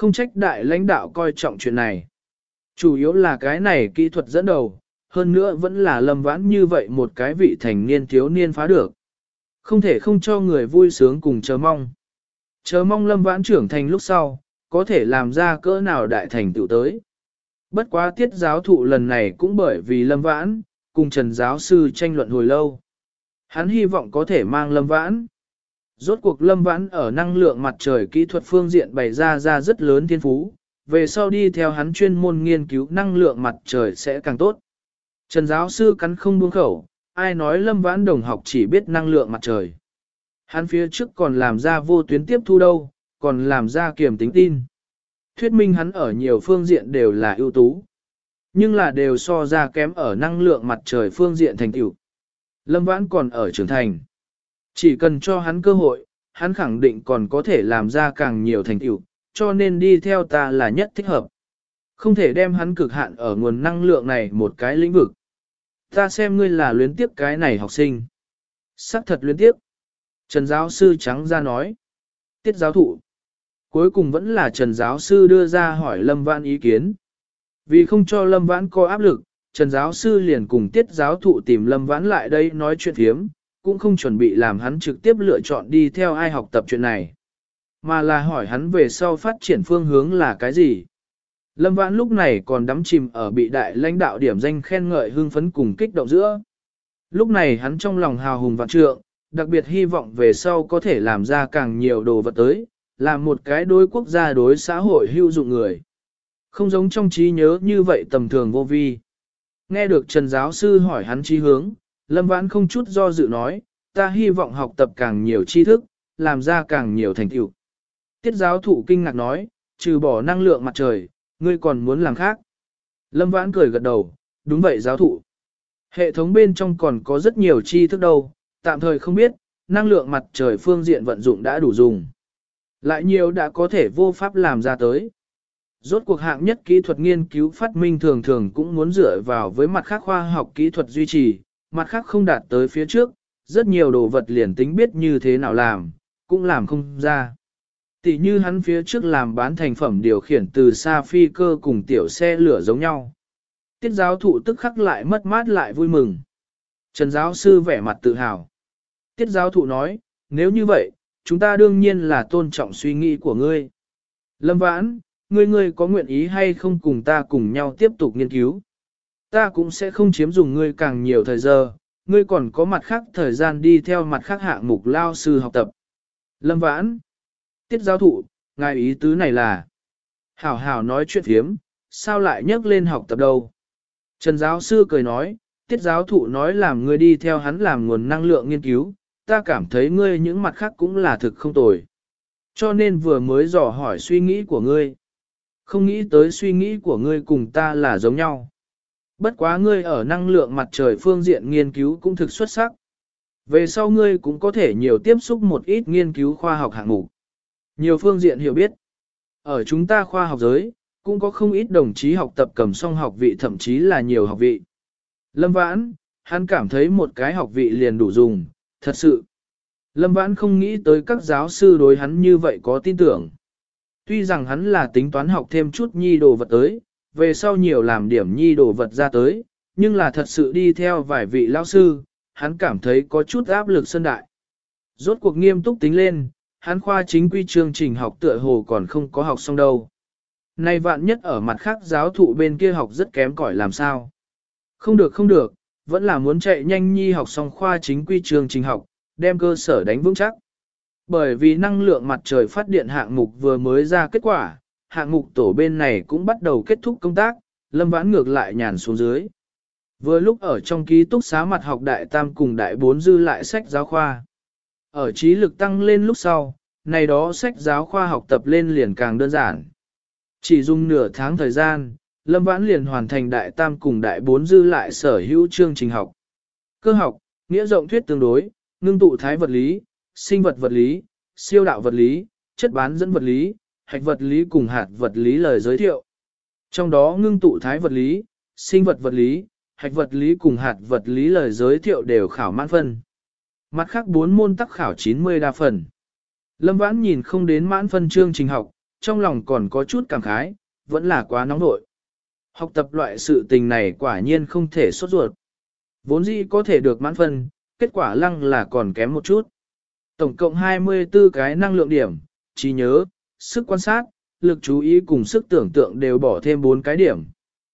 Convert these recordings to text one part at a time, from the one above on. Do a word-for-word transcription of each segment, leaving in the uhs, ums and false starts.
không trách đại lãnh đạo coi trọng chuyện này. Chủ yếu là cái này kỹ thuật dẫn đầu, hơn nữa vẫn là Lâm Vãn như vậy một cái vị thành niên thiếu niên phá được. Không thể không cho người vui sướng cùng chờ mong. Chờ mong Lâm Vãn trưởng thành lúc sau, có thể làm ra cỡ nào đại thành tựu tới. Bất quá tiết giáo thụ lần này cũng bởi vì Lâm Vãn, cùng Trần giáo sư tranh luận hồi lâu. Hắn hy vọng có thể mang Lâm Vãn. Rốt cuộc Lâm Vãn ở năng lượng mặt trời kỹ thuật phương diện bày ra ra rất lớn thiên phú, về sau đi theo hắn chuyên môn nghiên cứu năng lượng mặt trời sẽ càng tốt. Trần giáo sư cắn không buông khẩu, ai nói Lâm Vãn đồng học chỉ biết năng lượng mặt trời. Hắn phía trước còn làm ra vô tuyến tiếp thu đâu, còn làm ra kiểm tính tin. Thuyết minh hắn ở nhiều phương diện đều là ưu tú. Nhưng là đều so ra kém ở năng lượng mặt trời phương diện thành tựu. Lâm Vãn còn ở trưởng thành. Chỉ cần cho hắn cơ hội, hắn khẳng định còn có thể làm ra càng nhiều thành tựu, cho nên đi theo ta là nhất thích hợp. Không thể đem hắn cực hạn ở nguồn năng lượng này một cái lĩnh vực. Ta xem ngươi là luyến tiếp cái này học sinh. Sắc thật luyến tiếp. Trần giáo sư trắng ra nói. Tiết giáo thụ. Cuối cùng vẫn là Trần giáo sư đưa ra hỏi Lâm Vãn ý kiến. Vì không cho Lâm Vãn có áp lực, Trần giáo sư liền cùng Tiết giáo thụ tìm Lâm Vãn lại đây nói chuyện thiếm, cũng không chuẩn bị làm hắn trực tiếp lựa chọn đi theo ai học tập chuyện này. Mà là hỏi hắn về sau phát triển phương hướng là cái gì. Lâm Vãn lúc này còn đắm chìm ở bị đại lãnh đạo điểm danh khen ngợi hưng phấn cùng kích động giữa. Lúc này hắn trong lòng hào hùng vạn trượng, đặc biệt hy vọng về sau có thể làm ra càng nhiều đồ vật tới, làm một cái đối quốc gia đối xã hội hữu dụng người. Không giống trong trí nhớ như vậy tầm thường vô vi. Nghe được Trần giáo sư hỏi hắn chí hướng, Lâm Vãn không chút do dự nói, ta hy vọng học tập càng nhiều tri thức, làm ra càng nhiều thành tựu. Tiết giáo thụ kinh ngạc nói, trừ bỏ năng lượng mặt trời, ngươi còn muốn làm khác. Lâm Vãn cười gật đầu, đúng vậy giáo thụ. Hệ thống bên trong còn có rất nhiều tri thức đâu, tạm thời không biết, năng lượng mặt trời phương diện vận dụng đã đủ dùng. Lại nhiều đã có thể vô pháp làm ra tới. Rốt cuộc hạng nhất kỹ thuật nghiên cứu phát minh thường thường cũng muốn dựa vào với mặt khác khoa học kỹ thuật duy trì, mặt khác không đạt tới phía trước, rất nhiều đồ vật liền tính biết như thế nào làm, cũng làm không ra. Tỷ như hắn phía trước làm bán thành phẩm điều khiển từ xa phi cơ cùng tiểu xe lửa giống nhau. Tiết giáo thụ tức khắc lại mất mát lại vui mừng. Trần giáo sư vẻ mặt tự hào. Tiết giáo thụ nói, nếu như vậy, chúng ta đương nhiên là tôn trọng suy nghĩ của ngươi. Lâm Vãn, ngươi ngươi có nguyện ý hay không cùng ta cùng nhau tiếp tục nghiên cứu? Ta cũng sẽ không chiếm dùng ngươi càng nhiều thời giờ, ngươi còn có mặt khác thời gian đi theo mặt khác hạng mục lao sư học tập. Lâm Vãn, Tiết giáo thụ, ngài ý tứ này là hảo hảo nói chuyện phiếm, sao lại nhắc lên học tập đâu? Trần giáo sư cười nói, Tiết giáo thụ nói làm ngươi đi theo hắn làm nguồn năng lượng nghiên cứu, ta cảm thấy ngươi những mặt khác cũng là thực không tồi. Cho nên vừa mới dò hỏi suy nghĩ của ngươi. Không nghĩ tới suy nghĩ của ngươi cùng ta là giống nhau. Bất quá ngươi ở năng lượng mặt trời phương diện nghiên cứu cũng thực xuất sắc. Về sau ngươi cũng có thể nhiều tiếp xúc một ít nghiên cứu khoa học hạng mục. Nhiều phương diện hiểu biết. Ở chúng ta khoa học giới, cũng có không ít đồng chí học tập cầm song học vị thậm chí là nhiều học vị. Lâm Vãn, hắn cảm thấy một cái học vị liền đủ dùng, thật sự. Lâm Vãn không nghĩ tới các giáo sư đối hắn như vậy có tin tưởng. Tuy rằng hắn là tính toán học thêm chút nhi đồ vật tới, về sau nhiều làm điểm nhi đồ vật ra tới, nhưng là thật sự đi theo vài vị lão sư, hắn cảm thấy có chút áp lực sân đại. Rốt cuộc nghiêm túc tính lên, hắn khoa chính quy chương trình học tựa hồ còn không có học xong đâu. Nay vạn nhất ở mặt khác giáo thụ bên kia học rất kém cỏi làm sao. Không được không được, vẫn là muốn chạy nhanh nhi học xong khoa chính quy chương trình học, đem cơ sở đánh vững chắc. Bởi vì năng lượng mặt trời phát điện hạng mục vừa mới ra kết quả, hạng mục tổ bên này cũng bắt đầu kết thúc công tác, Lâm Vãn ngược lại nhàn xuống dưới. Vừa lúc ở trong ký túc xá mặt học đại tam cùng đại bốn dư lại sách giáo khoa. Ở trí lực tăng lên lúc sau, này đó sách giáo khoa học tập lên liền càng đơn giản. Chỉ dùng nửa tháng thời gian, Lâm Vãn liền hoàn thành đại tam cùng đại bốn dư lại sở hữu chương trình học. Cơ học, nghĩa rộng thuyết tương đối, ngưng tụ thái vật lý, sinh vật vật lý, siêu đạo vật lý, chất bán dẫn vật lý, hạch vật lý cùng hạt vật lý lời giới thiệu. Trong đó ngưng tụ thái vật lý, sinh vật vật lý, hạch vật lý cùng hạt vật lý lời giới thiệu đều khảo mãn phân. Mặt khác bốn môn tắc khảo chín mươi đa phần. Lâm Vãn nhìn không đến mãn phân chương trình học, trong lòng còn có chút cảm khái, vẫn là quá nóng nội. Học tập loại sự tình này quả nhiên không thể sốt ruột. Vốn dĩ có thể được mãn phân, kết quả lăng là còn kém một chút. Tổng cộng hai mươi tư cái năng lượng điểm, trí nhớ, sức quan sát, lực chú ý cùng sức tưởng tượng đều bỏ thêm bốn cái điểm.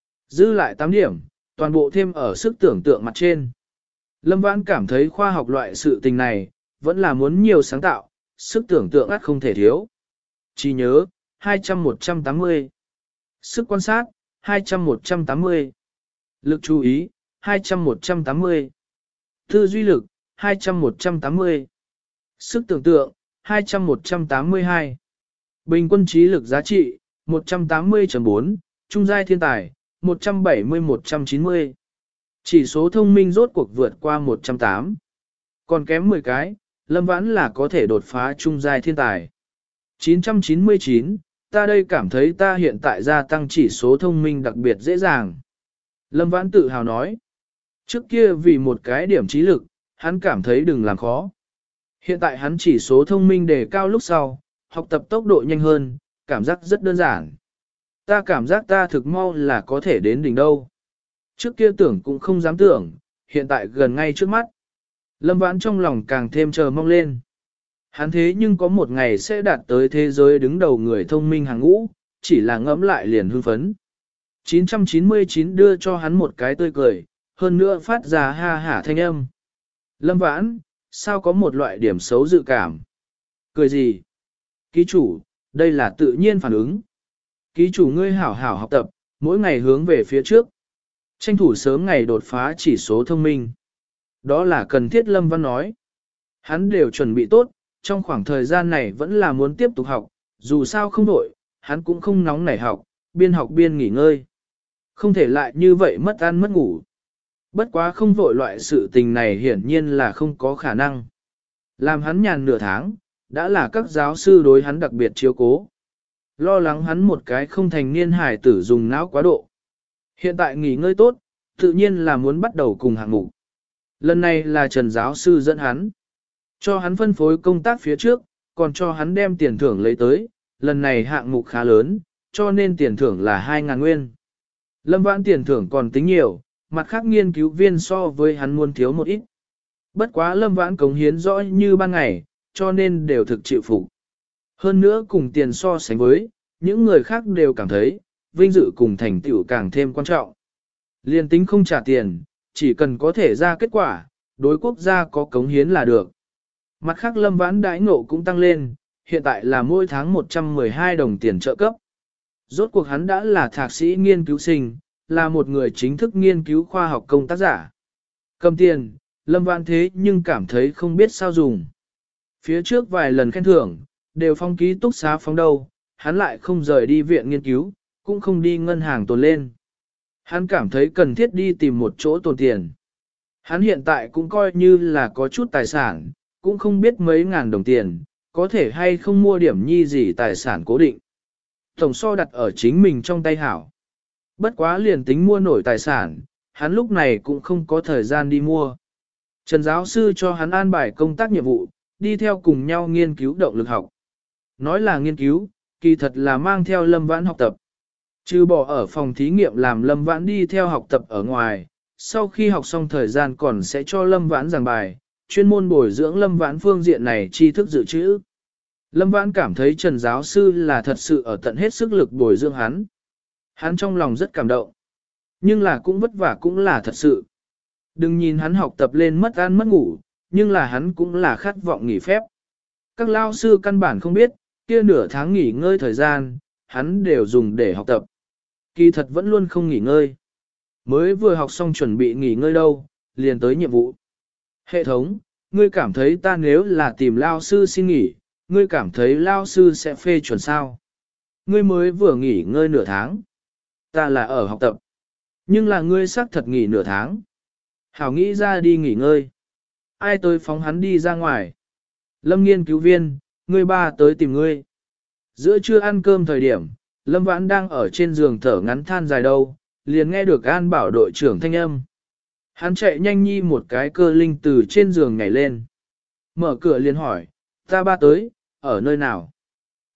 Dư lại tám điểm, toàn bộ thêm ở sức tưởng tượng mặt trên. Lâm Vãn cảm thấy khoa học loại sự tình này, vẫn là muốn nhiều sáng tạo, sức tưởng tượng ắt không thể thiếu. Trí nhớ, hai trăm một trăm tám mươi. Sức quan sát, hai trăm một trăm tám mươi. Lực chú ý, hai trăm một trăm tám mươi. Tư duy lực, hai trăm một trăm tám mươi. Sức tưởng tượng, hai trăm một trăm tám mươi hai. Bình quân trí lực giá trị, một trăm tám mươi chấm bốn, trung giai thiên tài, một trăm bảy mươi một trăm chín mươi. Chỉ số thông minh rốt cuộc vượt qua một trăm tám. Còn kém mười cái, Lâm Vãn là có thể đột phá trung giai thiên tài. chín trăm chín mươi chín, ta đây cảm thấy ta hiện tại gia tăng chỉ số thông minh đặc biệt dễ dàng. Lâm Vãn tự hào nói. Trước kia vì một cái điểm trí lực, hắn cảm thấy đừng làm khó. Hiện tại hắn chỉ số thông minh đề cao lúc sau, học tập tốc độ nhanh hơn, cảm giác rất đơn giản. Ta cảm giác ta thực mau là có thể đến đỉnh đâu. Trước kia tưởng cũng không dám tưởng, hiện tại gần ngay trước mắt. Lâm Vãn trong lòng càng thêm chờ mong lên. Hắn thế nhưng có một ngày sẽ đạt tới thế giới đứng đầu người thông minh hàng ngũ, chỉ là ngẫm lại liền hưng phấn. chín trăm chín mươi chín đưa cho hắn một cái tươi cười, hơn nữa phát ra ha hả thanh âm. Lâm Vãn, sao có một loại điểm xấu dự cảm? Cười gì? Ký chủ, đây là tự nhiên phản ứng. Ký chủ ngươi hảo hảo học tập, mỗi ngày hướng về phía trước. Tranh thủ sớm ngày đột phá chỉ số thông minh. Đó là cần thiết Lâm Văn nói. Hắn đều chuẩn bị tốt, trong khoảng thời gian này vẫn là muốn tiếp tục học, dù sao không đổi, hắn cũng không nóng nảy học, biên học biên nghỉ ngơi. Không thể lại như vậy mất ăn mất ngủ. Bất quá không vội loại sự tình này hiển nhiên là không có khả năng. Làm hắn nhàn nửa tháng, đã là các giáo sư đối hắn đặc biệt chiếu cố. Lo lắng hắn một cái không thành niên hải tử dùng não quá độ. Hiện tại nghỉ ngơi tốt, tự nhiên là muốn bắt đầu cùng hạng mục. Lần này là Trần giáo sư dẫn hắn. Cho hắn phân phối công tác phía trước, còn cho hắn đem tiền thưởng lấy tới. Lần này hạng mục khá lớn, cho nên tiền thưởng là hai ngàn nguyên. Lâm Vãn tiền thưởng còn tính nhiều, mặt khác nghiên cứu viên so với hắn muốn thiếu một ít. Bất quá Lâm Vãn cống hiến rõ như ban ngày, cho nên đều thực chịu phục. Hơn nữa cùng tiền so sánh với, những người khác đều cảm thấy, vinh dự cùng thành tựu càng thêm quan trọng. Liên tính không trả tiền, chỉ cần có thể ra kết quả, đối quốc gia có cống hiến là được. Mặt khác Lâm Vãn đãi ngộ cũng tăng lên, hiện tại là mỗi tháng một trăm mười hai đồng tiền trợ cấp. Rốt cuộc hắn đã là thạc sĩ nghiên cứu sinh, là một người chính thức nghiên cứu khoa học công tác giả. Cầm tiền, Lâm Vãn thế nhưng cảm thấy không biết sao dùng. Phía trước vài lần khen thưởng, đều phong ký túc xá phóng đâu, hắn lại không rời đi viện nghiên cứu, cũng không đi ngân hàng tồn lên. Hắn cảm thấy cần thiết đi tìm một chỗ tồn tiền. Hắn hiện tại cũng coi như là có chút tài sản, cũng không biết mấy ngàn đồng tiền, có thể hay không mua điểm nhi gì tài sản cố định. Tổng so đặt ở chính mình trong tay hảo. Bất quá liền tính mua nổi tài sản, hắn lúc này cũng không có thời gian đi mua. Trần giáo sư cho hắn an bài công tác nhiệm vụ, đi theo cùng nhau nghiên cứu động lực học. Nói là nghiên cứu, kỳ thật là mang theo Lâm Vãn học tập. Trừ bỏ ở phòng thí nghiệm làm Lâm Vãn đi theo học tập ở ngoài, sau khi học xong thời gian còn sẽ cho Lâm Vãn giảng bài, chuyên môn bồi dưỡng Lâm Vãn phương diện này tri thức dự trữ. Lâm Vãn cảm thấy Trần giáo sư là thật sự ở tận hết sức lực bồi dưỡng hắn. Hắn trong lòng rất cảm động. Nhưng là cũng vất vả cũng là thật sự. Đừng nhìn hắn học tập lên mất ăn mất ngủ, nhưng là hắn cũng là khát vọng nghỉ phép. Các lao sư căn bản không biết, kia nửa tháng nghỉ ngơi thời gian, hắn đều dùng để học tập. Kỳ thật vẫn luôn không nghỉ ngơi. Mới vừa học xong chuẩn bị nghỉ ngơi đâu, liền tới nhiệm vụ. Hệ thống, ngươi cảm thấy ta nếu là tìm lao sư xin nghỉ, ngươi cảm thấy lao sư sẽ phê chuẩn sao? Ngươi mới vừa nghỉ ngơi nửa tháng. Ta là ở học tập. Nhưng là ngươi xác thật nghỉ nửa tháng. Hảo nghĩ ra đi nghỉ ngơi. Ai tới phóng hắn đi ra ngoài? Lâm nghiên cứu viên, ngươi ba tới tìm ngươi. Giữa trưa ăn cơm thời điểm, Lâm Vãn đang ở trên giường thở ngắn than dài đâu, liền nghe được An Bảo đội trưởng thanh âm. Hắn chạy nhanh nhi một cái cơ linh từ trên giường nhảy lên. Mở cửa liền hỏi, ta ba tới, ở nơi nào?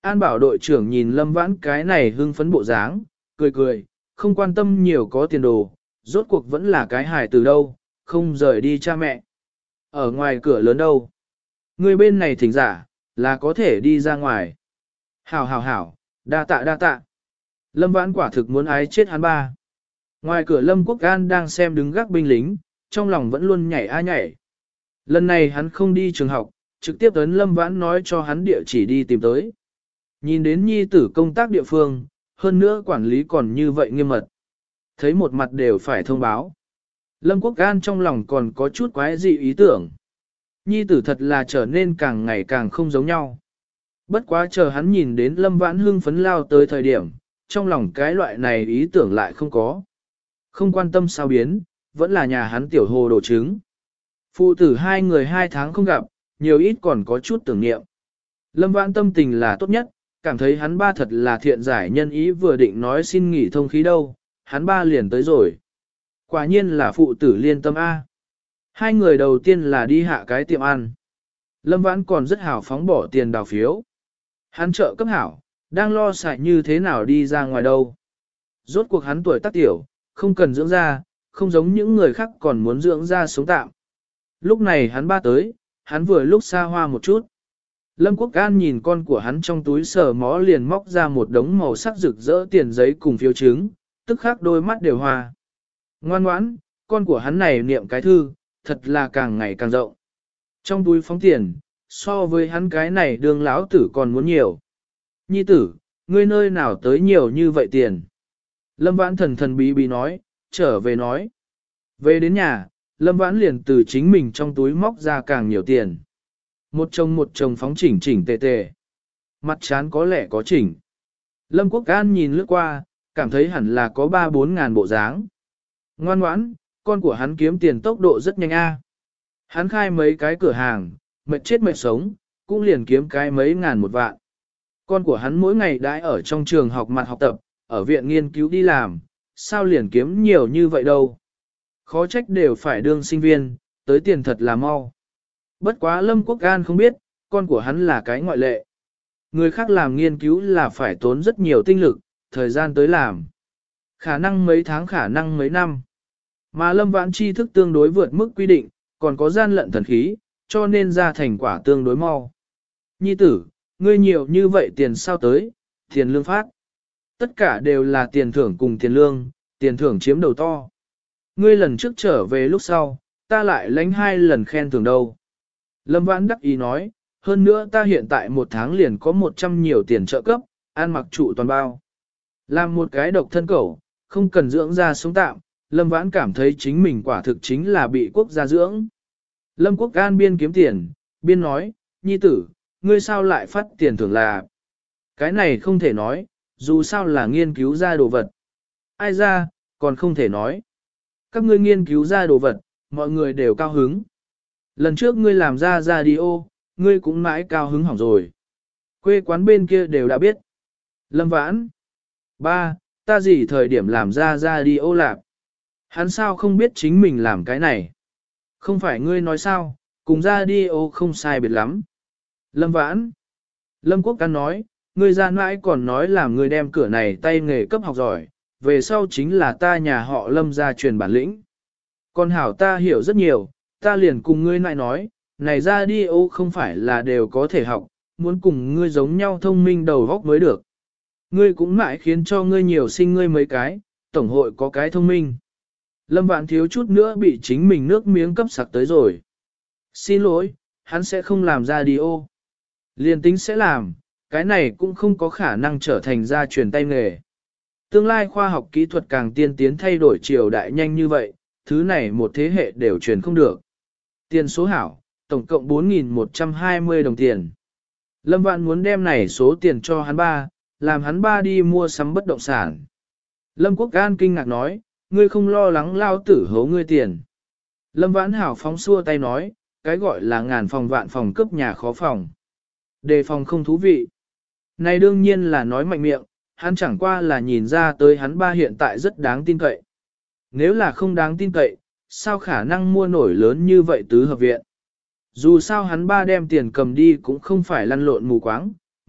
An bảo đội trưởng nhìn Lâm Vãn cái này hưng phấn bộ dáng, cười cười, không quan tâm nhiều có tiền đồ, rốt cuộc vẫn là cái hài từ đâu, không rời đi cha mẹ. Ở ngoài cửa lớn đâu? Người bên này thỉnh giả, là có thể đi ra ngoài. Hảo hảo hảo, đa tạ đa tạ. Lâm Vãn quả thực muốn ái chết hắn ba. Ngoài cửa Lâm Quốc An đang xem đứng gác binh lính, trong lòng vẫn luôn nhảy a nhảy. Lần này hắn không đi trường học, trực tiếp ấn Lâm Vãn nói cho hắn địa chỉ đi tìm tới. Nhìn đến nhi tử công tác địa phương, hơn nữa quản lý còn như vậy nghiêm mật. Thấy một mặt đều phải thông báo. Lâm Quốc An trong lòng còn có chút quái dị ý tưởng. Nhi tử thật là trở nên càng ngày càng không giống nhau. Bất quá chờ hắn nhìn đến Lâm Vãn hưng phấn lao tới thời điểm, trong lòng cái loại này ý tưởng lại không có. Không quan tâm sao biến, vẫn là nhà hắn tiểu hồ đồ trứng. Phụ tử hai người hai tháng không gặp, nhiều ít còn có chút tưởng niệm. Lâm Vãn tâm tình là tốt nhất, cảm thấy hắn ba thật là thiện giải nhân ý vừa định nói xin nghỉ thông khí đâu, hắn ba liền tới rồi. Quả nhiên là phụ tử liên tâm A. Hai người đầu tiên là đi hạ cái tiệm ăn. Lâm Vãn còn rất hào phóng bỏ tiền đào phiếu. Hắn trợ cấp hảo, đang lo xài như thế nào đi ra ngoài đâu. Rốt cuộc hắn tuổi tác tiểu, không cần dưỡng ra, không giống những người khác còn muốn dưỡng ra sống tạm. Lúc này hắn ba tới, hắn vừa lúc xa hoa một chút. Lâm Quốc An nhìn con của hắn trong túi sờ mó liền móc ra một đống màu sắc rực rỡ tiền giấy cùng phiếu chứng, tức khắc đôi mắt đều hoa. Ngoan ngoãn, con của hắn này niệm cái thư, thật là càng ngày càng rộng. Trong túi phóng tiền, so với hắn cái này đường lão tử còn muốn nhiều. Nhi tử, ngươi nơi nào tới nhiều như vậy tiền? Lâm Vãn thần thần bí bí nói, trở về nói. Về đến nhà, Lâm Vãn liền từ chính mình trong túi móc ra càng nhiều tiền. Một chồng một chồng phóng chỉnh chỉnh tề tề. Mặt chán có lẽ có chỉnh. Lâm Quốc An nhìn lướt qua, cảm thấy hẳn là có ba bốn ngàn bộ dáng. Ngoan ngoãn, con của hắn kiếm tiền tốc độ rất nhanh a. Hắn khai mấy cái cửa hàng, mệt chết mệt sống, cũng liền kiếm cái mấy ngàn một vạn. Con của hắn mỗi ngày đãi ở trong trường học mặt học tập, ở viện nghiên cứu đi làm, sao liền kiếm nhiều như vậy đâu. Khó trách đều phải đương sinh viên, tới tiền thật là mau. Bất quá Lâm Quốc An không biết, con của hắn là cái ngoại lệ. Người khác làm nghiên cứu là phải tốn rất nhiều tinh lực, thời gian tới làm. Khả năng mấy tháng khả năng mấy năm. Mà Lâm Vãn tri thức tương đối vượt mức quy định, còn có gian lận thần khí, cho nên ra thành quả tương đối mau. Nhi tử, ngươi nhiều như vậy tiền sao tới, tiền lương phát. Tất cả đều là tiền thưởng cùng tiền lương, tiền thưởng chiếm đầu to. Ngươi lần trước trở về lúc sau, ta lại lãnh hai lần khen thưởng đâu. Lâm Vãn đắc ý nói, hơn nữa ta hiện tại một tháng liền có một trăm nhiều tiền trợ cấp, ăn mặc trụ toàn bao. Làm một cái độc thân cẩu, không cần dưỡng ra sống tạm, Lâm Vãn cảm thấy chính mình quả thực chính là bị quốc gia dưỡng. Lâm Quốc An biên kiếm tiền, biên nói, nhi tử, ngươi sao lại phát tiền thưởng là. Cái này không thể nói, dù sao là nghiên cứu ra đồ vật. Ai ra, còn không thể nói. Các ngươi nghiên cứu ra đồ vật, mọi người đều cao hứng. Lần trước ngươi làm ra radio, ngươi cũng mãi cao hứng hỏng rồi. Quê quán bên kia đều đã biết. Lâm Vãn. Ba, ta gì thời điểm làm ra radio lạc. Hắn sao không biết chính mình làm cái này. Không phải ngươi nói sao, cùng radio không sai biệt lắm. Lâm Vãn. Lâm Quốc Căn nói, ngươi ra mãi còn nói là ngươi đem cửa này tay nghề cấp học giỏi, về sau chính là ta nhà họ Lâm gia truyền bản lĩnh. Còn hảo ta hiểu rất nhiều, ta liền cùng ngươi lại nói, này ra đi ô không phải là đều có thể học, muốn cùng ngươi giống nhau thông minh đầu góc mới được. Ngươi cũng mãi khiến cho ngươi nhiều sinh ngươi mấy cái, tổng hội có cái thông minh. Lâm Vãn thiếu chút nữa bị chính mình nước miếng cấp sặc tới rồi. Xin lỗi, hắn sẽ không làm ra đi ô. Liên tính sẽ làm, cái này cũng không có khả năng trở thành gia truyền tay nghề. Tương lai khoa học kỹ thuật càng tiên tiến thay đổi triều đại nhanh như vậy, thứ này một thế hệ đều truyền không được. Tiền số hảo, tổng cộng bốn nghìn một trăm hai mươi đồng tiền. Lâm Vãn muốn đem này số tiền cho hắn ba, làm hắn ba đi mua sắm bất động sản. Lâm Quốc An kinh ngạc nói, ngươi không lo lắng lao tử hố ngươi tiền. Lâm Vãn hảo phóng xua tay nói, cái gọi là ngàn phòng vạn phòng cướp nhà khó phòng. Đề phòng không thú vị. Này đương nhiên là nói mạnh miệng, hắn chẳng qua là nhìn ra tới hắn ba hiện tại rất đáng tin cậy. Nếu là không đáng tin cậy, sao khả năng mua nổi lớn như vậy tứ hợp viện. Dù sao hắn ba đem tiền cầm đi cũng không phải lăn lộn mù quáng,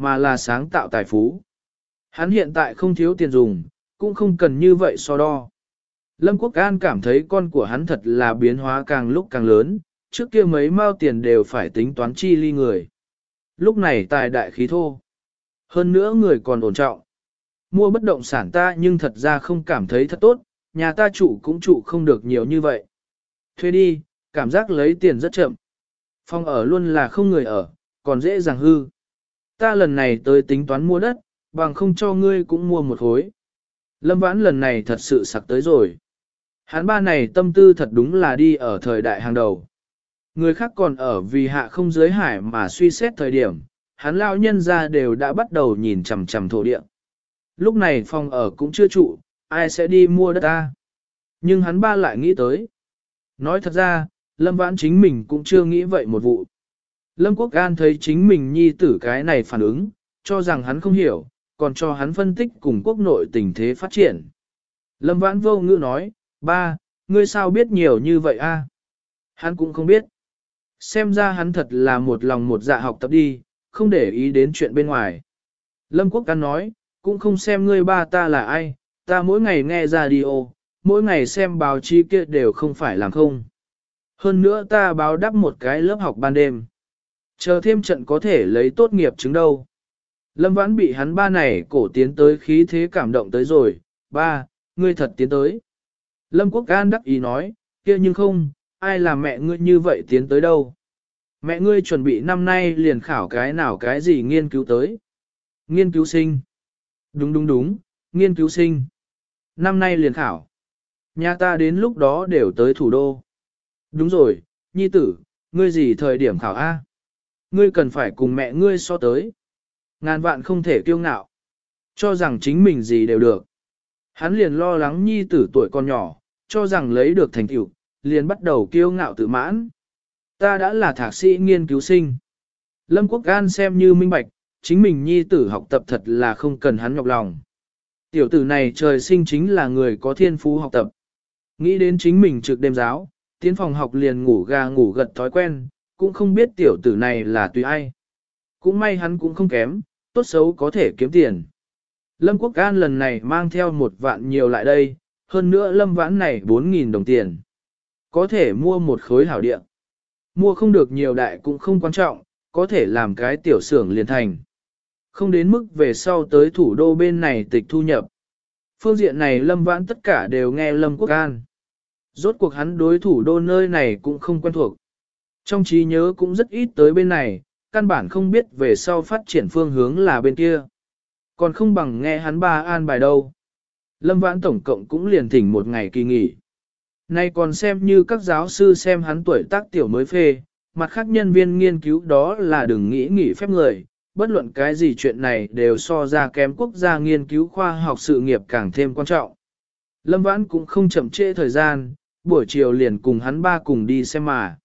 mà là sáng tạo tài phú. Hắn hiện tại không thiếu tiền dùng, cũng không cần như vậy so đo. Lâm Quốc An cảm thấy con của hắn thật là biến hóa càng lúc càng lớn, trước kia mấy mao tiền đều phải tính toán chi ly người. Lúc này tài đại khí thô. Hơn nữa người còn ổn trọng. Mua bất động sản ta nhưng thật ra không cảm thấy thật tốt, nhà ta trụ cũng trụ không được nhiều như vậy. Thuê đi, cảm giác lấy tiền rất chậm. Phòng ở luôn là không người ở, còn dễ dàng hư. Ta lần này tới tính toán mua đất, bằng không cho ngươi cũng mua một khối. Lâm Vãn lần này thật sự sặc tới rồi. Hắn ba này tâm tư thật đúng là đi ở thời đại hàng đầu. Người khác còn ở vì hạ không giới hải mà suy xét thời điểm, hắn lao nhân ra đều đã bắt đầu nhìn chằm chằm thổ địa. Lúc này phòng ở cũng chưa trụ, ai sẽ đi mua đất ta? Nhưng hắn ba lại nghĩ tới. Nói thật ra, Lâm Vãn chính mình cũng chưa nghĩ vậy một vụ. Lâm Quốc An thấy chính mình nhi tử cái này phản ứng, cho rằng hắn không hiểu, còn cho hắn phân tích cùng quốc nội tình thế phát triển. Lâm Vãn vô ngữ nói, ba, ngươi sao biết nhiều như vậy a? Hắn cũng không biết. Xem ra hắn thật là một lòng một dạ học tập đi, không để ý đến chuyện bên ngoài. Lâm Quốc An nói, cũng không xem ngươi ba ta là ai, ta mỗi ngày nghe radio, mỗi ngày xem báo chí kia đều không phải làm không. Hơn nữa ta báo đắp một cái lớp học ban đêm. Chờ thêm trận có thể lấy tốt nghiệp chứng đâu. Lâm Vãn bị hắn ba này cổ tiến tới khí thế cảm động tới rồi, ba, ngươi thật tiến tới. Lâm Quốc An đắc ý nói, kia nhưng không, ai làm mẹ ngươi như vậy tiến tới đâu. Mẹ ngươi chuẩn bị năm nay liền khảo cái nào cái gì nghiên cứu tới. Nghiên cứu sinh. Đúng đúng đúng, nghiên cứu sinh. Năm nay liền khảo. Nhà ta đến lúc đó đều tới thủ đô. Đúng rồi, nhi tử, ngươi gì thời điểm khảo A? Ngươi cần phải cùng mẹ ngươi so tới. Ngàn vạn không thể kiêu ngạo. Cho rằng chính mình gì đều được. Hắn liền lo lắng nhi tử tuổi còn nhỏ, cho rằng lấy được thành tựu, liền bắt đầu kiêu ngạo tự mãn. Ta đã là thạc sĩ nghiên cứu sinh. Lâm Quốc An xem như minh bạch, chính mình nhi tử học tập thật là không cần hắn nhọc lòng. Tiểu tử này trời sinh chính là người có thiên phú học tập. Nghĩ đến chính mình trực đêm giáo, tiến phòng học liền ngủ gà ngủ gật thói quen, cũng không biết tiểu tử này là tùy ai. Cũng may hắn cũng không kém, tốt xấu có thể kiếm tiền. Lâm Quốc An lần này mang theo một vạn nhiều lại đây, hơn nữa Lâm Vãn này bốn nghìn đồng tiền. Có thể mua một khối hảo địa. Mua không được nhiều đại cũng không quan trọng, có thể làm cái tiểu xưởng liền thành. Không đến mức về sau tới thủ đô bên này tịch thu nhập. Phương diện này Lâm Vãn tất cả đều nghe Lâm Quốc An. Rốt cuộc hắn đối thủ đô nơi này cũng không quen thuộc. Trong trí nhớ cũng rất ít tới bên này, căn bản không biết về sau phát triển phương hướng là bên kia. Còn không bằng nghe hắn ba an bài đâu. Lâm Vãn tổng cộng cũng liền thỉnh một ngày kỳ nghỉ. Nay còn xem như các giáo sư xem hắn tuổi tác tiểu mới phê, mặt khác nhân viên nghiên cứu đó là đừng nghĩ nghỉ phép người, bất luận cái gì chuyện này đều so ra kém quốc gia nghiên cứu khoa học sự nghiệp càng thêm quan trọng. Lâm Vãn cũng không chậm trễ thời gian, buổi chiều liền cùng hắn ba cùng đi xem mà.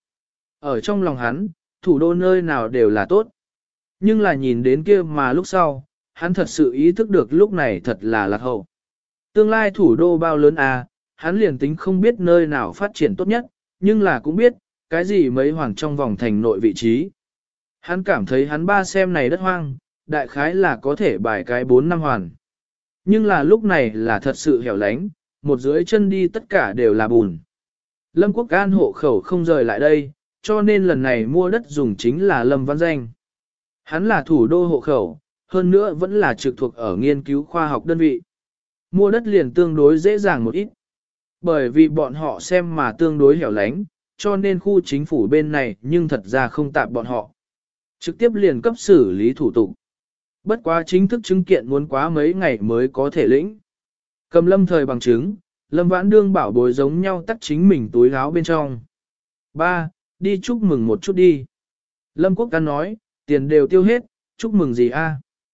Ở trong lòng hắn, thủ đô nơi nào đều là tốt. Nhưng là nhìn đến kia mà lúc sau, hắn thật sự ý thức được lúc này thật là lạc hậu. Tương lai thủ đô bao lớn à, hắn liền tính không biết nơi nào phát triển tốt nhất, nhưng là cũng biết, cái gì mấy hoàng trong vòng thành nội vị trí. Hắn cảm thấy hắn ba xem này đất hoang, đại khái là có thể bài cái bốn năm hoàn. Nhưng là lúc này là thật sự hẻo lánh, một dưới chân đi tất cả đều là bùn. Lâm Quốc An hộ khẩu không rời lại đây, cho nên lần này mua đất dùng chính là Lâm Văn Danh. Hắn là thủ đô hộ khẩu, hơn nữa vẫn là trực thuộc ở nghiên cứu khoa học đơn vị. Mua đất liền tương đối dễ dàng một ít. Bởi vì bọn họ xem mà tương đối hẻo lánh, cho nên khu chính phủ bên này nhưng thật ra không tạp bọn họ. Trực tiếp liền cấp xử lý thủ tục. Bất quá chính thức chứng kiện muốn quá mấy ngày mới có thể lĩnh. Cầm Lâm thời bằng chứng, Lâm Vãn Đương bảo bối giống nhau tắt chính mình túi áo bên trong. Ba, đi chúc mừng một chút đi. Lâm Quốc An nói, tiền đều tiêu hết, chúc mừng gì a?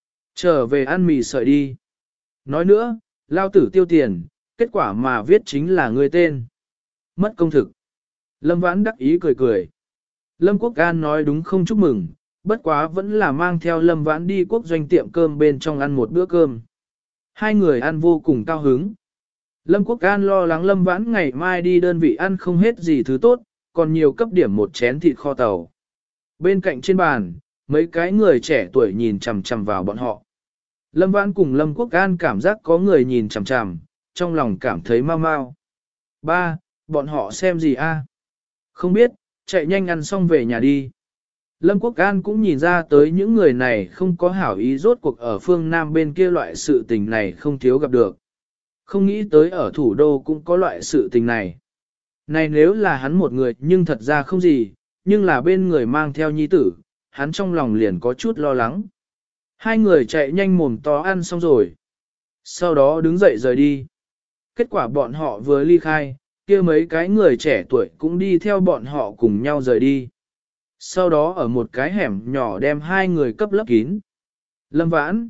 Trở về ăn mì sợi đi. Nói nữa, lao tử tiêu tiền, kết quả mà viết chính là người tên. Mất công thực. Lâm Vãn đắc ý cười cười. Lâm Quốc An nói đúng không chúc mừng, bất quá vẫn là mang theo Lâm Vãn đi quốc doanh tiệm cơm bên trong ăn một bữa cơm. Hai người ăn vô cùng cao hứng. Lâm Quốc An lo lắng Lâm Vãn ngày mai đi đơn vị ăn không hết gì thứ tốt, còn nhiều cấp điểm một chén thịt kho tàu. Bên cạnh trên bàn, mấy cái người trẻ tuổi nhìn chằm chằm vào bọn họ. Lâm Vãn cùng Lâm Quốc An cảm giác có người nhìn chằm chằm, trong lòng cảm thấy mau mau. Ba, bọn họ xem gì a? Không biết, chạy nhanh ăn xong về nhà đi. Lâm Quốc An cũng nhìn ra tới những người này không có hảo ý, rốt cuộc ở phương Nam bên kia loại sự tình này không thiếu gặp được. Không nghĩ tới ở thủ đô cũng có loại sự tình này. Này nếu là hắn một người nhưng thật ra không gì, nhưng là bên người mang theo nhi tử, hắn trong lòng liền có chút lo lắng. Hai người chạy nhanh mồm to ăn xong rồi. Sau đó đứng dậy rời đi. Kết quả bọn họ vừa ly khai, kia mấy cái người trẻ tuổi cũng đi theo bọn họ cùng nhau rời đi. Sau đó ở một cái hẻm nhỏ đem hai người cấp lấp kín. Lâm Vãn.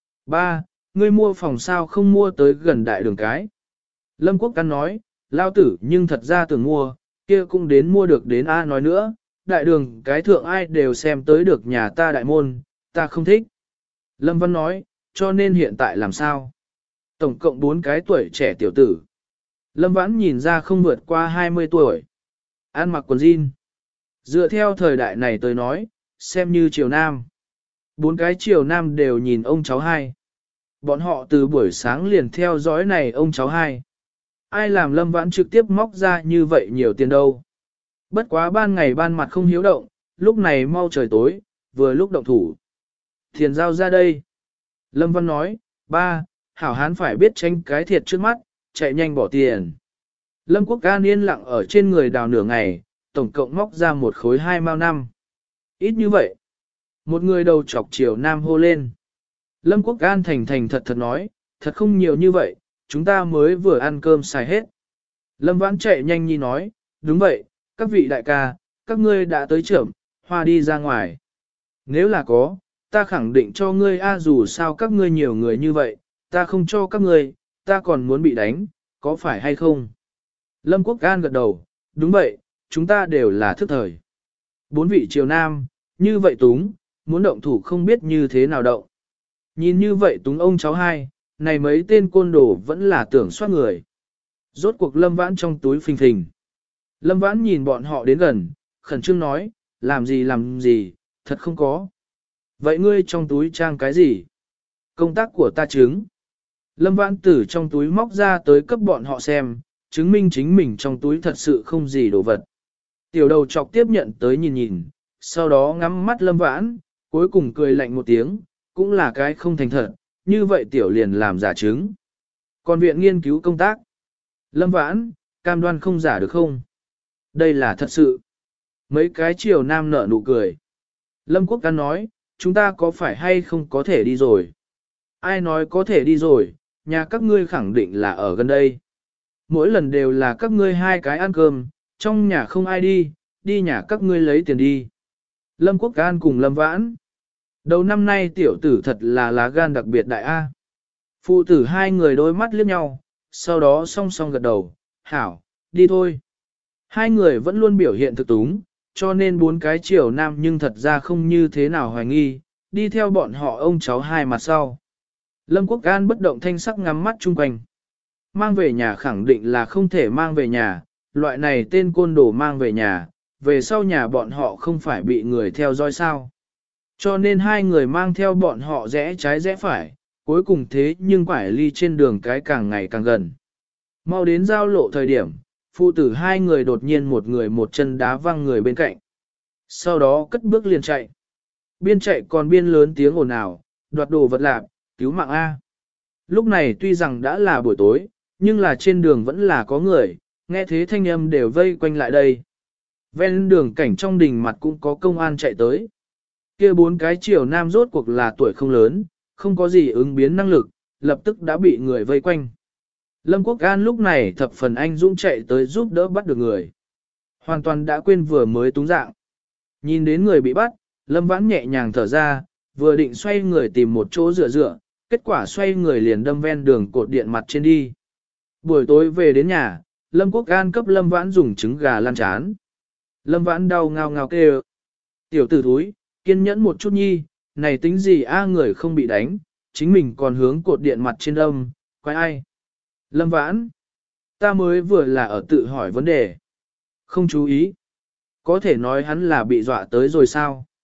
Ba, ngươi mua phòng sao không mua tới gần đại đường cái. Lâm Quốc Căn nói, lao tử nhưng thật ra tưởng mua, kia cũng đến mua được đến A nói nữa, đại đường cái thượng ai đều xem tới được nhà ta đại môn, ta không thích. Lâm Văn nói, cho nên hiện tại làm sao? Tổng cộng bốn cái tuổi trẻ tiểu tử. Lâm Vãn nhìn ra không vượt qua hai mươi tuổi. Ăn mặc quần jean. Dựa theo thời đại này tôi nói, xem như triều nam. Bốn cái triều nam đều nhìn ông cháu hai. Bọn họ từ buổi sáng liền theo dõi này ông cháu hai. Ai làm Lâm Vãn trực tiếp móc ra như vậy nhiều tiền đâu. Bất quá ban ngày ban mặt không hiếu động, lúc này mau trời tối, vừa lúc động thủ. Tiền giao ra đây. Lâm Văn nói, ba, hảo hán phải biết tranh cái thiệt trước mắt, chạy nhanh bỏ tiền. Lâm Quốc An yên lặng ở trên người đào nửa ngày, tổng cộng móc ra một khối hai mao năm. Ít như vậy. Một người đầu chọc chiều nam hô lên. Lâm Quốc An thành thành thật thật nói, thật không nhiều như vậy, chúng ta mới vừa ăn cơm xài hết. Lâm Vãn chạy nhanh nhi nói, đúng vậy, các vị đại ca, các ngươi đã tới trưởng, hoa đi ra ngoài. Nếu là có, ta khẳng định cho ngươi a, dù sao các ngươi nhiều người như vậy, ta không cho các ngươi, ta còn muốn bị đánh, có phải hay không? Lâm Quốc An gật đầu, đúng vậy, chúng ta đều là thức thời. Bốn vị triều nam, như vậy túng, muốn động thủ không biết như thế nào động. Nhìn như vậy túng ông cháu hai, này mấy tên côn đồ vẫn là tưởng soát người. Rốt cuộc Lâm Vãn trong túi phình phình. Lâm Vãn nhìn bọn họ đến gần, khẩn trương nói, làm gì làm gì, thật không có. Vậy ngươi trong túi trang cái gì? Công tác của ta chứng. Lâm Vãn từ trong túi móc ra tới cấp bọn họ xem, chứng minh chính mình trong túi thật sự không gì đồ vật. Tiểu đầu chọc tiếp nhận tới nhìn nhìn, sau đó ngắm mắt Lâm Vãn, cuối cùng cười lạnh một tiếng, cũng là cái không thành thật, như vậy tiểu liền làm giả chứng. Còn viện nghiên cứu công tác. Lâm Vãn, cam đoan không giả được không? Đây là thật sự. Mấy cái triều nam nở nụ cười. Lâm Quốc Căn nói, chúng ta có phải hay không có thể đi rồi? Ai nói có thể đi rồi, nhà các ngươi khẳng định là ở gần đây. Mỗi lần đều là các ngươi hai cái ăn cơm, trong nhà không ai đi, đi nhà các ngươi lấy tiền đi. Lâm Quốc An cùng Lâm Vãn. Đầu năm nay tiểu tử thật là lá gan đặc biệt đại A. Phụ tử hai người đôi mắt liếc nhau, sau đó song song gật đầu, hảo, đi thôi. Hai người vẫn luôn biểu hiện thực túng, cho nên bốn cái triều nam nhưng thật ra không như thế nào hoài nghi, đi theo bọn họ ông cháu hai mặt sau. Lâm Quốc An bất động thanh sắc ngắm mắt chung quanh. Mang về nhà khẳng định là không thể mang về nhà, loại này tên côn đồ mang về nhà, về sau nhà bọn họ không phải bị người theo dõi sao. Cho nên hai người mang theo bọn họ rẽ trái rẽ phải, cuối cùng thế nhưng quải ly trên đường cái càng ngày càng gần. Mau đến giao lộ thời điểm, phụ tử hai người đột nhiên một người một chân đá văng người bên cạnh. Sau đó cất bước liền chạy. Biên chạy còn biên lớn tiếng ồn ào, đoạt đồ vật lạc, cứu mạng A. Lúc này tuy rằng đã là buổi tối, nhưng là trên đường vẫn là có người, nghe thế thanh âm đều vây quanh lại đây. Ven đường cảnh trong đình mặt cũng có công an chạy tới. Kia bốn cái triều nam rốt cuộc là tuổi không lớn, không có gì ứng biến năng lực, lập tức đã bị người vây quanh. Lâm Quốc An lúc này thập phần anh dũng chạy tới giúp đỡ bắt được người. Hoàn toàn đã quên vừa mới túng dạng. Nhìn đến người bị bắt, Lâm Vãn nhẹ nhàng thở ra, vừa định xoay người tìm một chỗ dựa dựa, kết quả xoay người liền đâm ven đường cột điện mặt trên đi. Buổi tối về đến nhà, Lâm Quốc An cấp Lâm Vãn dùng trứng gà lăn chán. Lâm Vãn đau ngao ngao kêu. Tiểu tử thúi, kiên nhẫn một chút nhi, này tính gì a, người không bị đánh, chính mình còn hướng cột điện mặt trên đâm, quái ai. Lâm Vãn, ta mới vừa là ở tự hỏi vấn đề. Không chú ý. Có thể nói hắn là bị dọa tới rồi sao?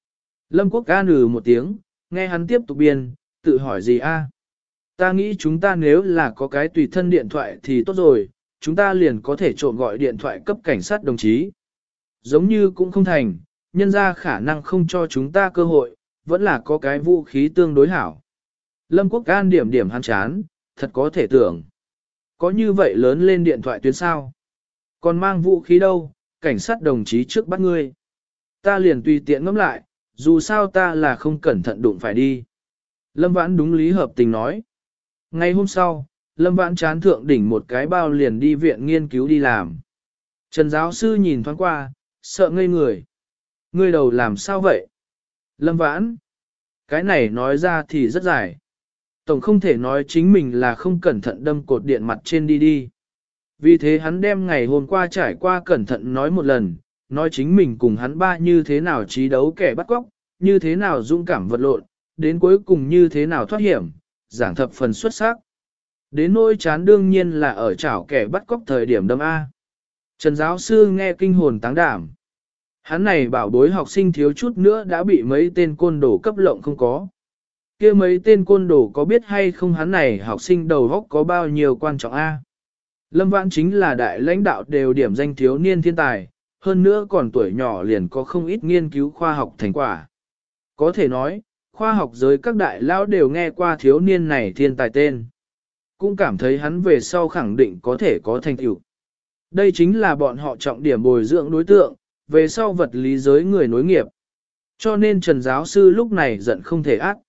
Lâm Quốc An ừ một tiếng, nghe hắn tiếp tục biên, tự hỏi gì a? Ta nghĩ chúng ta nếu là có cái tùy thân điện thoại thì tốt rồi, chúng ta liền có thể trộm gọi điện thoại cấp cảnh sát đồng chí. Giống như cũng không thành, nhân ra khả năng không cho chúng ta cơ hội, vẫn là có cái vũ khí tương đối hảo. Lâm Quốc An điểm điểm hắn chán, thật có thể tưởng. Có như vậy lớn lên điện thoại tuyến sao? Còn mang vũ khí đâu, cảnh sát đồng chí trước bắt ngươi. Ta liền tùy tiện ngẫm lại, dù sao ta là không cẩn thận đụng phải đi. Lâm Vãn đúng lý hợp tình nói. Ngày hôm sau, Lâm Vãn chán thượng đỉnh một cái bao liền đi viện nghiên cứu đi làm. Trần giáo sư nhìn thoáng qua, sợ ngây người. Ngươi đầu làm sao vậy? Lâm Vãn. Cái này nói ra thì rất dài. Tổng không thể nói chính mình là không cẩn thận đâm cột điện mặt trên đi đi. Vì thế hắn đem ngày hôm qua trải qua cẩn thận nói một lần, nói chính mình cùng hắn ba như thế nào trí đấu kẻ bắt cóc, như thế nào dũng cảm vật lộn, đến cuối cùng như thế nào thoát hiểm, giảng thập phần xuất sắc. Đến nỗi chán đương nhiên là ở chảo kẻ bắt cóc thời điểm đâm A. Trần giáo sư nghe kinh hồn táng đảm. Hắn này bảo bối học sinh thiếu chút nữa đã bị mấy tên côn đồ cấp lộng không có. Kia mấy tên côn đồ có biết hay không hắn này học sinh đầu góc có bao nhiêu quan trọng A. Lâm Vãn chính là đại lãnh đạo đều điểm danh thiếu niên thiên tài, hơn nữa còn tuổi nhỏ liền có không ít nghiên cứu khoa học thành quả. Có thể nói, khoa học giới các đại lão đều nghe qua thiếu niên này thiên tài tên. Cũng cảm thấy hắn về sau khẳng định có thể có thành tựu. Đây chính là bọn họ trọng điểm bồi dưỡng đối tượng, về sau vật lý giới người nối nghiệp. Cho nên Trần giáo sư lúc này giận không thể ác.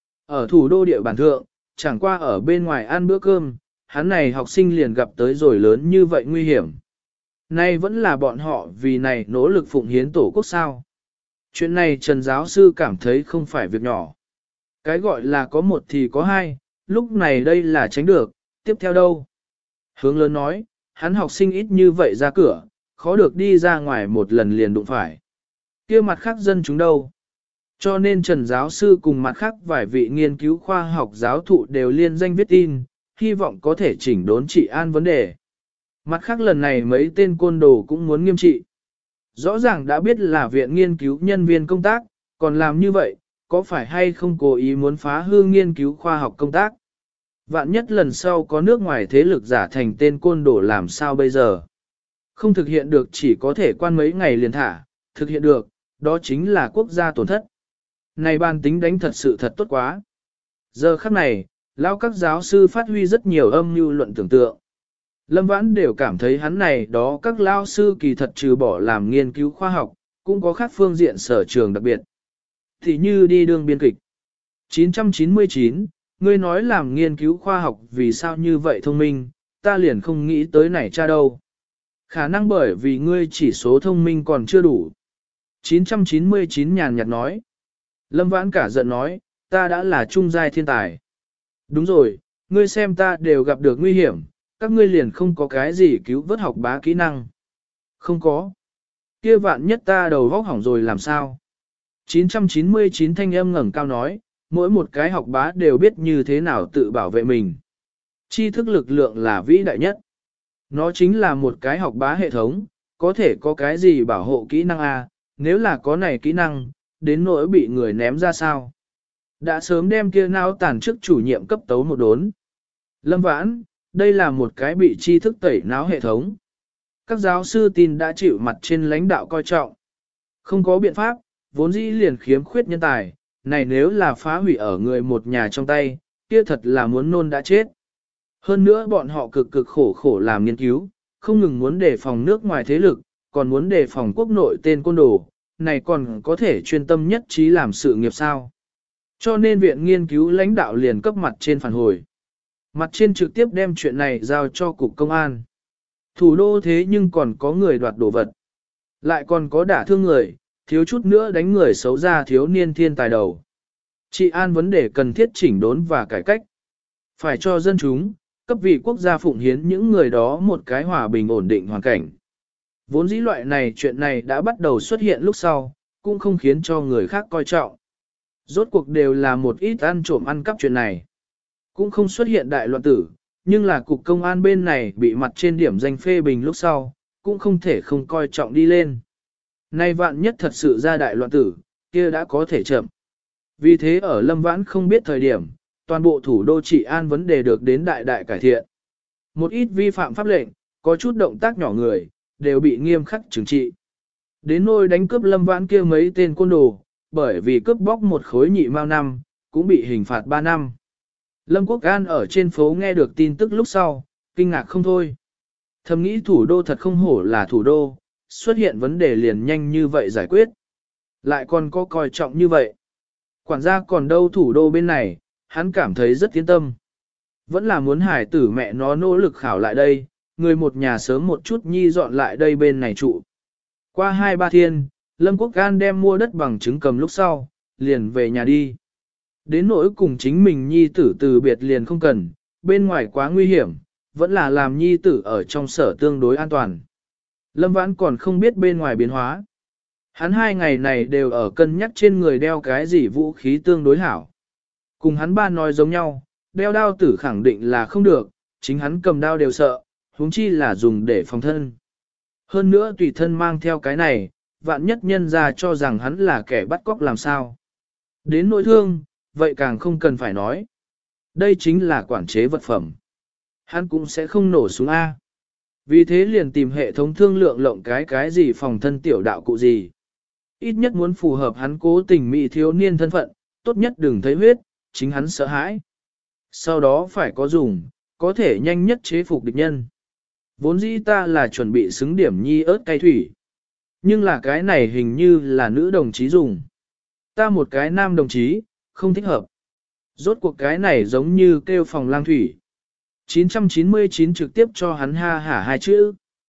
Ở thủ đô địa bản thượng, chẳng qua ở bên ngoài ăn bữa cơm, hắn này học sinh liền gặp tới rồi lớn như vậy nguy hiểm. Nay vẫn là bọn họ vì này nỗ lực phụng hiến tổ quốc sao. Chuyện này Trần giáo sư cảm thấy không phải việc nhỏ. Cái gọi là có một thì có hai, lúc này đây là tránh được, tiếp theo đâu? Hướng lớn nói, hắn học sinh ít như vậy ra cửa, khó được đi ra ngoài một lần liền đụng phải. Kia mặt khác dân chúng đâu? Cho nên Trần giáo sư cùng mặt khác vài vị nghiên cứu khoa học giáo thụ đều liên danh viết tin, hy vọng có thể chỉnh đốn trị an vấn đề. Mặt khác lần này mấy tên côn đồ cũng muốn nghiêm trị. Rõ ràng đã biết là viện nghiên cứu nhân viên công tác, còn làm như vậy, có phải hay không cố ý muốn phá hư nghiên cứu khoa học công tác? Vạn nhất lần sau có nước ngoài thế lực giả thành tên côn đồ làm sao bây giờ? Không thực hiện được chỉ có thể quan mấy ngày liền thả, thực hiện được, đó chính là quốc gia tổn thất. Này ban tính đánh thật sự thật tốt quá. Giờ khắc này, lão các giáo sư phát huy rất nhiều âm mưu luận tưởng tượng. Lâm Vãn đều cảm thấy hắn này đó các lao sư kỳ thật trừ bỏ làm nghiên cứu khoa học, cũng có khác phương diện sở trường đặc biệt. Thì như đi đương biên kịch. chín trăm chín mươi chín, ngươi nói làm nghiên cứu khoa học vì sao như vậy thông minh, ta liền không nghĩ tới này cha đâu. Khả năng bởi vì ngươi chỉ số thông minh còn chưa đủ. chín trăm chín mươi chín nhàn nhạt nói. Lâm Vãn cả giận nói, ta đã là trung giai thiên tài. Đúng rồi, ngươi xem ta đều gặp được nguy hiểm, các ngươi liền không có cái gì cứu vớt học bá kỹ năng. Không có. Kia vạn nhất ta đầu vóc hỏng rồi làm sao? chín trăm chín mươi chín thanh âm ngẩng cao nói, mỗi một cái học bá đều biết như thế nào tự bảo vệ mình. Tri thức lực lượng là vĩ đại nhất. Nó chính là một cái học bá hệ thống, có thể có cái gì bảo hộ kỹ năng A, nếu là có này kỹ năng, đến nỗi bị người ném ra sao. Đã sớm đem kia não tàn trước chủ nhiệm cấp tấu một đốn. Lâm Vãn, đây là một cái bị tri thức tẩy não hệ thống. Các giáo sư tin đã chịu mặt trên lãnh đạo coi trọng. Không có biện pháp, vốn dĩ liền khiếm khuyết nhân tài, này nếu là phá hủy ở người một nhà trong tay, kia thật là muốn nôn đã chết. Hơn nữa bọn họ cực cực khổ khổ làm nghiên cứu, không ngừng muốn đề phòng nước ngoài thế lực, còn muốn đề phòng quốc nội tên côn đồ, này còn có thể chuyên tâm nhất trí làm sự nghiệp sao. Cho nên viện nghiên cứu lãnh đạo liền cấp mặt trên phản hồi. Mặt trên trực tiếp đem chuyện này giao cho cục công an. Thủ đô thế nhưng còn có người đoạt đồ vật. Lại còn có đả thương người, thiếu chút nữa đánh người xấu ra thiếu niên thiên tài đầu. Trị an vấn đề cần thiết chỉnh đốn và cải cách. Phải cho dân chúng, cấp vị quốc gia phụng hiến những người đó một cái hòa bình ổn định hoàn cảnh. Vốn dĩ loại này chuyện này đã bắt đầu xuất hiện lúc sau, cũng không khiến cho người khác coi trọng. Rốt cuộc đều là một ít ăn trộm ăn cắp chuyện này. Cũng không xuất hiện đại loạn tử, nhưng là cục công an bên này bị mặt trên điểm danh phê bình lúc sau, cũng không thể không coi trọng đi lên. Nay vạn nhất thật sự ra đại loạn tử, kia đã có thể chậm. Vì thế ở Lâm Vãn không biết thời điểm, toàn bộ thủ đô trị an vấn đề được đến đại đại cải thiện. Một ít vi phạm pháp lệnh, có chút động tác nhỏ người, đều bị nghiêm khắc trừng trị. Đến nôi đánh cướp Lâm Vãn kia mấy tên côn đồ, bởi vì cướp bóc một khối nhị mao năm, cũng bị hình phạt ba năm. Lâm Quốc An ở trên phố nghe được tin tức lúc sau, kinh ngạc không thôi. Thầm nghĩ thủ đô thật không hổ là thủ đô, xuất hiện vấn đề liền nhanh như vậy giải quyết. Lại còn có coi trọng như vậy. Quản gia còn đâu thủ đô bên này, hắn cảm thấy rất tiến tâm. Vẫn là muốn hải tử mẹ nó nỗ lực khảo lại đây, người một nhà sớm một chút nhi dọn lại đây bên này trụ. Qua hai ba thiên, Lâm Quốc An đem mua đất bằng chứng cầm lúc sau, liền về nhà đi. Đến nỗi cùng chính mình nhi tử từ biệt liền không cần, bên ngoài quá nguy hiểm, vẫn là làm nhi tử ở trong sở tương đối an toàn. Lâm Vãn còn không biết bên ngoài biến hóa. Hắn hai ngày này đều ở cân nhắc trên người đeo cái gì vũ khí tương đối hảo. Cùng hắn ba nói giống nhau, đeo đao tử khẳng định là không được, chính hắn cầm đao đều sợ, huống chi là dùng để phòng thân. Hơn nữa tùy thân mang theo cái này, vạn nhất nhân ra cho rằng hắn là kẻ bắt cóc làm sao. Đến nỗi thương, vậy càng không cần phải nói. Đây chính là quản chế vật phẩm. Hắn cũng sẽ không nổ súng A. Vì thế liền tìm hệ thống thương lượng lộng cái cái gì phòng thân tiểu đạo cụ gì. Ít nhất muốn phù hợp hắn cố tình mỹ thiếu niên thân phận, tốt nhất đừng thấy huyết, chính hắn sợ hãi. Sau đó phải có dùng, có thể nhanh nhất chế phục địch nhân. Vốn dĩ ta là chuẩn bị xứng điểm nhi ớt cay thủy. Nhưng là cái này hình như là nữ đồng chí dùng. Ta một cái nam đồng chí, không thích hợp. Rốt cuộc cái này giống như kêu phòng lang thủy. chín trăm chín mươi chín trực tiếp cho hắn ha hả hai chữ.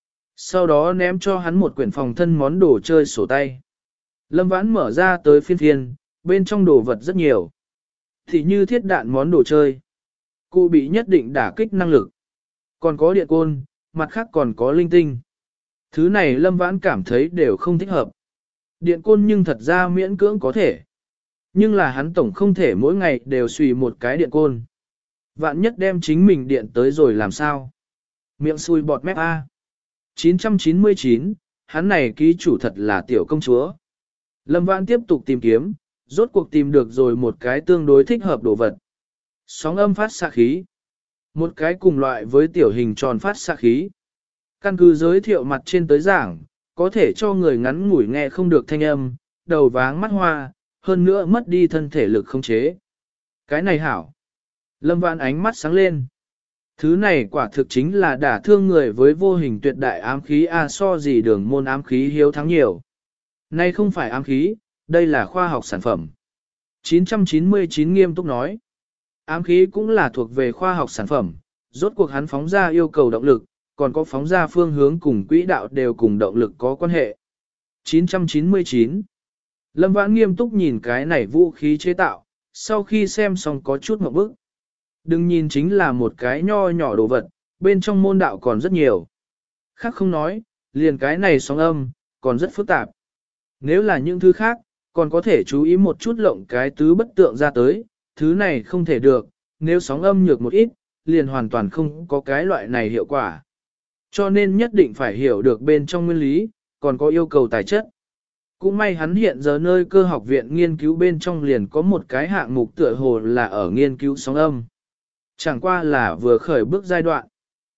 Sau đó ném cho hắn một quyển phòng thân món đồ chơi sổ tay. Lâm Vãn mở ra tới phiên phiên, bên trong đồ vật rất nhiều. Thì như thiết đạn món đồ chơi. Cụ bị nhất định đả kích năng lực. Còn có điện côn, mặt khác còn có linh tinh. Thứ này Lâm Vãn cảm thấy đều không thích hợp. Điện côn nhưng thật ra miễn cưỡng có thể. Nhưng là hắn tổng không thể mỗi ngày đều suy một cái điện côn. Vạn nhất đem chính mình điện tới rồi làm sao? Miệng xui bọt mép A. chín trăm chín mươi chín, hắn này ký chủ thật là tiểu công chúa. Lâm Vãn tiếp tục tìm kiếm, rốt cuộc tìm được rồi một cái tương đối thích hợp đồ vật. Sóng âm phát xạ khí. Một cái cùng loại với tiểu hình tròn phát xạ khí. Căn cứ giới thiệu mặt trên tới giảng, có thể cho người ngắn ngủi nghe không được thanh âm, đầu váng mắt hoa, hơn nữa mất đi thân thể lực không chế. Cái này hảo. Lâm Vãn ánh mắt sáng lên. Thứ này quả thực chính là đả thương người với vô hình tuyệt đại ám khí A so gì đường môn ám khí hiếu thắng nhiều. Nay không phải ám khí, đây là khoa học sản phẩm. chín trăm chín mươi chín nghiêm túc nói. Ám khí cũng là thuộc về khoa học sản phẩm, rốt cuộc hắn phóng ra yêu cầu động lực, còn có phóng ra phương hướng cùng quỹ đạo đều cùng động lực có quan hệ. chín trăm chín mươi chín. Lâm Vãn nghiêm túc nhìn cái này vũ khí chế tạo, sau khi xem xong có chút ngượng bức. Đừng nhìn chính là một cái nho nhỏ đồ vật, bên trong môn đạo còn rất nhiều. Khác không nói, liền cái này sóng âm, còn rất phức tạp. Nếu là những thứ khác, còn có thể chú ý một chút lộng cái tứ bất tượng ra tới, thứ này không thể được, nếu sóng âm nhược một ít, liền hoàn toàn không có cái loại này hiệu quả. Cho nên nhất định phải hiểu được bên trong nguyên lý, còn có yêu cầu tài chất. Cũng may hắn hiện giờ nơi cơ học viện nghiên cứu bên trong liền có một cái hạng mục tựa hồ là ở nghiên cứu sóng âm. Chẳng qua là vừa khởi bước giai đoạn.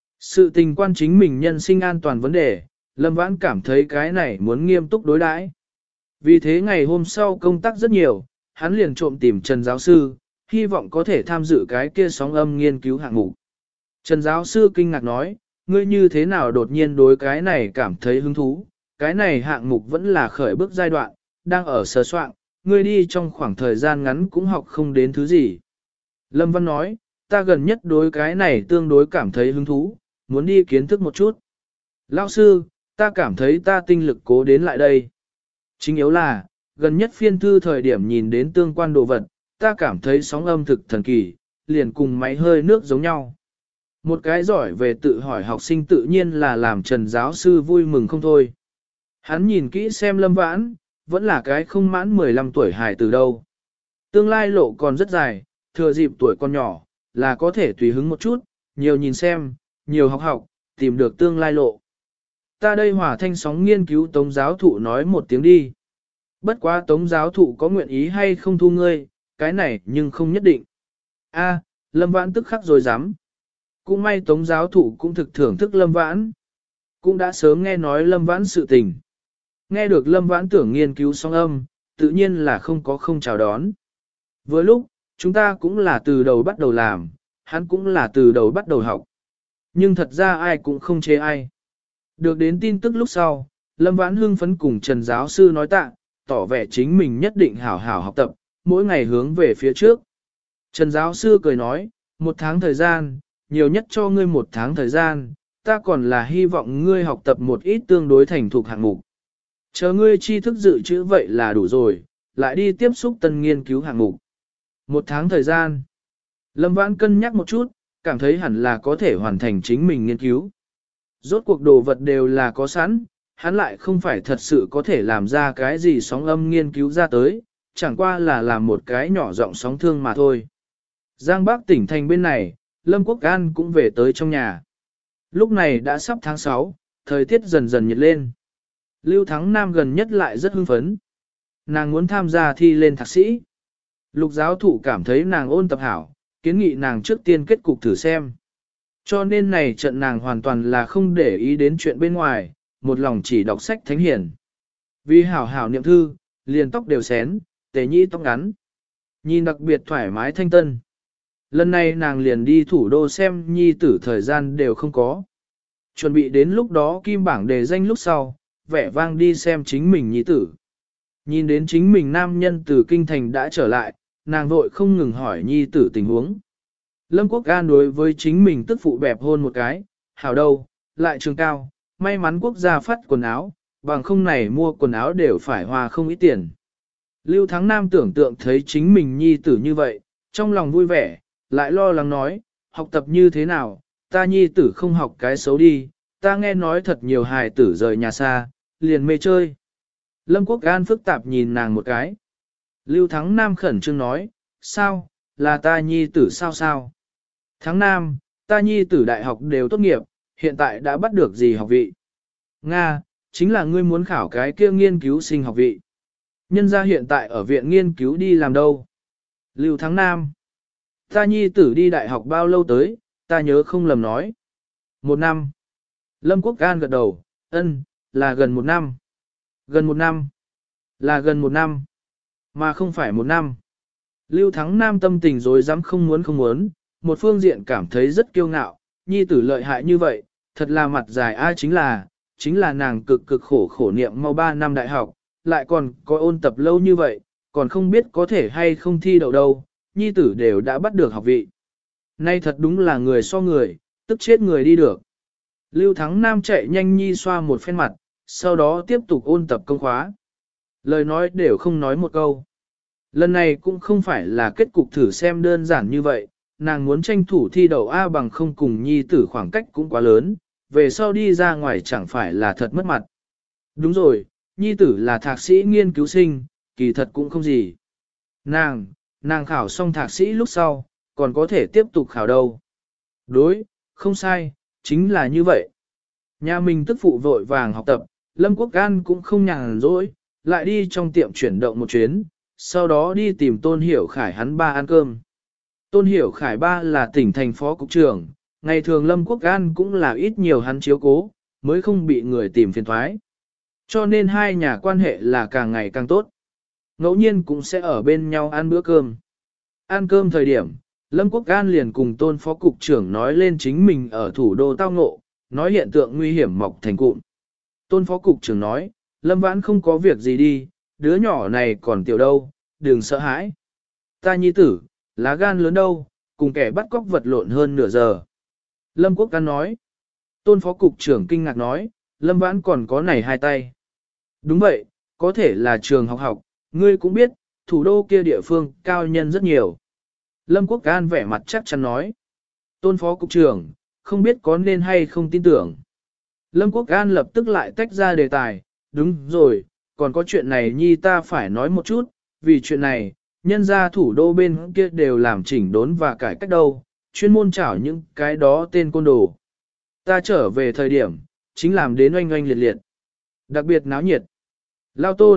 Sự tình quan chính mình nhân sinh an toàn vấn đề, Lâm Vãn cảm thấy cái này muốn nghiêm túc đối đãi. Vì thế ngày hôm sau công tác rất nhiều, hắn liền trộm tìm Trần giáo sư, hy vọng có thể tham dự cái kia sóng âm nghiên cứu hạng mục. Trần giáo sư kinh ngạc nói, ngươi như thế nào đột nhiên đối cái này cảm thấy hứng thú, cái này hạng mục vẫn là khởi bước giai đoạn, đang ở sơ soạn, ngươi đi trong khoảng thời gian ngắn cũng học không đến thứ gì. Lâm Văn nói, ta gần nhất đối cái này tương đối cảm thấy hứng thú, muốn đi kiến thức một chút. Lão sư, ta cảm thấy ta tinh lực cố đến lại đây. Chính yếu là, gần nhất phiên thư thời điểm nhìn đến tương quan đồ vật, ta cảm thấy sóng âm thực thần kỳ, liền cùng máy hơi nước giống nhau. Một cái giỏi về tự hỏi học sinh tự nhiên là làm Trần giáo sư vui mừng không thôi. Hắn nhìn kỹ xem Lâm Vãn, vẫn là cái không mãn mười lăm tuổi hài từ đâu. Tương lai lộ còn rất dài, thừa dịp tuổi còn nhỏ, là có thể tùy hứng một chút, nhiều nhìn xem, nhiều học học, tìm được tương lai lộ. Ta đây hỏa thanh sóng nghiên cứu tống giáo thụ nói một tiếng đi. Bất quá tống giáo thụ có nguyện ý hay không thu ngươi, cái này nhưng không nhất định. A, Lâm Vãn tức khắc rồi dám. Cũng may tống giáo thụ cũng thực thưởng thức Lâm Vãn. Cũng đã sớm nghe nói Lâm Vãn sự tình. Nghe được Lâm Vãn tưởng nghiên cứu song âm, tự nhiên là không có không chào đón. Vừa lúc, chúng ta cũng là từ đầu bắt đầu làm, hắn cũng là từ đầu bắt đầu học. Nhưng thật ra ai cũng không chê ai. Được đến tin tức lúc sau, Lâm Vãn hưng phấn cùng Trần giáo sư nói tạ, tỏ vẻ chính mình nhất định hảo hảo học tập, mỗi ngày hướng về phía trước. Trần giáo sư cười nói, một tháng thời gian, nhiều nhất cho ngươi một tháng thời gian, ta còn là hy vọng ngươi học tập một ít tương đối thành thục hạng mục. Chờ ngươi tri thức dự trữ vậy là đủ rồi, lại đi tiếp xúc tân nghiên cứu hạng mục. Một tháng thời gian. Lâm Vãn cân nhắc một chút, cảm thấy hẳn là có thể hoàn thành chính mình nghiên cứu. Rốt cuộc đồ vật đều là có sẵn, hắn lại không phải thật sự có thể làm ra cái gì sóng âm nghiên cứu ra tới, chẳng qua là làm một cái nhỏ giọng sóng thương mà thôi. Giang Bắc tỉnh thành bên này, Lâm Quốc An cũng về tới trong nhà. Lúc này đã sắp tháng sáu, thời tiết dần dần nhiệt lên. Lưu Thắng Nam gần nhất lại rất hưng phấn. Nàng muốn tham gia thi lên thạc sĩ. Lục giáo thụ cảm thấy nàng ôn tập hảo, kiến nghị nàng trước tiên kết cục thử xem. Cho nên này trận nàng hoàn toàn là không để ý đến chuyện bên ngoài, một lòng chỉ đọc sách thánh hiển. Vì hảo hảo niệm thư, liền tóc đều xén, tề nhĩ tóc ngắn. Nhìn đặc biệt thoải mái thanh tân. Lần này nàng liền đi thủ đô xem nhi tử thời gian đều không có. Chuẩn bị đến lúc đó kim bảng đề danh lúc sau, vẻ vang đi xem chính mình nhi tử. Nhìn đến chính mình nam nhân từ kinh thành đã trở lại, nàng vội không ngừng hỏi nhi tử tình huống. Lâm Quốc An đối với chính mình tức phụ bẹp hôn một cái, hảo đâu, lại trường cao, may mắn quốc gia phát quần áo, bằng không này mua quần áo đều phải hoa không ít tiền. Lưu Thắng Nam tưởng tượng thấy chính mình nhi tử như vậy, trong lòng vui vẻ, lại lo lắng nói, học tập như thế nào, ta nhi tử không học cái xấu đi, ta nghe nói thật nhiều hài tử rời nhà xa, liền mê chơi. Lâm Quốc An phức tạp nhìn nàng một cái. Lưu Thắng Nam khẩn trương nói, sao, là ta nhi tử sao sao? Thắng Nam, ta nhi tử đại học đều tốt nghiệp, hiện tại đã bắt được gì học vị? Nga, chính là ngươi muốn khảo cái kia nghiên cứu sinh học vị. Nhân gia hiện tại ở viện nghiên cứu đi làm đâu? Lưu Thắng Nam, ta nhi tử đi đại học bao lâu tới, ta nhớ không lầm nói. Một năm. Lâm Quốc An gật đầu, ân, là gần một năm. Gần một năm. Là gần một năm. Mà không phải một năm. Lưu Thắng Nam tâm tình rồi dám không muốn không muốn, một phương diện cảm thấy rất kiêu ngạo, nhi tử lợi hại như vậy, thật là mặt dài ai chính là, chính là nàng cực cực khổ khổ niệm mau ba năm đại học, lại còn có ôn tập lâu như vậy, còn không biết có thể hay không thi đậu đâu, nhi tử đều đã bắt được học vị. Nay thật đúng là người so người, tức chết người đi được. Lưu Thắng Nam chạy nhanh nhi xoa một phen mặt, sau đó tiếp tục ôn tập công khóa. Lời nói đều không nói một câu. Lần này cũng không phải là kết cục thử xem đơn giản như vậy, nàng muốn tranh thủ thi đậu A bằng không cùng nhi tử khoảng cách cũng quá lớn, về sau đi ra ngoài chẳng phải là thật mất mặt. Đúng rồi, nhi tử là thạc sĩ nghiên cứu sinh, kỳ thật cũng không gì. Nàng, nàng khảo xong thạc sĩ lúc sau, còn có thể tiếp tục khảo đâu. Đối, không sai, chính là như vậy. Nhà mình tức phụ vội vàng học tập, Lâm Quốc An cũng không nhàn rỗi, lại đi trong tiệm chuyển động một chuyến, sau đó đi tìm Tôn Hiểu Khải hắn ba ăn cơm. Tôn Hiểu Khải ba là tỉnh thành phó cục trưởng, ngày thường Lâm Quốc An cũng là ít nhiều hắn chiếu cố, mới không bị người tìm phiền thoái. Cho nên hai nhà quan hệ là càng ngày càng tốt. Ngẫu nhiên cũng sẽ ở bên nhau ăn bữa cơm. Ăn cơm thời điểm, Lâm Quốc An liền cùng Tôn phó cục trưởng nói lên chính mình ở thủ đô tao ngộ, nói hiện tượng nguy hiểm mọc thành cụm. Tôn phó cục trưởng nói, Lâm Vãn không có việc gì đi, đứa nhỏ này còn tiểu đâu, đừng sợ hãi. Ta nhi tử, lá gan lớn đâu, cùng kẻ bắt cóc vật lộn hơn nửa giờ. Lâm Quốc An nói. Tôn phó cục trưởng kinh ngạc nói, Lâm Vãn còn có này hai tay. Đúng vậy, có thể là trường học học, ngươi cũng biết, thủ đô kia địa phương cao nhân rất nhiều. Lâm Quốc An vẻ mặt chắc chắn nói. Tôn phó cục trưởng, không biết có nên hay không tin tưởng. Lâm Quốc An lập tức lại tách ra đề tài, đúng rồi, còn có chuyện này nhi ta phải nói một chút, vì chuyện này, nhân gia thủ đô bên kia đều làm chỉnh đốn và cải cách đâu, chuyên môn chảo những cái đó tên côn đồ. Ta trở về thời điểm, chính làm đến oanh oanh liệt liệt. Đặc biệt náo nhiệt. Lao Tôn,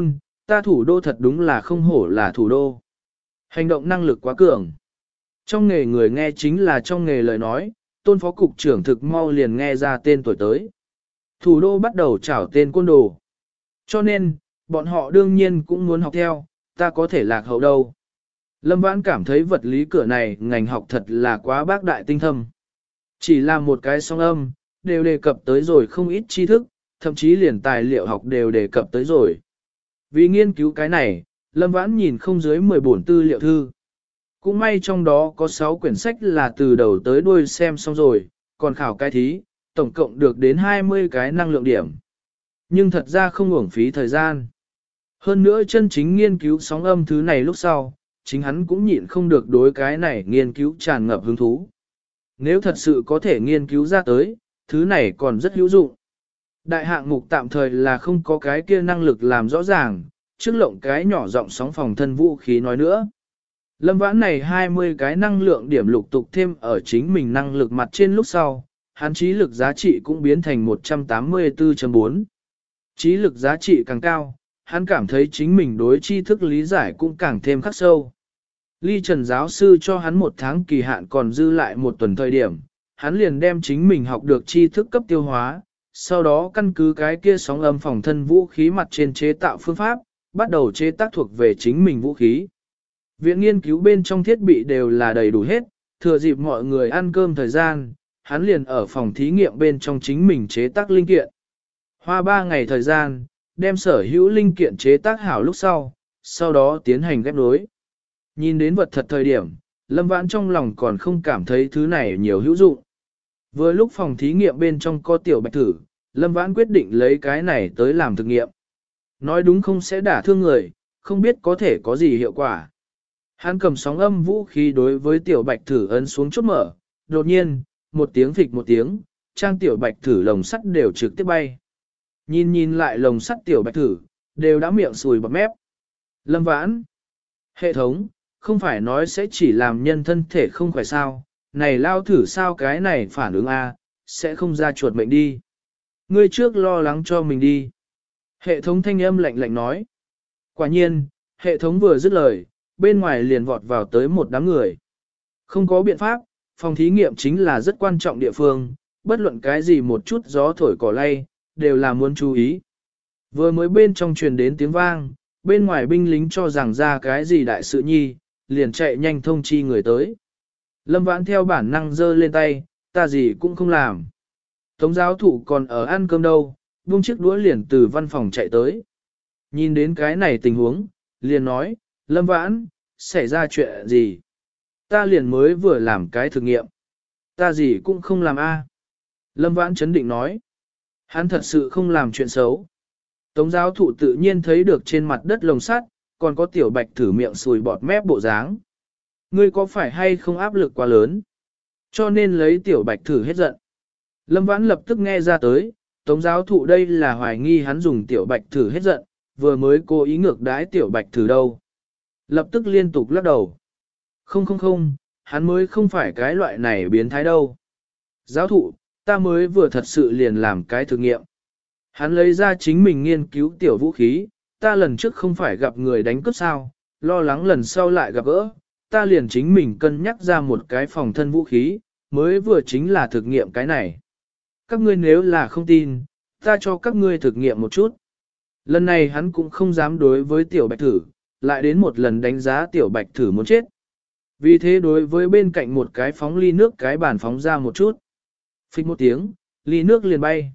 Ta thủ đô thật đúng là không hổ là thủ đô. Hành động năng lực quá cường. Trong nghề người nghe chính là trong nghề lời nói, tôn phó cục trưởng thực mau liền nghe ra tên tuổi tới. Thủ đô bắt đầu trảo tên côn đồ. Cho nên, bọn họ đương nhiên cũng muốn học theo, ta có thể lạc hậu đâu. Lâm Vãn cảm thấy vật lý cửa này ngành học thật là quá bác đại tinh thâm. Chỉ là một cái song âm, đều đề cập tới rồi không ít tri thức, thậm chí liền tài liệu học đều đề cập tới rồi. Vì nghiên cứu cái này, Lâm Vãn nhìn không dưới mười bổn tư liệu thư. Cũng may trong đó có sáu quyển sách là từ đầu tới đuôi xem xong rồi, còn khảo cái thí, tổng cộng được đến hai mươi cái năng lượng điểm. Nhưng thật ra không uổng phí thời gian. Hơn nữa chân chính nghiên cứu sóng âm thứ này lúc sau, chính hắn cũng nhịn không được đối cái này nghiên cứu tràn ngập hứng thú. Nếu thật sự có thể nghiên cứu ra tới, thứ này còn rất hữu dụng. Đại hạng mục tạm thời là không có cái kia năng lực làm rõ ràng, trước lộng cái nhỏ giọng sóng phòng thân vũ khí nói nữa. Lâm Vãn này hai mươi cái năng lượng điểm lục tục thêm ở chính mình năng lực mặt trên lúc sau, hắn trí lực giá trị cũng biến thành một trăm tám mươi tư chấm bốn. Trí lực giá trị càng cao, hắn cảm thấy chính mình đối tri thức lý giải cũng càng thêm khắc sâu. Ly Trần giáo sư cho hắn một tháng kỳ hạn còn dư lại một tuần thời điểm, hắn liền đem chính mình học được tri thức cấp tiêu hóa, sau đó căn cứ cái kia sóng âm phòng thân vũ khí mặt trên chế tạo phương pháp, bắt đầu chế tác thuộc về chính mình vũ khí. Viện nghiên cứu bên trong thiết bị đều là đầy đủ hết, thừa dịp mọi người ăn cơm thời gian, hắn liền ở phòng thí nghiệm bên trong chính mình chế tác linh kiện. Hoa ba ngày thời gian, đem sở hữu linh kiện chế tác hảo lúc sau, sau đó tiến hành ghép nối. Nhìn đến vật thật thời điểm, Lâm Vãn trong lòng còn không cảm thấy thứ này nhiều hữu dụng. Vừa lúc phòng thí nghiệm bên trong có tiểu bạch thử, Lâm Vãn quyết định lấy cái này tới làm thực nghiệm. Nói đúng không sẽ đả thương người, không biết có thể có gì hiệu quả. Hắn cầm sóng âm vũ khí đối với tiểu bạch thử ấn xuống chốt mở, đột nhiên, một tiếng phịch một tiếng, trang tiểu bạch thử lồng sắt đều trực tiếp bay. Nhìn nhìn lại lồng sắt tiểu bạch thử, đều đã miệng sùi bọt mép. Lâm Vãn, hệ thống, không phải nói sẽ chỉ làm nhân thân thể không khỏe sao, này lao thử sao cái này phản ứng A, sẽ không ra chuột mệnh đi. Ngươi trước lo lắng cho mình đi. Hệ thống thanh âm lạnh lạnh nói. Quả nhiên, hệ thống vừa dứt lời, bên ngoài liền vọt vào tới một đám người. Không có biện pháp, phòng thí nghiệm chính là rất quan trọng địa phương, bất luận cái gì một chút gió thổi cỏ lay, đều là muốn chú ý. Vừa mới bên trong truyền đến tiếng vang, bên ngoài binh lính cho rằng ra cái gì đại sự nhi, liền chạy nhanh thông chi người tới. Lâm Vãn theo bản năng giơ lên tay, ta gì cũng không làm. Tống giáo thụ còn ở ăn cơm đâu, buông chiếc đũa liền từ văn phòng chạy tới. Nhìn đến cái này tình huống, liền nói, Lâm Vãn, xảy ra chuyện gì? Ta liền mới vừa làm cái thử nghiệm. Ta gì cũng không làm a. Lâm Vãn chấn định nói, hắn thật sự không làm chuyện xấu. Tống giáo thụ tự nhiên thấy được trên mặt đất lồng sắt, còn có tiểu bạch thử miệng sùi bọt mép bộ dáng. Ngươi có phải hay không áp lực quá lớn? Cho nên lấy tiểu bạch thử hết giận. Lâm Vãn lập tức nghe ra tới, tống giáo thụ đây là hoài nghi hắn dùng tiểu bạch thử hết giận, vừa mới cố ý ngược đái tiểu bạch thử đâu. Lập tức liên tục lắc đầu. Không không không, hắn mới không phải cái loại này biến thái đâu. Giáo thụ, ta mới vừa thật sự liền làm cái thử nghiệm. Hắn lấy ra chính mình nghiên cứu tiểu vũ khí, ta lần trước không phải gặp người đánh cướp sao, lo lắng lần sau lại gặp gỡ, ta liền chính mình cân nhắc ra một cái phòng thân vũ khí, mới vừa chính là thực nghiệm cái này. Các ngươi nếu là không tin, ta cho các ngươi thực nghiệm một chút. Lần này hắn cũng không dám đối với tiểu bạch thử, lại đến một lần đánh giá tiểu bạch thử muốn chết. Vì thế đối với bên cạnh một cái phóng ly nước cái bàn phóng ra một chút. Phích một tiếng, ly nước liền bay.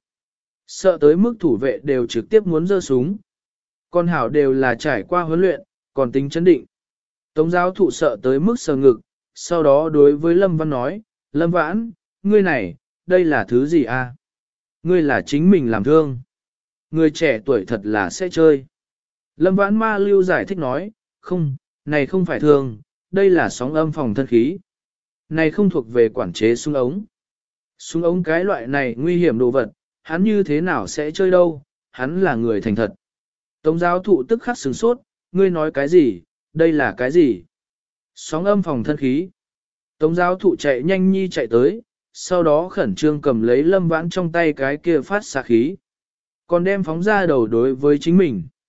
Sợ tới mức thủ vệ đều trực tiếp muốn giơ súng. Con hảo đều là trải qua huấn luyện, còn tính chấn định. Tống giáo thụ sợ tới mức sờ ngực, sau đó đối với Lâm Văn nói, Lâm Vãn, ngươi này, đây là thứ gì a? Ngươi là chính mình làm thương. Người trẻ tuổi thật là sẽ chơi. Lâm Vãn ma lưu giải thích nói, không, này không phải thương, đây là sóng âm phòng thân khí. Này không thuộc về quản chế súng ống. Súng ống cái loại này nguy hiểm đồ vật, hắn như thế nào sẽ chơi đâu, hắn là người thành thật. Tống giáo thụ tức khắc sửng sốt, ngươi nói cái gì, đây là cái gì? Sóng âm phòng thân khí. Tống giáo thụ chạy nhanh nhi chạy tới, sau đó khẩn trương cầm lấy Lâm Vãn trong tay cái kia phát xạ khí. Còn đem phóng ra đầu đối với chính mình.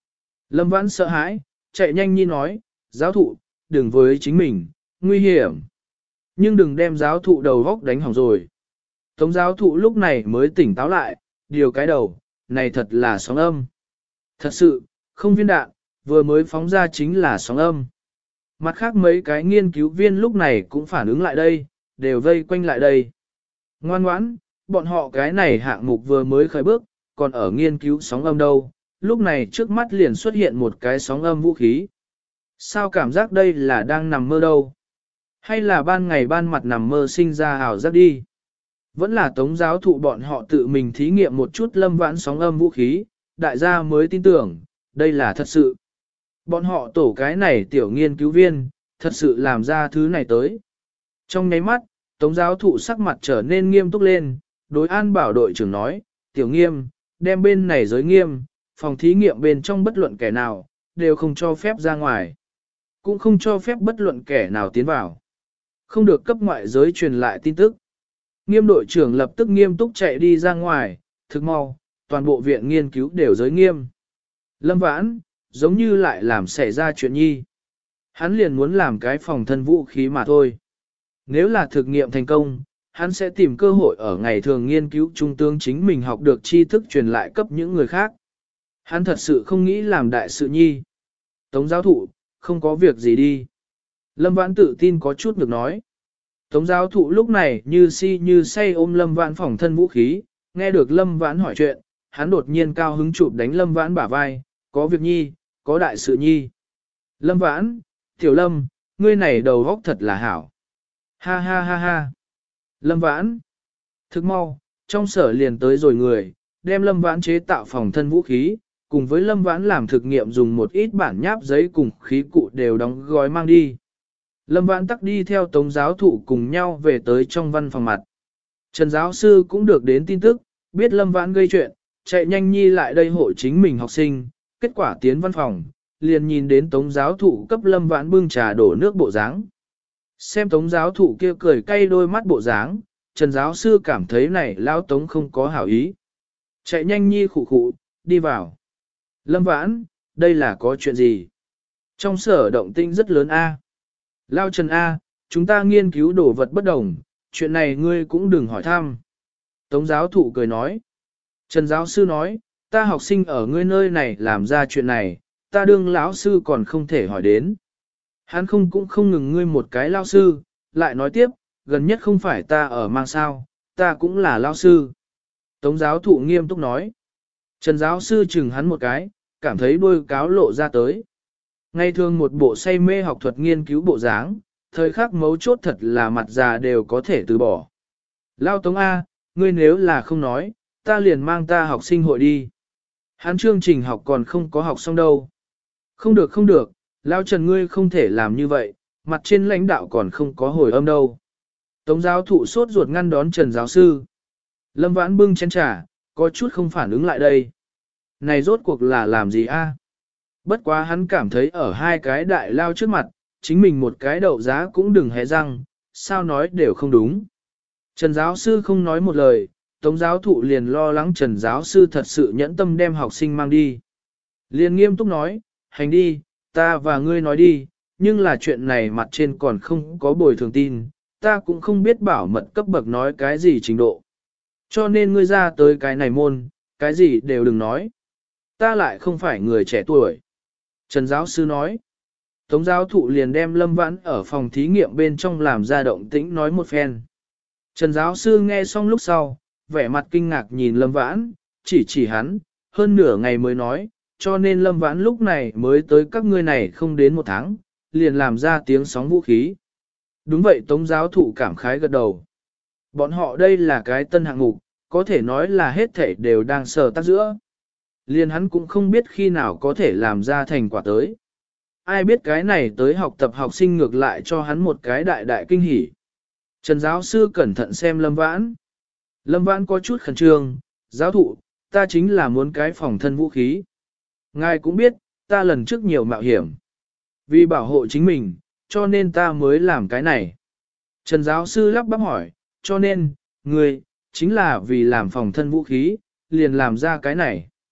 Lâm Vãn sợ hãi, chạy nhanh nhi nói, giáo thụ, đừng với chính mình, nguy hiểm. Nhưng đừng đem giáo thụ đầu góc đánh hỏng rồi. Tống giáo thụ lúc này mới tỉnh táo lại, điều cái đầu, này thật là sóng âm. Thật sự, không viên đạn, vừa mới phóng ra chính là sóng âm. Mặt khác mấy cái nghiên cứu viên lúc này cũng phản ứng lại đây, đều vây quanh lại đây. Ngoan ngoãn, bọn họ cái này hạng mục vừa mới khởi bước, còn ở nghiên cứu sóng âm đâu, lúc này trước mắt liền xuất hiện một cái sóng âm vũ khí. Sao cảm giác đây là đang nằm mơ đâu? Hay là ban ngày ban mặt nằm mơ sinh ra ảo giác đi? Vẫn là tống giáo thụ bọn họ tự mình thí nghiệm một chút Lâm Vãn sóng âm vũ khí, đại gia mới tin tưởng, đây là thật sự. Bọn họ tổ cái này tiểu nghiên cứu viên, thật sự làm ra thứ này tới. Trong nháy mắt, tống giáo thụ sắc mặt trở nên nghiêm túc lên, đối an bảo đội trưởng nói, tiểu nghiêm, đem bên này giới nghiêm, phòng thí nghiệm bên trong bất luận kẻ nào, đều không cho phép ra ngoài. Cũng không cho phép bất luận kẻ nào tiến vào. Không được cấp ngoại giới truyền lại tin tức. Nghiêm đội trưởng lập tức nghiêm túc chạy đi ra ngoài, thực mau, toàn bộ viện nghiên cứu đều giới nghiêm. Lâm Vãn, giống như lại làm xảy ra chuyện nhi. Hắn liền muốn làm cái phòng thân vũ khí mà thôi. Nếu là thực nghiệm thành công, hắn sẽ tìm cơ hội ở ngày thường nghiên cứu trung tướng chính mình học được tri thức truyền lại cấp những người khác. Hắn thật sự không nghĩ làm đại sự nhi. Tống giáo thụ, không có việc gì đi. Lâm Vãn tự tin có chút được nói. Tống giáo thụ lúc này như si như say ôm Lâm Vãn phòng thân vũ khí, nghe được Lâm Vãn hỏi chuyện, hắn đột nhiên cao hứng chụp đánh Lâm Vãn bả vai, có việc nhi, có đại sự nhi. Lâm Vãn, Tiểu Lâm, ngươi này đầu góc thật là hảo. Ha ha ha ha. Lâm Vãn. Thức mau, trong sở liền tới rồi người, đem Lâm Vãn chế tạo phòng thân vũ khí, cùng với Lâm Vãn làm thực nghiệm dùng một ít bản nháp giấy cùng khí cụ đều đóng gói mang đi. Lâm Vãn tắc đi theo tống giáo thụ cùng nhau về tới trong văn phòng mặt. Trần giáo sư cũng được đến tin tức, biết Lâm Vãn gây chuyện, chạy nhanh nhi lại đây hộ chính mình học sinh, kết quả tiến văn phòng, liền nhìn đến tống giáo thụ cấp Lâm Vãn bưng trà đổ nước bộ dáng. Xem tống giáo thụ kia cười cay đôi mắt bộ dáng, Trần giáo sư cảm thấy này lao tống không có hảo ý. Chạy nhanh nhi khụ khụ, đi vào. Lâm Vãn, đây là có chuyện gì? Trong sở động tinh rất lớn A. Lao Trần A, chúng ta nghiên cứu đồ vật bất đồng, chuyện này ngươi cũng đừng hỏi thăm. Tống giáo thụ cười nói. Trần giáo sư nói, ta học sinh ở ngươi nơi này làm ra chuyện này, ta đương lão sư còn không thể hỏi đến. Hắn không cũng không ngừng ngươi một cái lao sư, lại nói tiếp, gần nhất không phải ta ở mang sao, ta cũng là lao sư. Tống giáo thụ nghiêm túc nói. Trần giáo sư chừng hắn một cái, cảm thấy đôi cáo lộ ra tới. Ngày thường một bộ say mê học thuật nghiên cứu bộ dáng, thời khắc mấu chốt thật là mặt già đều có thể từ bỏ. Lao Tống A, ngươi nếu là không nói, ta liền mang ta học sinh hội đi. Hắn chương trình học còn không có học xong đâu. Không được không được, Lao Trần ngươi không thể làm như vậy, mặt trên lãnh đạo còn không có hồi âm đâu. Tống giáo thụ sốt ruột ngăn đón Trần giáo sư. Lâm Vãn bưng chén trà, có chút không phản ứng lại đây. Này rốt cuộc là làm gì a? Bất quá hắn cảm thấy ở hai cái đại lao trước mặt, chính mình một cái đậu giá cũng đừng hé răng, sao nói đều không đúng. Trần giáo sư không nói một lời, tống giáo thụ liền lo lắng Trần giáo sư thật sự nhẫn tâm đem học sinh mang đi. Liền nghiêm túc nói, hành đi, ta và ngươi nói đi, nhưng là chuyện này mặt trên còn không có bồi thường tin, ta cũng không biết bảo mật cấp bậc nói cái gì trình độ. Cho nên ngươi ra tới cái này môn, cái gì đều đừng nói. Ta lại không phải người trẻ tuổi. Trần giáo sư nói. Tống giáo thụ liền đem Lâm Vãn ở phòng thí nghiệm bên trong làm ra động tĩnh nói một phen. Trần giáo sư nghe xong lúc sau, vẻ mặt kinh ngạc nhìn Lâm Vãn, chỉ chỉ hắn, hơn nửa ngày mới nói, cho nên Lâm Vãn lúc này mới tới các ngươi này không đến một tháng, liền làm ra tiếng sóng vũ khí. Đúng vậy tống giáo thụ cảm khái gật đầu. Bọn họ đây là cái tân hạng mục, có thể nói là hết thể đều đang sờ tác giữa. Liền hắn cũng không biết khi nào có thể làm ra thành quả tới. Ai biết cái này tới học tập học sinh ngược lại cho hắn một cái đại đại kinh hỉ. Trần giáo sư cẩn thận xem Lâm Vãn. Lâm Vãn có chút khẩn trương, giáo thụ, ta chính là muốn cái phòng thân vũ khí. Ngài cũng biết, ta lần trước nhiều mạo hiểm. Vì bảo hộ chính mình, cho nên ta mới làm cái này. Trần giáo sư lắp bắp hỏi, cho nên, người, chính là vì làm phòng thân vũ khí, liền làm ra cái này.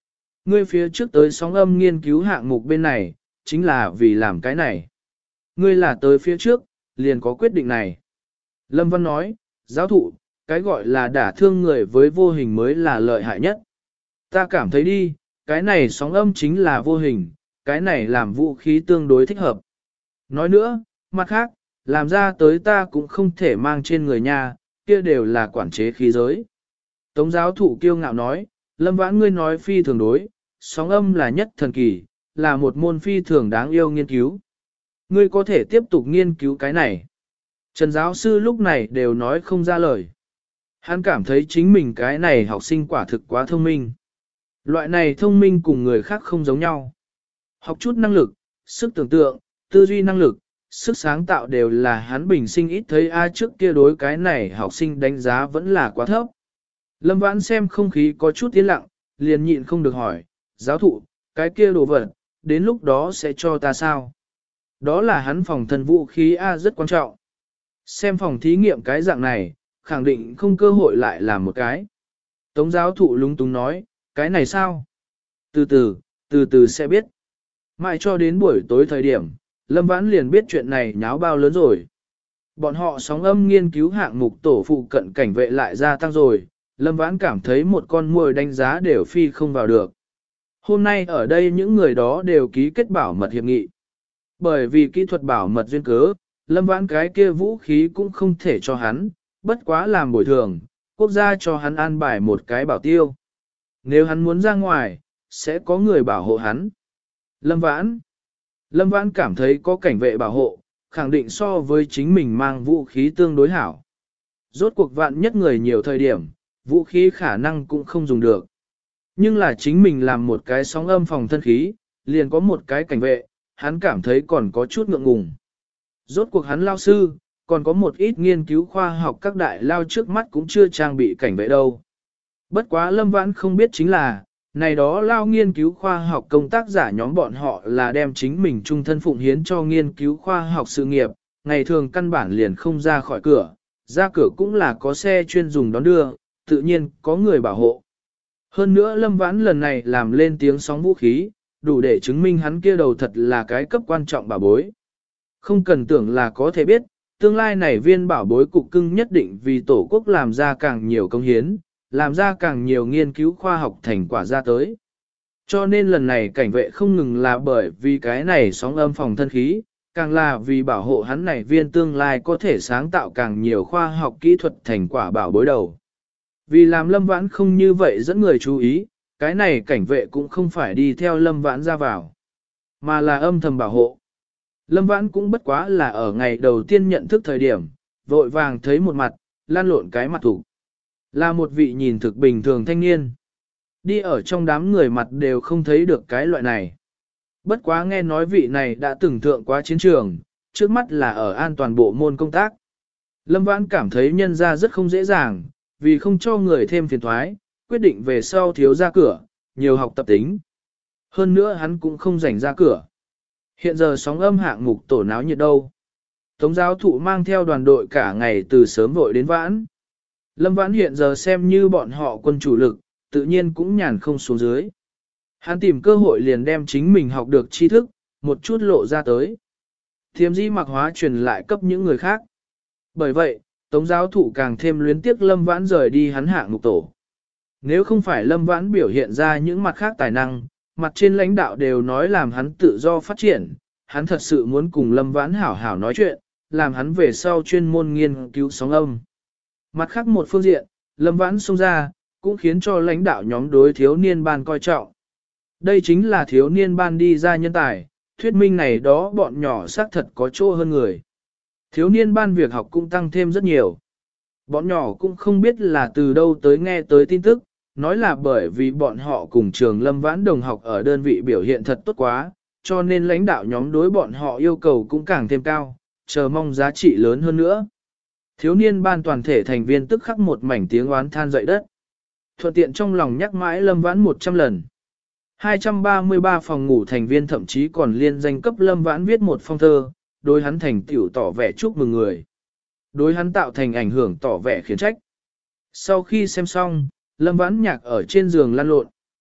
Ngươi phía trước tới sóng âm nghiên cứu hạng mục bên này, chính là vì làm cái này. Ngươi là tới phía trước, liền có quyết định này. Lâm Văn nói, giáo thụ, cái gọi là đả thương người với vô hình mới là lợi hại nhất. Ta cảm thấy đi, cái này sóng âm chính là vô hình, cái này làm vũ khí tương đối thích hợp. Nói nữa, mặt khác, làm ra tới ta cũng không thể mang trên người nhà, kia đều là quản chế khí giới. Tống giáo thụ kiêu ngạo nói, Lâm Vãn ngươi nói phi thường đối, sóng âm là nhất thần kỳ, là một môn phi thường đáng yêu nghiên cứu. Ngươi có thể tiếp tục nghiên cứu cái này. Trần giáo sư lúc này đều nói không ra lời. Hắn cảm thấy chính mình cái này học sinh quả thực quá thông minh. Loại này thông minh cùng người khác không giống nhau. Học chút năng lực, sức tưởng tượng, tư duy năng lực, sức sáng tạo đều là hắn bình sinh ít thấy ai trước kia đối cái này học sinh đánh giá vẫn là quá thấp. Lâm Vãn xem không khí có chút yên lặng, liền nhịn không được hỏi, giáo thụ, cái kia đồ vật, đến lúc đó sẽ cho ta sao? Đó là hắn phòng thân vũ khí A rất quan trọng. Xem phòng thí nghiệm cái dạng này, khẳng định không cơ hội lại làm một cái. Tống giáo thụ lúng túng nói, cái này sao? Từ từ, từ từ sẽ biết. Mãi cho đến buổi tối thời điểm, Lâm Vãn liền biết chuyện này nháo bao lớn rồi. Bọn họ sóng âm nghiên cứu hạng mục tổ phụ cận cảnh vệ lại gia tăng rồi, Lâm Vãn cảm thấy một con muồi đánh giá đều phi không vào được. Hôm nay ở đây những người đó đều ký kết bảo mật hiệp nghị. Bởi vì kỹ thuật bảo mật duyên cớ, Lâm Vãn cái kia vũ khí cũng không thể cho hắn, bất quá làm bồi thường, quốc gia cho hắn an bài một cái bảo tiêu. Nếu hắn muốn ra ngoài, sẽ có người bảo hộ hắn. Lâm Vãn Lâm Vãn cảm thấy có cảnh vệ bảo hộ, khẳng định so với chính mình mang vũ khí tương đối hảo. Rốt cuộc vạn nhất người nhiều thời điểm, vũ khí khả năng cũng không dùng được. Nhưng là chính mình làm một cái sóng âm phòng thân khí, liền có một cái cảnh vệ, hắn cảm thấy còn có chút ngượng ngùng. Rốt cuộc hắn lao sư, còn có một ít nghiên cứu khoa học các đại lao trước mắt cũng chưa trang bị cảnh vệ đâu. Bất quá Lâm Vãn không biết chính là, này đó lao nghiên cứu khoa học công tác giả nhóm bọn họ là đem chính mình trung thân phụng hiến cho nghiên cứu khoa học sự nghiệp, ngày thường căn bản liền không ra khỏi cửa, ra cửa cũng là có xe chuyên dùng đón đưa, tự nhiên có người bảo hộ. Hơn nữa Lâm Vãn lần này làm lên tiếng sóng vũ khí, đủ để chứng minh hắn kia đầu thật là cái cấp quan trọng bảo bối. Không cần tưởng là có thể biết, tương lai này viên bảo bối cục cưng nhất định vì tổ quốc làm ra càng nhiều công hiến, làm ra càng nhiều nghiên cứu khoa học thành quả ra tới. Cho nên lần này cảnh vệ không ngừng là bởi vì cái này sóng âm phòng thân khí, càng là vì bảo hộ hắn này viên tương lai có thể sáng tạo càng nhiều khoa học kỹ thuật thành quả bảo bối đầu. Vì làm Lâm Vãn không như vậy dẫn người chú ý, cái này cảnh vệ cũng không phải đi theo Lâm Vãn ra vào, mà là âm thầm bảo hộ. Lâm Vãn cũng bất quá là ở ngày đầu tiên nhận thức thời điểm, vội vàng thấy một mặt, lan lộn cái mặt thủ. Là một vị nhìn thực bình thường thanh niên. Đi ở trong đám người mặt đều không thấy được cái loại này. Bất quá nghe nói vị này đã từng thượng qua chiến trường, trước mắt là ở an toàn bộ môn công tác. Lâm Vãn cảm thấy nhân ra rất không dễ dàng, vì không cho người thêm phiền thoái, quyết định về sau thiếu ra cửa, nhiều học tập tính. Hơn nữa hắn cũng không rảnh ra cửa. Hiện giờ sóng âm hạng mục tổ náo nhiệt đâu. Tống giáo thụ mang theo đoàn đội cả ngày từ sớm vội đến vãn. Lâm Vãn hiện giờ xem như bọn họ quân chủ lực, tự nhiên cũng nhàn không xuống dưới. Hắn tìm cơ hội liền đem chính mình học được tri thức, một chút lộ ra tới. Thiếm di mặc hóa truyền lại cấp những người khác. Bởi vậy, Tống giáo thụ càng thêm luyến tiếc Lâm Vãn rời đi hắn hạng mục tổ. Nếu không phải Lâm Vãn biểu hiện ra những mặt khác tài năng, mặt trên lãnh đạo đều nói làm hắn tự do phát triển, hắn thật sự muốn cùng Lâm Vãn hảo hảo nói chuyện, làm hắn về sau chuyên môn nghiên cứu sóng âm. Mặt khác một phương diện, Lâm Vãn xông ra, cũng khiến cho lãnh đạo nhóm đối thiếu niên ban coi trọng. Đây chính là thiếu niên ban đi ra nhân tài, thuyết minh này đó bọn nhỏ xác thật có chỗ hơn người. Thiếu niên ban việc học cũng tăng thêm rất nhiều. Bọn nhỏ cũng không biết là từ đâu tới nghe tới tin tức, nói là bởi vì bọn họ cùng trường Lâm Vãn đồng học ở đơn vị biểu hiện thật tốt quá, cho nên lãnh đạo nhóm đối bọn họ yêu cầu cũng càng thêm cao, chờ mong giá trị lớn hơn nữa. Thiếu niên ban toàn thể thành viên tức khắc một mảnh tiếng oán than dậy đất. Thuận tiện trong lòng nhắc mãi Lâm Vãn một trăm lần. hai trăm ba mươi ba phòng ngủ thành viên thậm chí còn liên danh cấp Lâm Vãn viết một phong thơ, đối hắn thành tiểu tỏ vẻ chúc mừng người. Đối hắn tạo thành ảnh hưởng tỏ vẻ khiển trách. Sau khi xem xong, Lâm Vãn Nhạc ở trên giường lăn lộn.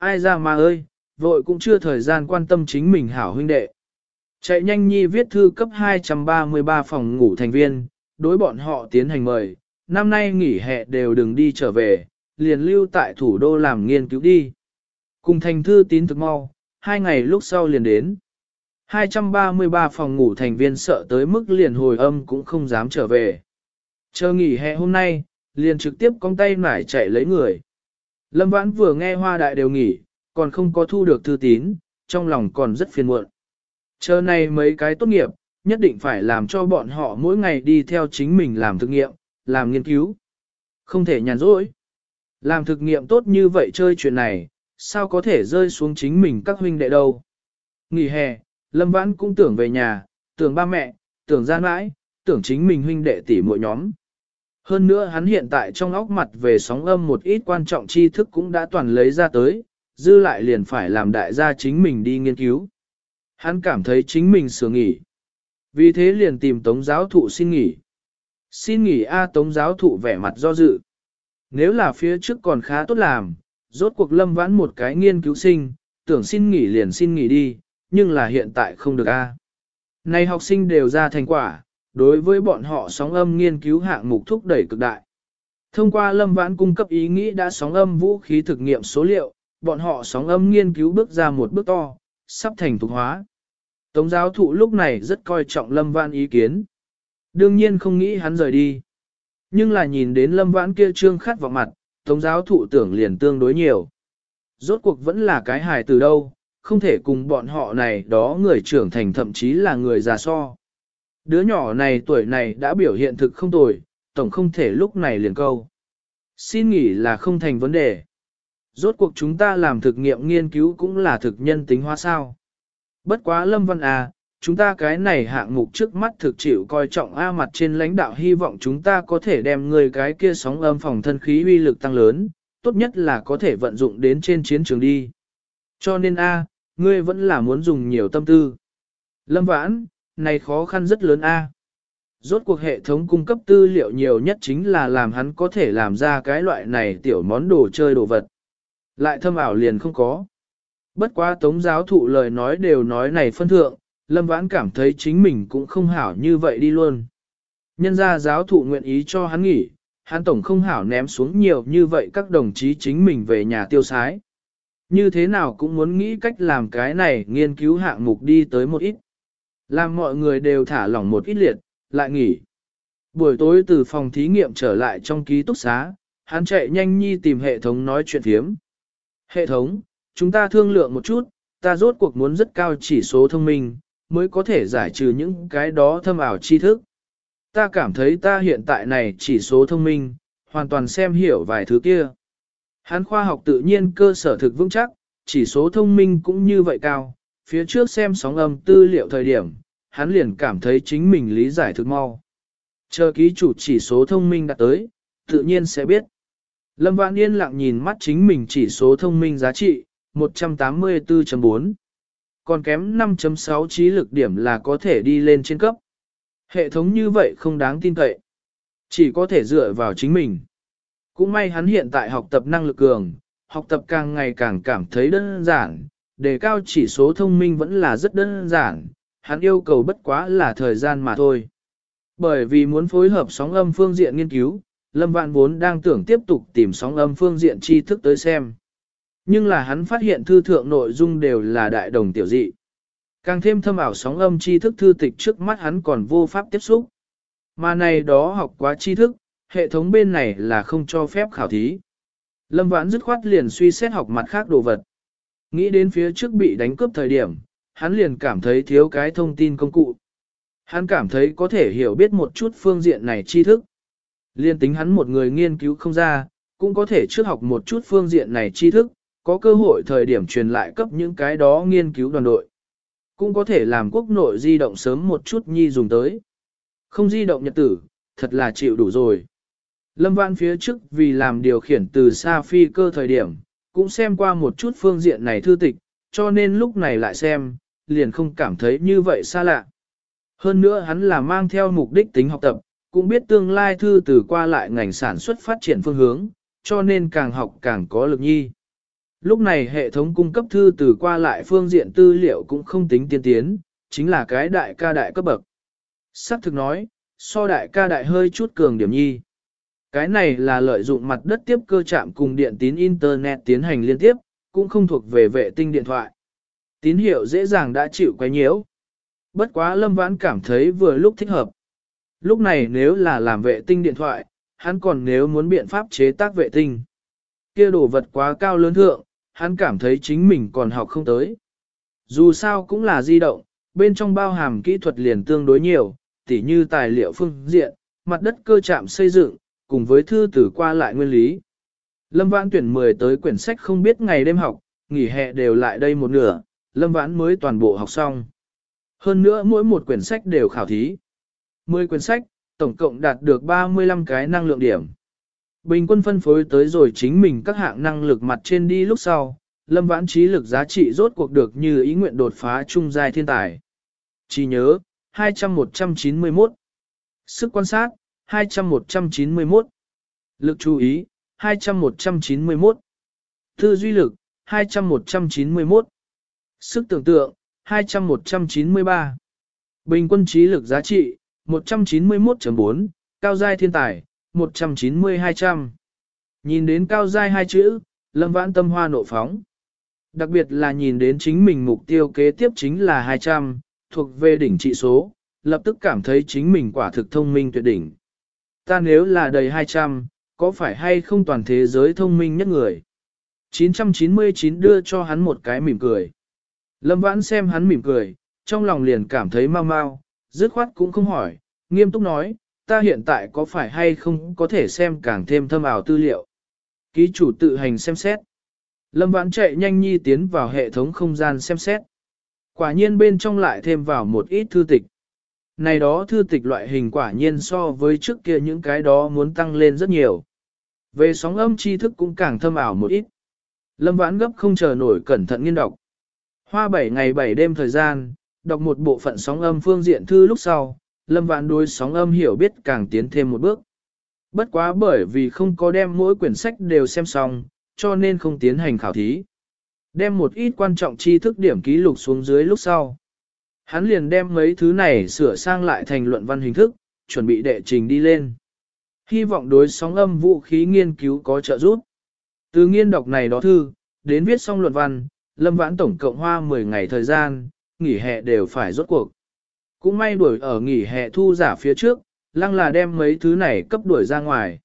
Ai ra mà ơi, vội cũng chưa thời gian quan tâm chính mình hảo huynh đệ. Chạy nhanh nhi viết thư cấp hai trăm ba mươi ba phòng ngủ thành viên, đối bọn họ tiến hành mời, năm nay nghỉ hè đều đừng đi trở về, liền lưu tại thủ đô làm nghiên cứu đi. Cùng thành thư tín thực mau, hai ngày lúc sau liền đến. hai trăm ba mươi ba phòng ngủ thành viên sợ tới mức liền hồi âm cũng không dám trở về. Chờ nghỉ hè hôm nay, liền trực tiếp cong tay nải chạy lấy người. Lâm Vãn vừa nghe Hoa Đại đều nghỉ, còn không có thu được thư tín, trong lòng còn rất phiền muộn. Chờ này mấy cái tốt nghiệp, nhất định phải làm cho bọn họ mỗi ngày đi theo chính mình làm thực nghiệm, làm nghiên cứu. Không thể nhàn rỗi. Làm thực nghiệm tốt như vậy chơi chuyện này, sao có thể rơi xuống chính mình các huynh đệ đâu. Nghỉ hè, Lâm Vãn cũng tưởng về nhà, tưởng ba mẹ, tưởng gian mãi, tưởng chính mình huynh đệ tỷ muội nhóm. Hơn nữa hắn hiện tại trong óc mặt về sóng âm một ít quan trọng tri thức cũng đã toàn lấy ra tới, dư lại liền phải làm đại gia chính mình đi nghiên cứu. Hắn cảm thấy chính mình sửa nghỉ. Vì thế liền tìm Tống giáo thụ xin nghỉ. Xin nghỉ A Tống giáo thụ vẻ mặt do dự. Nếu là phía trước còn khá tốt làm, rốt cuộc Lâm Vãn một cái nghiên cứu sinh, tưởng xin nghỉ liền xin nghỉ đi, nhưng là hiện tại không được A. Này học sinh đều ra thành quả, đối với bọn họ sóng âm nghiên cứu hạng mục thúc đẩy cực đại. Thông qua Lâm Vãn cung cấp ý nghĩ đã sóng âm vũ khí thực nghiệm số liệu, bọn họ sóng âm nghiên cứu bước ra một bước to, sắp thành thục hóa. Tống giáo thụ lúc này rất coi trọng Lâm Vãn ý kiến. Đương nhiên không nghĩ hắn rời đi. Nhưng là nhìn đến Lâm Vãn kia trương khát vào mặt, Tống giáo thụ tưởng liền tương đối nhiều. Rốt cuộc vẫn là cái hài từ đâu, không thể cùng bọn họ này đó người trưởng thành thậm chí là người già so. Đứa nhỏ này tuổi này đã biểu hiện thực không tồi, tổng không thể lúc này liền câu. Xin nghỉ là không thành vấn đề. Rốt cuộc chúng ta làm thực nghiệm nghiên cứu cũng là thực nhân tính hóa sao. Bất quá Lâm Văn à, chúng ta cái này hạng mục trước mắt thực chịu coi trọng A mặt trên lãnh đạo hy vọng chúng ta có thể đem người cái kia sóng âm phòng thân khí uy lực tăng lớn, tốt nhất là có thể vận dụng đến trên chiến trường đi. Cho nên A, ngươi vẫn là muốn dùng nhiều tâm tư. Lâm Vãn, này khó khăn rất lớn A. Rốt cuộc hệ thống cung cấp tư liệu nhiều nhất chính là làm hắn có thể làm ra cái loại này tiểu món đồ chơi đồ vật. Lại thâm ảo liền không có. Bất quá Tống giáo thụ lời nói đều nói này phân thượng, Lâm Vãn cảm thấy chính mình cũng không hảo như vậy đi luôn. Nhân ra giáo thụ nguyện ý cho hắn nghỉ, hắn tổng không hảo ném xuống nhiều như vậy các đồng chí chính mình về nhà tiêu sái. Như thế nào cũng muốn nghĩ cách làm cái này nghiên cứu hạng mục đi tới một ít. Làm mọi người đều thả lỏng một ít liệt, lại nghỉ. Buổi tối từ phòng thí nghiệm trở lại trong ký túc xá, hắn chạy nhanh nhi tìm hệ thống nói chuyện thiếm. Hệ thống, chúng ta thương lượng một chút, ta rốt cuộc muốn rất cao chỉ số thông minh, mới có thể giải trừ những cái đó thâm ảo tri thức. Ta cảm thấy ta hiện tại này chỉ số thông minh, hoàn toàn xem hiểu vài thứ kia. Hắn khoa học tự nhiên cơ sở thực vững chắc, chỉ số thông minh cũng như vậy cao, phía trước xem sóng âm tư liệu thời điểm, hắn liền cảm thấy chính mình lý giải thực mau. Chờ ký chủ chỉ số thông minh đã tới, tự nhiên sẽ biết. Lâm Vãn yên lặng nhìn mắt chính mình chỉ số thông minh giá trị, một trăm tám mươi tư chấm bốn. Còn kém năm chấm sáu trí lực điểm là có thể đi lên trên cấp. Hệ thống như vậy không đáng tin cậy. Chỉ có thể dựa vào chính mình. Cũng may hắn hiện tại học tập năng lực cường, học tập càng ngày càng cảm thấy đơn giản, đề cao chỉ số thông minh vẫn là rất đơn giản, hắn yêu cầu bất quá là thời gian mà thôi. Bởi vì muốn phối hợp sóng âm phương diện nghiên cứu, Lâm Vãn vốn đang tưởng tiếp tục tìm sóng âm phương diện tri thức tới xem. Nhưng là hắn phát hiện thư thượng nội dung đều là đại đồng tiểu dị. Càng thêm thâm ảo sóng âm tri thức thư tịch trước mắt hắn còn vô pháp tiếp xúc. Mà này đó học quá tri thức, hệ thống bên này là không cho phép khảo thí. Lâm Vãn dứt khoát liền suy xét học mặt khác đồ vật. Nghĩ đến phía trước bị đánh cướp thời điểm, hắn liền cảm thấy thiếu cái thông tin công cụ. Hắn cảm thấy có thể hiểu biết một chút phương diện này tri thức. Liên tính hắn một người nghiên cứu không ra, cũng có thể trước học một chút phương diện này tri thức, có cơ hội thời điểm truyền lại cấp những cái đó nghiên cứu đoàn đội. Cũng có thể làm quốc nội di động sớm một chút nhi dùng tới. Không di động nhật tử, thật là chịu đủ rồi. Lâm Vãn phía trước vì làm điều khiển từ xa phi cơ thời điểm, cũng xem qua một chút phương diện này thư tịch, cho nên lúc này lại xem, liền không cảm thấy như vậy xa lạ. Hơn nữa hắn là mang theo mục đích tính học tập, cũng biết tương lai thư từ qua lại ngành sản xuất phát triển phương hướng, cho nên càng học càng có lực nhi. Lúc này hệ thống cung cấp thư từ qua lại phương diện tư liệu cũng không tính tiên tiến, chính là cái đại ca đại cấp bậc. Sắc thực nói, so đại ca đại hơi chút cường điểm nhi. Cái này là lợi dụng mặt đất tiếp cơ chạm cùng điện tín Internet tiến hành liên tiếp, cũng không thuộc về vệ tinh điện thoại. Tín hiệu dễ dàng đã chịu quấy nhiễu. Bất quá Lâm Vãn cảm thấy vừa lúc thích hợp. Lúc này nếu là làm vệ tinh điện thoại, hắn còn nếu muốn biện pháp chế tác vệ tinh. Kia đồ vật quá cao lớn thượng, hắn cảm thấy chính mình còn học không tới. Dù sao cũng là di động, bên trong bao hàm kỹ thuật liền tương đối nhiều, tỉ như tài liệu phương diện, mặt đất cơ chạm xây dựng, cùng với thư tử qua lại nguyên lý. Lâm Vãn tuyển mười tới quyển sách không biết ngày đêm học, nghỉ hè đều lại đây một nửa, Lâm Vãn mới toàn bộ học xong. Hơn nữa mỗi một quyển sách đều khảo thí. mười quyển sách, tổng cộng đạt được ba mươi lăm cái năng lượng điểm. Bình quân phân phối tới rồi chính mình các hạng năng lực mặt trên đi lúc sau, Lâm Vãn trí lực giá trị rốt cuộc được như ý nguyện đột phá trung giai thiên tài. Chỉ nhớ, hai trăm một trăm chín mươi mốt. Sức quan sát, hai trăm một trăm chín mươi mốt. Lực chú ý, hai trăm một trăm chín mươi mốt. Tư duy lực, hai trăm một trăm chín mươi mốt. Sức tưởng tượng, hai trăm một trăm chín mươi ba. Bình quân trí lực giá trị, một trăm chín mươi mốt phẩy bốn, cao giai thiên tài, một trăm chín mươi hai trăm. Nhìn đến cao giai hai chữ, Lâm Vãn tâm hoa nộ phóng. Đặc biệt là nhìn đến chính mình mục tiêu kế tiếp chính là hai trăm, thuộc về đỉnh trị số, lập tức cảm thấy chính mình quả thực thông minh tuyệt đỉnh. Ta nếu là đầy hai trăm, có phải hay không toàn thế giới thông minh nhất người? chín trăm chín mươi chín đưa cho hắn một cái mỉm cười. Lâm Vãn xem hắn mỉm cười, trong lòng liền cảm thấy mau mau, dứt khoát cũng không hỏi, nghiêm túc nói, ta hiện tại có phải hay không có thể xem càng thêm thâm ảo tư liệu. Ký chủ tự hành xem xét. Lâm Vãn chạy nhanh nhi tiến vào hệ thống không gian xem xét. Quả nhiên bên trong lại thêm vào một ít thư tịch. Này đó thư tịch loại hình quả nhiên so với trước kia những cái đó muốn tăng lên rất nhiều. Về sóng âm tri thức cũng càng thâm ảo một ít. Lâm Vãn gấp không chờ nổi cẩn thận nghiên đọc. Hoa bảy ngày bảy đêm thời gian, đọc một bộ phận sóng âm phương diện thư lúc sau, Lâm Vãn đối sóng âm hiểu biết càng tiến thêm một bước. Bất quá bởi vì không có đem mỗi quyển sách đều xem xong, cho nên không tiến hành khảo thí. Đem một ít quan trọng tri thức điểm ký lục xuống dưới lúc sau. Hắn liền đem mấy thứ này sửa sang lại thành luận văn hình thức, chuẩn bị đệ trình đi lên. Hy vọng đối sóng âm vũ khí nghiên cứu có trợ giúp. Từ nghiên đọc này đó thư, đến viết xong luận văn, Lâm Vãn tổng cộng hoa mười ngày thời gian, nghỉ hè đều phải rốt cuộc. Cũng may đuổi ở nghỉ hè thu giả phía trước, lăng là đem mấy thứ này cấp đuổi ra ngoài.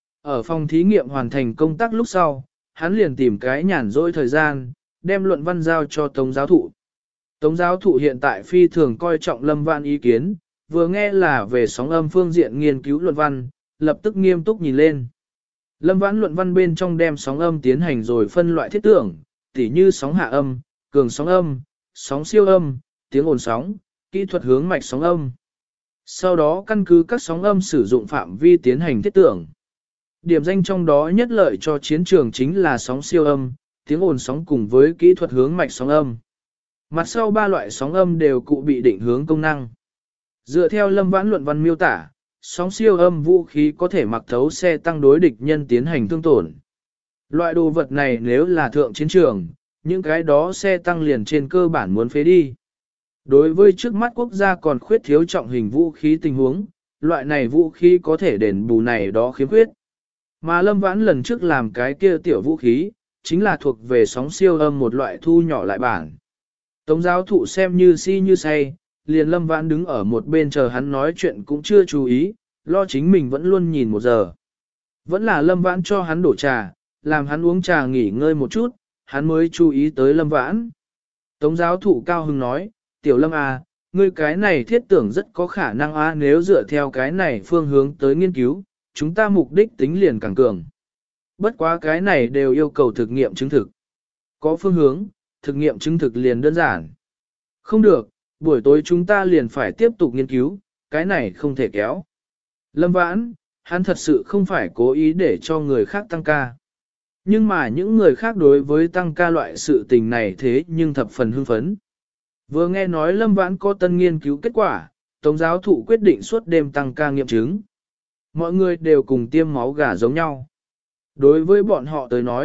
Ở phòng thí nghiệm hoàn thành công tác lúc sau, hắn liền tìm cái nhàn rỗi thời gian, đem luận văn giao cho Tống giáo thụ. Tống giáo thụ hiện tại phi thường coi trọng Lâm Vãn ý kiến, vừa nghe là về sóng âm phương diện nghiên cứu luận văn, lập tức nghiêm túc nhìn lên. Lâm Vãn luận văn bên trong đem sóng âm tiến hành rồi phân loại thiết tưởng, tỉ như sóng hạ âm, cường sóng âm, sóng siêu âm, tiếng ồn sóng, kỹ thuật hướng mạch sóng âm. Sau đó căn cứ các sóng âm sử dụng phạm vi tiến hành thiết tưởng. Điểm danh trong đó nhất lợi cho chiến trường chính là sóng siêu âm, tiếng ồn sóng cùng với kỹ thuật hướng mạch sóng âm. Mặt sau ba loại sóng âm đều cụ bị định hướng công năng. Dựa theo Lâm Vãn luận văn miêu tả, sóng siêu âm vũ khí có thể mặc thấu xe tăng đối địch nhân tiến hành thương tổn. Loại đồ vật này nếu là thượng chiến trường, những cái đó xe tăng liền trên cơ bản muốn phế đi. Đối với trước mắt quốc gia còn khuyết thiếu trọng hình vũ khí tình huống, loại này vũ khí có thể đền bù này đó khiếm khuyết. Mà Lâm Vãn lần trước làm cái kia tiểu vũ khí, chính là thuộc về sóng siêu âm một loại thu nhỏ lại bản. Tống giáo thụ xem như si như say, liền Lâm Vãn đứng ở một bên chờ hắn nói chuyện cũng chưa chú ý, lo chính mình vẫn luôn nhìn một giờ. Vẫn là Lâm Vãn cho hắn đổ trà, làm hắn uống trà nghỉ ngơi một chút, hắn mới chú ý tới Lâm Vãn. Tống giáo thụ cao hứng nói, tiểu Lâm à, ngươi cái này thiết tưởng rất có khả năng à, nếu dựa theo cái này phương hướng tới nghiên cứu, chúng ta mục đích tính liền càng cường. Bất quá cái này đều yêu cầu thực nghiệm chứng thực. Có phương hướng, thực nghiệm chứng thực liền đơn giản. Không được, buổi tối chúng ta liền phải tiếp tục nghiên cứu, cái này không thể kéo. Lâm Vãn, hắn thật sự không phải cố ý để cho người khác tăng ca. Nhưng mà những người khác đối với tăng ca loại sự tình này thế nhưng thập phần hưng phấn. Vừa nghe nói Lâm Vãn có tân nghiên cứu kết quả, Tống giáo thụ quyết định suốt đêm tăng ca nghiệm chứng. Mọi người đều cùng tiêm máu gà giống nhau. Đối với bọn họ tới nói,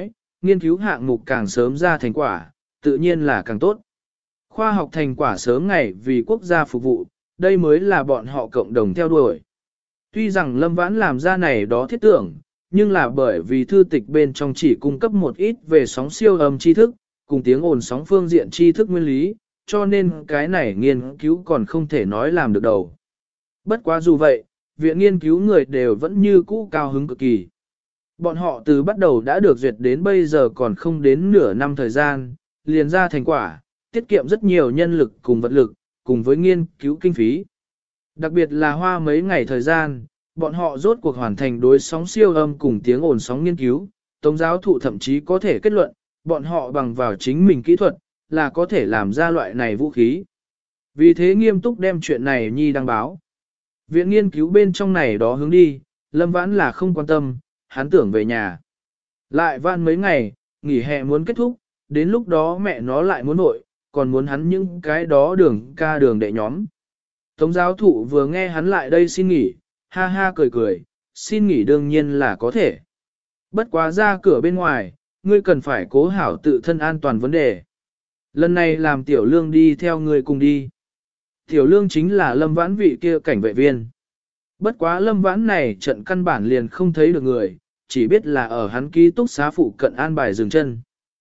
nghiên cứu hạng mục càng sớm ra thành quả, tự nhiên là càng tốt. Khoa học thành quả sớm ngày vì quốc gia phục vụ, đây mới là bọn họ cộng đồng theo đuổi. Tuy rằng Lâm Vãn làm ra này đó thiết tưởng, nhưng là bởi vì thư tịch bên trong chỉ cung cấp một ít về sóng siêu âm tri thức, cùng tiếng ồn sóng phương diện tri thức nguyên lý, cho nên cái này nghiên cứu còn không thể nói làm được đầu. Bất quá dù vậy, viện nghiên cứu người đều vẫn như cũ cao hứng cực kỳ. Bọn họ từ bắt đầu đã được duyệt đến bây giờ còn không đến nửa năm thời gian, liền ra thành quả, tiết kiệm rất nhiều nhân lực cùng vật lực, cùng với nghiên cứu kinh phí. Đặc biệt là hoa mấy ngày thời gian, bọn họ rốt cuộc hoàn thành đối sóng siêu âm cùng tiếng ồn sóng nghiên cứu, Tống giáo thụ thậm chí có thể kết luận, bọn họ bằng vào chính mình kỹ thuật, là có thể làm ra loại này vũ khí. Vì thế nghiêm túc đem chuyện này nhi đăng báo. Viện nghiên cứu bên trong này đó hướng đi, Lâm Vãn là không quan tâm, hắn tưởng về nhà. Lại van mấy ngày, nghỉ hè muốn kết thúc, đến lúc đó mẹ nó lại muốn nội, còn muốn hắn những cái đó đường ca đường đệ nhóm. Tống giáo thụ vừa nghe hắn lại đây xin nghỉ, ha ha cười cười, xin nghỉ đương nhiên là có thể. Bất quá ra cửa bên ngoài, ngươi cần phải cố hảo tự thân an toàn vấn đề. Lần này làm tiểu lương đi theo ngươi cùng đi. Tiểu lương chính là Lâm Vãn vị kia cảnh vệ viên. Bất quá Lâm Vãn này trận căn bản liền không thấy được người, chỉ biết là ở hắn ký túc xá phụ cận an bài dừng chân.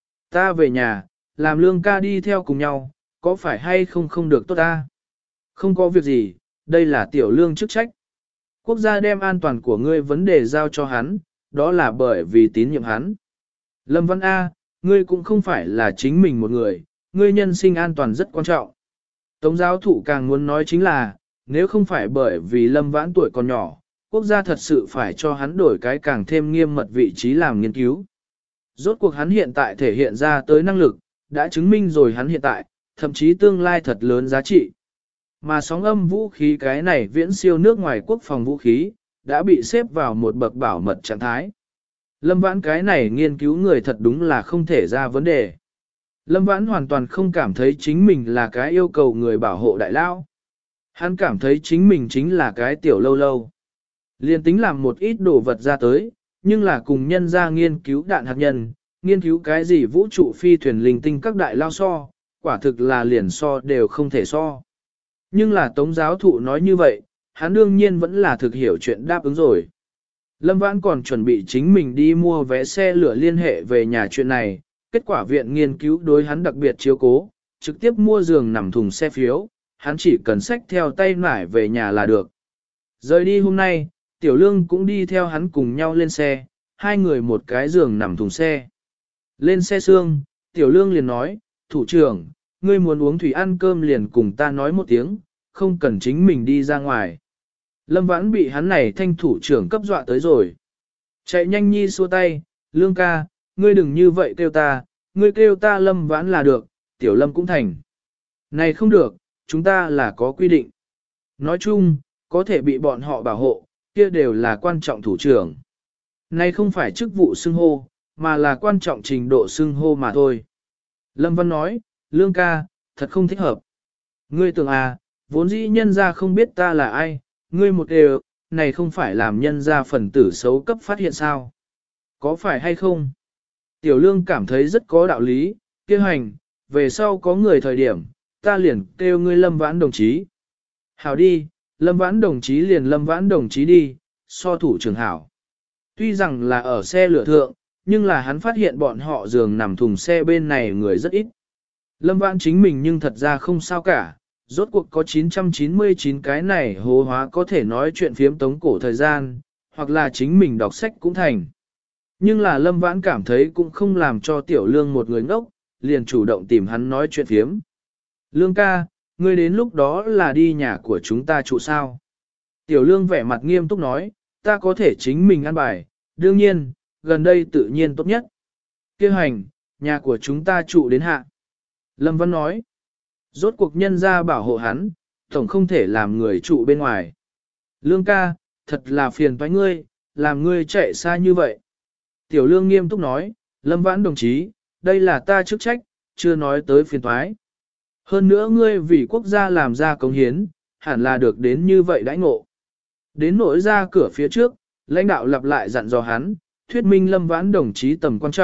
Ta về nhà, làm lương ca đi theo cùng nhau, có phải hay không không được tốt ta? Không có việc gì, đây là tiểu lương chức trách. Quốc gia đem an toàn của ngươi vấn đề giao cho hắn, đó là bởi vì tín nhiệm hắn. Lâm Văn A, ngươi cũng không phải là chính mình một người, ngươi nhân sinh an toàn rất quan trọng. Tống giáo thụ càng muốn nói chính là, nếu không phải bởi vì Lâm Vãn tuổi còn nhỏ, quốc gia thật sự phải cho hắn đổi cái càng thêm nghiêm mật vị trí làm nghiên cứu. Rốt cuộc hắn hiện tại thể hiện ra tới năng lực, đã chứng minh rồi hắn hiện tại, thậm chí tương lai thật lớn giá trị. Mà sóng âm vũ khí cái này viễn siêu nước ngoài quốc phòng vũ khí, đã bị xếp vào một bậc bảo mật trạng thái. Lâm Vãn cái này nghiên cứu người thật đúng là không thể ra vấn đề. Lâm Vãn hoàn toàn không cảm thấy chính mình là cái yêu cầu người bảo hộ đại lao. Hắn cảm thấy chính mình chính là cái tiểu lâu lâu. Liên tính làm một ít đồ vật ra tới, nhưng là cùng nhân ra nghiên cứu đạn hạt nhân, nghiên cứu cái gì vũ trụ phi thuyền linh tinh các đại lao so, quả thực là liền so đều không thể so. Nhưng là Tống giáo thụ nói như vậy, hắn đương nhiên vẫn là thực hiểu chuyện đáp ứng rồi. Lâm Vãn còn chuẩn bị chính mình đi mua vé xe lửa liên hệ về nhà chuyện này, kết quả viện nghiên cứu đối hắn đặc biệt chiếu cố, trực tiếp mua giường nằm thùng xe phiếu, hắn chỉ cần xách theo tay nải về nhà là được. Rời đi hôm nay, Tiểu Lương cũng đi theo hắn cùng nhau lên xe, hai người một cái giường nằm thùng xe. Lên xe xương, Tiểu Lương liền nói, thủ trưởng, ngươi muốn uống thủy ăn cơm liền cùng ta nói một tiếng, không cần chính mình đi ra ngoài. Lâm Vãn bị hắn này thanh thủ trưởng cấp dọa tới rồi. Chạy nhanh nhi xua tay, Lương ca, ngươi đừng như vậy kêu ta, ngươi kêu ta Lâm Vãn là được, Tiểu Lâm cũng thành. Này không được, chúng ta là có quy định. Nói chung, có thể bị bọn họ bảo hộ, kia đều là quan trọng thủ trưởng. Này không phải chức vụ xưng hô, mà là quan trọng trình độ xưng hô mà thôi. Lâm Văn nói, Lương ca, thật không thích hợp. Ngươi tưởng à, vốn dĩ nhân ra không biết ta là ai, ngươi một đều, này không phải làm nhân ra phần tử xấu cấp phát hiện sao. Có phải hay không? Tiểu Lương cảm thấy rất có đạo lý, kêu hành, về sau có người thời điểm, ta liền kêu ngươi Lâm Vãn đồng chí. Hảo đi, Lâm Vãn đồng chí liền Lâm Vãn đồng chí đi, so thủ trưởng hảo. Tuy rằng là ở xe lửa thượng, nhưng là hắn phát hiện bọn họ giường nằm thùng xe bên này người rất ít. Lâm Vãn chính mình nhưng thật ra không sao cả, rốt cuộc có chín trăm chín mươi chín cái này hố hóa có thể nói chuyện phiếm tống cổ thời gian, hoặc là chính mình đọc sách cũng thành. Nhưng là Lâm Vãn cảm thấy cũng không làm cho Tiểu Lương một người ngốc, liền chủ động tìm hắn nói chuyện phiếm. Lương ca, ngươi đến lúc đó là đi nhà của chúng ta trụ sao? Tiểu Lương vẻ mặt nghiêm túc nói, ta có thể chính mình ăn bài, đương nhiên, gần đây tự nhiên tốt nhất. Kêu hành, nhà của chúng ta trụ đến hạ. Lâm Văn nói, rốt cuộc nhân ra bảo hộ hắn, tổng không thể làm người trụ bên ngoài. Lương ca, thật là phiền toái ngươi, làm ngươi chạy xa như vậy. Tiểu Lương nghiêm túc nói, Lâm Vãn đồng chí, đây là ta chức trách, chưa nói tới phiền toái. Hơn nữa ngươi vì quốc gia làm ra cống hiến, hẳn là được đến như vậy đãi ngộ. Đến nỗi ra cửa phía trước, lãnh đạo lặp lại dặn dò hắn, thuyết minh Lâm Vãn đồng chí tầm quan trọng,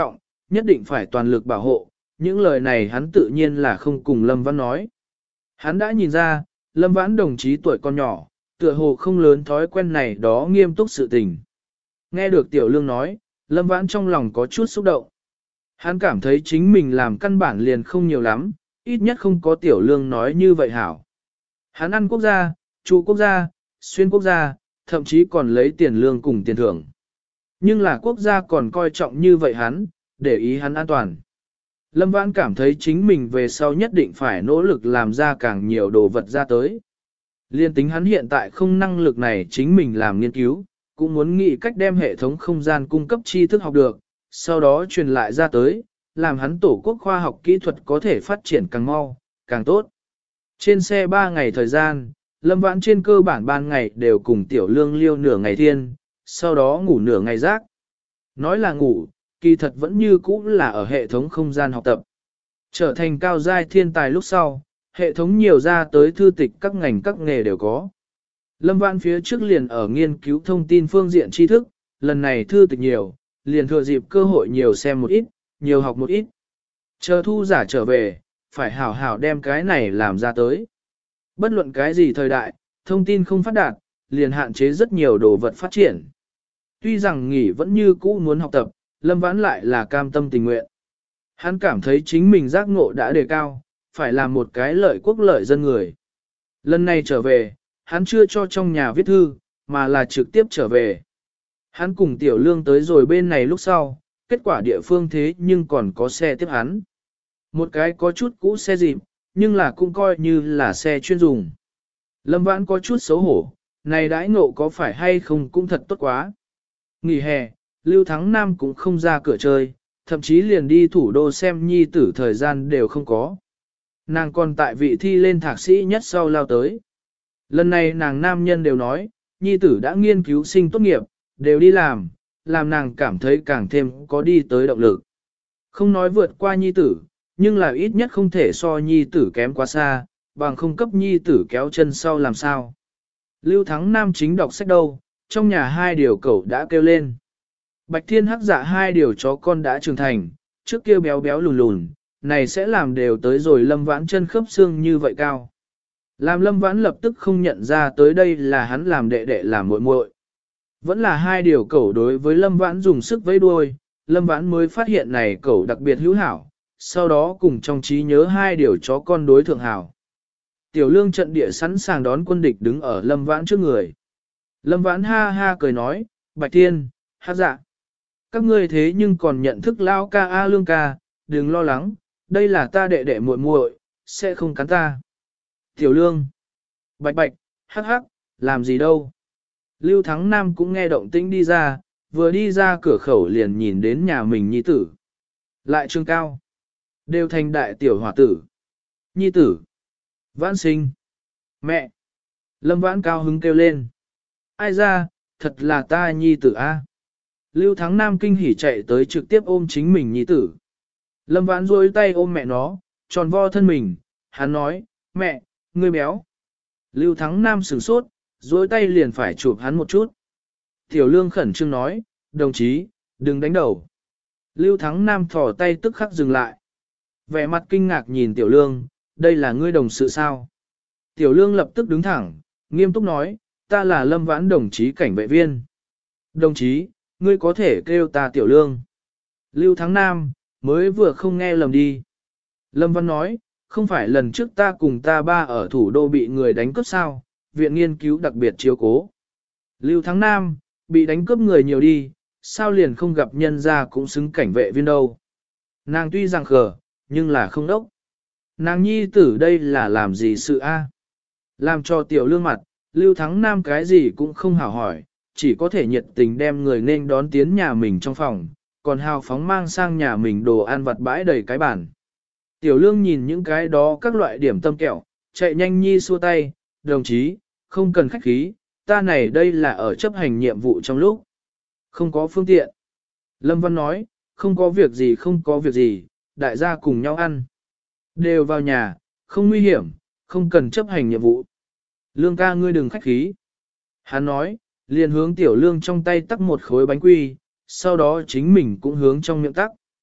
nhất định phải toàn lực bảo hộ, những lời này hắn tự nhiên là không cùng Lâm Vãn nói. Hắn đã nhìn ra, Lâm Vãn đồng chí tuổi còn nhỏ, tựa hồ không lớn thói quen này đó nghiêm túc sự tình. Nghe được Tiểu Lương nói, Lâm Vãn trong lòng có chút xúc động. Hắn cảm thấy chính mình làm căn bản liền không nhiều lắm, ít nhất không có Tiểu Lương nói như vậy hảo. Hắn ăn quốc gia, trụ quốc gia, xuyên quốc gia, thậm chí còn lấy tiền lương cùng tiền thưởng. Nhưng là quốc gia còn coi trọng như vậy hắn, để ý hắn an toàn. Lâm Vãn cảm thấy chính mình về sau nhất định phải nỗ lực làm ra càng nhiều đồ vật ra tới. Liên tính hắn hiện tại không năng lực này chính mình làm nghiên cứu, cũng muốn nghĩ cách đem hệ thống không gian cung cấp tri thức học được, sau đó truyền lại ra tới, làm hắn tổ quốc khoa học kỹ thuật có thể phát triển càng mau, càng tốt. Trên xe ba ngày thời gian, Lâm Vãn trên cơ bản ban ngày đều cùng Tiểu Lương liêu nửa ngày thiên, sau đó ngủ nửa ngày rác. Nói là ngủ, kỳ thật vẫn như cũ là ở hệ thống không gian học tập. Trở thành cao giai thiên tài lúc sau, hệ thống nhiều ra tới thư tịch các ngành các nghề đều có. Lâm Vãn phía trước liền ở nghiên cứu thông tin phương diện tri thức, lần này thư tịch nhiều, liền thừa dịp cơ hội nhiều xem một ít, nhiều học một ít. Chờ thu giả trở về, phải hảo hảo đem cái này làm ra tới. Bất luận cái gì thời đại, thông tin không phát đạt, liền hạn chế rất nhiều đồ vật phát triển. Tuy rằng nghỉ vẫn như cũ muốn học tập, Lâm Vãn lại là cam tâm tình nguyện. Hắn cảm thấy chính mình giác ngộ đã đề cao, phải làm một cái lợi quốc lợi dân người. Lần này trở về, hắn chưa cho trong nhà viết thư, mà là trực tiếp trở về. Hắn cùng Tiểu Lương tới rồi bên này lúc sau, kết quả địa phương thế nhưng còn có xe tiếp hắn. Một cái có chút cũ xe dịp, nhưng là cũng coi như là xe chuyên dùng. Lâm Vãn có chút xấu hổ, này đãi ngộ có phải hay không cũng thật tốt quá. Nghỉ hè, Lưu Thắng Nam cũng không ra cửa chơi, thậm chí liền đi thủ đô xem nhi tử thời gian đều không có. Nàng còn tại vị thi lên thạc sĩ nhất sau lao tới. Lần này nàng nam nhân đều nói, nhi tử đã nghiên cứu sinh tốt nghiệp, đều đi làm, làm nàng cảm thấy càng thêm có đi tới động lực. Không nói vượt qua nhi tử, nhưng là ít nhất không thể so nhi tử kém quá xa, bằng không cấp nhi tử kéo chân sau làm sao. Lưu Thắng Nam chính đọc sách đâu, trong nhà hai điều cẩu đã kêu lên. Bạch Thiên Hắc Dạ hai điều chó con đã trưởng thành, trước kia béo béo lùn lùn, này sẽ làm đều tới rồi Lâm Vãn chân khớp xương như vậy cao. Làm Lâm Vãn lập tức không nhận ra tới đây là hắn làm đệ đệ làm muội muội. Vẫn là hai điều cẩu đối với Lâm Vãn dùng sức vẫy đuôi, Lâm Vãn mới phát hiện này cẩu đặc biệt hữu hảo, sau đó cùng trong trí nhớ hai điều chó con đối thượng hảo. Tiểu Lương trận địa sẵn sàng đón quân địch đứng ở Lâm Vãn trước người. Lâm Vãn ha ha cười nói, Bạch Thiên, Hắc Dạ. Các ngươi thế nhưng còn nhận thức lao ca A Lương ca, đừng lo lắng, đây là ta đệ đệ muội muội, sẽ không cắn ta. Tiểu Lương, Bạch Bạch, Hắc Hắc, làm gì đâu. Lưu Thắng Nam cũng nghe động tĩnh đi ra, vừa đi ra cửa khẩu liền nhìn đến nhà mình nhi tử. Lại Trương Cao, đều thành đại tiểu hòa tử. Nhi tử, Vãn sinh, mẹ. Lâm Vãn cao hứng kêu lên. Ai ra, thật là ta nhi tử a. Lưu Thắng Nam kinh hỉ chạy tới trực tiếp ôm chính mình nhi tử. Lâm Vãn duỗi tay ôm mẹ nó, tròn vo thân mình, hắn nói, mẹ, ngươi béo. Lưu Thắng Nam sửng sốt, duỗi tay liền phải chụp hắn một chút. Tiểu Lương khẩn trương nói, đồng chí, đừng đánh đầu. Lưu Thắng Nam thò tay tức khắc dừng lại. Vẻ mặt kinh ngạc nhìn Tiểu Lương, đây là ngươi đồng sự sao? Tiểu Lương lập tức đứng thẳng, nghiêm túc nói, ta là Lâm Vãn đồng chí cảnh vệ viên. Đồng chí, ngươi có thể kêu ta Tiểu Lương. Lưu Thắng Nam, mới vừa không nghe lầm đi. Lâm Văn nói, không phải lần trước ta cùng ta ba ở thủ đô bị người đánh cướp sao, viện nghiên cứu đặc biệt chiếu cố. Lưu Thắng Nam, bị đánh cướp người nhiều đi, sao liền không gặp nhân ra cũng xứng cảnh vệ viên đâu. Nàng tuy rằng khờ, nhưng là không đốc. Nàng nhi tử đây là làm gì sự a? Làm cho Tiểu Lương mặt, Lưu Thắng Nam cái gì cũng không hảo hỏi, chỉ có thể nhiệt tình đem người nên đón tiến nhà mình trong phòng, còn hào phóng mang sang nhà mình đồ ăn vặt bãi đầy cái bàn. Tiểu Lương nhìn những cái đó các loại điểm tâm kẹo, chạy nhanh nhi xua tay, đồng chí, không cần khách khí, ta này đây là ở chấp hành nhiệm vụ trong lúc. Không có phương tiện. Lâm Văn nói, không có việc gì không có việc gì, đại gia cùng nhau ăn. Đều vào nhà, không nguy hiểm, không cần chấp hành nhiệm vụ. Lương ca ngươi đừng khách khí. Hắn nói, liền hướng Tiểu Lương trong tay tắc một khối bánh quy, sau đó chính mình cũng hướng trong miệng tắc.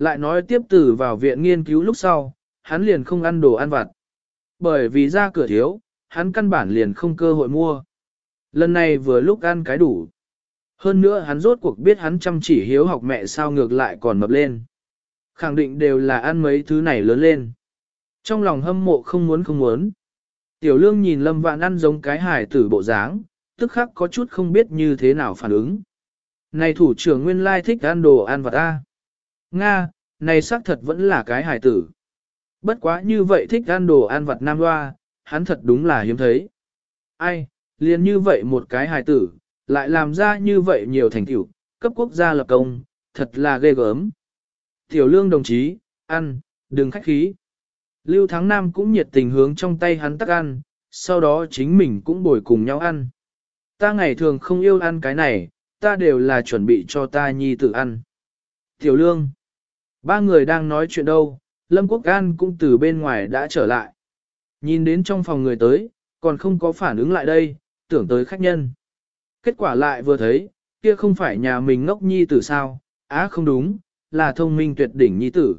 Lại nói tiếp từ vào viện nghiên cứu lúc sau, hắn liền không ăn đồ ăn vặt. Bởi vì ra cửa thiếu, hắn căn bản liền không cơ hội mua. Lần này vừa lúc ăn cái đủ. Hơn nữa hắn rốt cuộc biết hắn chăm chỉ hiếu học mẹ sao ngược lại còn mập lên. Khẳng định đều là ăn mấy thứ này lớn lên. Trong lòng hâm mộ không muốn không muốn. Tiểu lương nhìn Lâm Vãn ăn giống cái hài tử bộ dáng, tức khắc có chút không biết như thế nào phản ứng. Này thủ trưởng nguyên lai thích ăn đồ ăn vặt ta. Nga, này xác thật vẫn là cái hài tử. Bất quá như vậy thích ăn đồ ăn vặt nam hoa, hắn thật đúng là hiếm thấy. Ai, liền như vậy một cái hài tử, lại làm ra như vậy nhiều thành tựu, cấp quốc gia lập công, thật là ghê gớm. Tiểu lương đồng chí, ăn, đừng khách khí. Lưu Thắng Nam cũng nhiệt tình hướng trong tay hắn tắc ăn, sau đó chính mình cũng bồi cùng nhau ăn. Ta ngày thường không yêu ăn cái này, ta đều là chuẩn bị cho ta nhi tử ăn. Tiểu lương, ba người đang nói chuyện đâu, Lâm Quốc An cũng từ bên ngoài đã trở lại. Nhìn đến trong phòng người tới, còn không có phản ứng lại đây, tưởng tới khách nhân. Kết quả lại vừa thấy, kia không phải nhà mình ngốc nhi tử sao, á không đúng, là thông minh tuyệt đỉnh nhi tử.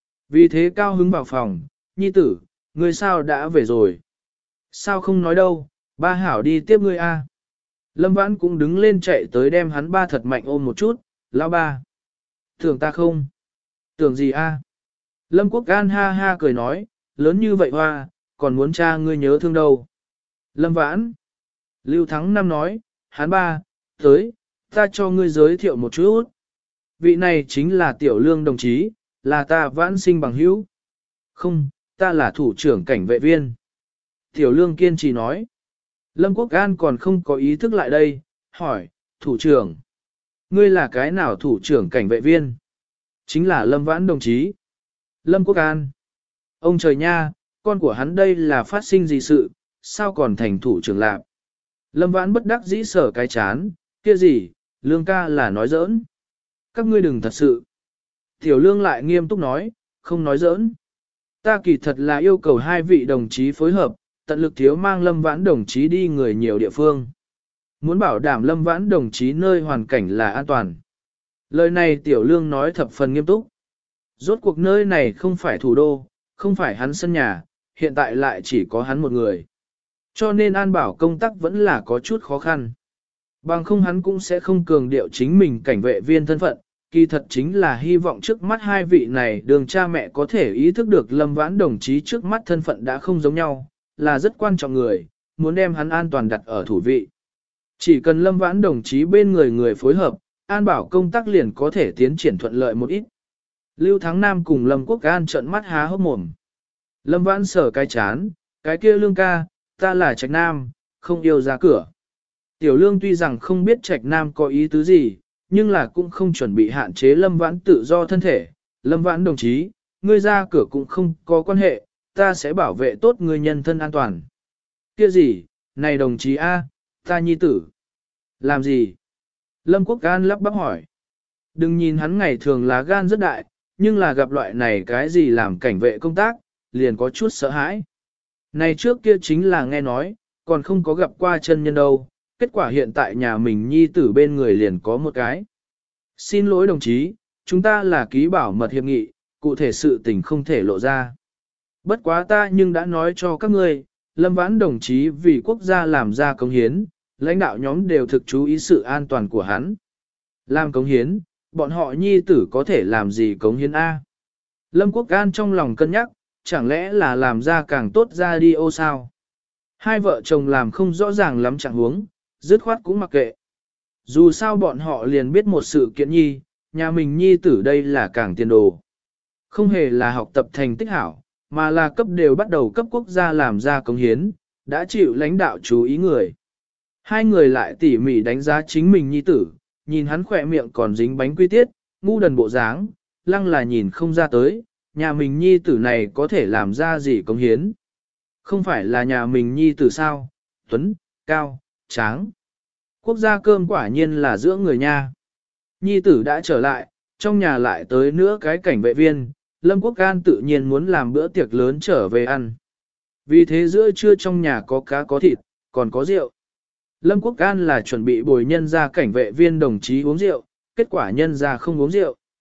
Vì thế cao hứng vào phòng, nhi tử, ngươi sao đã về rồi? Sao không nói đâu, ba hảo đi tiếp ngươi a. Lâm Vãn cũng đứng lên chạy tới đem hắn ba thật mạnh ôm một chút, lao ba. Tưởng ta không? Tưởng gì a? Lâm Quốc An ha ha cười nói, lớn như vậy hoa, còn muốn cha ngươi nhớ thương đâu. Lâm Vãn. Lưu Thắng Năm nói, hắn ba, tới, ta cho ngươi giới thiệu một chút. Vị này chính là Tiểu Lương đồng chí, là ta Vãn sinh bằng hữu. Không, ta là thủ trưởng cảnh vệ viên. Tiểu Lương kiên trì nói. Lâm Quốc An còn không có ý thức lại đây, hỏi, thủ trưởng. Ngươi là cái nào thủ trưởng cảnh vệ viên? Chính là Lâm Vãn đồng chí. Lâm Quốc An. Ông trời nha, con của hắn đây là phát sinh gì sự, sao còn thành thủ trưởng lạc? Lâm Vãn bất đắc dĩ sở cái chán, kia gì, Lương ca là nói giỡn. Các ngươi đừng thật sự. Tiểu Lương lại nghiêm túc nói, không nói giỡn. Ta kỳ thật là yêu cầu hai vị đồng chí phối hợp, tận lực thiếu mang Lâm Vãn đồng chí đi người nhiều địa phương. Muốn bảo đảm Lâm Vãn đồng chí nơi hoàn cảnh là an toàn. Lời này Tiểu Lương nói thập phần nghiêm túc. Rốt cuộc nơi này không phải thủ đô, không phải hắn sân nhà, hiện tại lại chỉ có hắn một người. Cho nên an bảo công tác vẫn là có chút khó khăn. Bằng không hắn cũng sẽ không cường điệu chính mình cảnh vệ viên thân phận, kỳ thật chính là hy vọng trước mắt hai vị này đường cha mẹ có thể ý thức được Lâm Vãn đồng chí trước mắt thân phận đã không giống nhau, là rất quan trọng người, muốn đem hắn an toàn đặt ở thủ vị. Chỉ cần Lâm Vãn đồng chí bên người người phối hợp, an bảo công tác liền có thể tiến triển thuận lợi một ít. Lưu Thắng Nam cùng Lâm Quốc An trợn mắt há hốc mồm. Lâm Vãn sở cái chán, cái kia Lương ca, ta là Trạch Nam, không yêu ra cửa. Tiểu Lương tuy rằng không biết Trạch Nam có ý tứ gì, nhưng là cũng không chuẩn bị hạn chế Lâm Vãn tự do thân thể. Lâm Vãn đồng chí, ngươi ra cửa cũng không có quan hệ, ta sẽ bảo vệ tốt ngươi nhân thân an toàn. Kia gì, này đồng chí A, ta nhi tử. Làm gì? Lâm Quốc An lắp bắp hỏi. Đừng nhìn hắn ngày thường là gan rất đại, nhưng là gặp loại này cái gì làm cảnh vệ công tác, liền có chút sợ hãi. Này trước kia chính là nghe nói, còn không có gặp qua chân nhân đâu, kết quả hiện tại nhà mình nhi tử bên người liền có một cái. Xin lỗi đồng chí, chúng ta là ký bảo mật hiệp nghị, cụ thể sự tình không thể lộ ra. Bất quá ta nhưng đã nói cho các ngươi, Lâm Vãn đồng chí vì quốc gia làm ra công hiến, lãnh đạo nhóm đều thực chú ý sự an toàn của hắn. Làm cống hiến, bọn họ nhi tử có thể làm gì cống hiến A. Lâm Quốc An trong lòng cân nhắc, chẳng lẽ là làm ra càng tốt ra đi ô sao? Hai vợ chồng làm không rõ ràng lắm chẳng huống, dứt khoát cũng mặc kệ. Dù sao bọn họ liền biết một sự kiện nhi, nhà mình nhi tử đây là càng tiền đồ. Không hề là học tập thành tích hảo, mà là cấp đều bắt đầu cấp quốc gia làm ra cống hiến, đã chịu lãnh đạo chú ý người. Hai người lại tỉ mỉ đánh giá chính mình nhi tử, nhìn hắn khỏe miệng còn dính bánh quy tiết, ngu đần bộ dáng, lăng là nhìn không ra tới, nhà mình nhi tử này có thể làm ra gì cống hiến. Không phải là nhà mình nhi tử sao, tuấn, cao, tráng. Quốc gia cơm quả nhiên là giữa người nha. Nhi tử đã trở lại, trong nhà lại tới nữa cái cảnh vệ viên, Lâm Quốc An tự nhiên muốn làm bữa tiệc lớn trở về ăn. Vì thế giữa trưa trong nhà có cá có thịt, còn có rượu. Lâm Quốc An là chuẩn bị bồi nhân ra cảnh vệ viên đồng chí uống rượu, kết quả nhân ra không uống rượu.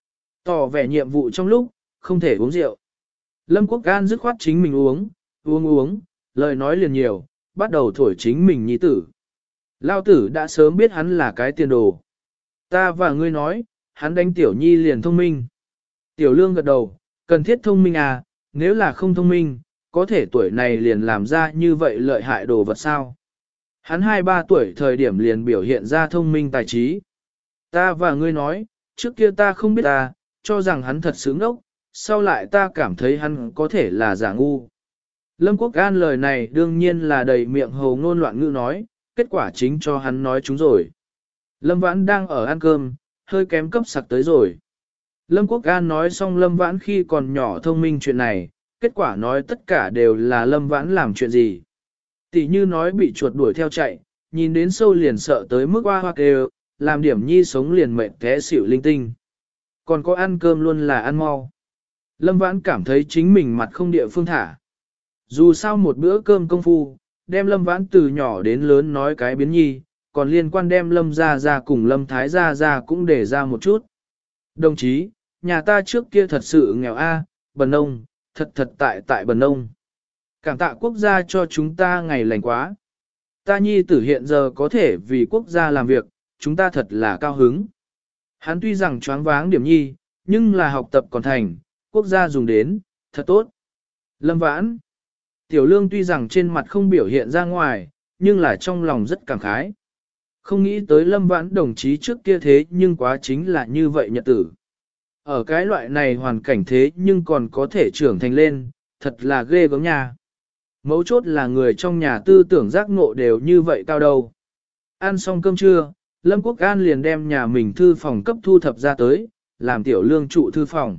Tỏ vẻ nhiệm vụ trong lúc, không thể uống rượu. Lâm Quốc An dứt khoát chính mình uống, uống uống, lời nói liền nhiều, bắt đầu thổi chính mình nhi tử. Lao tử đã sớm biết hắn là cái tiền đồ. Ta và ngươi nói, hắn đánh tiểu nhi liền thông minh. Tiểu lương gật đầu, cần thiết thông minh à, nếu là không thông minh, có thể tuổi này liền làm ra như vậy lợi hại đồ vật sao. Hắn hai ba tuổi thời điểm liền biểu hiện ra thông minh tài trí. Ta và ngươi nói, trước kia ta không biết ta, cho rằng hắn thật sướng ốc, sau lại ta cảm thấy hắn có thể là giả ngu. Lâm Quốc An lời này đương nhiên là đầy miệng hồ ngôn loạn ngữ nói, kết quả chính cho hắn nói chúng rồi. Lâm Vãn đang ở ăn cơm, hơi kém cấp sặc tới rồi. Lâm Quốc An nói xong Lâm Vãn khi còn nhỏ thông minh chuyện này, kết quả nói tất cả đều là Lâm Vãn làm chuyện gì. Tỷ như nói bị chuột đuổi theo chạy, nhìn đến sâu liền sợ tới mức hoa hoa kêu, làm điểm nhi sống liền mệt té xỉu linh tinh. Còn có ăn cơm luôn là ăn mau. Lâm Vãn cảm thấy chính mình mặt không địa phương thả. Dù sao một bữa cơm công phu, đem Lâm Vãn từ nhỏ đến lớn nói cái biến nhi, còn liên quan đem Lâm ra ra cùng Lâm Thái ra ra cũng để ra một chút. Đồng chí, nhà ta trước kia thật sự nghèo a, bần nông, thật thật tại tại bần nông. Cảm tạ quốc gia cho chúng ta ngày lành quá. Ta nhi tử hiện giờ có thể vì quốc gia làm việc, chúng ta thật là cao hứng. Hắn tuy rằng choáng váng điểm nhi, nhưng là học tập còn thành, quốc gia dùng đến, thật tốt. Lâm Vãn. Tiểu Lương tuy rằng trên mặt không biểu hiện ra ngoài, nhưng là trong lòng rất cảm khái. Không nghĩ tới Lâm Vãn đồng chí trước kia thế nhưng quá chính là như vậy nhật tử. Ở cái loại này hoàn cảnh thế nhưng còn có thể trưởng thành lên, thật là ghê gớm nha. Mấu chốt là người trong nhà tư tưởng giác ngộ đều như vậy cao đâu. Ăn xong cơm trưa, Lâm Quốc An liền đem nhà mình thư phòng cấp thu thập ra tới, làm Tiểu Lương trụ thư phòng.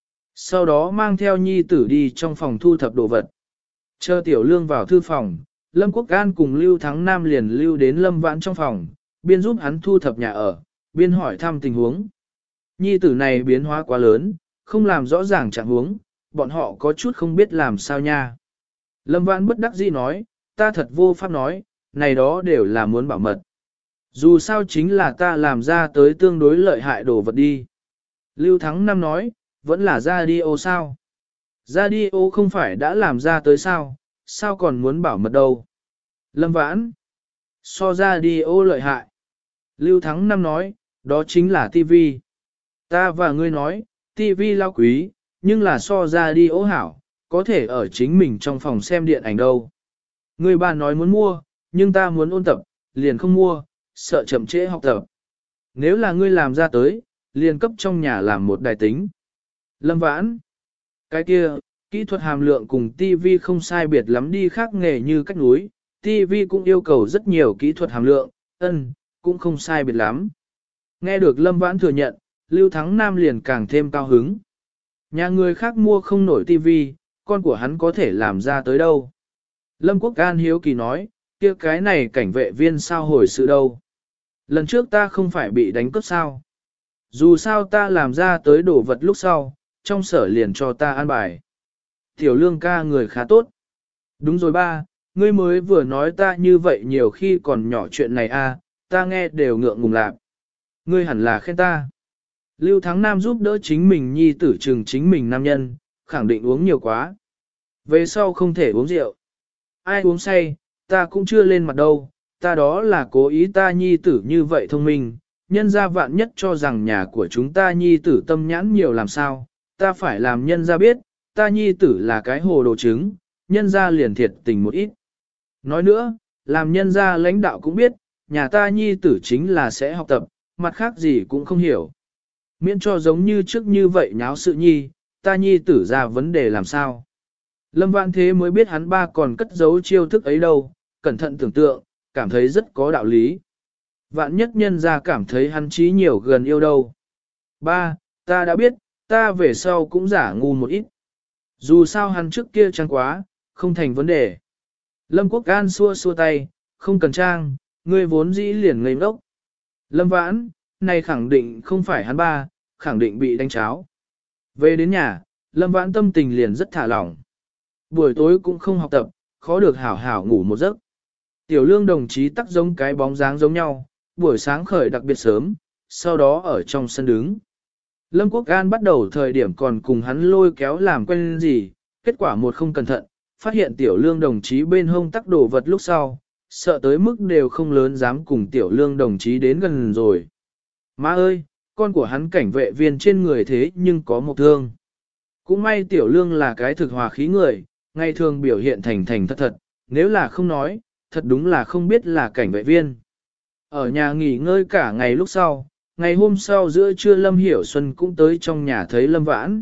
Sau đó mang theo nhi tử đi trong phòng thu thập đồ vật. Chờ Tiểu Lương vào thư phòng, Lâm Quốc An cùng Lưu Thắng Nam liền lưu đến Lâm Vãn trong phòng, biên giúp hắn thu thập nhà ở, biên hỏi thăm tình huống. Nhi tử này biến hóa quá lớn, không làm rõ ràng trạng huống, bọn họ có chút không biết làm sao nha. Lâm Vãn bất đắc dĩ nói, ta thật vô pháp nói, này đó đều là muốn bảo mật. Dù sao chính là ta làm ra tới tương đối lợi hại đồ vật đi. Lưu Thắng Nam nói, vẫn là radio sao? Radio không phải đã làm ra tới sao, sao còn muốn bảo mật đâu? Lâm Vãn, so radio lợi hại. Lưu Thắng Nam nói, đó chính là ti vi. Ta và ngươi nói, ti vi lao quý, nhưng là so radio hảo, có thể ở chính mình trong phòng xem điện ảnh đâu. Người bà nói muốn mua, nhưng ta muốn ôn tập, liền không mua, sợ chậm trễ học tập. Nếu là ngươi làm ra tới, liền cấp trong nhà làm một đài tính. Lâm Vãn, cái kia, kỹ thuật hàm lượng cùng ti vi không sai biệt lắm đi khác nghề như cách núi, ti vi cũng yêu cầu rất nhiều kỹ thuật hàm lượng, ân, cũng không sai biệt lắm. Nghe được Lâm Vãn thừa nhận, Lưu Thắng Nam liền càng thêm cao hứng. Nhà người khác mua không nổi ti vi, con của hắn có thể làm ra tới đâu. Lâm Quốc An hiếu kỳ nói, kia cái này cảnh vệ viên sao hồi sự đâu. Lần trước ta không phải bị đánh cướp sao. Dù sao ta làm ra tới đồ vật lúc sau, trong sở liền cho ta an bài. Tiểu Lương ca người khá tốt. Đúng rồi ba, ngươi mới vừa nói ta như vậy nhiều khi còn nhỏ chuyện này a, ta nghe đều ngượng ngùng lạc. Ngươi hẳn là khen ta. Lưu Thắng Nam giúp đỡ chính mình nhi tử trừng chính mình nam nhân, khẳng định uống nhiều quá. Về sau không thể uống rượu. Ai uống say, ta cũng chưa lên mặt đâu, ta đó là cố ý ta nhi tử như vậy thông minh, nhân gia vạn nhất cho rằng nhà của chúng ta nhi tử tâm nhãn nhiều làm sao, ta phải làm nhân gia biết, ta nhi tử là cái hồ đồ trứng, nhân gia liền thiệt tình một ít. Nói nữa, làm nhân gia lãnh đạo cũng biết, nhà ta nhi tử chính là sẽ học tập, mặt khác gì cũng không hiểu. Miễn cho giống như trước như vậy nháo sự nhi, ta nhi tử ra vấn đề làm sao. Lâm Vãn thế mới biết hắn ba còn cất giấu chiêu thức ấy đâu, cẩn thận tưởng tượng, cảm thấy rất có đạo lý. Vạn nhất nhân ra cảm thấy hắn trí nhiều gần yêu đâu. Ba, ta đã biết, ta về sau cũng giả ngu một ít. Dù sao hắn trước kia trang quá, không thành vấn đề. Lâm Quốc An xua xua tay, không cần trang, ngươi vốn dĩ liền ngây ngốc. Lâm Vãn, này khẳng định không phải hắn ba, khẳng định bị đánh cháo. Về đến nhà, Lâm Vãn tâm tình liền rất thả lỏng. Buổi tối cũng không học tập, khó được hảo hảo ngủ một giấc. Tiểu Lương đồng chí tắc giống cái bóng dáng giống nhau, buổi sáng khởi đặc biệt sớm, sau đó ở trong sân đứng. Lâm Quốc An bắt đầu thời điểm còn cùng hắn lôi kéo làm quen gì, kết quả một không cẩn thận, phát hiện tiểu lương đồng chí bên hông tắc đồ vật lúc sau, sợ tới mức đều không lớn dám cùng tiểu lương đồng chí đến gần rồi. Má ơi, con của hắn cảnh vệ viên trên người thế nhưng có một thương. Cũng may tiểu lương là cái thực hòa khí người, ngày thường biểu hiện thành thành thật thật, nếu là không nói, thật đúng là không biết là cảnh vệ viên. Ở nhà nghỉ ngơi cả ngày lúc sau, ngày hôm sau giữa trưa Lâm Hiểu Xuân cũng tới trong nhà thấy Lâm Vãn.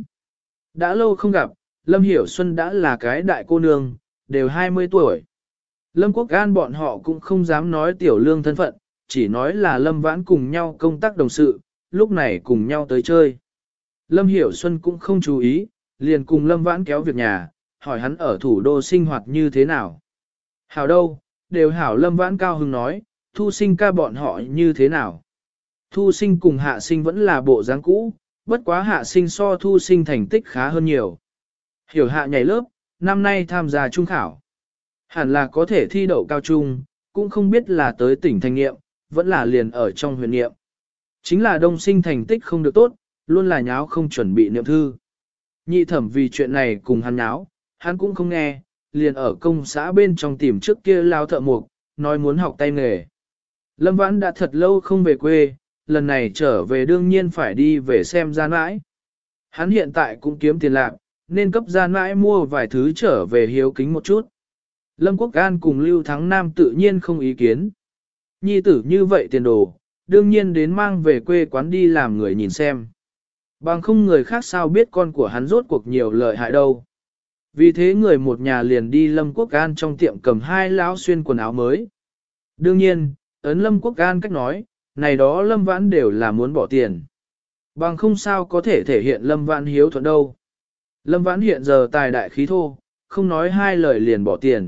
Đã lâu không gặp, Lâm Hiểu Xuân đã là cái đại cô nương, đều hai mươi tuổi. Lâm Quốc An bọn họ cũng không dám nói tiểu lương thân phận, chỉ nói là Lâm Vãn cùng nhau công tác đồng sự, lúc này cùng nhau tới chơi. Lâm Hiểu Xuân cũng không chú ý, liền cùng Lâm Vãn kéo việc nhà, hỏi hắn ở thủ đô sinh hoạt như thế nào. Hảo đâu, đều hảo. Lâm Vãn cao hứng nói, Thu Sinh ca bọn họ như thế nào. Thu Sinh cùng Hạ Sinh vẫn là bộ dáng cũ, bất quá Hạ Sinh so Thu Sinh thành tích khá hơn nhiều. Hiểu Hạ nhảy lớp, năm nay tham gia trung khảo. Hẳn là có thể thi đậu cao trung, cũng không biết là tới tỉnh thành nghiệm, vẫn là liền ở trong huyền nghiệm. Chính là Đông Sinh thành tích không được tốt, luôn là nháo không chuẩn bị niệm thư. Nhị thẩm vì chuyện này cùng hắn nháo, hắn cũng không nghe, liền ở công xã bên trong tìm trước kia lao thợ mộc, nói muốn học tay nghề. Lâm Vãn đã thật lâu không về quê, lần này trở về đương nhiên phải đi về xem gian mãi. Hắn hiện tại cũng kiếm tiền lạc, nên cấp gian mãi mua vài thứ trở về hiếu kính một chút. Lâm Quốc An cùng Lưu Thắng Nam tự nhiên không ý kiến. Nhi tử như vậy tiền đồ, đương nhiên đến mang về quê quán đi làm người nhìn xem. Bằng không người khác sao biết con của hắn rốt cuộc nhiều lợi hại đâu. Vì thế người một nhà liền đi Lâm Quốc An trong tiệm cầm hai lão xuyên quần áo mới. Đương nhiên, ấn Lâm Quốc An cách nói, này đó Lâm Vãn đều là muốn bỏ tiền. Bằng không sao có thể thể hiện Lâm Vãn hiếu thuận đâu. Lâm Vãn hiện giờ tài đại khí thô, không nói hai lời liền bỏ tiền.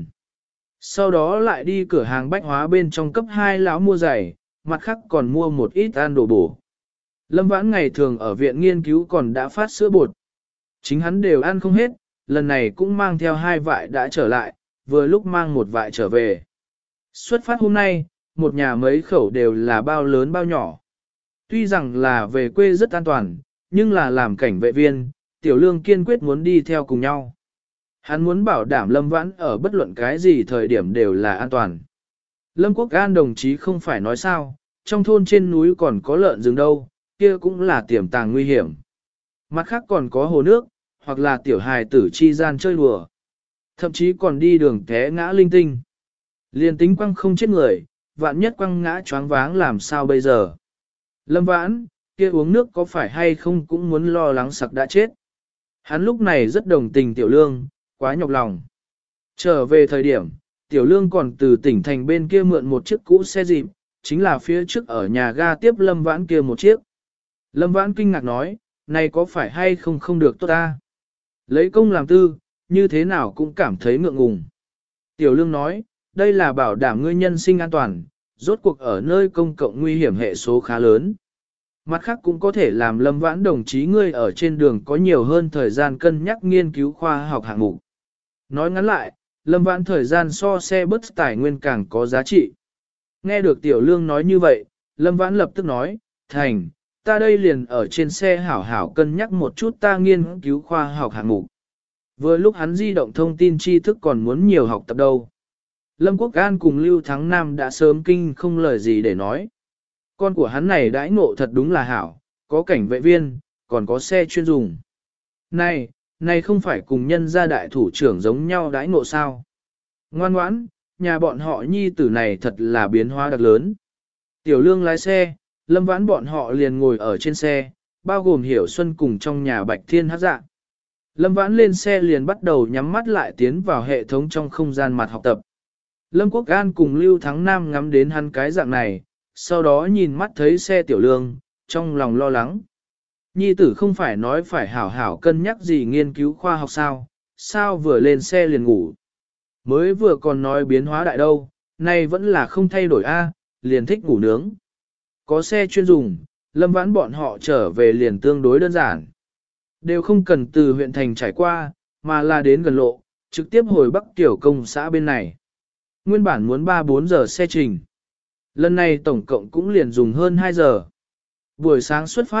Sau đó lại đi cửa hàng bách hóa bên trong cấp hai lão mua giày, mặt khác còn mua một ít ăn đồ bổ. Lâm Vãn ngày thường ở viện nghiên cứu còn đã phát sữa bột. Chính hắn đều ăn không hết, lần này cũng mang theo hai vại đã trở lại, vừa lúc mang một vại trở về. Xuất phát hôm nay, một nhà mấy khẩu đều là bao lớn bao nhỏ. Tuy rằng là về quê rất an toàn, nhưng là làm cảnh vệ viên, Tiểu Lương kiên quyết muốn đi theo cùng nhau. Hắn muốn bảo đảm Lâm Vãn ở bất luận cái gì thời điểm đều là an toàn. Lâm Quốc An đồng chí không phải nói sao, trong thôn trên núi còn có lợn rừng đâu, kia cũng là tiềm tàng nguy hiểm. Mặt khác còn có hồ nước, hoặc là tiểu hài tử chi gian chơi đùa. Thậm chí còn đi đường té ngã linh tinh. Liên tính quăng không chết người, vạn nhất quăng ngã choáng váng làm sao bây giờ. Lâm Vãn, kia uống nước có phải hay không cũng muốn lo lắng sặc đã chết. Hắn lúc này rất đồng tình Tiểu Lương, quá nhọc lòng. Trở về thời điểm, Tiểu Lương còn từ tỉnh thành bên kia mượn một chiếc cũ xe dịp, chính là phía trước ở nhà ga tiếp Lâm Vãn kia một chiếc. Lâm Vãn kinh ngạc nói, này có phải hay không không được tốt ta? Lấy công làm tư, như thế nào cũng cảm thấy ngượng ngùng. Tiểu Lương nói, đây là bảo đảm ngươi nhân sinh an toàn, rốt cuộc ở nơi công cộng nguy hiểm hệ số khá lớn. Mặt khác cũng có thể làm Lâm Vãn đồng chí ngươi ở trên đường có nhiều hơn thời gian cân nhắc nghiên cứu khoa học hạng mục. Nói ngắn lại, Lâm Vãn thời gian so xe bus tài nguyên càng có giá trị. Nghe được Tiểu Lương nói như vậy, Lâm Vãn lập tức nói, thành, ta đây liền ở trên xe hảo hảo cân nhắc một chút ta nghiên cứu khoa học hạng mục. Vừa lúc hắn di động thông tin tri thức còn muốn nhiều học tập đâu. Lâm Quốc An cùng Lưu Thắng Nam đã sớm kinh không lời gì để nói. Con của hắn này đãi ngộ thật đúng là hảo, có cảnh vệ viên, còn có xe chuyên dùng. Này, này không phải cùng nhân gia đại thủ trưởng giống nhau đãi ngộ sao? Ngoan ngoãn, nhà bọn họ nhi tử này thật là biến hóa đặc lớn. Tiểu Lương lái xe, Lâm Vãn bọn họ liền ngồi ở trên xe, bao gồm Hiểu Xuân cùng trong nhà Bạch Thiên hát dạ. Lâm Vãn lên xe liền bắt đầu nhắm mắt lại tiến vào hệ thống trong không gian mặt học tập. Lâm Quốc An cùng Lưu Thắng Nam ngắm đến hắn cái dạng này, sau đó nhìn mắt thấy xe Tiểu Lương, trong lòng lo lắng. Nhi tử không phải nói phải hảo hảo cân nhắc gì nghiên cứu khoa học sao, sao vừa lên xe liền ngủ. Mới vừa còn nói biến hóa đại đâu, nay vẫn là không thay đổi a, liền thích ngủ nướng. Có xe chuyên dùng, Lâm Vãn bọn họ trở về liền tương đối đơn giản. Đều không cần từ huyện thành trải qua, mà là đến gần lộ, trực tiếp hồi Bắc Tiểu Công xã bên này. Nguyên bản muốn ba bốn giờ xe trình. Lần này tổng cộng cũng liền dùng hơn hai giờ. Buổi sáng xuất phát,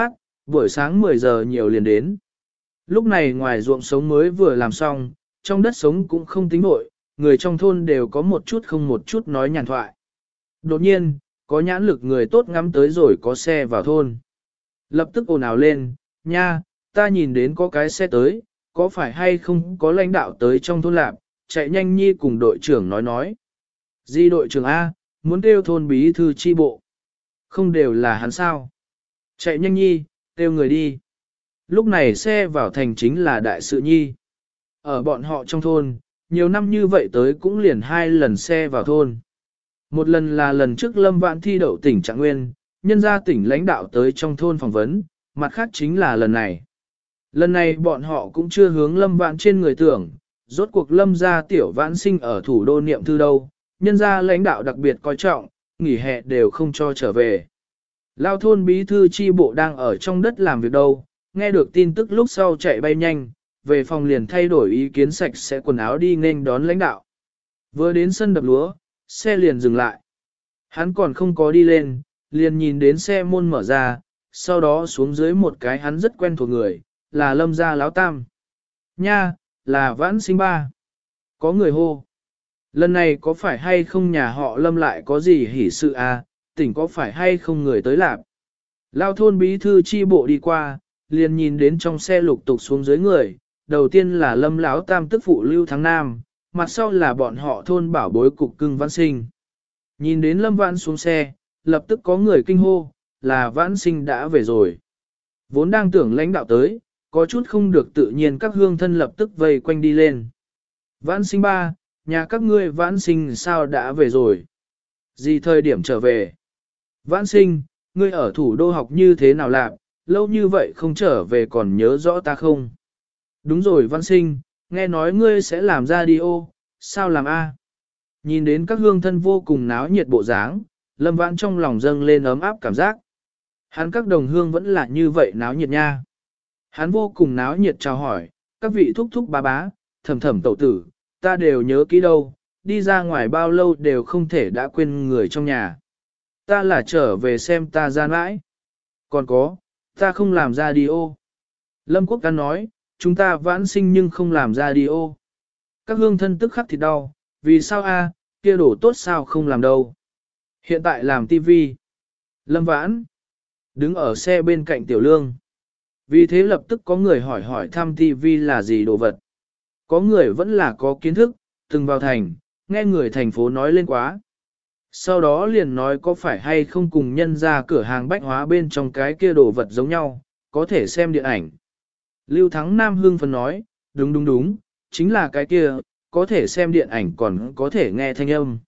Buổi sáng mười giờ nhiều liền đến. Lúc này ngoài ruộng sống mới vừa làm xong, trong đất sống cũng không tính vội, người trong thôn đều có một chút không một chút nói nhàn thoại. Đột nhiên, có nhãn lực người tốt ngắm tới rồi có xe vào thôn. Lập tức ồn ào lên, nha, ta nhìn đến có cái xe tới, có phải hay không có lãnh đạo tới trong thôn lạc, chạy nhanh nhi cùng đội trưởng nói nói. Di đội trưởng A, muốn kêu thôn bí thư chi bộ. Không đều là hắn sao. Chạy nhanh nhi, kêu người đi. Lúc này xe vào thành chính là đại sự nhi. Ở bọn họ trong thôn, nhiều năm như vậy tới cũng liền hai lần xe vào thôn. Một lần là lần trước Lâm Vãn thi đậu tỉnh Trạng Nguyên, nhân ra tỉnh lãnh đạo tới trong thôn phỏng vấn, mặt khác chính là lần này. Lần này bọn họ cũng chưa hướng Lâm Vãn trên người tưởng, rốt cuộc Lâm gia tiểu vãn sinh ở thủ đô niệm thư đâu, nhân ra lãnh đạo đặc biệt coi trọng, nghỉ hè đều không cho trở về. Lao thôn bí thư chi bộ đang ở trong đất làm việc đâu, nghe được tin tức lúc sau chạy bay nhanh, về phòng liền thay đổi ý kiến sạch sẽ quần áo đi nên đón lãnh đạo. Vừa đến sân đập lúa, xe liền dừng lại. Hắn còn không có đi lên, liền nhìn đến xe môn mở ra, sau đó xuống dưới một cái hắn rất quen thuộc người, là Lâm gia Láo Tam. Nha, là Vãn Sinh ba. Có người hô. Lần này có phải hay không nhà họ Lâm lại có gì hỉ sự à, tỉnh có phải hay không người tới lạp. Lao thôn bí thư chi bộ đi qua, liền nhìn đến trong xe lục tục xuống dưới người, đầu tiên là Lâm Láo Tam tức phụ Lưu Thắng Nam, mặt sau là bọn họ thôn bảo bối cục cưng Vãn Sinh. Nhìn đến Lâm Vãn xuống xe, lập tức có người kinh hô, là Vãn Sinh đã về rồi. Vốn đang tưởng lãnh đạo tới, có chút không được tự nhiên các hương thân lập tức vây quanh đi lên. Vãn Sinh ba, nhà các ngươi Vãn Sinh sao đã về rồi? Gì thời điểm trở về? Vãn Sinh, ngươi ở thủ đô học như thế nào lạc, lâu như vậy không trở về còn nhớ rõ ta không? Đúng rồi Vãn Sinh, nghe nói ngươi sẽ làm radio, sao làm a? Nhìn đến các hương thân vô cùng náo nhiệt bộ dáng, Lâm Vãn trong lòng dâng lên ấm áp cảm giác. Hắn các đồng hương vẫn là như vậy náo nhiệt nha. Hắn vô cùng náo nhiệt chào hỏi, các vị thúc thúc bá bá, thầm thầm tẩu tử, ta đều nhớ kỹ đâu, đi ra ngoài bao lâu đều không thể đã quên người trong nhà. Ta là trở về xem ta ra mãi. Còn có, ta không làm radio. Lâm Quốc Căn nói, chúng ta Vãn Sinh nhưng không làm radio. Các hương thân tức khắc thì đau, vì sao a, kia đổ tốt sao không làm đâu. Hiện tại làm tivi. Lâm Vãn đứng ở xe bên cạnh Tiểu Lương. Vì thế lập tức có người hỏi hỏi thăm tivi là gì đồ vật. Có người vẫn là có kiến thức, từng vào thành, nghe người thành phố nói lên quá. Sau đó liền nói có phải hay không cùng nhân ra cửa hàng bách hóa bên trong cái kia đồ vật giống nhau, có thể xem điện ảnh. Lưu Thắng Nam hưng phấn nói, đúng đúng đúng, chính là cái kia, có thể xem điện ảnh còn có thể nghe thanh âm.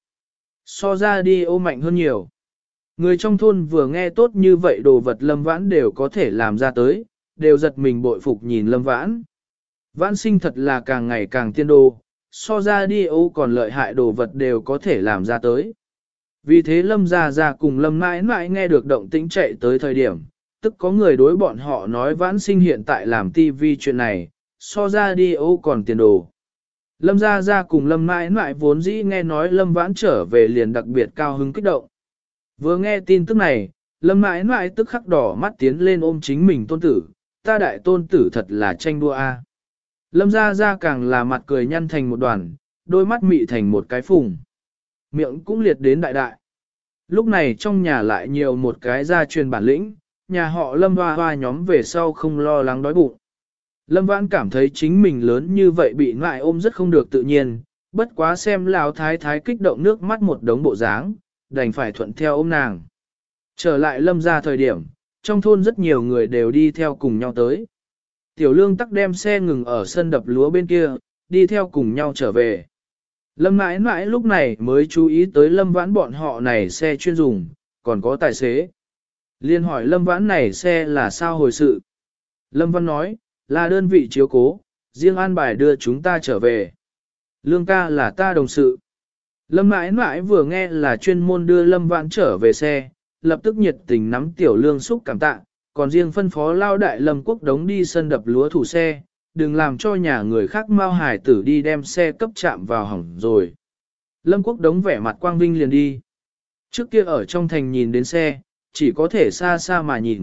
So ra đi ô mạnh hơn nhiều. Người trong thôn vừa nghe tốt như vậy đồ vật Lâm Vãn đều có thể làm ra tới, đều giật mình bội phục nhìn Lâm Vãn. Vãn Sinh thật là càng ngày càng tiên đồ, so ra đi ô còn lợi hại đồ vật đều có thể làm ra tới. Vì thế Lâm Gia Gia cùng Lâm mãi mãi nghe được động tĩnh chạy tới thời điểm, tức có người đối bọn họ nói Vãn Sinh hiện tại làm tivi chuyện này, so ra đi ô còn tiền đồ. Lâm Gia Gia cùng Lâm mãi mãi vốn dĩ nghe nói Lâm Vãn trở về liền đặc biệt cao hứng kích động. Vừa nghe tin tức này, Lâm mãi mãi tức khắc đỏ mắt tiến lên ôm chính mình tôn tử, ta đại tôn tử thật là tranh đua a. Lâm Gia Gia càng là mặt cười nhăn thành một đoàn, đôi mắt mị thành một cái phùng. Miệng cũng liệt đến đại đại. Lúc này trong nhà lại nhiều một cái gia truyền bản lĩnh, nhà họ Lâm hoa hoa nhóm về sau không lo lắng đói bụng. Lâm Vãn cảm thấy chính mình lớn như vậy bị ngại ôm rất không được tự nhiên, bất quá xem lão thái thái kích động nước mắt một đống bộ dáng, đành phải thuận theo ôm nàng. Trở lại Lâm ra thời điểm, trong thôn rất nhiều người đều đi theo cùng nhau tới. Tiểu Lương tắc đem xe ngừng ở sân đập lúa bên kia, đi theo cùng nhau trở về. Lâm mãi mãi lúc này mới chú ý tới Lâm Vãn bọn họ này xe chuyên dùng, còn có tài xế. Liên hỏi Lâm Vãn này xe là sao hồi sự. Lâm Văn nói, là đơn vị chiếu cố, riêng an bài đưa chúng ta trở về. Lương ca là ta đồng sự. Lâm mãi mãi vừa nghe là chuyên môn đưa Lâm Vãn trở về xe, lập tức nhiệt tình nắm Tiểu Lương xúc cảm tạ, còn riêng phân phó lao đại Lâm Quốc Đống đi sân đập lúa thủ xe, đừng làm cho nhà người khác mau hải tử đi đem xe cấp chạm vào hỏng rồi. Lâm Quốc Đống vẻ mặt quang vinh liền đi. Trước kia ở trong thành nhìn đến xe, chỉ có thể xa xa mà nhìn,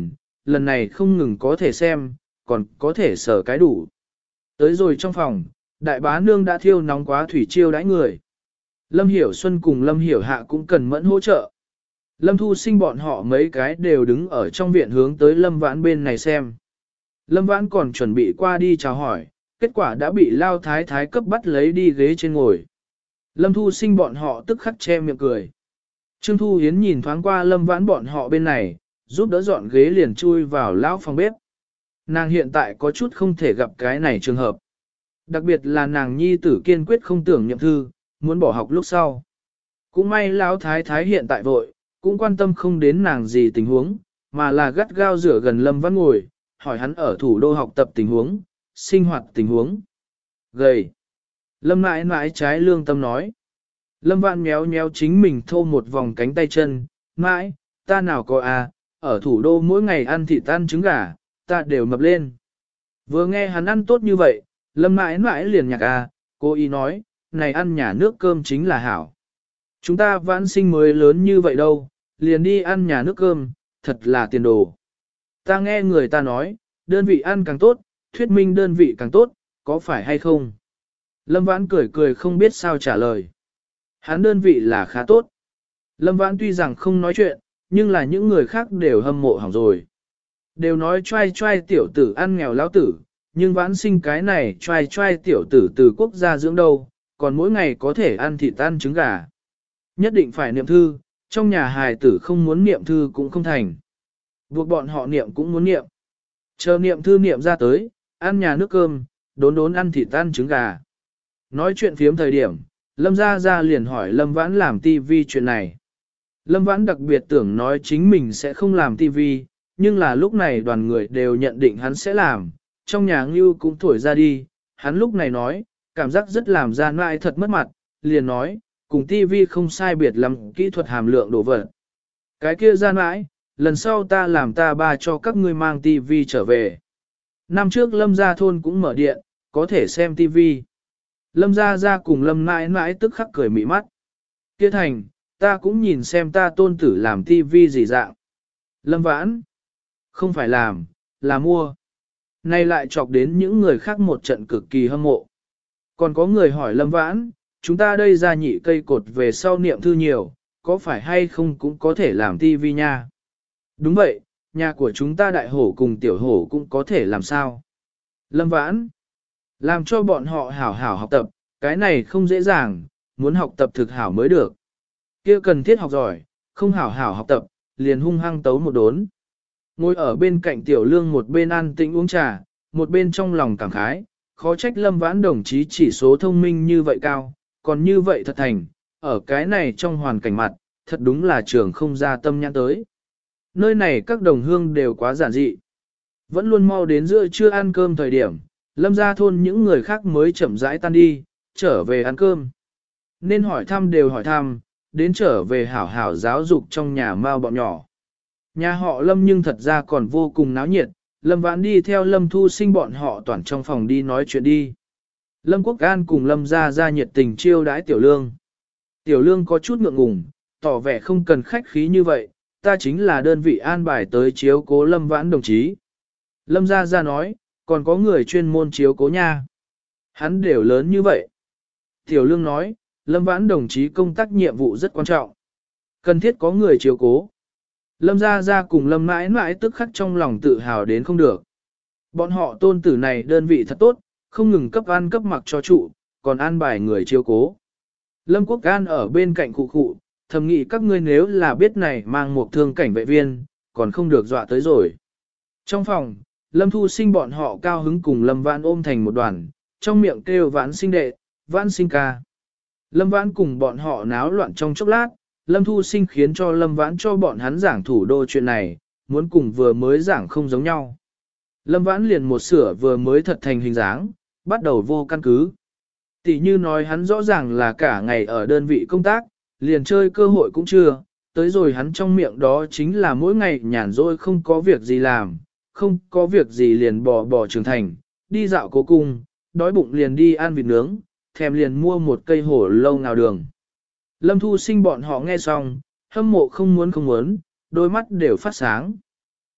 lần này không ngừng có thể xem, còn có thể sở cái đủ. Tới rồi trong phòng, đại bá nương đã thiêu nóng quá thủy chiêu đãi người. Lâm Hiểu Xuân cùng Lâm Hiểu Hạ cũng cần mẫn hỗ trợ. Lâm Thu Sinh bọn họ mấy cái đều đứng ở trong viện hướng tới Lâm Vãn bên này xem. Lâm Vãn còn chuẩn bị qua đi chào hỏi, kết quả đã bị Lao Thái Thái cấp bắt lấy đi ghế trên ngồi. Lâm Thu Sinh bọn họ tức khắc che miệng cười. Trương Thu Hiến nhìn thoáng qua Lâm Vãn bọn họ bên này, giúp đỡ dọn ghế liền chui vào lão phòng bếp. Nàng hiện tại có chút không thể gặp cái này trường hợp. Đặc biệt là nàng nhi tử kiên quyết không tưởng nhậm thư, muốn bỏ học lúc sau. Cũng may Lão Thái Thái hiện tại vội, cũng quan tâm không đến nàng gì tình huống, mà là gắt gao rửa gần Lâm Vãn ngồi, hỏi hắn ở thủ đô học tập tình huống, sinh hoạt tình huống. Gầy. Lâm mãi mãi trái lương tâm nói. Lâm Vãn méo méo chính mình thô một vòng cánh tay chân, mãi, ta nào có à, ở thủ đô mỗi ngày ăn thịt ăn trứng gà, ta đều mập lên. Vừa nghe hắn ăn tốt như vậy, Lâm mãi mãi liền nhạc à, cô ý nói, này ăn nhà nước cơm chính là hảo. Chúng ta Vãn sinh mới lớn như vậy đâu, liền đi ăn nhà nước cơm, thật là tiền đồ. Ta nghe người ta nói, đơn vị ăn càng tốt, thuyết minh đơn vị càng tốt, có phải hay không? Lâm Vãn cười cười không biết sao trả lời. Hắn đơn vị là khá tốt. Lâm Vãn tuy rằng không nói chuyện, nhưng là những người khác đều hâm mộ hỏng rồi. Đều nói trai trai tiểu tử ăn nghèo lão tử, nhưng Vãn sinh cái này trai trai tiểu tử từ quốc gia dưỡng đâu, còn mỗi ngày có thể ăn thịt ăn trứng gà. Nhất định phải niệm thư, trong nhà hài tử không muốn niệm thư cũng không thành. Buộc bọn họ niệm cũng muốn niệm. Chờ niệm thư niệm ra tới, ăn nhà nước cơm, đốn đốn ăn thịt ăn trứng gà. Nói chuyện phiếm thời điểm, Lâm Gia Gia liền hỏi Lâm Vãn làm tivi chuyện này. Lâm Vãn đặc biệt tưởng nói chính mình sẽ không làm tivi, nhưng là lúc này đoàn người đều nhận định hắn sẽ làm, trong nhà Ngưu cũng thổi ra đi, hắn lúc này nói, cảm giác rất làm ra nại thật mất mặt, liền nói, cùng tivi không sai biệt lắm kỹ thuật hàm lượng đồ vật. Cái kia ra mãi, lần sau ta làm ta ba cho các ngươi mang tivi trở về. Năm trước Lâm Gia thôn cũng mở điện, có thể xem tivi. Lâm Gia Gia cùng Lâm mãi mãi tức khắc cười mị mắt. Kia thành, ta cũng nhìn xem ta tôn tử làm tivi gì dạng. Lâm Vãn, không phải làm, là mua. Nay lại chọc đến những người khác một trận cực kỳ hâm mộ. Còn có người hỏi Lâm Vãn, chúng ta đây ra nhị cây cột về sau niệm thư nhiều, có phải hay không cũng có thể làm tivi nha. Đúng vậy, nhà của chúng ta đại hổ cùng tiểu hổ cũng có thể làm sao. Lâm Vãn, làm cho bọn họ hảo hảo học tập, cái này không dễ dàng, muốn học tập thực hảo mới được. Kia cần thiết học giỏi, không hảo hảo học tập, liền hung hăng tấu một đốn. Ngồi ở bên cạnh tiểu lương một bên ăn tĩnh uống trà, một bên trong lòng cảm khái, khó trách Lâm Vãn đồng chí chỉ số thông minh như vậy cao, còn như vậy thật thành, ở cái này trong hoàn cảnh mặt, thật đúng là trường không ra tâm nhãn tới. Nơi này các đồng hương đều quá giản dị. Vẫn luôn mau đến giữa trưa ăn cơm thời điểm, Lâm Gia thôn những người khác mới chậm rãi tan đi, trở về ăn cơm. Nên hỏi thăm đều hỏi thăm, đến trở về hảo hảo giáo dục trong nhà mao bọn nhỏ. Nhà họ Lâm nhưng thật ra còn vô cùng náo nhiệt, Lâm Vãn đi theo Lâm Thu Sinh bọn họ toàn trong phòng đi nói chuyện đi. Lâm Quốc An cùng Lâm Gia Gia nhiệt tình chiêu đãi Tiểu Lương. Tiểu Lương có chút ngượng ngùng, tỏ vẻ không cần khách khí như vậy, ta chính là đơn vị an bài tới chiếu cố Lâm Vãn đồng chí. Lâm Gia Gia nói, còn có người chuyên môn chiếu cố nha. Hắn đều lớn như vậy. Tiểu Lương nói, Lâm Vãn đồng chí công tác nhiệm vụ rất quan trọng. Cần thiết có người chiếu cố. Lâm Gia Gia cùng Lâm mãi mãi tức khắc trong lòng tự hào đến không được. Bọn họ tôn tử này đơn vị thật tốt, không ngừng cấp ăn cấp mặc cho trụ, còn an bài người chiếu cố. Lâm Quốc An ở bên cạnh cụ cụ, thầm nghĩ các ngươi nếu là biết này mang một thương cảnh vệ viên, còn không được dọa tới rồi. Trong phòng, Lâm Thu Sinh bọn họ cao hứng cùng Lâm Vãn ôm thành một đoàn, trong miệng kêu Vãn sinh đệ, Vãn sinh ca. Lâm Vãn cùng bọn họ náo loạn trong chốc lát, Lâm Thu Sinh khiến cho Lâm Vãn cho bọn hắn giảng thủ đô chuyện này, muốn cùng vừa mới giảng không giống nhau. Lâm Vãn liền một sửa vừa mới thật thành hình dáng, bắt đầu vô căn cứ. Tỷ như nói hắn rõ ràng là cả ngày ở đơn vị công tác, liền chơi cơ hội cũng chưa, tới rồi hắn trong miệng đó chính là mỗi ngày nhàn rỗi không có việc gì làm, không có việc gì liền bò bò trưởng thành, đi dạo cố cung, đói bụng liền đi ăn vịt nướng, thèm liền mua một cây hổ lâu ngào đường. Lâm Thu Sinh bọn họ nghe xong, hâm mộ không muốn không muốn, đôi mắt đều phát sáng.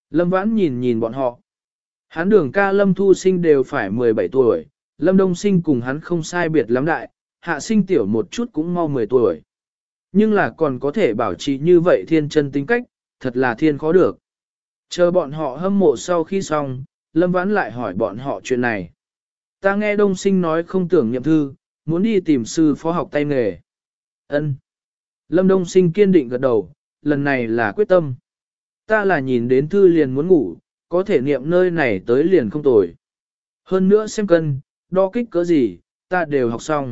Lâm Vãn nhìn nhìn bọn họ. Hắn Đường ca Lâm Thu Sinh đều phải mười bảy tuổi, Lâm Đông Sinh cùng hắn không sai biệt lắm đại, Hạ Sinh tiểu một chút cũng mau mười tuổi. Nhưng là còn có thể bảo trì như vậy thiên chân tính cách, thật là thiên khó được. Chờ bọn họ hâm mộ sau khi xong, Lâm Vãn lại hỏi bọn họ chuyện này. Ta nghe Đông Sinh nói không tưởng nhậm thư, muốn đi tìm sư phó học tay nghề. Ân. Lâm Đông Sinh kiên định gật đầu, lần này là quyết tâm. Ta là nhìn đến thư liền muốn ngủ, có thể niệm nơi này tới liền không tồi. Hơn nữa xem cân, đo kích cỡ gì, ta đều học xong.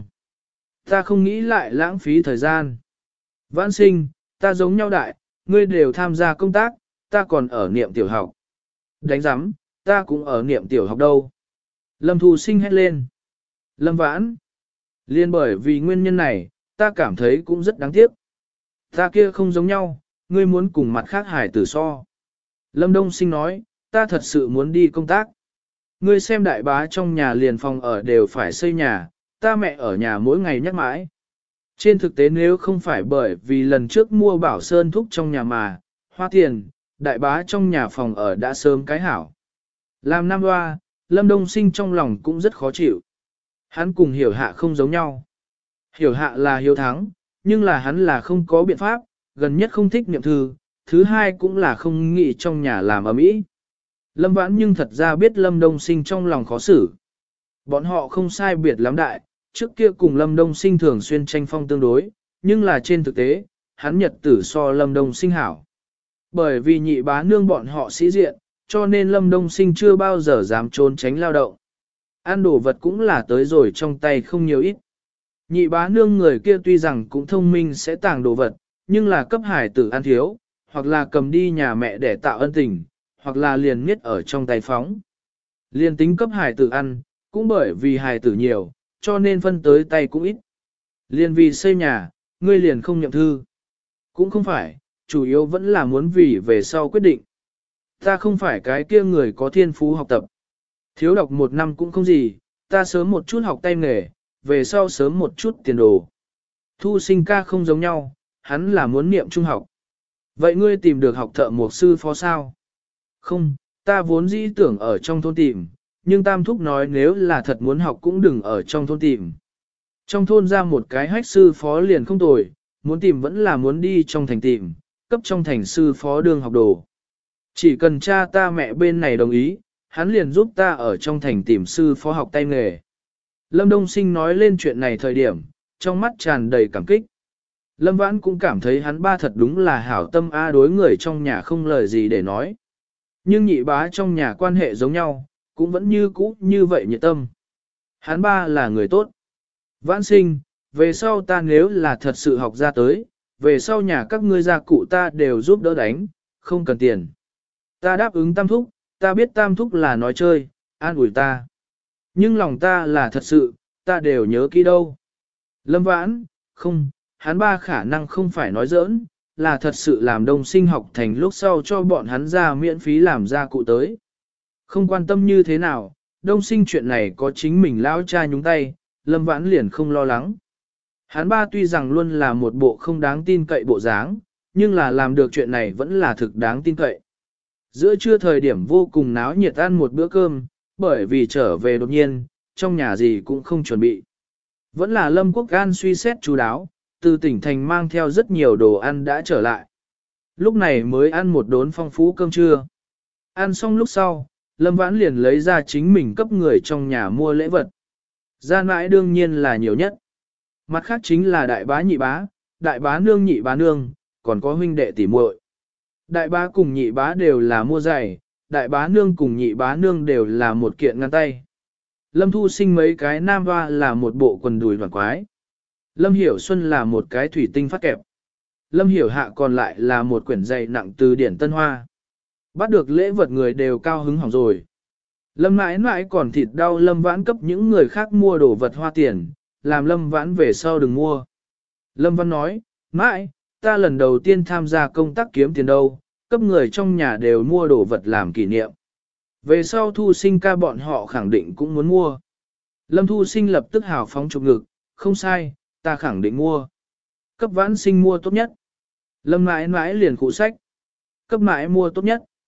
Ta không nghĩ lại lãng phí thời gian. Vãn Sinh, ta giống nhau đại, ngươi đều tham gia công tác, ta còn ở niệm tiểu học. Đánh giám, ta cũng ở niệm tiểu học đâu. Lâm Thu Sinh hét lên. Lâm Vãn. Liên bởi vì nguyên nhân này, ta cảm thấy cũng rất đáng tiếc. Ta kia không giống nhau, ngươi muốn cùng mặt khác hải tử so. Lâm Đông Sinh nói, ta thật sự muốn đi công tác. Ngươi xem đại bá trong nhà liền phòng ở đều phải xây nhà, ta mẹ ở nhà mỗi ngày nhắc mãi. Trên thực tế nếu không phải bởi vì lần trước mua bảo sơn thúc trong nhà mà, hoa tiền, đại bá trong nhà phòng ở đã sớm cái hảo. Làm năm hoa, Lâm Đông Sinh trong lòng cũng rất khó chịu. Hắn cùng hiểu hạ không giống nhau. Hiểu hạ là hiếu thắng, nhưng là hắn là không có biện pháp, gần nhất không thích niệm thư, thứ hai cũng là không nghĩ trong nhà làm ầm ĩ. Lâm Vãn nhưng thật ra biết Lâm Đông Sinh trong lòng khó xử. Bọn họ không sai biệt lắm đại, trước kia cùng Lâm Đông Sinh thường xuyên tranh phong tương đối, nhưng là trên thực tế, hắn nhật tử so Lâm Đông Sinh hảo. Bởi vì nhị bá nương bọn họ sĩ diện, cho nên Lâm Đông Sinh chưa bao giờ dám trốn tránh lao động. Ăn đồ vật cũng là tới rồi trong tay không nhiều ít. Nhị bá nương người kia tuy rằng cũng thông minh sẽ tàng đồ vật, nhưng là cấp hải tử ăn thiếu, hoặc là cầm đi nhà mẹ để tạo ân tình, hoặc là liền miết ở trong tay phóng. Liên tính cấp hải tử ăn, cũng bởi vì hải tử nhiều, cho nên phân tới tay cũng ít. Liên vì xây nhà, ngươi liền không nhậm thư. Cũng không phải, chủ yếu vẫn là muốn vì về sau quyết định. Ta không phải cái kia người có thiên phú học tập. Thiếu đọc một năm cũng không gì, ta sớm một chút học tay nghề, về sau sớm một chút tiền đồ. Thu Sinh ca không giống nhau, hắn là muốn niệm trung học. Vậy ngươi tìm được học thợ mộc sư phó sao? Không, ta vốn dĩ tưởng ở trong thôn tìm, nhưng Tam Thúc nói nếu là thật muốn học cũng đừng ở trong thôn tìm. Trong thôn ra một cái hách sư phó liền không tồi, muốn tìm vẫn là muốn đi trong thành tìm, cấp trong thành sư phó đương học đồ. Chỉ cần cha ta mẹ bên này đồng ý, hắn liền giúp ta ở trong thành tìm sư phó học tay nghề. Lâm Đông Sinh nói lên chuyện này thời điểm, trong mắt tràn đầy cảm kích. Lâm Vãn cũng cảm thấy hắn ba thật đúng là hảo tâm a đối người trong nhà không lời gì để nói. Nhưng nhị bá trong nhà quan hệ giống nhau, cũng vẫn như cũ như vậy nhiệt tâm. Hắn ba là người tốt. Vãn Sinh, về sau ta nếu là thật sự học ra tới, về sau nhà các ngươi gia cụ ta đều giúp đỡ đánh, không cần tiền. Ta đáp ứng Tam Thúc, ta biết Tam Thúc là nói chơi, an ủi ta. Nhưng lòng ta là thật sự, ta đều nhớ kỹ đâu. Lâm Vãn, không, hắn ba khả năng không phải nói giỡn, là thật sự làm Đông Sinh học thành lúc sau cho bọn hắn ra miễn phí làm gia cụ tới. Không quan tâm như thế nào, Đông Sinh chuyện này có chính mình lão cha nhúng tay, Lâm Vãn liền không lo lắng. Hắn ba tuy rằng luôn là một bộ không đáng tin cậy bộ dáng, nhưng là làm được chuyện này vẫn là thực đáng tin cậy. Giữa trưa thời điểm vô cùng náo nhiệt ăn một bữa cơm, bởi vì trở về đột nhiên, trong nhà gì cũng không chuẩn bị. Vẫn là Lâm Quốc An suy xét chú đáo, từ tỉnh thành mang theo rất nhiều đồ ăn đã trở lại. Lúc này mới ăn một đốn phong phú cơm trưa. Ăn xong lúc sau, Lâm Vãn liền lấy ra chính mình cấp người trong nhà mua lễ vật. Gia mãi đương nhiên là nhiều nhất. Mặt khác chính là đại bá nhị bá, đại bá nương nhị bá nương, còn có huynh đệ tỷ muội. Đại bá cùng nhị bá đều là mua giày, đại bá nương cùng nhị bá nương đều là một kiện ngăn tay. Lâm Thu Sinh mấy cái nam hoa là một bộ quần đùi đoàn quái. Lâm Hiểu Xuân là một cái thủy tinh phát kẹp. Lâm Hiểu Hạ còn lại là một quyển dày nặng từ điển Tân Hoa. Bắt được lễ vật người đều cao hứng hỏng rồi. Lâm mãi mãi còn thịt đau Lâm Vãn cấp những người khác mua đồ vật hoa tiền, làm Lâm Vãn về sau đừng mua. Lâm Văn nói, mãi, ta lần đầu tiên tham gia công tác kiếm tiền đâu, cấp người trong nhà đều mua đồ vật làm kỷ niệm. Về sau Thu Sinh ca bọn họ khẳng định cũng muốn mua. Lâm Thu Sinh lập tức hào phóng chụp ngực, không sai, ta khẳng định mua. Cấp Vãn Sinh mua tốt nhất. Lâm mãi mãi liền cụ sách. Cấp mãi mua tốt nhất.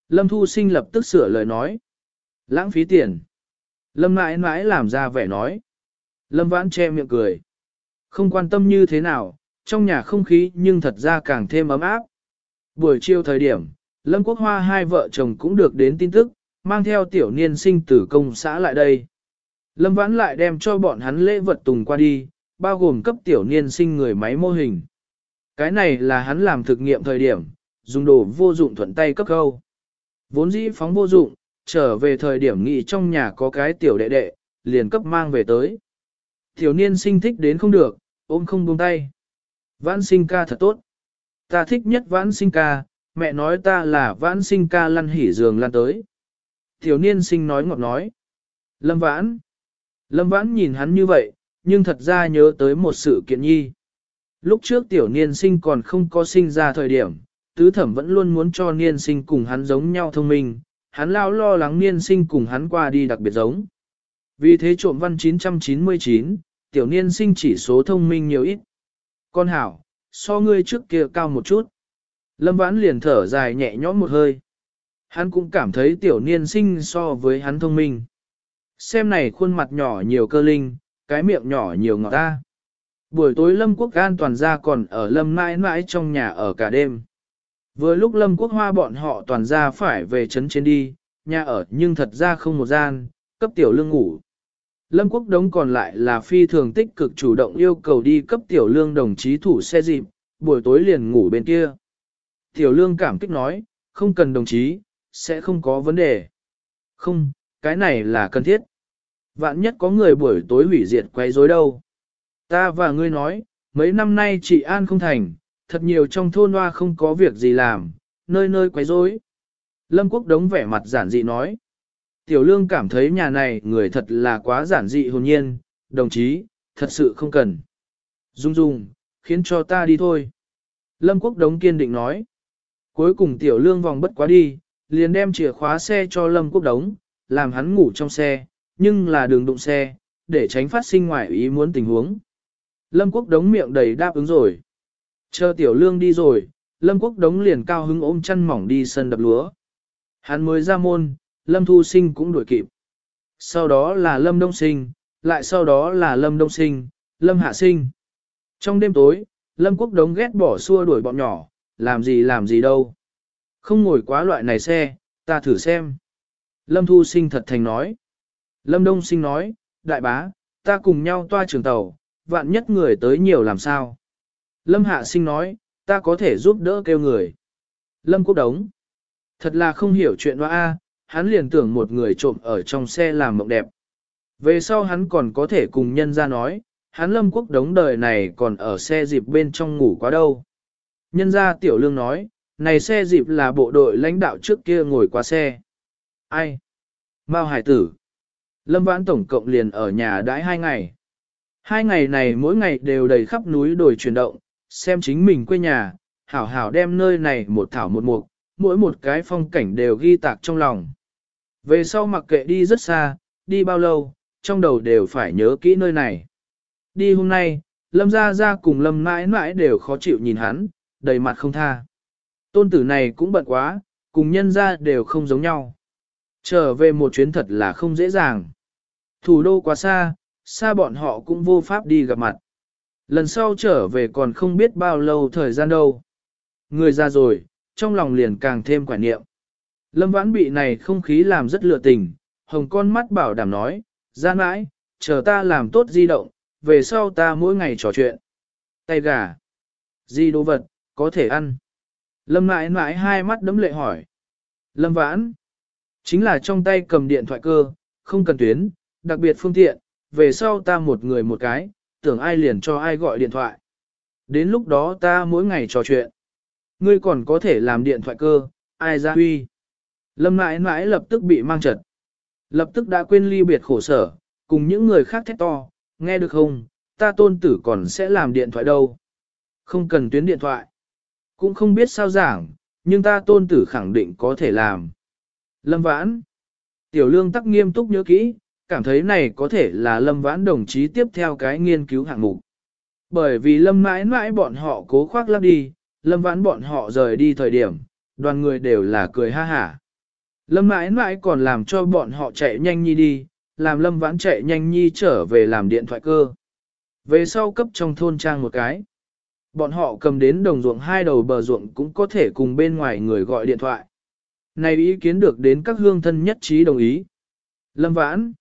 Lâm Thu Sinh lập tức sửa lời nói. Lãng phí tiền. Lâm mãi mãi làm ra vẻ nói. Lâm Vãn che miệng cười. Không quan tâm như thế nào, trong nhà không khí nhưng thật ra càng thêm ấm áp. Buổi chiều thời điểm, Lâm Quốc Hoa hai vợ chồng cũng được đến tin tức, mang theo tiểu niên sinh tử công xã lại đây. Lâm Vãn lại đem cho bọn hắn lễ vật tùng qua đi, bao gồm cấp tiểu niên sinh người máy mô hình. Cái này là hắn làm thực nghiệm thời điểm, dùng đồ vô dụng thuận tay cấp câu. Vốn dĩ phóng vô dụng, trở về thời điểm nghị trong nhà có cái tiểu đệ đệ, liền cấp mang về tới. Tiểu niên sinh thích đến không được, ôm không buông tay. Vãn sinh ca thật tốt. Ta thích nhất vãn sinh ca, mẹ nói ta là vãn sinh ca lăn hỉ giường lăn tới. Tiểu niên sinh nói ngọt nói. Lâm vãn. Lâm vãn nhìn hắn như vậy, nhưng thật ra nhớ tới một sự kiện nhi. Lúc trước tiểu niên sinh còn không có sinh ra thời điểm, tứ thẩm vẫn luôn muốn cho niên sinh cùng hắn giống nhau thông minh, hắn lao lo lắng niên sinh cùng hắn qua đi đặc biệt giống. Vì thế trộm văn chín trăm chín mươi chín, tiểu niên sinh chỉ số thông minh nhiều ít. Con hảo, so ngươi trước kia cao một chút. Lâm vãn liền thở dài nhẹ nhõm một hơi. Hắn cũng cảm thấy tiểu niên sinh so với hắn thông minh. Xem này khuôn mặt nhỏ nhiều cơ linh, cái miệng nhỏ nhiều ngọt ta. Buổi tối Lâm Quốc An toàn ra còn ở Lâm mãi mãi trong nhà ở cả đêm. Vừa lúc Lâm Quốc Hoa bọn họ toàn ra phải về trấn trên đi, nhà ở nhưng thật ra không một gian, cấp tiểu lương ngủ. Lâm Quốc Đống còn lại là phi thường tích cực chủ động yêu cầu đi cấp tiểu lương đồng chí thủ xe dịp, buổi tối liền ngủ bên kia. Tiểu lương cảm kích nói, không cần đồng chí, sẽ không có vấn đề. Không, cái này là cần thiết. Vạn nhất có người buổi tối hủy diệt quấy rối đâu. Ta và ngươi nói, mấy năm nay chị An không thành, thật nhiều trong thôn hoa không có việc gì làm, nơi nơi quấy rối. Lâm Quốc Đống vẻ mặt giản dị nói. Tiểu lương cảm thấy nhà này người thật là quá giản dị hồn nhiên, đồng chí, thật sự không cần. Dung dung, khiến cho ta đi thôi. Lâm Quốc Đống kiên định nói. Cuối cùng tiểu lương vòng bất quá đi, liền đem chìa khóa xe cho Lâm Quốc Đống, làm hắn ngủ trong xe, nhưng là đường đụng xe, để tránh phát sinh ngoại ý muốn tình huống. Lâm Quốc Đống miệng đầy đáp ứng rồi. Chờ tiểu lương đi rồi, Lâm Quốc Đống liền cao hứng ôm chăn mỏng đi sân đập lúa. Hắn mới ra môn, Lâm Thu Sinh cũng đuổi kịp. Sau đó là Lâm Đông Sinh, lại sau đó là Lâm Đông Sinh, Lâm Hạ Sinh. Trong đêm tối, Lâm Quốc Đống ghét bỏ xua đuổi bọn nhỏ, làm gì làm gì đâu. Không ngồi quá loại này xe, ta thử xem. Lâm Thu Sinh thật thành nói. Lâm Đông Sinh nói, đại bá, ta cùng nhau toa trường tàu, vạn nhất người tới nhiều làm sao. Lâm Hạ Sinh nói, ta có thể giúp đỡ kêu người. Lâm Quốc Đống. Thật là không hiểu chuyện hoa A, hắn liền tưởng một người trộm ở trong xe làm mộng đẹp. Về sau hắn còn có thể cùng nhân ra nói, hắn Lâm Quốc Đống đời này còn ở xe dịp bên trong ngủ quá đâu. Nhân ra tiểu lương nói, này xe dịp là bộ đội lãnh đạo trước kia ngồi qua xe. Ai? Mao Hải Tử. Lâm Vãn tổng cộng liền ở nhà đãi hai ngày. Hai ngày này mỗi ngày đều đầy khắp núi đồi chuyển động, xem chính mình quê nhà, hảo hảo đem nơi này một thảo một mục, mỗi một cái phong cảnh đều ghi tạc trong lòng. Về sau mặc kệ đi rất xa, đi bao lâu, trong đầu đều phải nhớ kỹ nơi này. Đi hôm nay, Lâm Gia Gia cùng Lâm mãi mãi đều khó chịu nhìn hắn, đầy mặt không tha. Tôn tử này cũng bận quá, cùng nhân gia đều không giống nhau. Trở về một chuyến thật là không dễ dàng. Thủ đô quá xa, xa bọn họ cũng vô pháp đi gặp mặt. Lần sau trở về còn không biết bao lâu thời gian đâu. Người ra rồi, trong lòng liền càng thêm quả niệm. Lâm Vãn bị này không khí làm rất lựa tình, hồng con mắt bảo đảm nói, gian mãi, chờ ta làm tốt di động, về sau ta mỗi ngày trò chuyện. Tay gà, di đồ vật, có thể ăn. Lâm mãi mãi hai mắt đấm lệ hỏi. Lâm Vãn, chính là trong tay cầm điện thoại cơ, không cần tuyến, đặc biệt phương tiện, về sau ta một người một cái, tưởng ai liền cho ai gọi điện thoại. Đến lúc đó ta mỗi ngày trò chuyện. Ngươi còn có thể làm điện thoại cơ, ai ra huy. Lâm mãi mãi lập tức bị mang trật. Lập tức đã quên ly biệt khổ sở, cùng những người khác thét to, nghe được không, ta tôn tử còn sẽ làm điện thoại đâu. Không cần tuyến điện thoại. Cũng không biết sao giảng, nhưng ta tôn tử khẳng định có thể làm. Lâm Vãn. Tiểu lương tắc nghiêm túc nhớ kỹ, cảm thấy này có thể là Lâm Vãn đồng chí tiếp theo cái nghiên cứu hạng mục. Bởi vì Lâm mãi mãi bọn họ cố khoác lắp đi, Lâm Vãn bọn họ rời đi thời điểm, đoàn người đều là cười ha hả. Lâm mãi mãi còn làm cho bọn họ chạy nhanh nhi đi, làm Lâm Vãn chạy nhanh nhi trở về làm điện thoại cơ. Về sau cấp trong thôn trang một cái. Bọn họ cầm đến đồng ruộng hai đầu bờ ruộng cũng có thể cùng bên ngoài người gọi điện thoại. Này ý kiến được đến các hương thân nhất trí đồng ý. Lâm Vãn.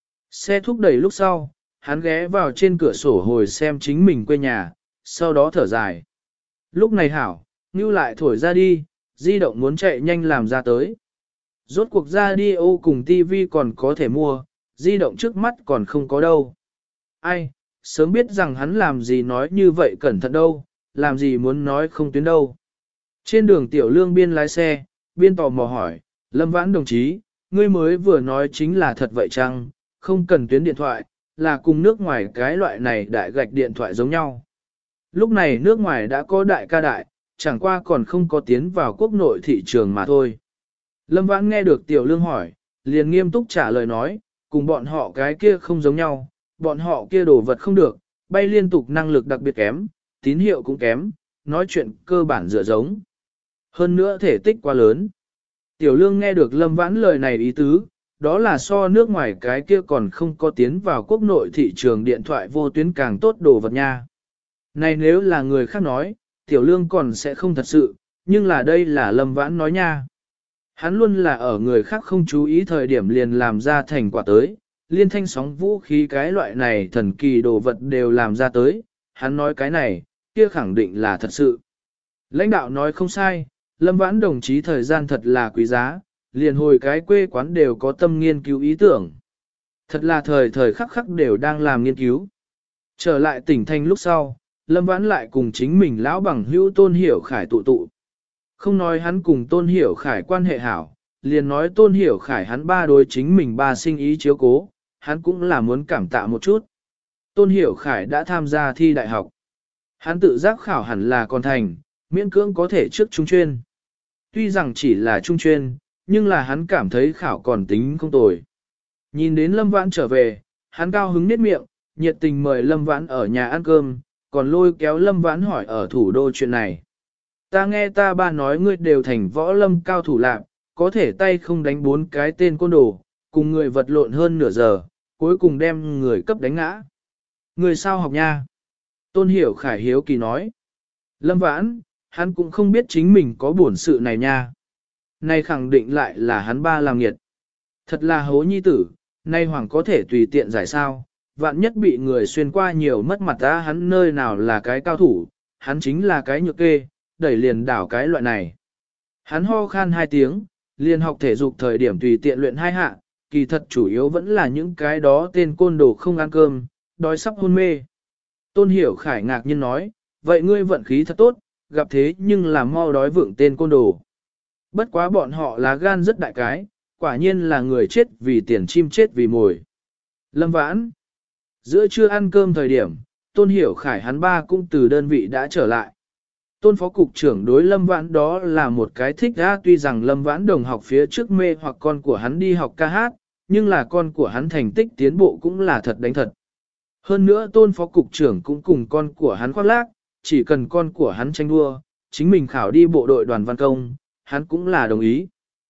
Xe thúc đẩy lúc sau, hắn ghé vào trên cửa sổ hồi xem chính mình quê nhà, sau đó thở dài. Lúc này hảo, Ngưu lại thổi ra đi, di động muốn chạy nhanh làm ra tới. Rốt cuộc radio cùng tivi còn có thể mua, di động trước mắt còn không có đâu. Ai, sớm biết rằng hắn làm gì nói như vậy cẩn thận đâu, làm gì muốn nói không tuyến đâu. Trên đường Tiểu Lương biên lái xe, biên tò mò hỏi, Lâm Vãn đồng chí, ngươi mới vừa nói chính là thật vậy chăng, không cần tuyến điện thoại, là cùng nước ngoài cái loại này đại gạch điện thoại giống nhau. Lúc này nước ngoài đã có đại ca đại, chẳng qua còn không có tiến vào quốc nội thị trường mà thôi. Lâm Vãn nghe được Tiểu Lương hỏi, liền nghiêm túc trả lời nói, cùng bọn họ cái kia không giống nhau, bọn họ kia đồ vật không được, bay liên tục năng lực đặc biệt kém, tín hiệu cũng kém, nói chuyện cơ bản dựa giống. Hơn nữa thể tích quá lớn. Tiểu Lương nghe được Lâm Vãn lời này ý tứ, đó là so nước ngoài cái kia còn không có tiến vào quốc nội thị trường điện thoại vô tuyến càng tốt đồ vật nha. Này nếu là người khác nói, Tiểu Lương còn sẽ không thật sự, nhưng là đây là Lâm Vãn nói nha. Hắn luôn là ở người khác không chú ý thời điểm liền làm ra thành quả tới, liên thanh sóng vũ khí cái loại này thần kỳ đồ vật đều làm ra tới, hắn nói cái này, kia khẳng định là thật sự. Lãnh đạo nói không sai, Lâm Vãn đồng chí thời gian thật là quý giá, liền hồi cái quê quán đều có tâm nghiên cứu ý tưởng. Thật là thời thời khắc khắc đều đang làm nghiên cứu. Trở lại tỉnh thành lúc sau, Lâm Vãn lại cùng chính mình lão bằng hữu Tôn Hiểu Khải tụ tụ. Không nói hắn cùng Tôn Hiểu Khải quan hệ hảo, liền nói Tôn Hiểu Khải hắn ba đối chính mình ba sinh ý chiếu cố, hắn cũng là muốn cảm tạ một chút. Tôn Hiểu Khải đã tham gia thi đại học. Hắn tự giác khảo hẳn là còn thành, miễn cưỡng có thể trước trung chuyên. Tuy rằng chỉ là trung chuyên, nhưng là hắn cảm thấy khảo còn tính không tồi. Nhìn đến Lâm Vãn trở về, hắn cao hứng nết miệng, nhiệt tình mời Lâm Vãn ở nhà ăn cơm, còn lôi kéo Lâm Vãn hỏi ở thủ đô chuyện này. Ta nghe ta ba nói ngươi đều thành võ lâm cao thủ lạc, có thể tay không đánh bốn cái tên côn đồ, cùng người vật lộn hơn nửa giờ, cuối cùng đem người cấp đánh ngã. Người sao học nha? Tôn Hiểu Khải hiếu kỳ nói. Lâm Vãn, hắn cũng không biết chính mình có bổn sự này nha. Này khẳng định lại là hắn ba làm nghiệt. Thật là hố nhi tử, nay hoàng có thể tùy tiện giải sao, vạn nhất bị người xuyên qua nhiều mất mặt ta hắn nơi nào là cái cao thủ, hắn chính là cái nhược kê, đẩy liền đảo cái loại này. Hắn ho khan hai tiếng, liền học thể dục thời điểm tùy tiện luyện hai hạ, kỳ thật chủ yếu vẫn là những cái đó tên côn đồ không ăn cơm, đói sắp hôn mê. Tôn Hiểu Khải ngạc nhiên nói, vậy ngươi vận khí thật tốt, gặp thế nhưng là mau đói vượng tên côn đồ. Bất quá bọn họ là gan rất đại cái, quả nhiên là người chết vì tiền chim chết vì mồi. Lâm Vãn. Giữa trưa ăn cơm thời điểm, Tôn Hiểu Khải hắn ba cũng từ đơn vị đã trở lại. Tôn phó cục trưởng đối Lâm Vãn đó là một cái thích ra, tuy rằng Lâm Vãn đồng học phía trước mê hoặc con của hắn đi học ca hát, nhưng là con của hắn thành tích tiến bộ cũng là thật đánh thật. Hơn nữa Tôn phó cục trưởng cũng cùng con của hắn khoác lác, chỉ cần con của hắn tranh đua, chính mình khảo đi bộ đội đoàn văn công, hắn cũng là đồng ý.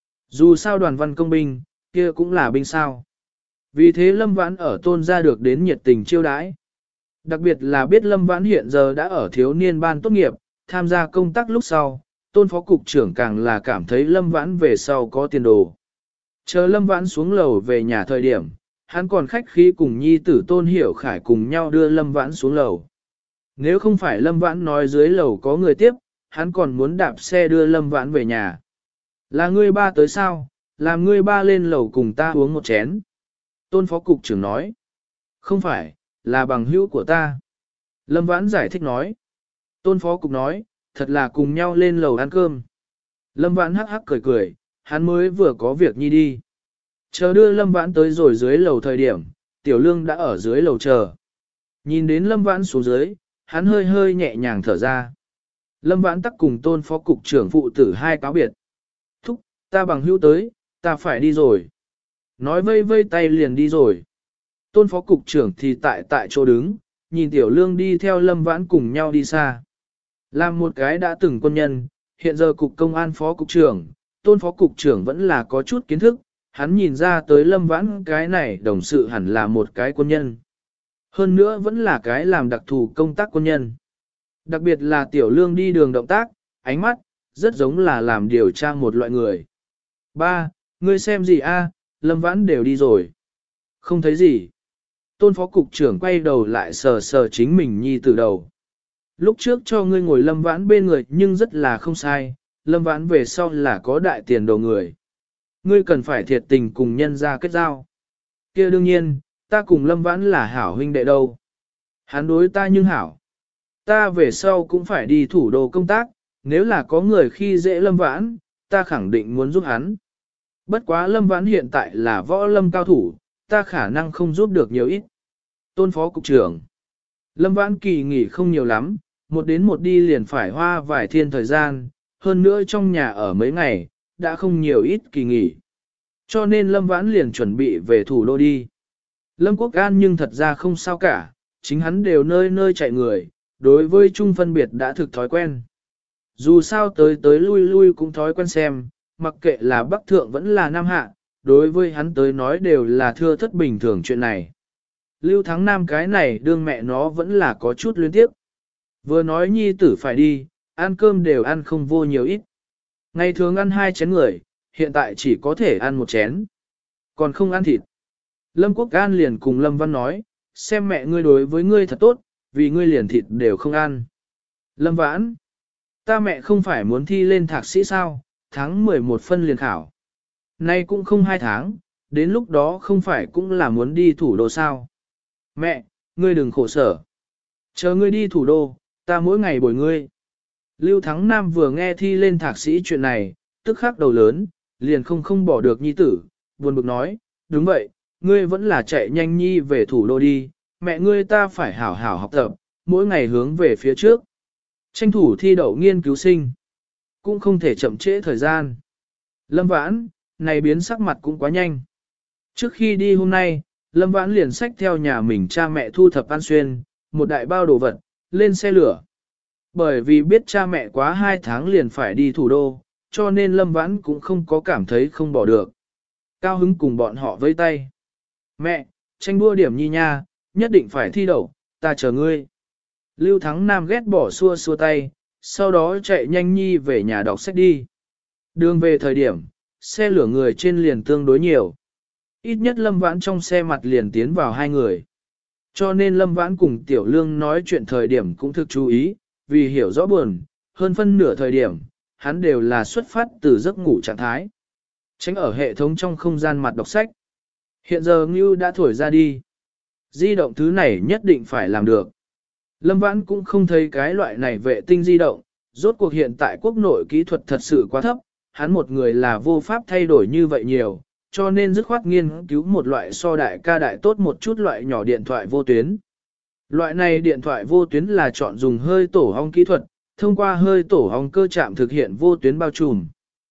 Dù sao đoàn văn công binh, kia cũng là binh sao. Vì thế Lâm Vãn ở Tôn gia được đến nhiệt tình chiêu đãi. Đặc biệt là biết Lâm Vãn hiện giờ đã ở thiếu niên ban tốt nghiệp, tham gia công tác lúc sau, Tôn phó cục trưởng càng là cảm thấy Lâm Vãn về sau có tiền đồ. Chờ Lâm Vãn xuống lầu về nhà thời điểm, hắn còn khách khí cùng nhi tử Tôn Hiểu Khải cùng nhau đưa Lâm Vãn xuống lầu. Nếu không phải Lâm Vãn nói dưới lầu có người tiếp, hắn còn muốn đạp xe đưa Lâm Vãn về nhà. Là ngươi ba tới sao, làm ngươi ba lên lầu cùng ta uống một chén. Tôn phó cục trưởng nói. Không phải, là bằng hữu của ta. Lâm Vãn giải thích nói. Tôn phó cục nói, thật là cùng nhau lên lầu ăn cơm. Lâm Vãn hắc hắc cười cười, hắn mới vừa có việc nhi đi. Chờ đưa Lâm Vãn tới rồi dưới lầu thời điểm, Tiểu Lương đã ở dưới lầu chờ. Nhìn đến Lâm Vãn xuống dưới, hắn hơi hơi nhẹ nhàng thở ra. Lâm Vãn tắc cùng Tôn phó cục trưởng phụ tử hai cáo biệt. Thúc, ta bằng hữu tới, ta phải đi rồi. Nói vây vây tay liền đi rồi. Tôn phó cục trưởng thì tại tại chỗ đứng, nhìn Tiểu Lương đi theo Lâm Vãn cùng nhau đi xa. Làm một cái đã từng quân nhân, hiện giờ cục công an phó cục trưởng, Tôn phó cục trưởng vẫn là có chút kiến thức, hắn nhìn ra tới Lâm Vãn cái này đồng sự hẳn là một cái quân nhân. Hơn nữa vẫn là cái làm đặc thù công tác quân nhân. Đặc biệt là tiểu lương đi đường động tác, ánh mắt, rất giống là làm điều tra một loại người. Ba, ngươi xem gì a? Lâm Vãn đều đi rồi. Không thấy gì. Tôn phó cục trưởng quay đầu lại sờ sờ chính mình nhi từ đầu. Lúc trước cho ngươi ngồi Lâm Vãn bên người nhưng rất là không sai, Lâm Vãn về sau là có đại tiền đồ người. Ngươi cần phải thiệt tình cùng nhân ra kết giao. Kia đương nhiên, ta cùng Lâm Vãn là hảo huynh đệ đâu. Hắn đối ta nhưng hảo. Ta về sau cũng phải đi thủ đô công tác, nếu là có người khi dễ Lâm Vãn, ta khẳng định muốn giúp hắn. Bất quá Lâm Vãn hiện tại là võ lâm cao thủ, ta khả năng không giúp được nhiều ít. Tôn phó cục trưởng. Lâm Vãn kỳ nghỉ không nhiều lắm, một đến một đi liền phải hoa vài thiên thời gian, hơn nữa trong nhà ở mấy ngày, đã không nhiều ít kỳ nghỉ. Cho nên Lâm Vãn liền chuẩn bị về thủ đô đi. Lâm Quốc An nhưng thật ra không sao cả, chính hắn đều nơi nơi chạy người, đối với chung phân biệt đã thực thói quen. Dù sao tới tới lui lui cũng thói quen xem, mặc kệ là Bắc Thượng vẫn là Nam Hạ, đối với hắn tới nói đều là thưa thất bình thường chuyện này. Lưu Thắng Nam cái này đương mẹ nó vẫn là có chút luyến tiếp. Vừa nói nhi tử phải đi, ăn cơm đều ăn không vô nhiều ít. Ngày thường ăn hai chén người, hiện tại chỉ có thể ăn một chén. Còn không ăn thịt. Lâm Quốc An liền cùng Lâm Văn nói, xem mẹ ngươi đối với ngươi thật tốt, vì ngươi liền thịt đều không ăn. Lâm Vãn, ta mẹ không phải muốn thi lên thạc sĩ sao, tháng mười một phân liền khảo. Nay cũng không hai tháng, đến lúc đó không phải cũng là muốn đi thủ đô sao. Mẹ, ngươi đừng khổ sở. Chờ ngươi đi thủ đô, ta mỗi ngày bồi ngươi. Lưu Thắng Nam vừa nghe thi lên thạc sĩ chuyện này, tức khắc đầu lớn, liền không không bỏ được nhi tử, buồn bực nói, đúng vậy, ngươi vẫn là chạy nhanh nhi về thủ đô đi, mẹ ngươi ta phải hảo hảo học tập, mỗi ngày hướng về phía trước. Tranh thủ thi đậu nghiên cứu sinh, cũng không thể chậm trễ thời gian. Lâm Vãn, này biến sắc mặt cũng quá nhanh. Trước khi đi hôm nay, Lâm Vãn liền xách theo nhà mình cha mẹ thu thập ăn xuyên, một đại bao đồ vật, lên xe lửa. Bởi vì biết cha mẹ quá hai tháng liền phải đi thủ đô, cho nên Lâm Vãn cũng không có cảm thấy không bỏ được. Cao hứng cùng bọn họ vây tay. Mẹ, tranh đua điểm nhi nha, nhất định phải thi đậu, ta chờ ngươi. Lưu Thắng Nam ghét bỏ xua xua tay, sau đó chạy nhanh nhi về nhà đọc sách đi. Đường về thời điểm, xe lửa người trên liền tương đối nhiều. Ít nhất Lâm Vãn trong xe mặt liền tiến vào hai người. Cho nên Lâm Vãn cùng Tiểu Lương nói chuyện thời điểm cũng thực chú ý, vì hiểu rõ buồn, hơn phân nửa thời điểm, hắn đều là xuất phát từ giấc ngủ trạng thái. Tránh ở hệ thống trong không gian mặt đọc sách. Hiện giờ Ngưu đã thổi ra đi. Di động thứ này nhất định phải làm được. Lâm Vãn cũng không thấy cái loại này vệ tinh di động, rốt cuộc hiện tại quốc nội kỹ thuật thật sự quá thấp, hắn một người là vô pháp thay đổi như vậy nhiều, cho nên dứt khoát nghiên cứu một loại so đại ca đại tốt một chút loại nhỏ điện thoại vô tuyến. Loại này điện thoại vô tuyến là chọn dùng hơi tổ hong kỹ thuật, thông qua hơi tổ hong cơ chạm thực hiện vô tuyến bao trùm.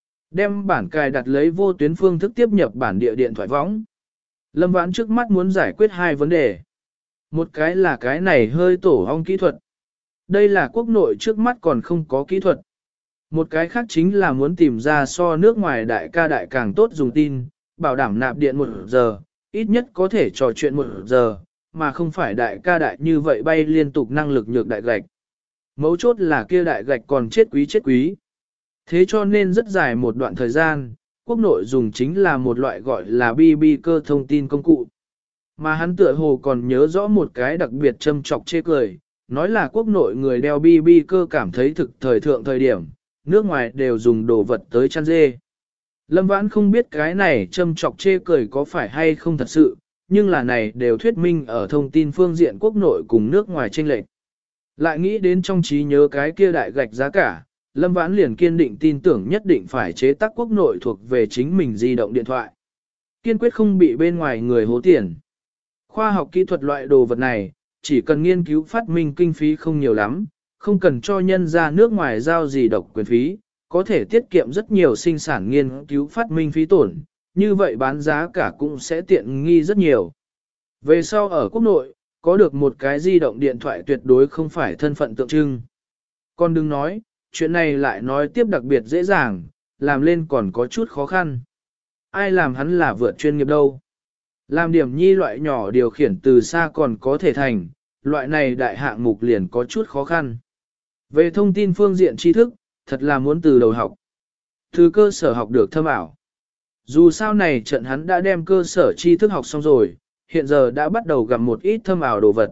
Đem bản cài đặt lấy vô tuyến phương thức tiếp nhập bản địa điện thoại võng. Lâm Vãn trước mắt muốn giải quyết hai vấn đề. Một cái là cái này hơi tổ hong kỹ thuật. Đây là quốc nội trước mắt còn không có kỹ thuật. Một cái khác chính là muốn tìm ra so nước ngoài đại ca đại càng tốt dùng tin, bảo đảm nạp điện một giờ, ít nhất có thể trò chuyện một giờ, mà không phải đại ca đại như vậy bay liên tục năng lực nhược đại gạch. Mấu chốt là kia đại gạch còn chết quý chết quý. Thế cho nên rất dài một đoạn thời gian, quốc nội dùng chính là một loại gọi là bê bê cơ thông tin công cụ. Mà hắn tựa hồ còn nhớ rõ một cái đặc biệt châm chọc chê cười, nói là quốc nội người đeo bê bê cơ cảm thấy thực thời thượng thời điểm, nước ngoài đều dùng đồ vật tới chăn dê. Lâm Vãn không biết cái này châm chọc chê cười có phải hay không thật sự, nhưng là này đều thuyết minh ở thông tin phương diện quốc nội cùng nước ngoài chênh lệch. Lại nghĩ đến trong trí nhớ cái kia đại gạch giá cả, Lâm Vãn liền kiên định tin tưởng nhất định phải chế tác quốc nội thuộc về chính mình di động điện thoại. Kiên quyết không bị bên ngoài người hố tiền. Khoa học kỹ thuật loại đồ vật này, chỉ cần nghiên cứu phát minh kinh phí không nhiều lắm, không cần cho nhân ra nước ngoài giao gì độc quyền phí, có thể tiết kiệm rất nhiều sinh sản nghiên cứu phát minh phí tổn, như vậy bán giá cả cũng sẽ tiện nghi rất nhiều. Về sau ở quốc nội, có được một cái di động điện thoại tuyệt đối không phải thân phận tượng trưng. Còn đừng nói, chuyện này lại nói tiếp đặc biệt dễ dàng, làm lên còn có chút khó khăn. Ai làm hắn là vượt chuyên nghiệp đâu. Làm điểm nhi loại nhỏ điều khiển từ xa còn có thể thành, loại này đại hạng mục liền có chút khó khăn. Về thông tin phương diện tri thức, thật là muốn từ đầu học. Từ cơ sở học được thâm ảo. Dù sao này trận hắn đã đem cơ sở tri thức học xong rồi, hiện giờ đã bắt đầu gặp một ít thâm ảo đồ vật.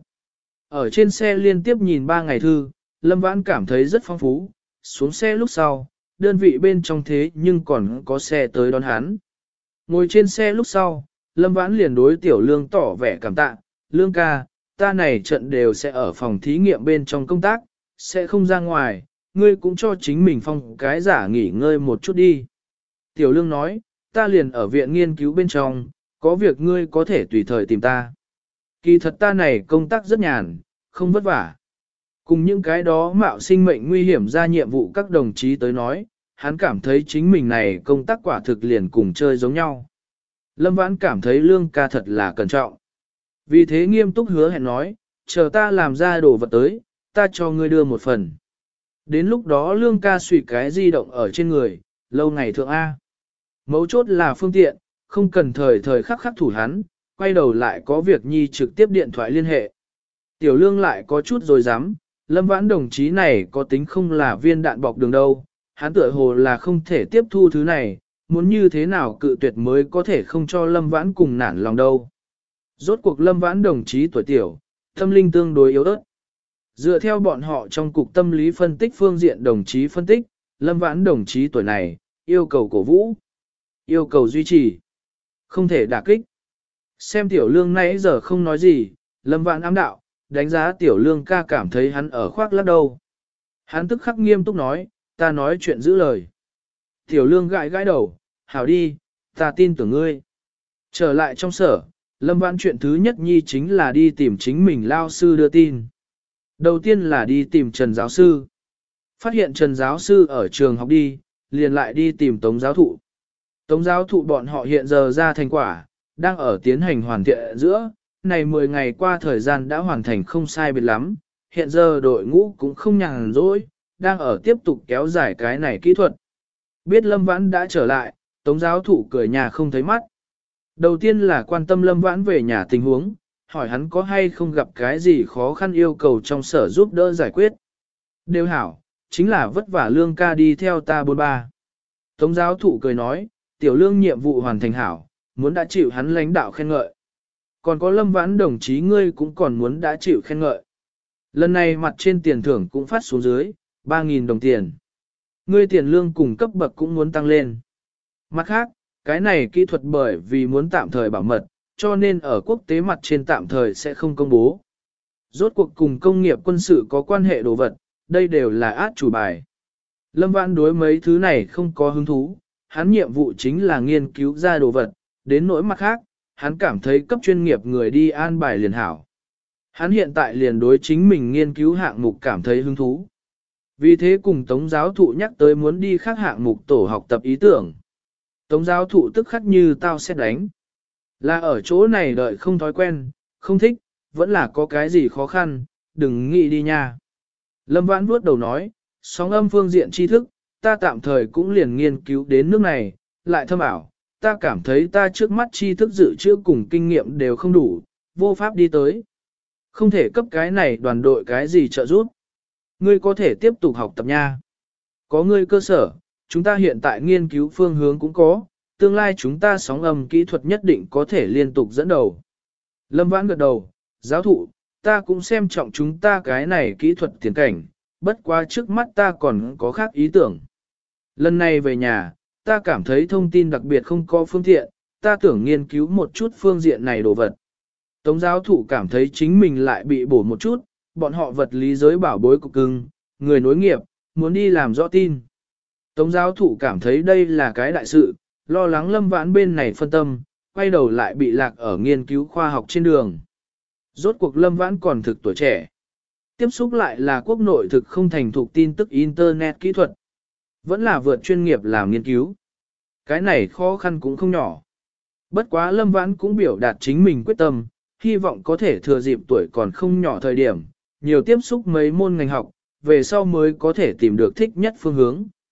Ở trên xe liên tiếp nhìn ba ngày thư, Lâm Vãn cảm thấy rất phong phú, xuống xe lúc sau, đơn vị bên trong thế nhưng còn có xe tới đón hắn. Ngồi trên xe lúc sau, Lâm Vãn liền đối Tiểu Lương tỏ vẻ cảm tạ, Lương ca, ta này trận đều sẽ ở phòng thí nghiệm bên trong công tác, sẽ không ra ngoài, ngươi cũng cho chính mình phong cái giả nghỉ ngơi một chút đi. Tiểu Lương nói, ta liền ở viện nghiên cứu bên trong, có việc ngươi có thể tùy thời tìm ta. Kỳ thật ta này công tác rất nhàn, không vất vả. Cùng những cái đó mạo sinh mệnh nguy hiểm ra nhiệm vụ các đồng chí tới nói, hắn cảm thấy chính mình này công tác quả thực liền cùng chơi giống nhau. Lâm Vãn cảm thấy Lương ca thật là cẩn trọng. Vì thế nghiêm túc hứa hẹn nói, chờ ta làm ra đồ vật tới, ta cho ngươi đưa một phần. Đến lúc đó Lương ca suy cái di động ở trên người, lâu ngày thượng A. Mấu chốt là phương tiện, không cần thời thời khắc khắc thủ hắn, quay đầu lại có việc nhi trực tiếp điện thoại liên hệ. Tiểu Lương lại có chút rồi dám, Lâm Vãn đồng chí này có tính không là viên đạn bọc đường đâu, hắn tựa hồ là không thể tiếp thu thứ này, muốn như thế nào cự tuyệt mới có thể không cho Lâm Vãn cùng nản lòng đâu. Rốt cuộc Lâm Vãn đồng chí tuổi tiểu, tâm linh tương đối yếu ớt. Dựa theo bọn họ trong cục tâm lý phân tích phương diện đồng chí phân tích, Lâm Vãn đồng chí tuổi này, yêu cầu cổ vũ, yêu cầu duy trì, không thể đả kích. Xem Tiểu Lương nãy giờ không nói gì, Lâm Vãn ám đạo, đánh giá Tiểu Lương ca cảm thấy hắn ở khoác lác đâu. Hắn tức khắc nghiêm túc nói, ta nói chuyện giữ lời. Tiểu Lương gãi gãi đầu, hảo đi, ta tin tưởng ngươi. Trở lại trong sở, Lâm Vãn chuyện thứ nhất nhi chính là đi tìm chính mình lao sư đưa tin. Đầu tiên là đi tìm Trần giáo sư. Phát hiện Trần giáo sư ở trường học đi, liền lại đi tìm Tống giáo thụ. Tống giáo thụ bọn họ hiện giờ ra thành quả, đang ở tiến hành hoàn thiện giữa, này mười ngày qua thời gian đã hoàn thành không sai biệt lắm, hiện giờ đội ngũ cũng không nhàn rỗi, đang ở tiếp tục kéo dài cái này kỹ thuật. Biết Lâm Vãn đã trở lại, Tống giáo thụ cười nhà không thấy mắt. Đầu tiên là quan tâm Lâm Vãn về nhà tình huống, hỏi hắn có hay không gặp cái gì khó khăn yêu cầu trong sở giúp đỡ giải quyết. Đều hảo, chính là vất vả Lương ca đi theo ta bôn ba. Tống giáo thụ cười nói, Tiểu Lương nhiệm vụ hoàn thành hảo, muốn đã chịu hắn lãnh đạo khen ngợi. Còn có Lâm Vãn đồng chí ngươi cũng còn muốn đã chịu khen ngợi. Lần này mặt trên tiền thưởng cũng phát xuống dưới, ba nghìn đồng tiền. Ngươi tiền lương cùng cấp bậc cũng muốn tăng lên. Mặt khác, cái này kỹ thuật bởi vì muốn tạm thời bảo mật, cho nên ở quốc tế mặt trên tạm thời sẽ không công bố. Rốt cuộc cùng công nghiệp quân sự có quan hệ đồ vật, đây đều là át chủ bài. Lâm Vãn đối mấy thứ này không có hứng thú, hắn nhiệm vụ chính là nghiên cứu ra đồ vật, đến nỗi mặt khác, hắn cảm thấy cấp chuyên nghiệp người đi an bài liền hảo. Hắn hiện tại liền đối chính mình nghiên cứu hạng mục cảm thấy hứng thú. Vì thế cùng Tống giáo thụ nhắc tới muốn đi khác hạng mục tổ học tập ý tưởng. Tống giáo thụ tức khắc như tao sẽ đánh. Là ở chỗ này đợi không thói quen, không thích, vẫn là có cái gì khó khăn, đừng nghĩ đi nha. Lâm Vãn vuốt đầu nói, sóng âm phương diện tri thức, ta tạm thời cũng liền nghiên cứu đến nước này, lại thâm ảo, ta cảm thấy ta trước mắt tri thức dự trữ cùng kinh nghiệm đều không đủ, vô pháp đi tới. Không thể cấp cái này đoàn đội cái gì trợ giúp. Ngươi có thể tiếp tục học tập nha. Có ngươi cơ sở, chúng ta hiện tại nghiên cứu phương hướng cũng có, tương lai chúng ta sóng âm kỹ thuật nhất định có thể liên tục dẫn đầu. Lâm Vãn gật đầu, giáo thụ, ta cũng xem trọng chúng ta cái này kỹ thuật tiền cảnh, bất quá trước mắt ta còn có khác ý tưởng. Lần này về nhà, ta cảm thấy thông tin đặc biệt không có phương tiện, ta tưởng nghiên cứu một chút phương diện này đồ vật. Tống giáo thụ cảm thấy chính mình lại bị bổ một chút, bọn họ vật lý giới bảo bối cục cưng, người nối nghiệp, muốn đi làm rõ tin. Tống giáo thụ cảm thấy đây là cái đại sự, lo lắng Lâm Vãn bên này phân tâm, quay đầu lại bị lạc ở nghiên cứu khoa học trên đường. Rốt cuộc Lâm Vãn còn thực tuổi trẻ. Tiếp xúc lại là quốc nội thực không thành thục tin tức Internet kỹ thuật. Vẫn là vượt chuyên nghiệp làm nghiên cứu. Cái này khó khăn cũng không nhỏ. Bất quá Lâm Vãn cũng biểu đạt chính mình quyết tâm, hy vọng có thể thừa dịp tuổi còn không nhỏ thời điểm, nhiều tiếp xúc mấy môn ngành học, về sau mới có thể tìm được thích nhất phương hướng.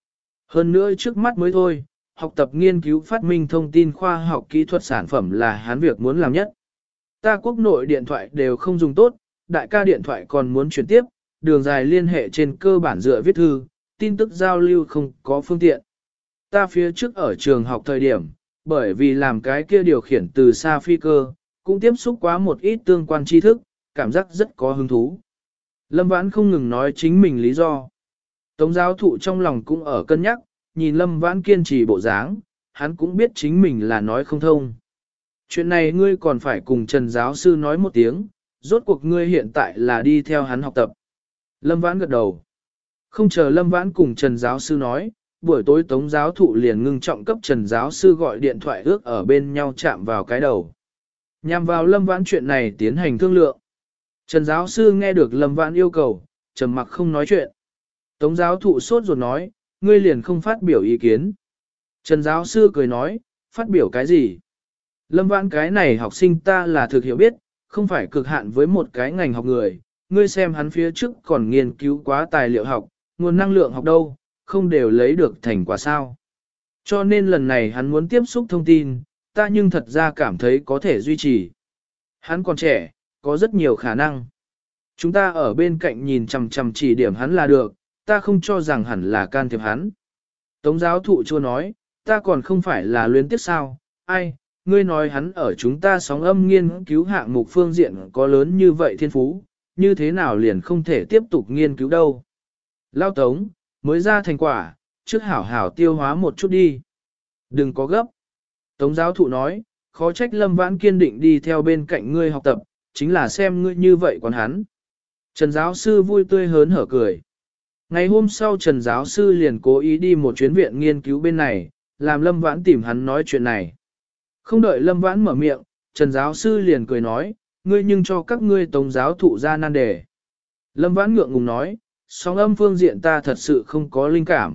Hơn nữa trước mắt mới thôi, học tập nghiên cứu phát minh thông tin khoa học kỹ thuật sản phẩm là hắn việc muốn làm nhất. Ta quốc nội điện thoại đều không dùng tốt, đại ca điện thoại còn muốn chuyển tiếp, đường dài liên hệ trên cơ bản dựa viết thư, tin tức giao lưu không có phương tiện. Ta phía trước ở trường học thời điểm, bởi vì làm cái kia điều khiển từ xa phi cơ, cũng tiếp xúc quá một ít tương quan tri thức, cảm giác rất có hứng thú. Lâm Vãn không ngừng nói chính mình lý do. Tống giáo thụ trong lòng cũng ở cân nhắc, nhìn Lâm Vãn kiên trì bộ dáng, hắn cũng biết chính mình là nói không thông. Chuyện này ngươi còn phải cùng Trần giáo sư nói một tiếng, rốt cuộc ngươi hiện tại là đi theo hắn học tập. Lâm Vãn gật đầu. Không chờ Lâm Vãn cùng Trần giáo sư nói, buổi tối Tống giáo thụ liền ngưng trọng cấp Trần giáo sư gọi điện thoại ước ở bên nhau chạm vào cái đầu. Nhằm vào Lâm Vãn chuyện này tiến hành thương lượng. Trần giáo sư nghe được Lâm Vãn yêu cầu, trầm mặc không nói chuyện. Tống giáo thụ sốt ruột nói, ngươi liền không phát biểu ý kiến. Trần giáo sư cười nói, phát biểu cái gì? Lâm Vãn cái này học sinh ta là thực hiểu biết, không phải cực hạn với một cái ngành học người. Ngươi xem hắn phía trước còn nghiên cứu quá tài liệu học, nguồn năng lượng học đâu, không đều lấy được thành quả sao. Cho nên lần này hắn muốn tiếp xúc thông tin, ta nhưng thật ra cảm thấy có thể duy trì. Hắn còn trẻ, có rất nhiều khả năng. Chúng ta ở bên cạnh nhìn chằm chằm chỉ điểm hắn là được, ta không cho rằng hẳn là can thiệp hắn. Tống giáo thụ chua nói, ta còn không phải là luyến tiếc sao, ai, ngươi nói hắn ở chúng ta sóng âm nghiên cứu hạng mục phương diện có lớn như vậy thiên phú, như thế nào liền không thể tiếp tục nghiên cứu đâu. Lao Tống, mới ra thành quả, trước hảo hảo tiêu hóa một chút đi. Đừng có gấp. Tống giáo thụ nói, khó trách Lâm Vãn kiên định đi theo bên cạnh ngươi học tập, chính là xem ngươi như vậy còn hắn. Trần giáo sư vui tươi hớn hở cười. Ngày hôm sau Trần giáo sư liền cố ý đi một chuyến viện nghiên cứu bên này, làm Lâm Vãn tìm hắn nói chuyện này. Không đợi Lâm Vãn mở miệng, Trần giáo sư liền cười nói, ngươi nhưng cho các ngươi Tống giáo thụ ra nan đề. Lâm Vãn ngượng ngùng nói, sóng âm phương diện ta thật sự không có linh cảm.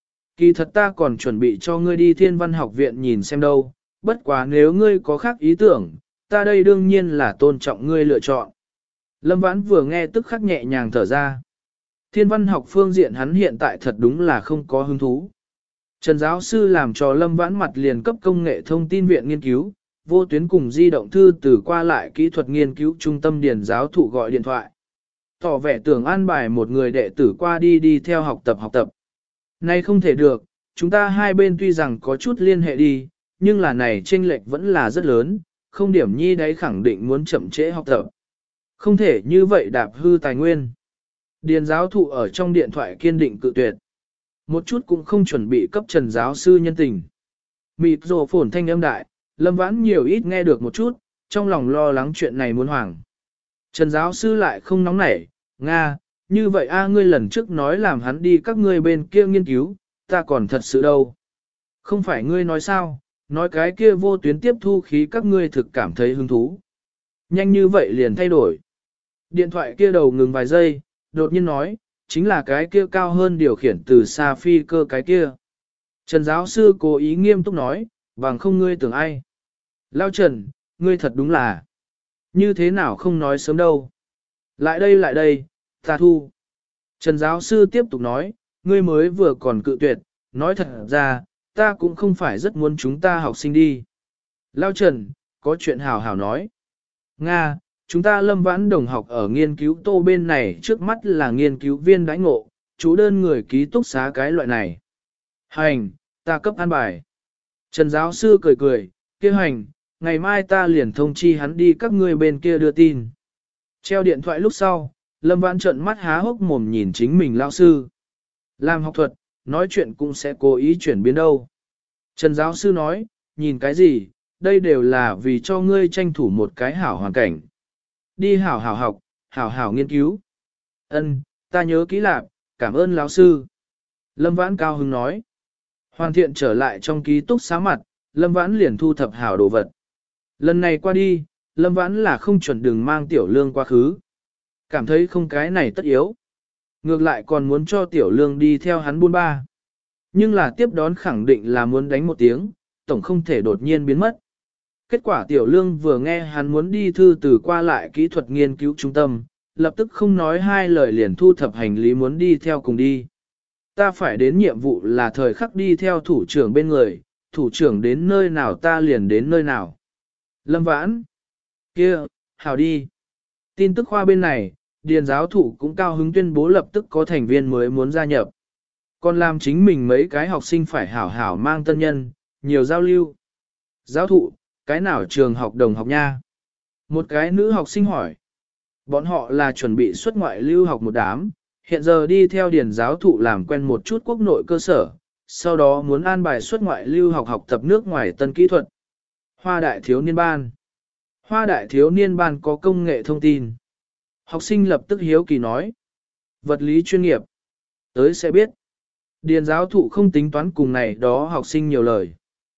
Kỳ thật ta còn chuẩn bị cho ngươi đi Thiên Văn học viện nhìn xem đâu, bất quá nếu ngươi có khác ý tưởng, ta đây đương nhiên là tôn trọng ngươi lựa chọn. Lâm Vãn vừa nghe tức khắc nhẹ nhàng thở ra. Thiên văn học phương diện hắn hiện tại thật đúng là không có hứng thú. Trần giáo sư làm cho Lâm Vãn mặt liền cấp công nghệ thông tin viện nghiên cứu, vô tuyến cùng di động thư từ qua lại kỹ thuật nghiên cứu trung tâm điển giáo thụ gọi điện thoại. Tỏ vẻ tưởng an bài một người đệ tử qua đi đi theo học tập học tập. Nay không thể được, chúng ta hai bên tuy rằng có chút liên hệ đi, nhưng là này chênh lệch vẫn là rất lớn, không điểm nhi đấy khẳng định muốn chậm trễ học tập. Không thể như vậy đạp hư tài nguyên. Điền giáo thụ ở trong điện thoại kiên định cự tuyệt. Một chút cũng không chuẩn bị cấp Trần giáo sư nhân tình. Mịt rồ phổn thanh âm đại, Lâm Vãn nhiều ít nghe được một chút, trong lòng lo lắng chuyện này muốn hoảng. Trần giáo sư lại không nóng nảy, Nga, như vậy a ngươi lần trước nói làm hắn đi các ngươi bên kia nghiên cứu, ta còn thật sự đâu. Không phải ngươi nói sao, nói cái kia vô tuyến tiếp thu khí các ngươi thực cảm thấy hứng thú. Nhanh như vậy liền thay đổi. Điện thoại kia đầu ngừng vài giây, đột nhiên nói, chính là cái kia cao hơn điều khiển từ xa phi cơ cái kia. Trần giáo sư cố ý nghiêm túc nói, bằng không ngươi tưởng ai. Lao Trần, ngươi thật đúng là. Như thế nào không nói sớm đâu. Lại đây lại đây, ta thu. Trần giáo sư tiếp tục nói, ngươi mới vừa còn cự tuyệt, nói thật ra, ta cũng không phải rất muốn chúng ta học sinh đi. Lao Trần, có chuyện hào hào nói. Nga, chúng ta Lâm Vãn đồng học ở nghiên cứu tô bên này trước mắt là nghiên cứu viên đãi ngộ, chú đơn người ký túc xá cái loại này. Hành, ta cấp an bài. Trần giáo sư cười cười, kêu hành, ngày mai ta liền thông chi hắn đi các ngươi bên kia đưa tin. Treo điện thoại lúc sau, Lâm Vãn trợn mắt há hốc mồm nhìn chính mình lao sư. Làm học thuật, nói chuyện cũng sẽ cố ý chuyển biến đâu. Trần giáo sư nói, nhìn cái gì, đây đều là vì cho ngươi tranh thủ một cái hảo hoàn cảnh. Đi hảo hảo học, hảo hảo nghiên cứu. Ân, ta nhớ kỹ lạc, cảm ơn lão sư. Lâm Vãn cao hứng nói. Hoàn thiện trở lại trong ký túc xá mặt, Lâm Vãn liền thu thập hảo đồ vật. Lần này qua đi, Lâm Vãn là không chuẩn đừng mang Tiểu Lương quá khứ. Cảm thấy không cái này tất yếu. Ngược lại còn muốn cho Tiểu Lương đi theo hắn buôn ba. Nhưng là tiếp đón khẳng định là muốn đánh một tiếng, tổng không thể đột nhiên biến mất. Kết quả Tiểu Lương vừa nghe hắn muốn đi thư từ qua lại kỹ thuật nghiên cứu trung tâm, lập tức không nói hai lời liền thu thập hành lý muốn đi theo cùng đi. Ta phải đến nhiệm vụ là thời khắc đi theo thủ trưởng bên người, thủ trưởng đến nơi nào ta liền đến nơi nào. Lâm Vãn, kia, hào đi. Tin tức khoa bên này, điền giáo thụ cũng cao hứng tuyên bố lập tức có thành viên mới muốn gia nhập. Còn làm chính mình mấy cái học sinh phải hảo hảo mang tân nhân, nhiều giao lưu. Giáo thụ, cái nào trường học đồng học nha? Một cái nữ học sinh hỏi. Bọn họ là chuẩn bị xuất ngoại lưu học một đám, hiện giờ đi theo điền giáo thụ làm quen một chút quốc nội cơ sở, sau đó muốn an bài xuất ngoại lưu học học tập nước ngoài tân kỹ thuật. Hoa đại thiếu niên ban. Hoa đại thiếu niên ban có công nghệ thông tin. Học sinh lập tức hiếu kỳ nói. Vật lý chuyên nghiệp. Tới sẽ biết. Điền giáo thụ không tính toán cùng này đó học sinh nhiều lời.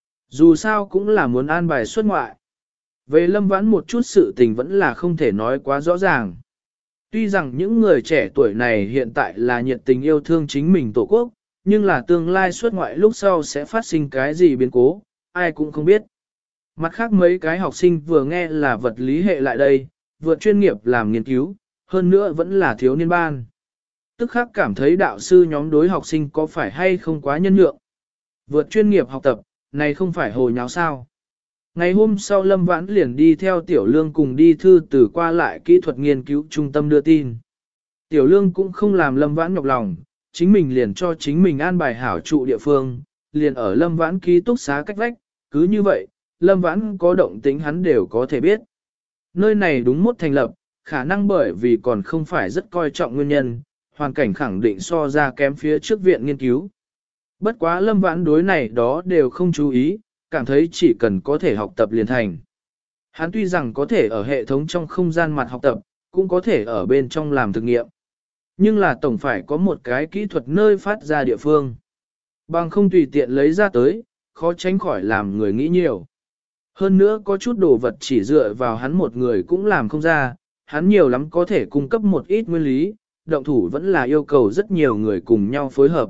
Dù sao cũng là muốn an bài xuất ngoại. Về Lâm Vãn một chút sự tình vẫn là không thể nói quá rõ ràng. Tuy rằng những người trẻ tuổi này hiện tại là nhiệt tình yêu thương chính mình tổ quốc, nhưng là tương lai xuất ngoại lúc sau sẽ phát sinh cái gì biến cố, ai cũng không biết. Mặt khác mấy cái học sinh vừa nghe là vật lý hệ lại đây, vượt chuyên nghiệp làm nghiên cứu, hơn nữa vẫn là thiếu niên ban. Tức khắc cảm thấy đạo sư nhóm đối học sinh có phải hay không quá nhân nhượng. Vượt chuyên nghiệp học tập, này không phải hồ nháo sao. Ngày hôm sau Lâm Vãn liền đi theo Tiểu Lương cùng đi thư từ qua lại kỹ thuật nghiên cứu trung tâm đưa tin. Tiểu Lương cũng không làm Lâm Vãn nhọc lòng, chính mình liền cho chính mình an bài hảo trụ địa phương, liền ở Lâm Vãn ký túc xá cách vách, cứ như vậy, Lâm Vãn có động tính hắn đều có thể biết. Nơi này đúng mốt thành lập, khả năng bởi vì còn không phải rất coi trọng nguyên nhân, hoàn cảnh khẳng định so ra kém phía trước viện nghiên cứu. Bất quá Lâm Vãn đối này đó đều không chú ý, cảm thấy chỉ cần có thể học tập liền thành. Hắn tuy rằng có thể ở hệ thống trong không gian mặt học tập, cũng có thể ở bên trong làm thực nghiệm. Nhưng là tổng phải có một cái kỹ thuật nơi phát ra địa phương. Bằng không tùy tiện lấy ra tới, khó tránh khỏi làm người nghĩ nhiều. Hơn nữa có chút đồ vật chỉ dựa vào hắn một người cũng làm không ra, hắn nhiều lắm có thể cung cấp một ít nguyên lý, động thủ vẫn là yêu cầu rất nhiều người cùng nhau phối hợp.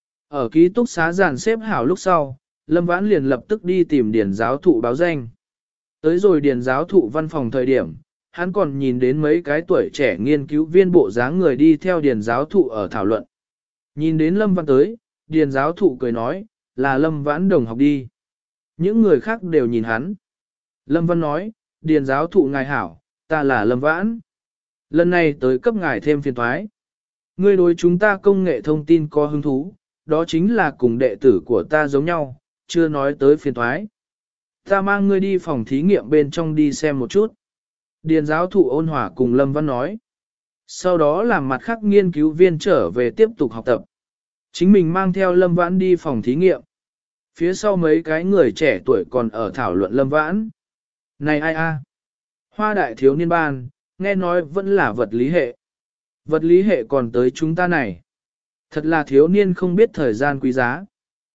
Ở ký túc xá dàn xếp hảo lúc sau, Lâm Vãn liền lập tức đi tìm điền giáo thụ báo danh. Tới rồi điền giáo thụ văn phòng thời điểm, hắn còn nhìn đến mấy cái tuổi trẻ nghiên cứu viên bộ dáng người đi theo điền giáo thụ ở thảo luận. Nhìn đến Lâm Vãn tới, điền giáo thụ cười nói, là Lâm Vãn đồng học đi. Những người khác đều nhìn hắn. Lâm Văn nói, điền giáo thụ ngài hảo, ta là Lâm Vãn. Lần này tới cấp ngài thêm phiền thoái. Ngươi đối chúng ta công nghệ thông tin có hứng thú, đó chính là cùng đệ tử của ta giống nhau, chưa nói tới phiền thoái. Ta mang ngươi đi phòng thí nghiệm bên trong đi xem một chút. Điền giáo thụ ôn hòa cùng Lâm Văn nói. Sau đó làm mặt khác nghiên cứu viên trở về tiếp tục học tập. Chính mình mang theo Lâm Vãn đi phòng thí nghiệm. Phía sau mấy cái người trẻ tuổi còn ở thảo luận Lâm Vãn. Này ai a? Hoa đại thiếu niên ban, nghe nói vẫn là vật lý hệ. Vật lý hệ còn tới chúng ta này. Thật là thiếu niên không biết thời gian quý giá.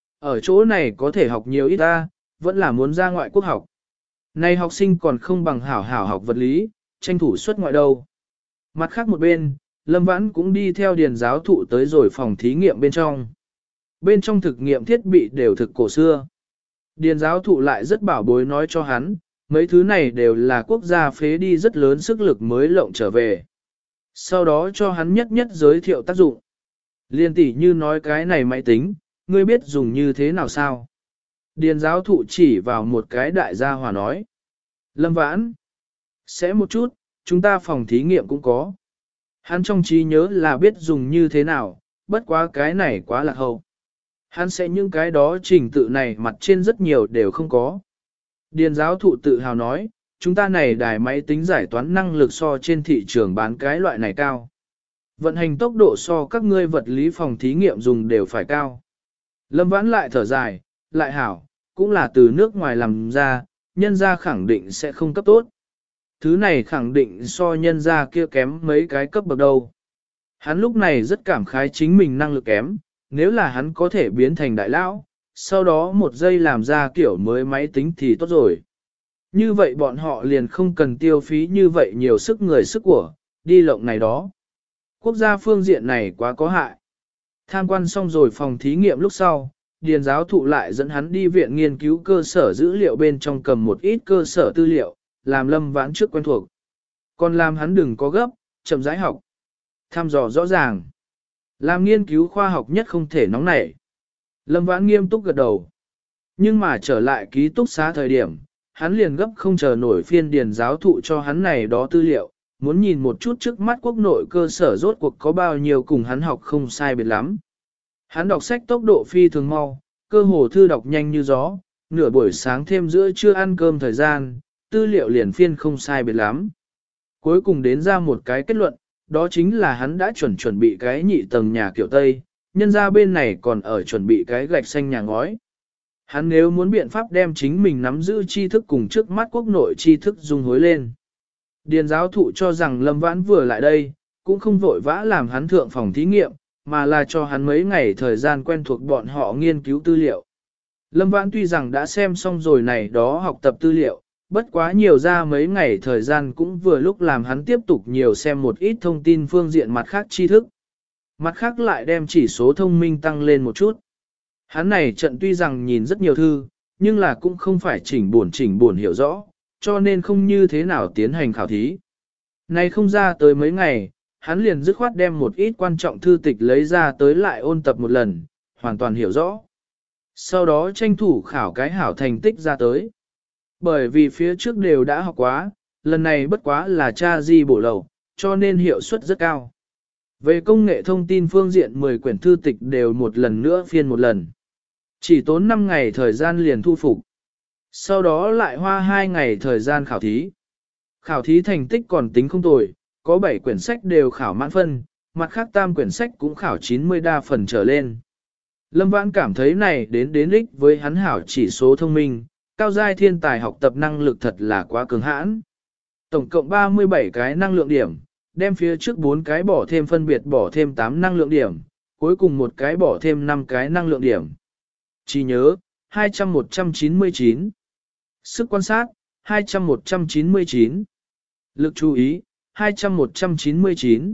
Ở chỗ này có thể học nhiều ít ta, vẫn là muốn ra ngoại quốc học. Này học sinh còn không bằng hảo hảo học vật lý, tranh thủ xuất ngoại đâu. Mặt khác một bên, Lâm Vãn cũng đi theo điền giáo thụ tới rồi phòng thí nghiệm bên trong. Bên trong thực nghiệm thiết bị đều thực cổ xưa. Điền giáo thụ lại rất bảo bối nói cho hắn, mấy thứ này đều là quốc gia phế đi rất lớn sức lực mới lộng trở về. Sau đó cho hắn nhất nhất giới thiệu tác dụng. Liên tỷ như nói cái này máy tính, ngươi biết dùng như thế nào sao? Điền giáo thụ chỉ vào một cái đại gia hòa nói. Lâm Vãn, sẽ một chút, chúng ta phòng thí nghiệm cũng có. Hắn trong trí nhớ là biết dùng như thế nào, bất quá cái này quá lạc hậu. Hắn sẽ những cái đó trình tự này mặt trên rất nhiều đều không có. Điền giáo thụ tự hào nói, chúng ta này đài máy tính giải toán năng lực so trên thị trường bán cái loại này cao. Vận hành tốc độ so các ngươi vật lý phòng thí nghiệm dùng đều phải cao. Lâm Vãn lại thở dài, lại hảo, cũng là từ nước ngoài làm ra, nhân gia khẳng định sẽ không cấp tốt. Thứ này khẳng định so nhân gia kia kém mấy cái cấp bậc đâu. Hắn lúc này rất cảm khái chính mình năng lực kém, nếu là hắn có thể biến thành đại lão, sau đó một giây làm ra kiểu mới máy tính thì tốt rồi. Như vậy bọn họ liền không cần tiêu phí như vậy nhiều sức người sức của, đi lộng này đó. Quốc gia phương diện này quá có hại. Tham quan xong rồi phòng thí nghiệm lúc sau, điền giáo thụ lại dẫn hắn đi viện nghiên cứu cơ sở dữ liệu bên trong cầm một ít cơ sở tư liệu, làm Lâm Vãn trước quen thuộc. Còn làm hắn đừng có gấp, chậm rãi học. Tham dò rõ ràng. Làm nghiên cứu khoa học nhất không thể nóng nảy. Lâm Vãn nghiêm túc gật đầu. Nhưng mà trở lại ký túc xá thời điểm, hắn liền gấp không chờ nổi phiên điền giáo thụ cho hắn này đó tư liệu, muốn nhìn một chút trước mắt quốc nội cơ sở rốt cuộc có bao nhiêu cùng hắn học không sai biệt lắm. Hắn đọc sách tốc độ phi thường mau, cơ hồ thư đọc nhanh như gió, nửa buổi sáng thêm giữa trưa ăn cơm thời gian, tư liệu liền phiên không sai biệt lắm. Cuối cùng đến ra một cái kết luận, đó chính là hắn đã chuẩn chuẩn bị cái nhị tầng nhà kiểu Tây, nhân ra bên này còn ở chuẩn bị cái gạch xanh nhà ngói. Hắn nếu muốn biện pháp đem chính mình nắm giữ tri thức cùng trước mắt quốc nội tri thức dung hối lên. Điền giáo thụ cho rằng Lâm Vãn vừa lại đây, cũng không vội vã làm hắn thượng phòng thí nghiệm, mà là cho hắn mấy ngày thời gian quen thuộc bọn họ nghiên cứu tư liệu. Lâm Vãn tuy rằng đã xem xong rồi này đó học tập tư liệu, bất quá nhiều ra mấy ngày thời gian cũng vừa lúc làm hắn tiếp tục nhiều xem một ít thông tin phương diện mặt khác tri thức. Mặt khác lại đem chỉ số thông minh tăng lên một chút. Hắn này trận tuy rằng nhìn rất nhiều thư, nhưng là cũng không phải chỉnh buồn chỉnh buồn hiểu rõ, cho nên không như thế nào tiến hành khảo thí. Này không ra tới mấy ngày, hắn liền dứt khoát đem một ít quan trọng thư tịch lấy ra tới lại ôn tập một lần, hoàn toàn hiểu rõ. Sau đó tranh thủ khảo cái hảo thành tích ra tới. Bởi vì phía trước đều đã học quá, lần này bất quá là tra di bổ lầu, cho nên hiệu suất rất cao. Về công nghệ thông tin phương diện mười quyển thư tịch đều một lần nữa phiên một lần. Chỉ tốn năm ngày thời gian liền thu phục. Sau đó lại hoa hai ngày thời gian khảo thí. Khảo thí thành tích còn tính không tồi, có bảy quyển sách đều khảo mãn phân, mặt khác tam quyển sách cũng khảo chín mươi đa phần trở lên. Lâm Vãn cảm thấy này đến đến ích với hắn hảo chỉ số thông minh, cao giai thiên tài học tập năng lực thật là quá cường hãn. Tổng cộng ba mươi bảy cái năng lượng điểm, đem phía trước bốn cái bỏ thêm phân biệt bỏ thêm tám năng lượng điểm, cuối cùng một cái bỏ thêm năm cái năng lượng điểm. Chỉ nhớ, hai trăm một trăm chín mươi chín. Sức quan sát, hai trăm một trăm chín mươi chín. Lực chú ý, hai trăm một trăm chín mươi chín.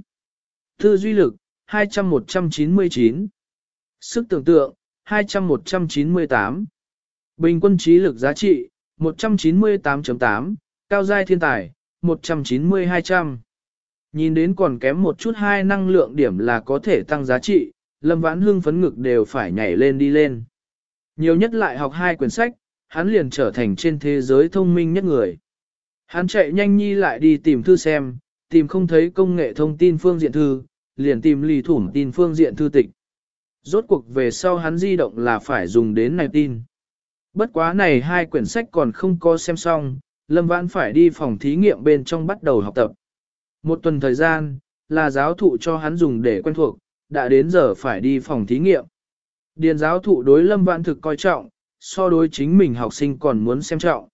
Tư duy lực, hai trăm một trăm chín mươi chín. Sức tưởng tượng, hai trăm một trăm chín mươi tám. Bình quân trí lực giá trị, một trăm chín mươi tám chấm tám, cao giai thiên tài, một trăm chín mươi hai trăm. Nhìn đến còn kém một chút hai năng lượng điểm là có thể tăng giá trị, Lâm Vãn hưng phấn ngực đều phải nhảy lên đi lên. Nhiều nhất lại học hai quyển sách, hắn liền trở thành trên thế giới thông minh nhất người. Hắn chạy nhanh nhi lại đi tìm thư xem, tìm không thấy công nghệ thông tin phương diện thư, liền tìm lì thủng tin phương diện thư tịch. Rốt cuộc về sau hắn di động là phải dùng đến này tin. Bất quá này hai quyển sách còn không có xem xong, Lâm Vãn phải đi phòng thí nghiệm bên trong bắt đầu học tập. Một tuần thời gian, là giáo thụ cho hắn dùng để quen thuộc, đã đến giờ phải đi phòng thí nghiệm. Điền giáo thụ đối Lâm Vãn thực coi trọng, so đối chính mình học sinh còn muốn xem trọng.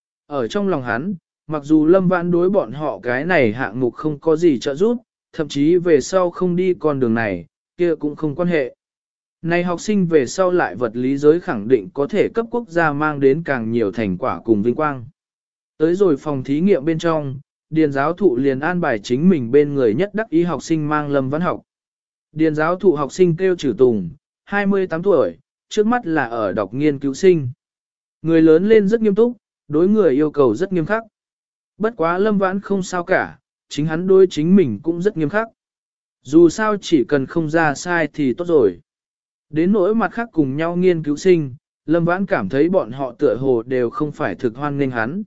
Ở trong lòng hắn, mặc dù Lâm Vãn đối bọn họ cái này hạng mục không có gì trợ giúp, thậm chí về sau không đi con đường này, kia cũng không quan hệ. Này học sinh về sau lại vật lý giới khẳng định có thể cấp quốc gia mang đến càng nhiều thành quả cùng vinh quang. Tới rồi phòng thí nghiệm bên trong, Điền giáo thụ liền an bài chính mình bên người nhất đắc ý học sinh mang Lâm Vãn học. Điền giáo thụ học sinh kêu Trử Tùng, hai mươi tám tuổi, trước mắt là ở đọc nghiên cứu sinh. Người lớn lên rất nghiêm túc, đối người yêu cầu rất nghiêm khắc. Bất quá Lâm Vãn không sao cả, chính hắn đối chính mình cũng rất nghiêm khắc. Dù sao chỉ cần không ra sai thì tốt rồi. Đến nỗi mặt khác cùng nhau nghiên cứu sinh, Lâm Vãn cảm thấy bọn họ tựa hồ đều không phải thực hoan nghênh hắn.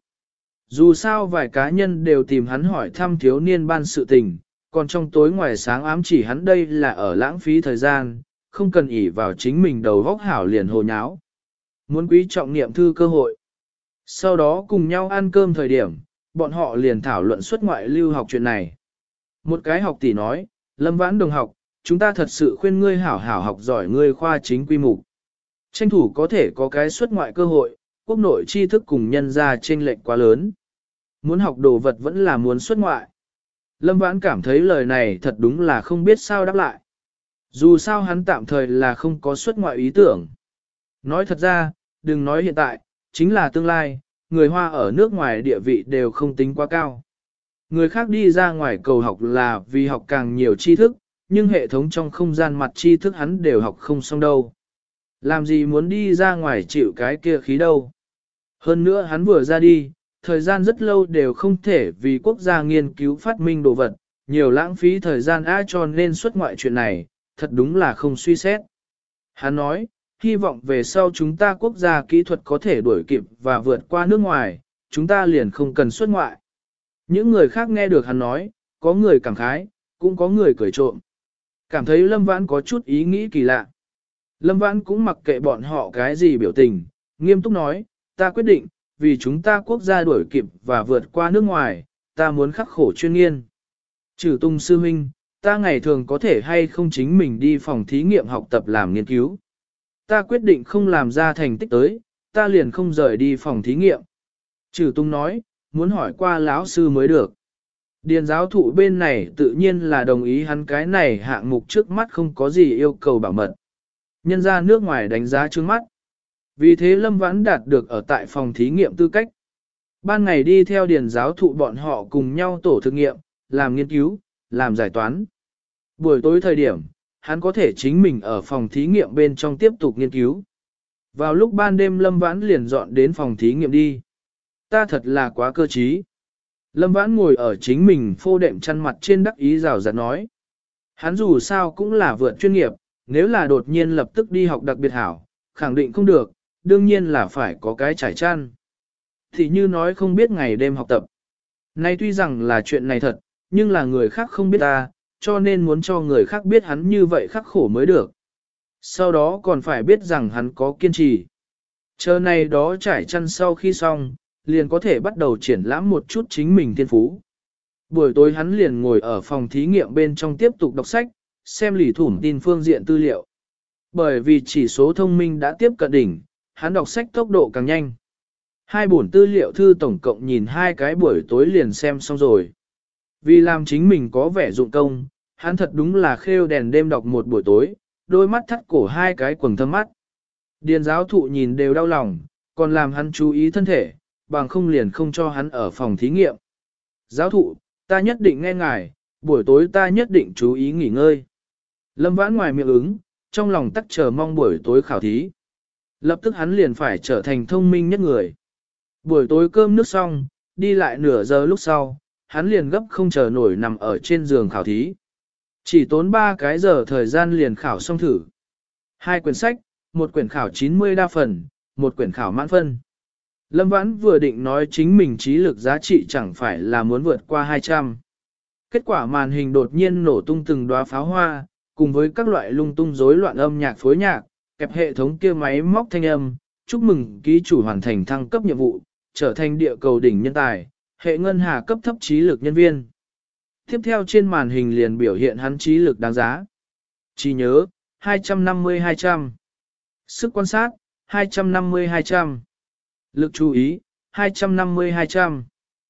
Dù sao vài cá nhân đều tìm hắn hỏi thăm thiếu niên ban sự tình, còn trong tối ngoài sáng ám chỉ hắn đây là ở lãng phí thời gian, không cần ỷ vào chính mình đầu vóc hảo liền hồ nháo. Muốn quý trọng niệm thư cơ hội. Sau đó cùng nhau ăn cơm thời điểm, bọn họ liền thảo luận xuất ngoại lưu học chuyện này. Một cái học tỷ nói, Lâm Vãn đồng học, chúng ta thật sự khuyên ngươi hảo hảo học giỏi ngươi khoa chính quy mục. Tranh thủ có thể có cái xuất ngoại cơ hội, quốc nội tri thức cùng nhân ra chênh lệch quá lớn. Muốn học đồ vật vẫn là muốn xuất ngoại. Lâm Vãn cảm thấy lời này thật đúng là không biết sao đáp lại. Dù sao hắn tạm thời là không có xuất ngoại ý tưởng. Nói thật ra, đừng nói hiện tại, chính là tương lai, người Hoa ở nước ngoài địa vị đều không tính quá cao. Người khác đi ra ngoài cầu học là vì học càng nhiều tri thức, nhưng hệ thống trong không gian mặt tri thức hắn đều học không xong đâu. Làm gì muốn đi ra ngoài chịu cái kia khí đâu. Hơn nữa hắn vừa ra đi, thời gian rất lâu đều không thể vì quốc gia nghiên cứu phát minh đồ vật, nhiều lãng phí thời gian á cho nên xuất ngoại chuyện này, thật đúng là không suy xét. Hắn nói, hy vọng về sau chúng ta quốc gia kỹ thuật có thể đuổi kịp và vượt qua nước ngoài, chúng ta liền không cần xuất ngoại. Những người khác nghe được hắn nói, có người cảm khái, cũng có người cười trộm. Cảm thấy Lâm Vãn có chút ý nghĩ kỳ lạ. Lâm Vãn cũng mặc kệ bọn họ cái gì biểu tình, nghiêm túc nói, ta quyết định, vì chúng ta quốc gia đuổi kịp và vượt qua nước ngoài, ta muốn khắc khổ chuyên nghiên. Trừ Tung sư huynh, ta ngày thường có thể hay không chính mình đi phòng thí nghiệm học tập làm nghiên cứu. Ta quyết định không làm ra thành tích tới, ta liền không rời đi phòng thí nghiệm. Trừ Tung nói, muốn hỏi qua lão sư mới được. Điền giáo thụ bên này tự nhiên là đồng ý hắn cái này hạng mục trước mắt không có gì yêu cầu bảo mật. Nhân ra nước ngoài đánh giá trước mắt. Vì thế Lâm Vãn đạt được ở tại phòng thí nghiệm tư cách. Ban ngày đi theo điền giáo thụ bọn họ cùng nhau tổ thực nghiệm, làm nghiên cứu, làm giải toán. Buổi tối thời điểm, hắn có thể chính mình ở phòng thí nghiệm bên trong tiếp tục nghiên cứu. Vào lúc ban đêm Lâm Vãn liền dọn đến phòng thí nghiệm đi. Ta thật là quá cơ trí. Lâm Vãn ngồi ở chính mình phô đệm chăn mặt trên đắc ý rào rạt nói. Hắn dù sao cũng là vượt chuyên nghiệp, nếu là đột nhiên lập tức đi học đặc biệt hảo, khẳng định không được, đương nhiên là phải có cái trải chăn. Thì như nói không biết ngày đêm học tập. Nay tuy rằng là chuyện này thật, nhưng là người khác không biết ta, cho nên muốn cho người khác biết hắn như vậy khắc khổ mới được. Sau đó còn phải biết rằng hắn có kiên trì. Chờ này đó trải chăn sau khi xong, liền có thể bắt đầu triển lãm một chút chính mình thiên phú. Buổi tối hắn liền ngồi ở phòng thí nghiệm bên trong tiếp tục đọc sách, xem lì thủm tin phương diện tư liệu. Bởi vì chỉ số thông minh đã tiếp cận đỉnh, hắn đọc sách tốc độ càng nhanh. Hai bổn tư liệu thư tổng cộng nhìn hai cái buổi tối liền xem xong rồi. Vì làm chính mình có vẻ dụng công, hắn thật đúng là khêu đèn đêm đọc một buổi tối, đôi mắt thắt cổ hai cái quầng thâm mắt. Điền giáo thụ nhìn đều đau lòng, còn làm hắn chú ý thân thể, bằng không liền không cho hắn ở phòng thí nghiệm. Giáo thụ, ta nhất định nghe ngài, buổi tối ta nhất định chú ý nghỉ ngơi. Lâm Vãn ngoài miệng ứng, trong lòng tắc chờ mong buổi tối khảo thí. Lập tức hắn liền phải trở thành thông minh nhất người. Buổi tối cơm nước xong, đi lại nửa giờ lúc sau, hắn liền gấp không chờ nổi nằm ở trên giường khảo thí. Chỉ tốn ba cái giờ thời gian liền khảo xong thử. Hai quyển sách, một quyển khảo chín mươi đa phần, một quyển khảo mãn phân. Lâm Vãn vừa định nói chính mình trí lực giá trị chẳng phải là muốn vượt qua hai trăm. Kết quả màn hình đột nhiên nổ tung từng đóa pháo hoa, cùng với các loại lung tung rối loạn âm nhạc phối nhạc, kẹp hệ thống kia máy móc thanh âm, chúc mừng ký chủ hoàn thành thăng cấp nhiệm vụ, trở thành địa cầu đỉnh nhân tài, hệ ngân hà cấp thấp trí lực nhân viên. Tiếp theo trên màn hình liền biểu hiện hắn trí lực đáng giá. Trí nhớ, hai trăm năm mươi hai trăm. Sức quan sát, hai trăm năm mươi hai trăm. Lực chú ý, hai trăm năm mươi hai trăm.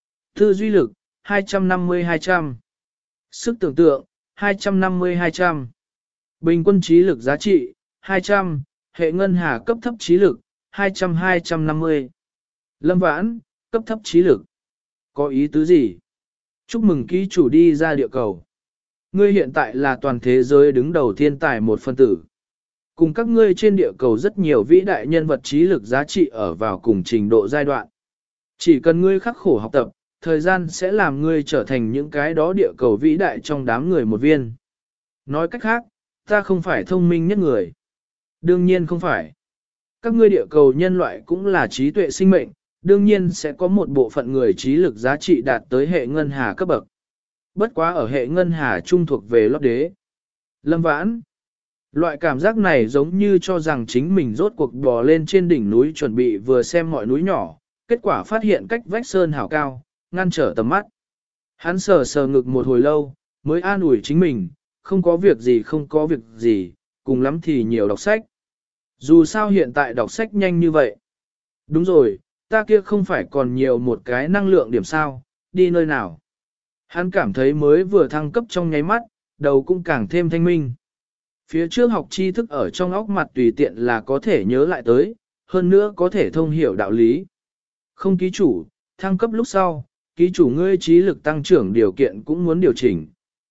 Tư duy lực, hai trăm năm mươi hai trăm. Sức tưởng tượng, hai trăm năm mươi hai trăm. Bình quân trí lực giá trị, hai trăm, hệ ngân hà cấp thấp trí lực, hai trăm hai trăm năm mươi. Lâm Vãn, cấp thấp trí lực. Có ý tứ gì? Chúc mừng ký chủ đi ra địa cầu. Ngươi hiện tại là toàn thế giới đứng đầu thiên tài một phân tử. Cùng các ngươi trên địa cầu rất nhiều vĩ đại nhân vật trí lực giá trị ở vào cùng trình độ giai đoạn. Chỉ cần ngươi khắc khổ học tập, thời gian sẽ làm ngươi trở thành những cái đó địa cầu vĩ đại trong đám người một viên. Nói cách khác, ta không phải thông minh nhất người. Đương nhiên không phải. Các ngươi địa cầu nhân loại cũng là trí tuệ sinh mệnh, đương nhiên sẽ có một bộ phận người trí lực giá trị đạt tới hệ ngân hà cấp bậc. Bất quá ở hệ ngân hà trung thuộc về lót đế. Lâm Vãn. Loại cảm giác này giống như cho rằng chính mình rốt cuộc bò lên trên đỉnh núi chuẩn bị vừa xem mọi núi nhỏ, kết quả phát hiện cách vách sơn hào cao, ngăn trở tầm mắt. Hắn sờ sờ ngực một hồi lâu, mới an ủi chính mình, không có việc gì không có việc gì, cùng lắm thì nhiều đọc sách. Dù sao hiện tại đọc sách nhanh như vậy. Đúng rồi, ta kia không phải còn nhiều một cái năng lượng điểm sao, đi nơi nào. Hắn cảm thấy mới vừa thăng cấp trong nháy mắt, đầu cũng càng thêm thanh minh. Phía trước học tri thức ở trong óc mặt tùy tiện là có thể nhớ lại tới, hơn nữa có thể thông hiểu đạo lý. Không ký chủ, thăng cấp lúc sau, ký chủ ngươi trí lực tăng trưởng điều kiện cũng muốn điều chỉnh.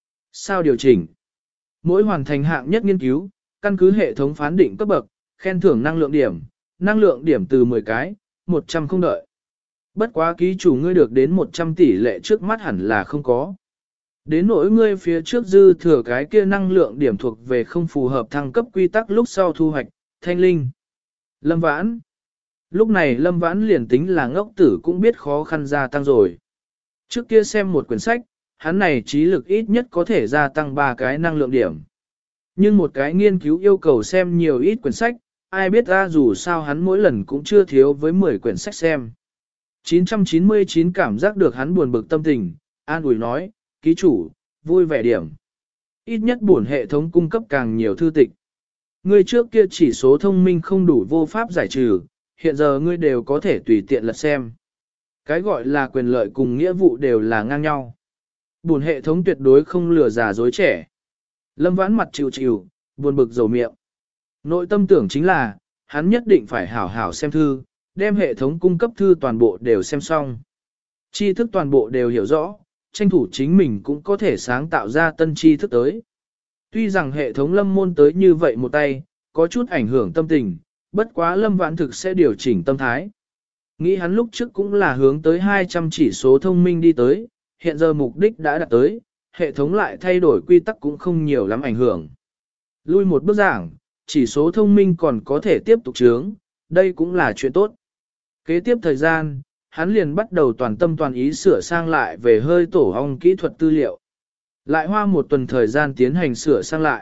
Sao điều chỉnh? Mỗi hoàn thành hạng nhất nghiên cứu, căn cứ hệ thống phán định cấp bậc, khen thưởng năng lượng điểm, năng lượng điểm từ mười cái, một trăm không đợi. Bất quá ký chủ ngươi được đến một trăm tỷ lệ trước mắt hẳn là không có. Đến nỗi ngươi phía trước dư thừa cái kia năng lượng điểm thuộc về không phù hợp thăng cấp quy tắc lúc sau thu hoạch, thanh linh. Lâm Vãn. Lúc này Lâm Vãn liền tính là ngốc tử cũng biết khó khăn gia tăng rồi. Trước kia xem một quyển sách, hắn này trí lực ít nhất có thể gia tăng ba cái năng lượng điểm. Nhưng một cái nghiên cứu yêu cầu xem nhiều ít quyển sách, ai biết ra dù sao hắn mỗi lần cũng chưa thiếu với mười quyển sách xem. chín trăm chín mươi chín cảm giác được hắn buồn bực tâm tình, an ủi nói, ký chủ, vui vẻ điểm. Ít nhất buồn hệ thống cung cấp càng nhiều thư tịch. Ngươi trước kia chỉ số thông minh không đủ vô pháp giải trừ, hiện giờ ngươi đều có thể tùy tiện lật xem. Cái gọi là quyền lợi cùng nghĩa vụ đều là ngang nhau. Buồn hệ thống tuyệt đối không lừa già dối trẻ. Lâm Vãn mặt chịu chịu, buồn bực dầu miệng. Nội tâm tưởng chính là, hắn nhất định phải hảo hảo xem thư, đem hệ thống cung cấp thư toàn bộ đều xem xong. Tri thức toàn bộ đều hiểu rõ, tranh thủ chính mình cũng có thể sáng tạo ra tân tri thức tới. Tuy rằng hệ thống lâm môn tới như vậy một tay, có chút ảnh hưởng tâm tình, bất quá Lâm Vãn thực sẽ điều chỉnh tâm thái. Nghĩ hắn lúc trước cũng là hướng tới hai trăm chỉ số thông minh đi tới, hiện giờ mục đích đã đạt tới, hệ thống lại thay đổi quy tắc cũng không nhiều lắm ảnh hưởng. Lui một bước giảng, chỉ số thông minh còn có thể tiếp tục trướng, đây cũng là chuyện tốt. Kế tiếp thời gian, hắn liền bắt đầu toàn tâm toàn ý sửa sang lại về hơi tổ ong kỹ thuật tư liệu. Lại hoa một tuần thời gian tiến hành sửa sang lại.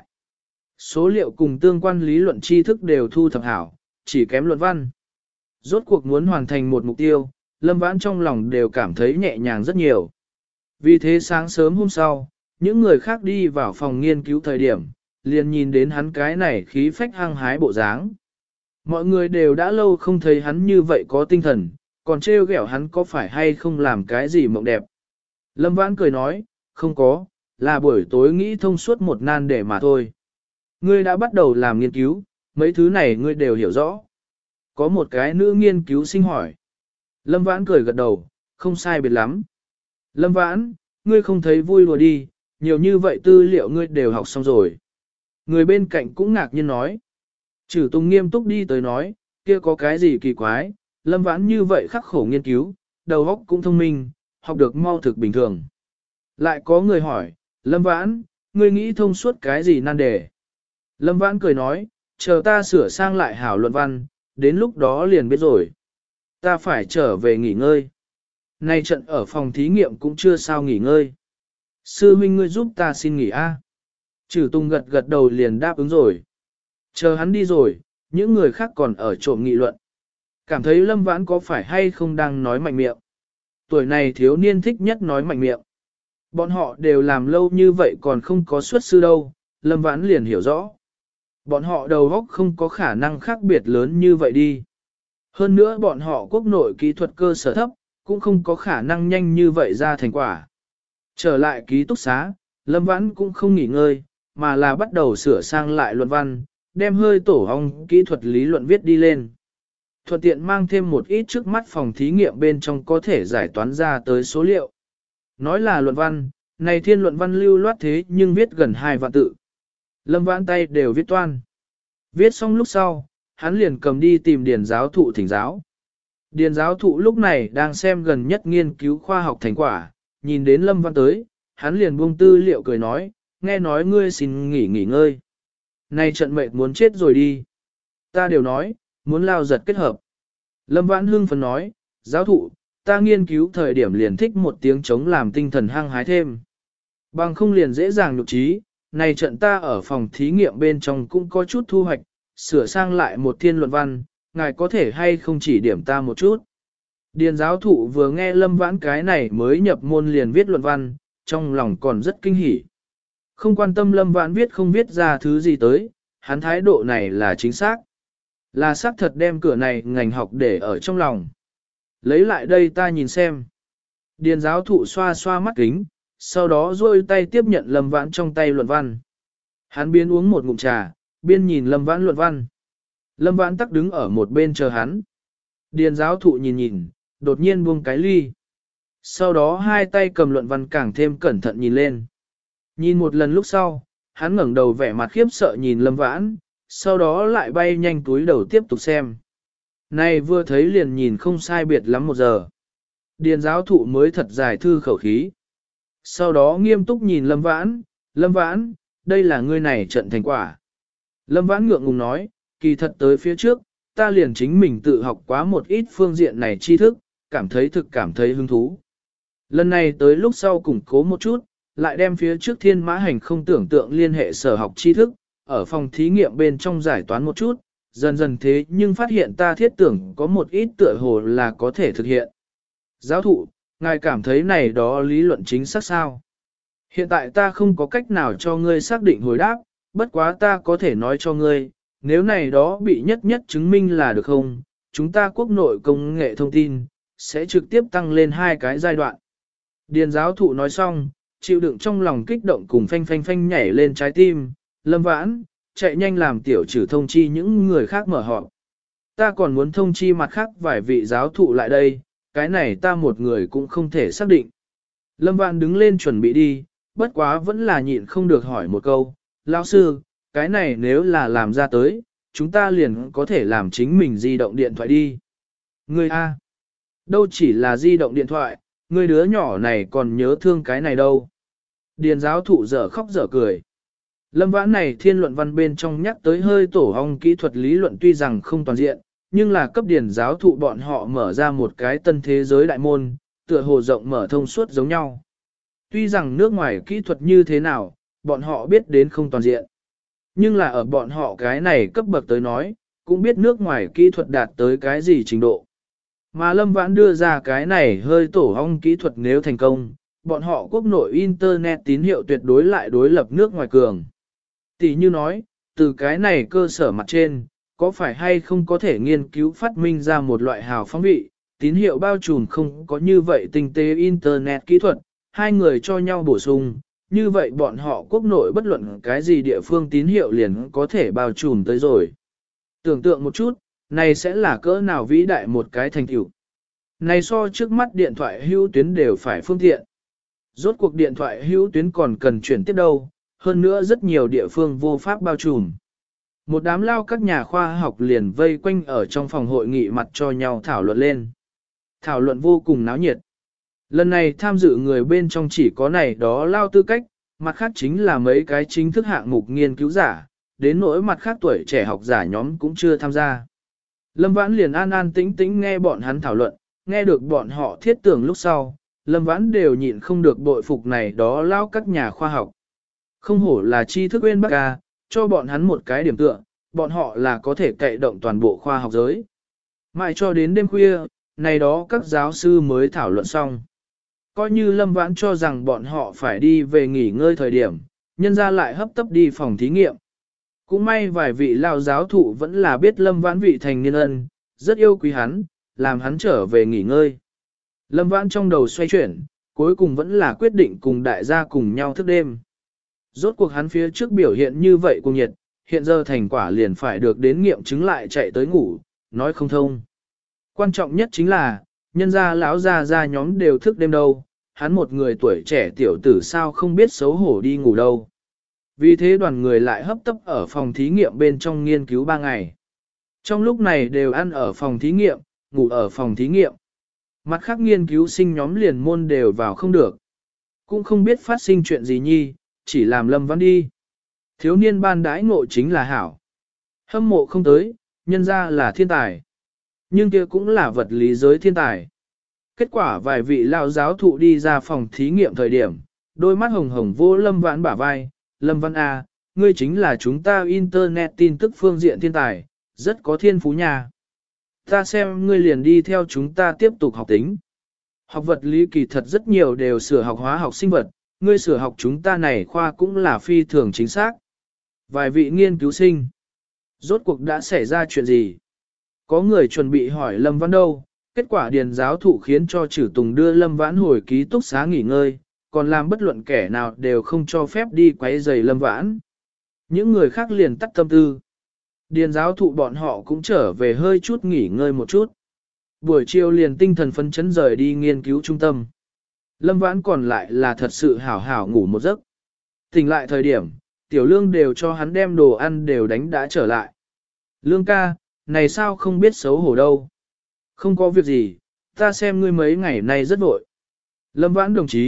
Số liệu cùng tương quan lý luận tri thức đều thu thập hảo, chỉ kém luận văn. Rốt cuộc muốn hoàn thành một mục tiêu, Lâm Vãn trong lòng đều cảm thấy nhẹ nhàng rất nhiều. Vì thế sáng sớm hôm sau, những người khác đi vào phòng nghiên cứu thời điểm, liền nhìn đến hắn cái này khí phách hăng hái bộ dáng. Mọi người đều đã lâu không thấy hắn như vậy có tinh thần, còn trêu ghẹo hắn có phải hay không làm cái gì mộng đẹp. Lâm Vãn cười nói, không có, là buổi tối nghĩ thông suốt một nan đề mà thôi. Ngươi đã bắt đầu làm nghiên cứu, mấy thứ này ngươi đều hiểu rõ. Có một cái nữ nghiên cứu sinh hỏi. Lâm Vãn cười gật đầu, không sai biệt lắm. Lâm Vãn, ngươi không thấy vui lùa đi, nhiều như vậy tư liệu ngươi đều học xong rồi. Người bên cạnh cũng ngạc nhiên nói. Chử Tùng nghiêm túc đi tới nói, kia có cái gì kỳ quái, Lâm Vãn như vậy khắc khổ nghiên cứu, đầu óc cũng thông minh, học được mau thực bình thường. Lại có người hỏi, Lâm Vãn, ngươi nghĩ thông suốt cái gì nan đề? Lâm Vãn cười nói, chờ ta sửa sang lại hảo luận văn, đến lúc đó liền biết rồi. Ta phải trở về nghỉ ngơi. Nay trận ở phòng thí nghiệm cũng chưa sao nghỉ ngơi. Sư huynh ngươi giúp ta xin nghỉ a. Chử Tùng gật gật đầu liền đáp ứng rồi. Chờ hắn đi rồi, những người khác còn ở trộm nghị luận. Cảm thấy Lâm Vãn có phải hay không đang nói mạnh miệng. Tuổi này thiếu niên thích nhất nói mạnh miệng. Bọn họ đều làm lâu như vậy còn không có xuất sư đâu, Lâm Vãn liền hiểu rõ. Bọn họ đầu óc không có khả năng khác biệt lớn như vậy đi. Hơn nữa bọn họ quốc nội kỹ thuật cơ sở thấp, cũng không có khả năng nhanh như vậy ra thành quả. Trở lại ký túc xá, Lâm Vãn cũng không nghỉ ngơi, mà là bắt đầu sửa sang lại luận văn, đem hơi tổ ong kỹ thuật lý luận viết đi lên. Thuận tiện mang thêm một ít trước mắt phòng thí nghiệm bên trong có thể giải toán ra tới số liệu. Nói là luận văn, này thiên luận văn lưu loát thế nhưng viết gần hai vạn tự. Lâm Vãn tay đều viết toan. Viết xong lúc sau, hắn liền cầm đi tìm điền giáo thụ thỉnh giáo. Điền giáo thụ lúc này đang xem gần nhất nghiên cứu khoa học thành quả, nhìn đến Lâm Vãn tới, hắn liền buông tư liệu cười nói, nghe nói ngươi xin nghỉ nghỉ ngơi. Này trận mệt muốn chết rồi đi. Ta đều nói, muốn lao giật kết hợp. Lâm Vãn hưng phấn nói, giáo thụ, ta nghiên cứu thời điểm liền thích một tiếng trống làm tinh thần hăng hái thêm. Bằng không liền dễ dàng nhục trí, này trận ta ở phòng thí nghiệm bên trong cũng có chút thu hoạch, sửa sang lại một thiên luận văn, ngài có thể hay không chỉ điểm ta một chút. Điền giáo thụ vừa nghe Lâm Vãn cái này mới nhập môn liền viết luận văn, trong lòng còn rất kinh hỉ. Không quan tâm Lâm Vãn viết không viết ra thứ gì tới, hắn thái độ này là chính xác. Là xác thật đem cửa này ngành học để ở trong lòng. Lấy lại đây ta nhìn xem. Điền giáo thụ xoa xoa mắt kính, sau đó duỗi tay tiếp nhận Lâm Vãn trong tay luận văn. Hắn biên uống một ngụm trà, biên nhìn Lâm Vãn luận văn. Lâm Vãn tắc đứng ở một bên chờ hắn. Điền giáo thụ nhìn nhìn, đột nhiên buông cái ly. Sau đó hai tay cầm luận văn càng thêm cẩn thận nhìn lên. Nhìn một lần lúc sau, hắn ngẩng đầu vẻ mặt khiếp sợ nhìn Lâm Vãn, sau đó lại bay nhanh túi đầu tiếp tục xem. Này vừa thấy liền nhìn không sai biệt lắm một giờ. Điền giáo thụ mới thật dài thư khẩu khí. Sau đó nghiêm túc nhìn Lâm Vãn, Lâm Vãn, đây là ngươi này trận thành quả. Lâm Vãn ngượng ngùng nói, kỳ thật tới phía trước, ta liền chính mình tự học quá một ít phương diện này tri thức, cảm thấy thực cảm thấy hứng thú. Lần này tới lúc sau củng cố một chút, lại đem phía trước thiên mã hành không tưởng tượng liên hệ sở học tri thức, ở phòng thí nghiệm bên trong giải toán một chút, dần dần thế nhưng phát hiện ta thiết tưởng có một ít tựa hồ là có thể thực hiện. Giáo thụ, ngài cảm thấy này đó lý luận chính xác sao? Hiện tại ta không có cách nào cho ngươi xác định hồi đáp, bất quá ta có thể nói cho ngươi, nếu này đó bị nhất nhất chứng minh là được không, chúng ta quốc nội công nghệ thông tin, sẽ trực tiếp tăng lên hai cái giai đoạn. Điền giáo thụ nói xong, chịu đựng trong lòng kích động cùng phanh phanh phanh nhảy lên trái tim, Lâm Vãn, chạy nhanh làm tiểu trừ thông chi những người khác mở họp. Ta còn muốn thông chi mặt khác vài vị giáo thụ lại đây, cái này ta một người cũng không thể xác định. Lâm Vãn đứng lên chuẩn bị đi, bất quá vẫn là nhịn không được hỏi một câu, lão sư, cái này nếu là làm ra tới, chúng ta liền có thể làm chính mình di động điện thoại đi. Ngươi A. Đâu chỉ là di động điện thoại, ngươi đứa nhỏ này còn nhớ thương cái này đâu. Điền giáo thụ dở khóc dở cười. Lâm Vãn này thiên luận văn bên trong nhắc tới hơi tổ ong kỹ thuật lý luận tuy rằng không toàn diện, nhưng là cấp điền giáo thụ bọn họ mở ra một cái tân thế giới đại môn, tựa hồ rộng mở thông suốt giống nhau. Tuy rằng nước ngoài kỹ thuật như thế nào, bọn họ biết đến không toàn diện. Nhưng là ở bọn họ cái này cấp bậc tới nói, cũng biết nước ngoài kỹ thuật đạt tới cái gì trình độ. Mà Lâm Vãn đưa ra cái này hơi tổ ong kỹ thuật nếu thành công, bọn họ quốc nội Internet tín hiệu tuyệt đối lại đối lập nước ngoài cường. Tỷ như nói, từ cái này cơ sở mặt trên, có phải hay không có thể nghiên cứu phát minh ra một loại hào phóng vị, tín hiệu bao trùm không có như vậy tinh tế Internet kỹ thuật, hai người cho nhau bổ sung, như vậy bọn họ quốc nội bất luận cái gì địa phương tín hiệu liền có thể bao trùm tới rồi. Tưởng tượng một chút, này sẽ là cỡ nào vĩ đại một cái thành tựu. Này so trước mắt điện thoại hữu tuyến đều phải phương tiện. Rốt cuộc điện thoại hữu tuyến còn cần chuyển tiếp đâu, hơn nữa rất nhiều địa phương vô pháp bao trùm. Một đám lao các nhà khoa học liền vây quanh ở trong phòng hội nghị mặt cho nhau thảo luận lên. Thảo luận vô cùng náo nhiệt. Lần này tham dự người bên trong chỉ có này đó lao tư cách, mặt khác chính là mấy cái chính thức hạng mục nghiên cứu giả, đến nỗi mặt khác tuổi trẻ học giả nhóm cũng chưa tham gia. Lâm Vãn liền an an tĩnh tĩnh nghe bọn hắn thảo luận, nghe được bọn họ thiết tưởng lúc sau, Lâm Vãn đều nhịn không được bội phục này đó lao các nhà khoa học. Không hổ là tri thức uyên bác ca, cho bọn hắn một cái điểm tựa, bọn họ là có thể cậy động toàn bộ khoa học giới. Mãi cho đến đêm khuya, này đó các giáo sư mới thảo luận xong. Coi như Lâm Vãn cho rằng bọn họ phải đi về nghỉ ngơi thời điểm, nhân ra lại hấp tấp đi phòng thí nghiệm. Cũng may vài vị lao giáo thụ vẫn là biết Lâm Vãn vị thành niên ân, rất yêu quý hắn, làm hắn trở về nghỉ ngơi. Lâm Vãn trong đầu xoay chuyển, cuối cùng vẫn là quyết định cùng đại gia cùng nhau thức đêm. Rốt cuộc hắn phía trước biểu hiện như vậy cùng nhiệt, hiện giờ thành quả liền phải được đến nghiệm chứng lại chạy tới ngủ, nói không thông. Quan trọng nhất chính là, nhân gia lão gia gia nhóm đều thức đêm đâu, hắn một người tuổi trẻ tiểu tử sao không biết xấu hổ đi ngủ đâu. Vì thế đoàn người lại hấp tấp ở phòng thí nghiệm bên trong nghiên cứu ba ngày. Trong lúc này đều ăn ở phòng thí nghiệm, ngủ ở phòng thí nghiệm. Mặt khác nghiên cứu sinh nhóm liền môn đều vào không được. Cũng không biết phát sinh chuyện gì nhi, chỉ làm Lâm Vãn đi. Thiếu niên ban đãi ngộ chính là hảo. Hâm mộ không tới, nhân ra là thiên tài. Nhưng kia cũng là vật lý giới thiên tài. Kết quả vài vị lao giáo thụ đi ra phòng thí nghiệm thời điểm, đôi mắt hồng hồng vô Lâm Vãn bả vai. Lâm Vãn A, ngươi chính là chúng ta Internet tin tức phương diện thiên tài, rất có thiên phú nhà. Ta xem ngươi liền đi theo chúng ta tiếp tục học tính. Học vật lý kỳ thật rất nhiều đều sửa học hóa học sinh vật, ngươi sửa học chúng ta này khoa cũng là phi thường chính xác. Vài vị nghiên cứu sinh. Rốt cuộc đã xảy ra chuyện gì? Có người chuẩn bị hỏi Lâm Vãn đâu, kết quả điền giáo thụ khiến cho Trử Tùng đưa Lâm Vãn hồi ký túc xá nghỉ ngơi, còn làm bất luận kẻ nào đều không cho phép đi quấy rầy Lâm Vãn. Những người khác liền tắt tâm tư. Điền giáo thụ bọn họ cũng trở về hơi chút nghỉ ngơi một chút. Buổi chiều liền tinh thần phấn chấn rời đi nghiên cứu trung tâm. Lâm Vãn còn lại là thật sự hảo hảo ngủ một giấc. Tỉnh lại thời điểm, Tiểu Lương đều cho hắn đem đồ ăn đều đánh đã trở lại. Lương ca, này sao không biết xấu hổ đâu. Không có việc gì, ta xem ngươi mấy ngày nay rất vội. Lâm Vãn đồng chí,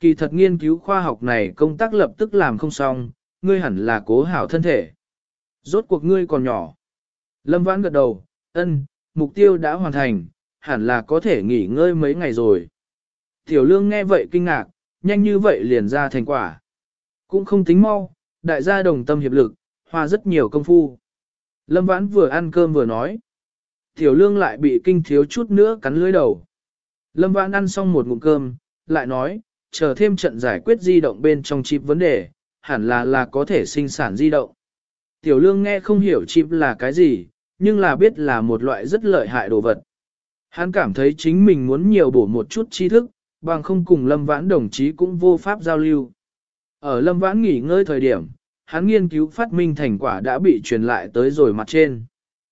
kỳ thật nghiên cứu khoa học này công tác lập tức làm không xong, ngươi hẳn là cố hảo thân thể. Rốt cuộc ngươi còn nhỏ. Lâm Vãn gật đầu, ân, mục tiêu đã hoàn thành, hẳn là có thể nghỉ ngơi mấy ngày rồi. Tiểu Lương nghe vậy kinh ngạc, nhanh như vậy liền ra thành quả. Cũng không tính mau, đại gia đồng tâm hiệp lực, hoa rất nhiều công phu. Lâm Vãn vừa ăn cơm vừa nói. Tiểu Lương lại bị kinh thiếu chút nữa cắn lưỡi đầu. Lâm Vãn ăn xong một ngụm cơm, lại nói, chờ thêm trận giải quyết di động bên trong chip vấn đề, hẳn là là có thể sinh sản di động. Tiểu Lương nghe không hiểu chip là cái gì, nhưng là biết là một loại rất lợi hại đồ vật. Hắn cảm thấy chính mình muốn nhiều bổ một chút tri thức, bằng không cùng Lâm Vãn đồng chí cũng vô pháp giao lưu. Ở Lâm Vãn nghỉ ngơi thời điểm, hắn nghiên cứu phát minh thành quả đã bị truyền lại tới rồi mặt trên.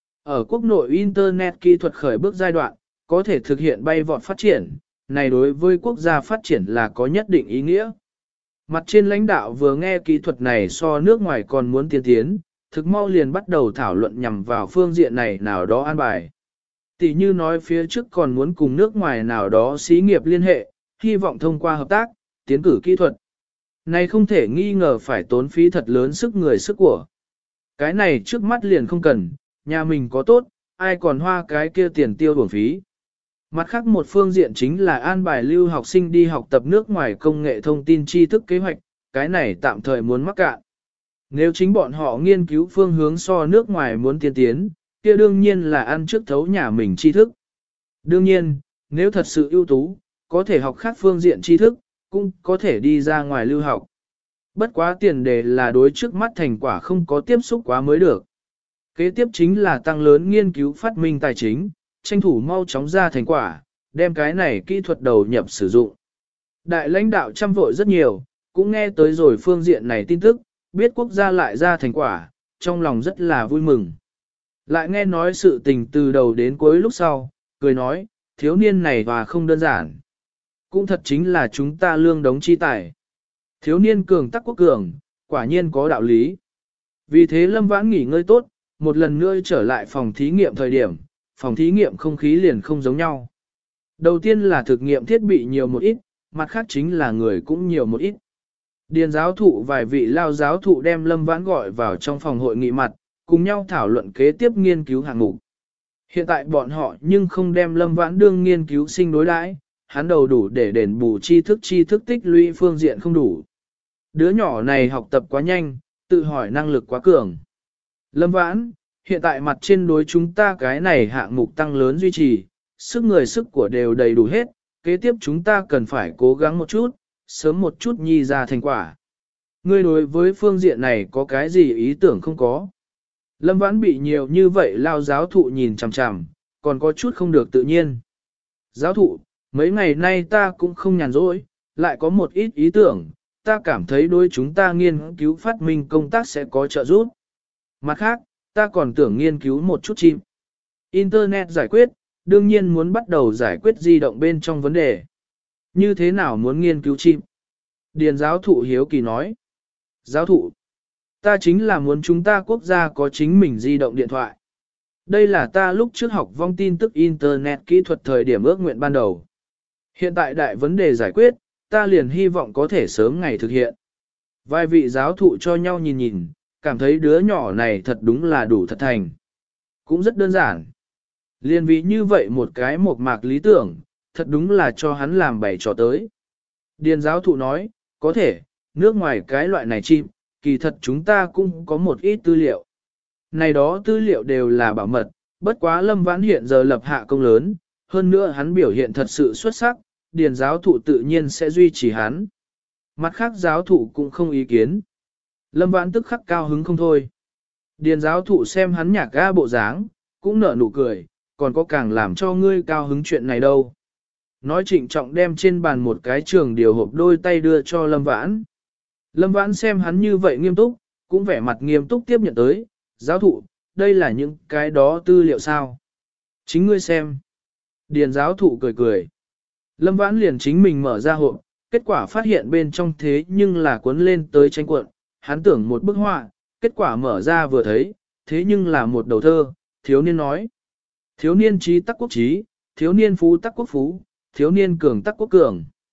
Ở quốc nội Internet kỹ thuật khởi bước giai đoạn, có thể thực hiện bay vọt phát triển, này đối với quốc gia phát triển là có nhất định ý nghĩa. Mặt trên lãnh đạo vừa nghe kỹ thuật này so nước ngoài còn muốn tiến tiến, thực mau liền bắt đầu thảo luận nhằm vào phương diện này nào đó an bài. Tỷ như nói phía trước còn muốn cùng nước ngoài nào đó xí nghiệp liên hệ, hy vọng thông qua hợp tác, tiến cử kỹ thuật. Này không thể nghi ngờ phải tốn phí thật lớn sức người sức của. Cái này trước mắt liền không cần, nhà mình có tốt, ai còn hoa cái kia tiền tiêu bổng phí. Mặt khác một phương diện chính là an bài lưu học sinh đi học tập nước ngoài công nghệ thông tin tri thức kế hoạch, cái này tạm thời muốn mắc cạn. Nếu chính bọn họ nghiên cứu phương hướng so nước ngoài muốn tiên tiến, kia đương nhiên là ăn trước thấu nhà mình tri thức. Đương nhiên, nếu thật sự ưu tú, có thể học khác phương diện tri thức, cũng có thể đi ra ngoài lưu học. Bất quá tiền đề là đối trước mắt thành quả không có tiếp xúc quá mới được. Kế tiếp chính là tăng lớn nghiên cứu phát minh tài chính, tranh thủ mau chóng ra thành quả, đem cái này kỹ thuật đầu nhập sử dụng. Đại lãnh đạo chăm vội rất nhiều, cũng nghe tới rồi phương diện này tin tức, biết quốc gia lại ra thành quả, trong lòng rất là vui mừng. Lại nghe nói sự tình từ đầu đến cuối lúc sau, cười nói, thiếu niên này và không đơn giản. Cũng thật chính là chúng ta lương đống chi tài. Thiếu niên cường tắc quốc cường, quả nhiên có đạo lý. Vì thế Lâm Vãn nghỉ ngơi tốt, một lần nữa trở lại phòng thí nghiệm thời điểm, phòng thí nghiệm không khí liền không giống nhau. Đầu tiên là thực nghiệm thiết bị nhiều một ít, mặt khác chính là người cũng nhiều một ít. Điền giáo thụ vài vị lao giáo thụ đem Lâm Vãn gọi vào trong phòng hội nghị mặt, cùng nhau thảo luận kế tiếp nghiên cứu hạng mục. Hiện tại bọn họ nhưng không đem Lâm Vãn đương nghiên cứu sinh đối đãi, hắn đầu đủ để đền bù tri thức tri thức tích lũy phương diện không đủ. Đứa nhỏ này học tập quá nhanh, tự hỏi năng lực quá cường. Lâm Vãn, hiện tại mặt trên đối chúng ta cái này hạng mục tăng lớn duy trì, sức người sức của đều đầy đủ hết, kế tiếp chúng ta cần phải cố gắng một chút, sớm một chút nhi ra thành quả. Ngươi đối với phương diện này có cái gì ý tưởng không có? Lâm Vãn bị nhiều như vậy lao giáo thụ nhìn chằm chằm, còn có chút không được tự nhiên. Giáo thụ, mấy ngày nay ta cũng không nhàn rỗi, lại có một ít ý tưởng, ta cảm thấy đối chúng ta nghiên cứu phát minh công tác sẽ có trợ giúp. Mặt khác, ta còn tưởng nghiên cứu một chút chim. Internet giải quyết, đương nhiên muốn bắt đầu giải quyết di động bên trong vấn đề. Như thế nào muốn nghiên cứu chim? Điền giáo thụ hiếu kỳ nói. Giáo thụ, ta chính là muốn chúng ta quốc gia có chính mình di động điện thoại. Đây là ta lúc trước học vong tin tức Internet kỹ thuật thời điểm ước nguyện ban đầu. Hiện tại đại vấn đề giải quyết, ta liền hy vọng có thể sớm ngày thực hiện. Vài vị giáo thụ cho nhau nhìn nhìn, cảm thấy đứa nhỏ này thật đúng là đủ thật thành. Cũng rất đơn giản. Liên vị như vậy một cái một mạc lý tưởng, thật đúng là cho hắn làm bày trò tới. Điền giáo thụ nói, có thể, nước ngoài cái loại này chim, kỳ thật chúng ta cũng có một ít tư liệu. Này đó tư liệu đều là bảo mật, bất quá Lâm Vãn hiện giờ lập hạ công lớn, hơn nữa hắn biểu hiện thật sự xuất sắc, điền giáo thụ tự nhiên sẽ duy trì hắn. Mặt khác giáo thụ cũng không ý kiến. Lâm Vãn tức khắc cao hứng không thôi. Điền giáo thụ xem hắn nhạc ga bộ dáng, cũng nở nụ cười, còn có càng làm cho ngươi cao hứng chuyện này đâu. Nói trịnh trọng đem trên bàn một cái trường điều hộp đôi tay đưa cho Lâm Vãn. Lâm Vãn xem hắn như vậy nghiêm túc, cũng vẻ mặt nghiêm túc tiếp nhận tới, giáo thụ, đây là những cái đó tư liệu sao? Chính ngươi xem. Điền giáo thụ cười cười. Lâm Vãn liền chính mình mở ra hộp, kết quả phát hiện bên trong thế nhưng là cuốn lên tới tranh cuộn, hắn tưởng một bức họa, kết quả mở ra vừa thấy, thế nhưng là một đầu thơ, thiếu niên nói. Thiếu niên trí tắc quốc trí, thiếu niên phú tắc quốc phú, thiếu niên cường tắc quốc cường.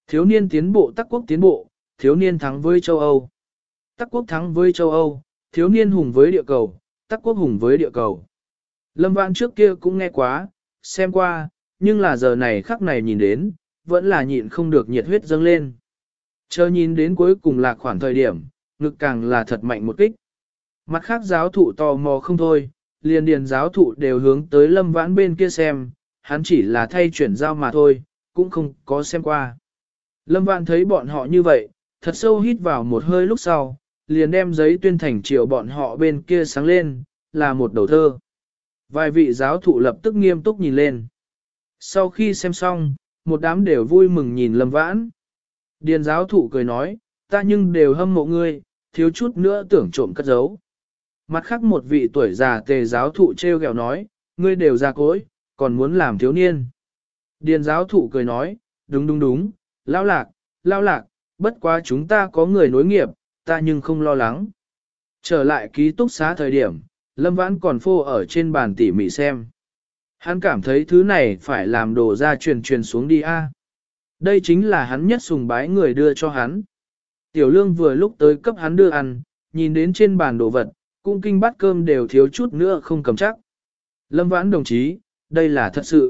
Thiếu niên tiến bộ Tắc quốc tiến bộ, thiếu niên thắng với châu Âu. Tắc quốc thắng với châu Âu, thiếu niên hùng với địa cầu, Tắc quốc hùng với địa cầu. Lâm Vãn trước kia cũng nghe quá, xem qua, nhưng là giờ này khắc này nhìn đến, vẫn là nhịn không được nhiệt huyết dâng lên. Chờ nhìn đến cuối cùng là khoảng thời điểm, ngực càng là thật mạnh một kích. Mặt khác giáo thụ tò mò không thôi, liền điền giáo thụ đều hướng tới Lâm Vãn bên kia xem, hắn chỉ là thay chuyển giao mà thôi, cũng không có xem qua. Lâm Vãn thấy bọn họ như vậy, thật sâu hít vào một hơi lúc sau, liền đem giấy tuyên thành chiều bọn họ bên kia sáng lên, là một đầu thơ. Vài vị giáo thụ lập tức nghiêm túc nhìn lên. Sau khi xem xong, một đám đều vui mừng nhìn Lâm Vãn. Điền giáo thụ cười nói, ta nhưng đều hâm mộ ngươi, thiếu chút nữa tưởng trộm cất giấu. Mặt khác một vị tuổi già tề giáo thụ treo gẹo nói, ngươi đều già cỗi, còn muốn làm thiếu niên. Điền giáo thụ cười nói, đúng đúng đúng, lão lạc, lão lạc, bất quá chúng ta có người nối nghiệp, ta nhưng không lo lắng. Trở lại ký túc xá thời điểm, Lâm Vãn còn phô ở trên bàn tỉ mỉ xem. Hắn cảm thấy thứ này phải làm đồ ra truyền truyền xuống đi a. Đây chính là hắn nhất sùng bái người đưa cho hắn. Tiểu Lương vừa lúc tới cấp hắn đưa ăn, nhìn đến trên bàn đồ vật, cung kinh bát cơm đều thiếu chút nữa không cầm chắc. Lâm Vãn đồng chí, đây là thật sự.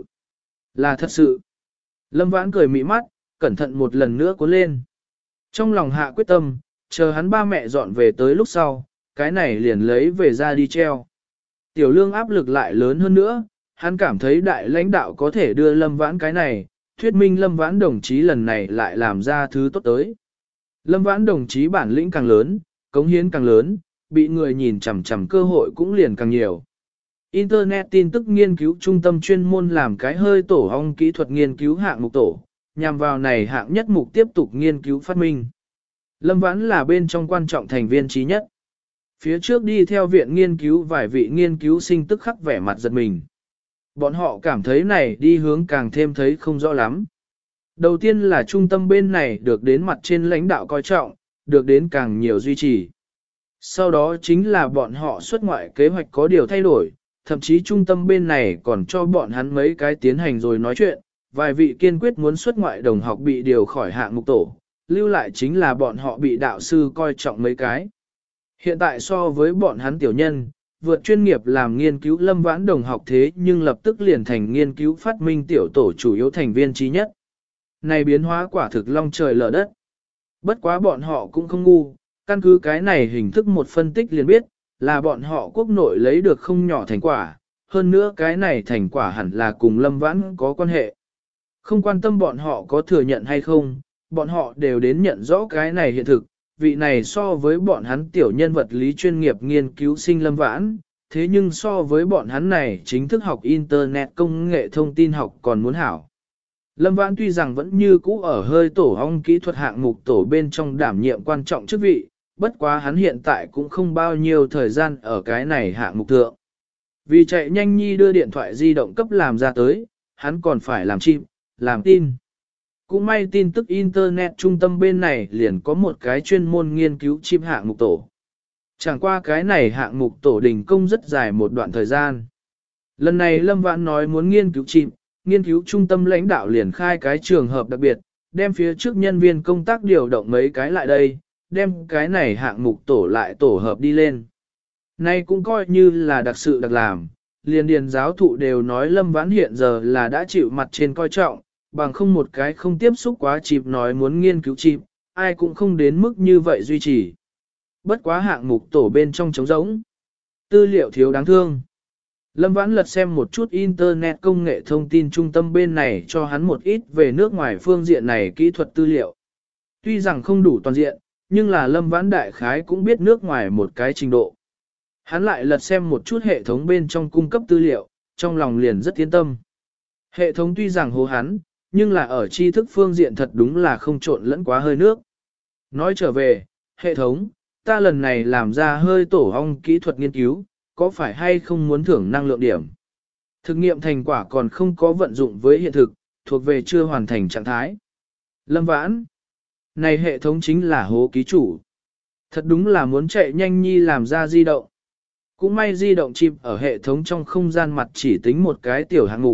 Là thật sự. Lâm Vãn cười mị mắt, cẩn thận một lần nữa cuốn lên. Trong lòng hạ quyết tâm, chờ hắn ba mẹ dọn về tới lúc sau, cái này liền lấy về ra đi treo. Tiểu Lương áp lực lại lớn hơn nữa, hắn cảm thấy đại lãnh đạo có thể đưa Lâm Vãn cái này, thuyết minh Lâm Vãn đồng chí lần này lại làm ra thứ tốt tới. Lâm Vãn đồng chí bản lĩnh càng lớn, cống hiến càng lớn, bị người nhìn chằm chằm cơ hội cũng liền càng nhiều. Internet tin tức nghiên cứu trung tâm chuyên môn làm cái hơi tổ ong kỹ thuật nghiên cứu hạng mục tổ, nhằm vào này hạng nhất mục tiếp tục nghiên cứu phát minh. Lâm Vãn là bên trong quan trọng thành viên trí nhất. Phía trước đi theo viện nghiên cứu vài vị nghiên cứu sinh tức khắc vẻ mặt giật mình. Bọn họ cảm thấy này đi hướng càng thêm thấy không rõ lắm. Đầu tiên là trung tâm bên này được đến mặt trên lãnh đạo coi trọng, được đến càng nhiều duy trì. Sau đó chính là bọn họ xuất ngoại kế hoạch có điều thay đổi, thậm chí trung tâm bên này còn cho bọn hắn mấy cái tiến hành rồi nói chuyện, vài vị kiên quyết muốn xuất ngoại đồng học bị điều khỏi hạng mục tổ, lưu lại chính là bọn họ bị đạo sư coi trọng mấy cái. Hiện tại so với bọn hắn tiểu nhân, vượt chuyên nghiệp làm nghiên cứu Lâm Vãn đồng học thế nhưng lập tức liền thành nghiên cứu phát minh tiểu tổ chủ yếu thành viên trí nhất. Này biến hóa quả thực long trời lở đất. Bất quá bọn họ cũng không ngu, căn cứ cái này hình thức một phân tích liền biết, là bọn họ quốc nội lấy được không nhỏ thành quả, hơn nữa cái này thành quả hẳn là cùng Lâm Vãn có quan hệ. Không quan tâm bọn họ có thừa nhận hay không, bọn họ đều đến nhận rõ cái này hiện thực, vị này so với bọn hắn tiểu nhân vật lý chuyên nghiệp nghiên cứu sinh Lâm Vãn, thế nhưng so với bọn hắn này chính thức học Internet công nghệ thông tin học còn muốn hảo. Lâm Vãn tuy rằng vẫn như cũ ở hơi tổ ong kỹ thuật hạng mục tổ bên trong đảm nhiệm quan trọng chức vị, bất quá hắn hiện tại cũng không bao nhiêu thời gian ở cái này hạng mục thượng. Vì chạy nhanh nhi đưa điện thoại di động cấp làm ra tới, hắn còn phải làm chip, làm tin. Cũng may tin tức Internet trung tâm bên này liền có một cái chuyên môn nghiên cứu chip hạng mục tổ. Chẳng qua cái này hạng mục tổ đình công rất dài một đoạn thời gian. Lần này Lâm Vãn nói muốn nghiên cứu chip, nghiên cứu trung tâm lãnh đạo liền khai cái trường hợp đặc biệt, đem phía trước nhân viên công tác điều động mấy cái lại đây, đem cái này hạng mục tổ lại tổ hợp đi lên. Nay cũng coi như là đặc sự đặc làm, liền điền giáo thụ đều nói Lâm Vãn hiện giờ là đã chịu mặt trên coi trọng, bằng không một cái không tiếp xúc quá chịp nói muốn nghiên cứu chịp, ai cũng không đến mức như vậy duy trì. Bất quá hạng mục tổ bên trong trống rỗng. Tư liệu thiếu đáng thương. Lâm Vãn lật xem một chút Internet công nghệ thông tin trung tâm bên này cho hắn một ít về nước ngoài phương diện này kỹ thuật tư liệu. Tuy rằng không đủ toàn diện, nhưng là Lâm Vãn đại khái cũng biết nước ngoài một cái trình độ. Hắn lại lật xem một chút hệ thống bên trong cung cấp tư liệu, trong lòng liền rất yên tâm. Hệ thống tuy rằng hố hắn, nhưng là ở tri thức phương diện thật đúng là không trộn lẫn quá hơi nước. Nói trở về, hệ thống, ta lần này làm ra hơi tổ ong kỹ thuật nghiên cứu, có phải hay không muốn thưởng năng lượng điểm? Thực nghiệm thành quả còn không có vận dụng với hiện thực, thuộc về chưa hoàn thành trạng thái. Lâm Vãn, này hệ thống chính là hố ký chủ. Thật đúng là muốn chạy nhanh nhi làm ra di động. Cũng may di động chip ở hệ thống trong không gian mặt chỉ tính một cái tiểu hạng mục,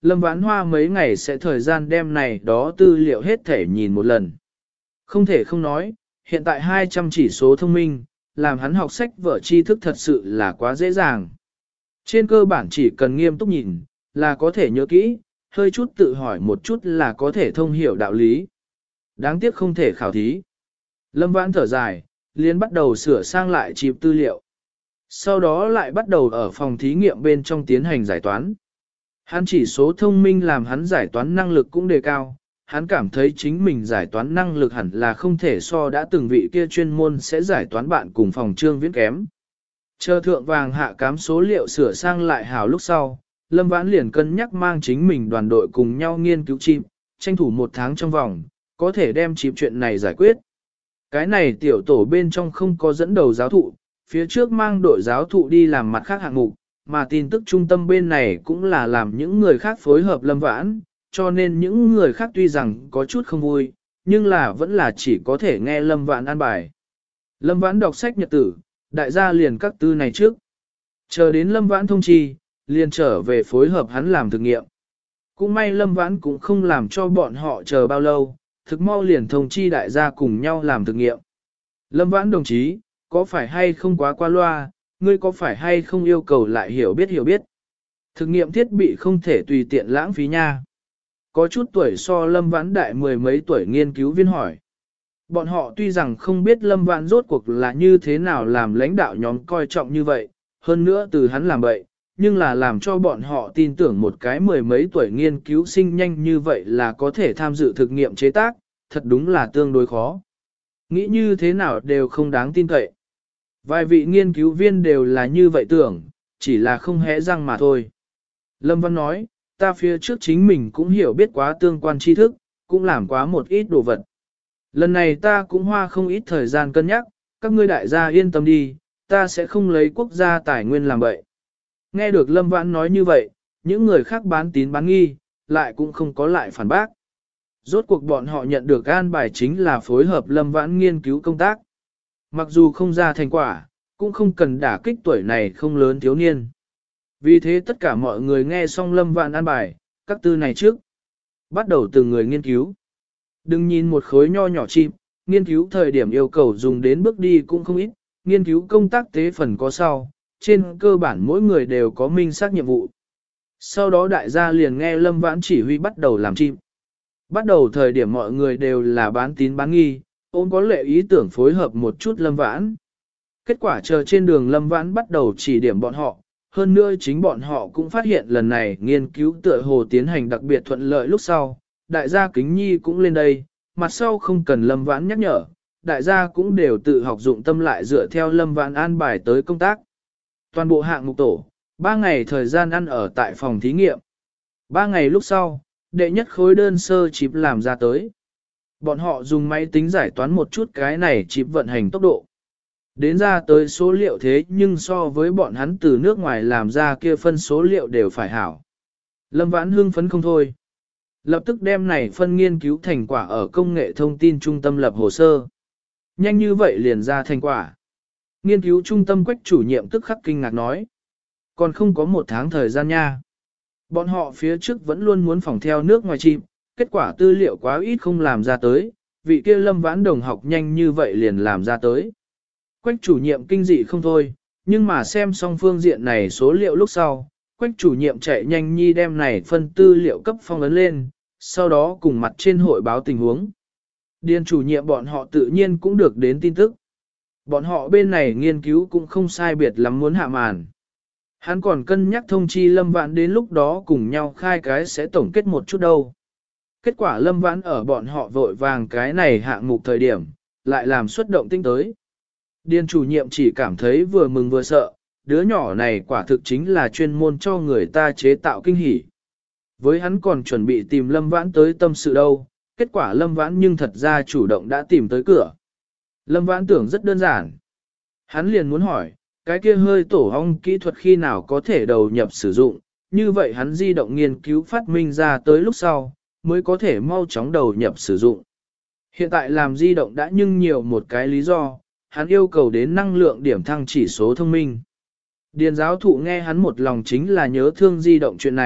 Lâm Vãn Hoa mấy ngày sẽ thời gian đem này đó tư liệu hết thể nhìn một lần. Không thể không nói, hiện tại hai trăm chỉ số thông minh, làm hắn học sách vở tri thức thật sự là quá dễ dàng. Trên cơ bản chỉ cần nghiêm túc nhìn, là có thể nhớ kỹ, hơi chút tự hỏi một chút là có thể thông hiểu đạo lý. Đáng tiếc không thể khảo thí. Lâm Vãn thở dài, liền bắt đầu sửa sang lại chip tư liệu. Sau đó lại bắt đầu ở phòng thí nghiệm bên trong tiến hành giải toán. Hắn chỉ số thông minh làm hắn giải toán năng lực cũng đề cao, hắn cảm thấy chính mình giải toán năng lực hẳn là không thể so đã từng vị kia chuyên môn sẽ giải toán bạn cùng phòng trương viễn kém. Chờ thượng vàng hạ cám số liệu sửa sang lại hào lúc sau, Lâm Vãn liền cân nhắc mang chính mình đoàn đội cùng nhau nghiên cứu chip, tranh thủ một tháng trong vòng, có thể đem chip chuyện này giải quyết. Cái này tiểu tổ bên trong không có dẫn đầu giáo thụ, phía trước mang đội giáo thụ đi làm mặt khác hạng mục, mà tin tức trung tâm bên này cũng là làm những người khác phối hợp Lâm Vãn, cho nên những người khác tuy rằng có chút không vui, nhưng là vẫn là chỉ có thể nghe Lâm Vãn an bài. Lâm Vãn đọc sách nhật tử, đại gia liền các tư này trước. Chờ đến Lâm Vãn thông chi, liền trở về phối hợp hắn làm thực nghiệm. Cũng may Lâm Vãn cũng không làm cho bọn họ chờ bao lâu, thực mau liền thông chi đại gia cùng nhau làm thực nghiệm. Lâm Vãn đồng chí, có phải hay không quá qua loa, ngươi có phải hay không yêu cầu lại hiểu biết hiểu biết. Thực nghiệm thiết bị không thể tùy tiện lãng phí nha. Có chút tuổi so Lâm Vãn đại mười mấy tuổi nghiên cứu viên hỏi. Bọn họ tuy rằng không biết Lâm Vãn rốt cuộc là như thế nào làm lãnh đạo nhóm coi trọng như vậy, hơn nữa từ hắn làm vậy, nhưng là làm cho bọn họ tin tưởng một cái mười mấy tuổi nghiên cứu sinh nhanh như vậy là có thể tham dự thực nghiệm chế tác, thật đúng là tương đối khó. Nghĩ như thế nào đều không đáng tin cậy. Vài vị nghiên cứu viên đều là như vậy tưởng, chỉ là không hé răng mà thôi. Lâm Văn nói, ta phía trước chính mình cũng hiểu biết quá tương quan tri thức, cũng làm quá một ít đồ vật. Lần này ta cũng hoa không ít thời gian cân nhắc, các ngươi đại gia yên tâm đi, ta sẽ không lấy quốc gia tài nguyên làm vậy. Nghe được Lâm Vãn nói như vậy, những người khác bán tín bán nghi, lại cũng không có lại phản bác. Rốt cuộc bọn họ nhận được an bài chính là phối hợp Lâm Vãn nghiên cứu công tác. Mặc dù không ra thành quả, cũng không cần đả kích tuổi này không lớn thiếu niên. Vì thế tất cả mọi người nghe xong Lâm Vãn an bài, các tư này trước. Bắt đầu từng người nghiên cứu. Đừng nhìn một khối nho nhỏ chim, nghiên cứu thời điểm yêu cầu dùng đến bước đi cũng không ít, nghiên cứu công tác tế phần có sau, trên cơ bản mỗi người đều có minh xác nhiệm vụ. Sau đó đại gia liền nghe Lâm Vãn chỉ huy bắt đầu làm chim. Bắt đầu thời điểm mọi người đều là bán tín bán nghi, ôm có lệ ý tưởng phối hợp một chút Lâm Vãn. Kết quả chờ trên đường Lâm Vãn bắt đầu chỉ điểm bọn họ, hơn nữa chính bọn họ cũng phát hiện lần này nghiên cứu tựa hồ tiến hành đặc biệt thuận lợi lúc sau, đại gia Kính Nhi cũng lên đây, mặt sau không cần Lâm Vãn nhắc nhở, đại gia cũng đều tự học dụng tâm lại dựa theo Lâm Vãn an bài tới công tác. Toàn bộ hạng mục tổ, ba ngày thời gian ăn ở tại phòng thí nghiệm. Ba ngày lúc sau, đệ nhất khối đơn sơ chip làm ra tới. Bọn họ dùng máy tính giải toán một chút cái này chip vận hành tốc độ. Đến ra tới số liệu thế nhưng so với bọn hắn từ nước ngoài làm ra kia phân số liệu đều phải hảo. Lâm Vãn hưng phấn không thôi. Lập tức đem này phân nghiên cứu thành quả ở công nghệ thông tin trung tâm lập hồ sơ. Nhanh như vậy liền ra thành quả. Nghiên cứu trung tâm Quách chủ nhiệm tức khắc kinh ngạc nói. Còn không có một tháng thời gian nha. Bọn họ phía trước vẫn luôn muốn phỏng theo nước ngoài chim, kết quả tư liệu quá ít không làm ra tới, vị kia Lâm Vãn đồng học nhanh như vậy liền làm ra tới. Quách chủ nhiệm kinh dị không thôi, nhưng mà xem xong phương diện này số liệu lúc sau, Quách chủ nhiệm chạy nhanh nhi đem này phân tư liệu cấp phong ấn lên, sau đó cùng mặt trên hội báo tình huống. Điền chủ nhiệm bọn họ tự nhiên cũng được đến tin tức. Bọn họ bên này nghiên cứu cũng không sai biệt lắm muốn hạ màn. Hắn còn cân nhắc thông chi Lâm Vãn đến lúc đó cùng nhau khai cái sẽ tổng kết một chút đâu. Kết quả Lâm Vãn ở bọn họ vội vàng cái này hạng mục thời điểm, lại làm xuất động tinh tới. Điền chủ nhiệm chỉ cảm thấy vừa mừng vừa sợ, đứa nhỏ này quả thực chính là chuyên môn cho người ta chế tạo kinh hỉ. Với hắn còn chuẩn bị tìm Lâm Vãn tới tâm sự đâu, kết quả Lâm Vãn nhưng thật ra chủ động đã tìm tới cửa. Lâm Vãn tưởng rất đơn giản. Hắn liền muốn hỏi, cái kia hơi tổ ong kỹ thuật khi nào có thể đầu nhập sử dụng, như vậy hắn di động nghiên cứu phát minh ra tới lúc sau, mới có thể mau chóng đầu nhập sử dụng. Hiện tại làm di động đã nhưng nhiều một cái lý do, hắn yêu cầu đến năng lượng điểm thăng chỉ số thông minh. Điền giáo thụ nghe hắn một lòng chính là nhớ thương di động chuyện này,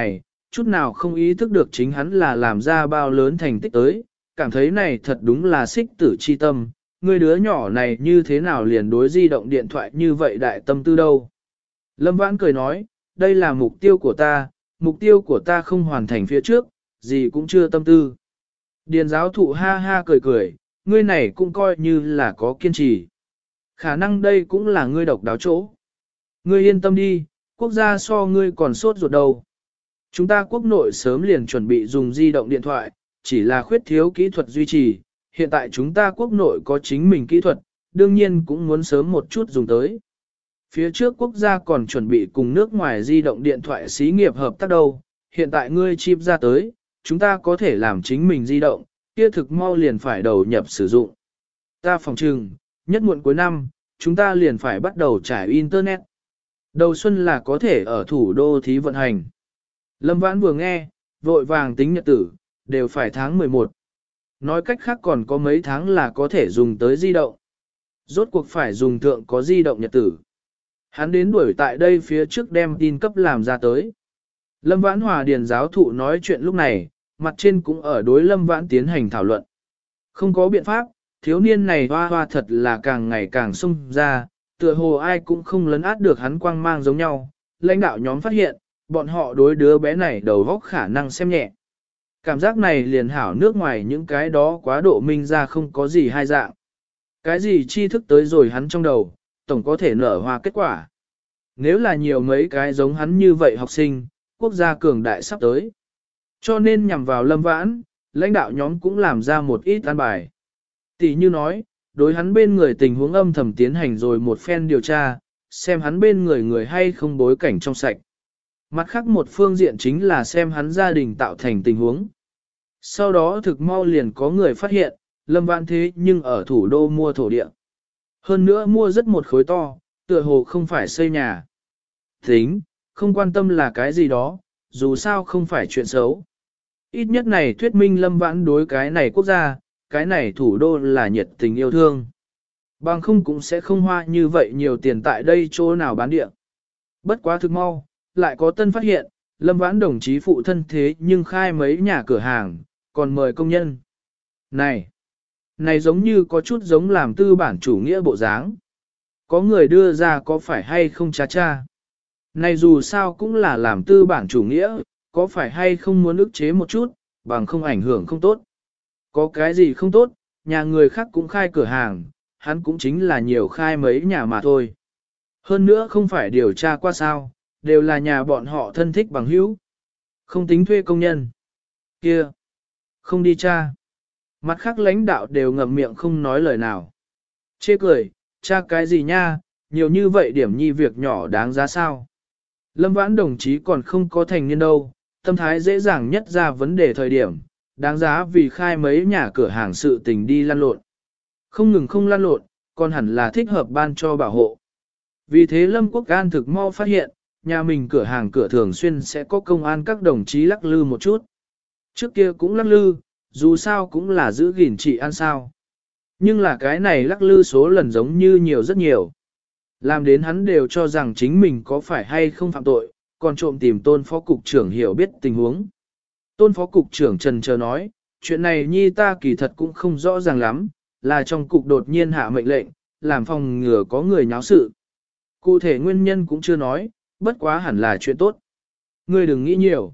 chút nào không ý thức được chính hắn là làm ra bao lớn thành tích tới, cảm thấy này thật đúng là xích tử chi tâm, người đứa nhỏ này như thế nào liền đối di động điện thoại như vậy đại tâm tư đâu. Lâm Vãn cười nói, đây là mục tiêu của ta, mục tiêu của ta không hoàn thành phía trước, gì cũng chưa tâm tư. Điền giáo thụ ha ha cười cười, ngươi này cũng coi như là có kiên trì. Khả năng đây cũng là ngươi độc đáo chỗ. Ngươi yên tâm đi, quốc gia so ngươi còn sốt ruột đầu. Chúng ta quốc nội sớm liền chuẩn bị dùng di động điện thoại, chỉ là khuyết thiếu kỹ thuật duy trì. Hiện tại chúng ta quốc nội có chính mình kỹ thuật, đương nhiên cũng muốn sớm một chút dùng tới. Phía trước quốc gia còn chuẩn bị cùng nước ngoài di động điện thoại xí nghiệp hợp tác đâu, hiện tại ngươi chip ra tới, chúng ta có thể làm chính mình di động, kia thực mau liền phải đầu nhập sử dụng. Ta phòng trừng, nhất muộn cuối năm, chúng ta liền phải bắt đầu trải Internet. Đầu xuân là có thể ở thủ đô thí vận hành. Lâm Vãn vừa nghe, vội vàng tính nhật tử, đều phải tháng mười một. Nói cách khác còn có mấy tháng là có thể dùng tới di động. Rốt cuộc phải dùng thượng có di động nhật tử. Hắn đến đuổi tại đây phía trước đem tin cấp làm ra tới. Lâm Vãn Hòa Điền giáo thụ nói chuyện lúc này, mặt trên cũng ở đối Lâm Vãn tiến hành thảo luận. Không có biện pháp, thiếu niên này hoa hoa thật là càng ngày càng sung ra, tựa hồ ai cũng không lấn át được hắn quang mang giống nhau. Lãnh đạo nhóm phát hiện, bọn họ đối đứa bé này đầu óc khả năng xem nhẹ. Cảm giác này liền hảo nước ngoài những cái đó quá độ minh ra không có gì hai dạng. Cái gì tri thức tới rồi hắn trong đầu, tổng có thể nở hoa kết quả. Nếu là nhiều mấy cái giống hắn như vậy học sinh, quốc gia cường đại sắp tới. Cho nên nhằm vào Lâm Vãn, lãnh đạo nhóm cũng làm ra một ít an bài. Tỷ như nói, đối hắn bên người tình huống âm thầm tiến hành rồi một phen điều tra, xem hắn bên người người hay không bối cảnh trong sạch. Mặt khác một phương diện chính là xem hắn gia đình tạo thành tình huống. Sau đó thực mau liền có người phát hiện, Lâm Vãn thế nhưng ở thủ đô mua thổ địa. Hơn nữa mua rất một khối to, tựa hồ không phải xây nhà. Tính, không quan tâm là cái gì đó, dù sao không phải chuyện xấu. Ít nhất này thuyết minh Lâm Vãn đối cái này quốc gia, cái này thủ đô là nhiệt tình yêu thương. Bằng không cũng sẽ không hoa như vậy nhiều tiền tại đây chỗ nào bán địa. Bất quá thực mau, lại có tân phát hiện, Lâm Vãn đồng chí phụ thân thế nhưng khai mấy nhà cửa hàng, còn mời công nhân. Này, này giống như có chút giống làm tư bản chủ nghĩa bộ dáng. Có người đưa ra có phải hay không cha cha. Này dù sao cũng là làm tư bản chủ nghĩa, có phải hay không muốn ức chế một chút, bằng không ảnh hưởng không tốt. Có cái gì không tốt, nhà người khác cũng khai cửa hàng, hắn cũng chính là nhiều khai mấy nhà mà thôi. Hơn nữa không phải điều tra qua sao, đều là nhà bọn họ thân thích bằng hữu. Không tính thuê công nhân. Kia, không đi cha. Mặt khác lãnh đạo đều ngậm miệng không nói lời nào. Chê cười, cha cái gì nha, nhiều như vậy điểm nhi việc nhỏ đáng giá sao. Lâm Vãn đồng chí còn không có thành niên đâu, tâm thái dễ dàng nhất ra vấn đề thời điểm, đáng giá vì khai mấy nhà cửa hàng sự tình đi lăn lộn. Không ngừng không lăn lộn, còn hẳn là thích hợp ban cho bảo hộ. Vì thế Lâm Quốc An thực mau phát hiện, nhà mình cửa hàng cửa thường xuyên sẽ có công an các đồng chí lắc lư một chút. Trước kia cũng lắc lư, dù sao cũng là giữ gìn trị an sao. Nhưng là cái này lắc lư số lần giống như nhiều rất nhiều. Làm đến hắn đều cho rằng chính mình có phải hay không phạm tội, còn trộm tìm tôn phó cục trưởng hiểu biết tình huống. Tôn phó cục trưởng trần chờ nói, chuyện này nhi ta kỳ thật cũng không rõ ràng lắm, là trong cục đột nhiên hạ mệnh lệnh, làm phòng ngừa có người nháo sự. Cụ thể nguyên nhân cũng chưa nói, bất quá hẳn là chuyện tốt. Ngươi đừng nghĩ nhiều.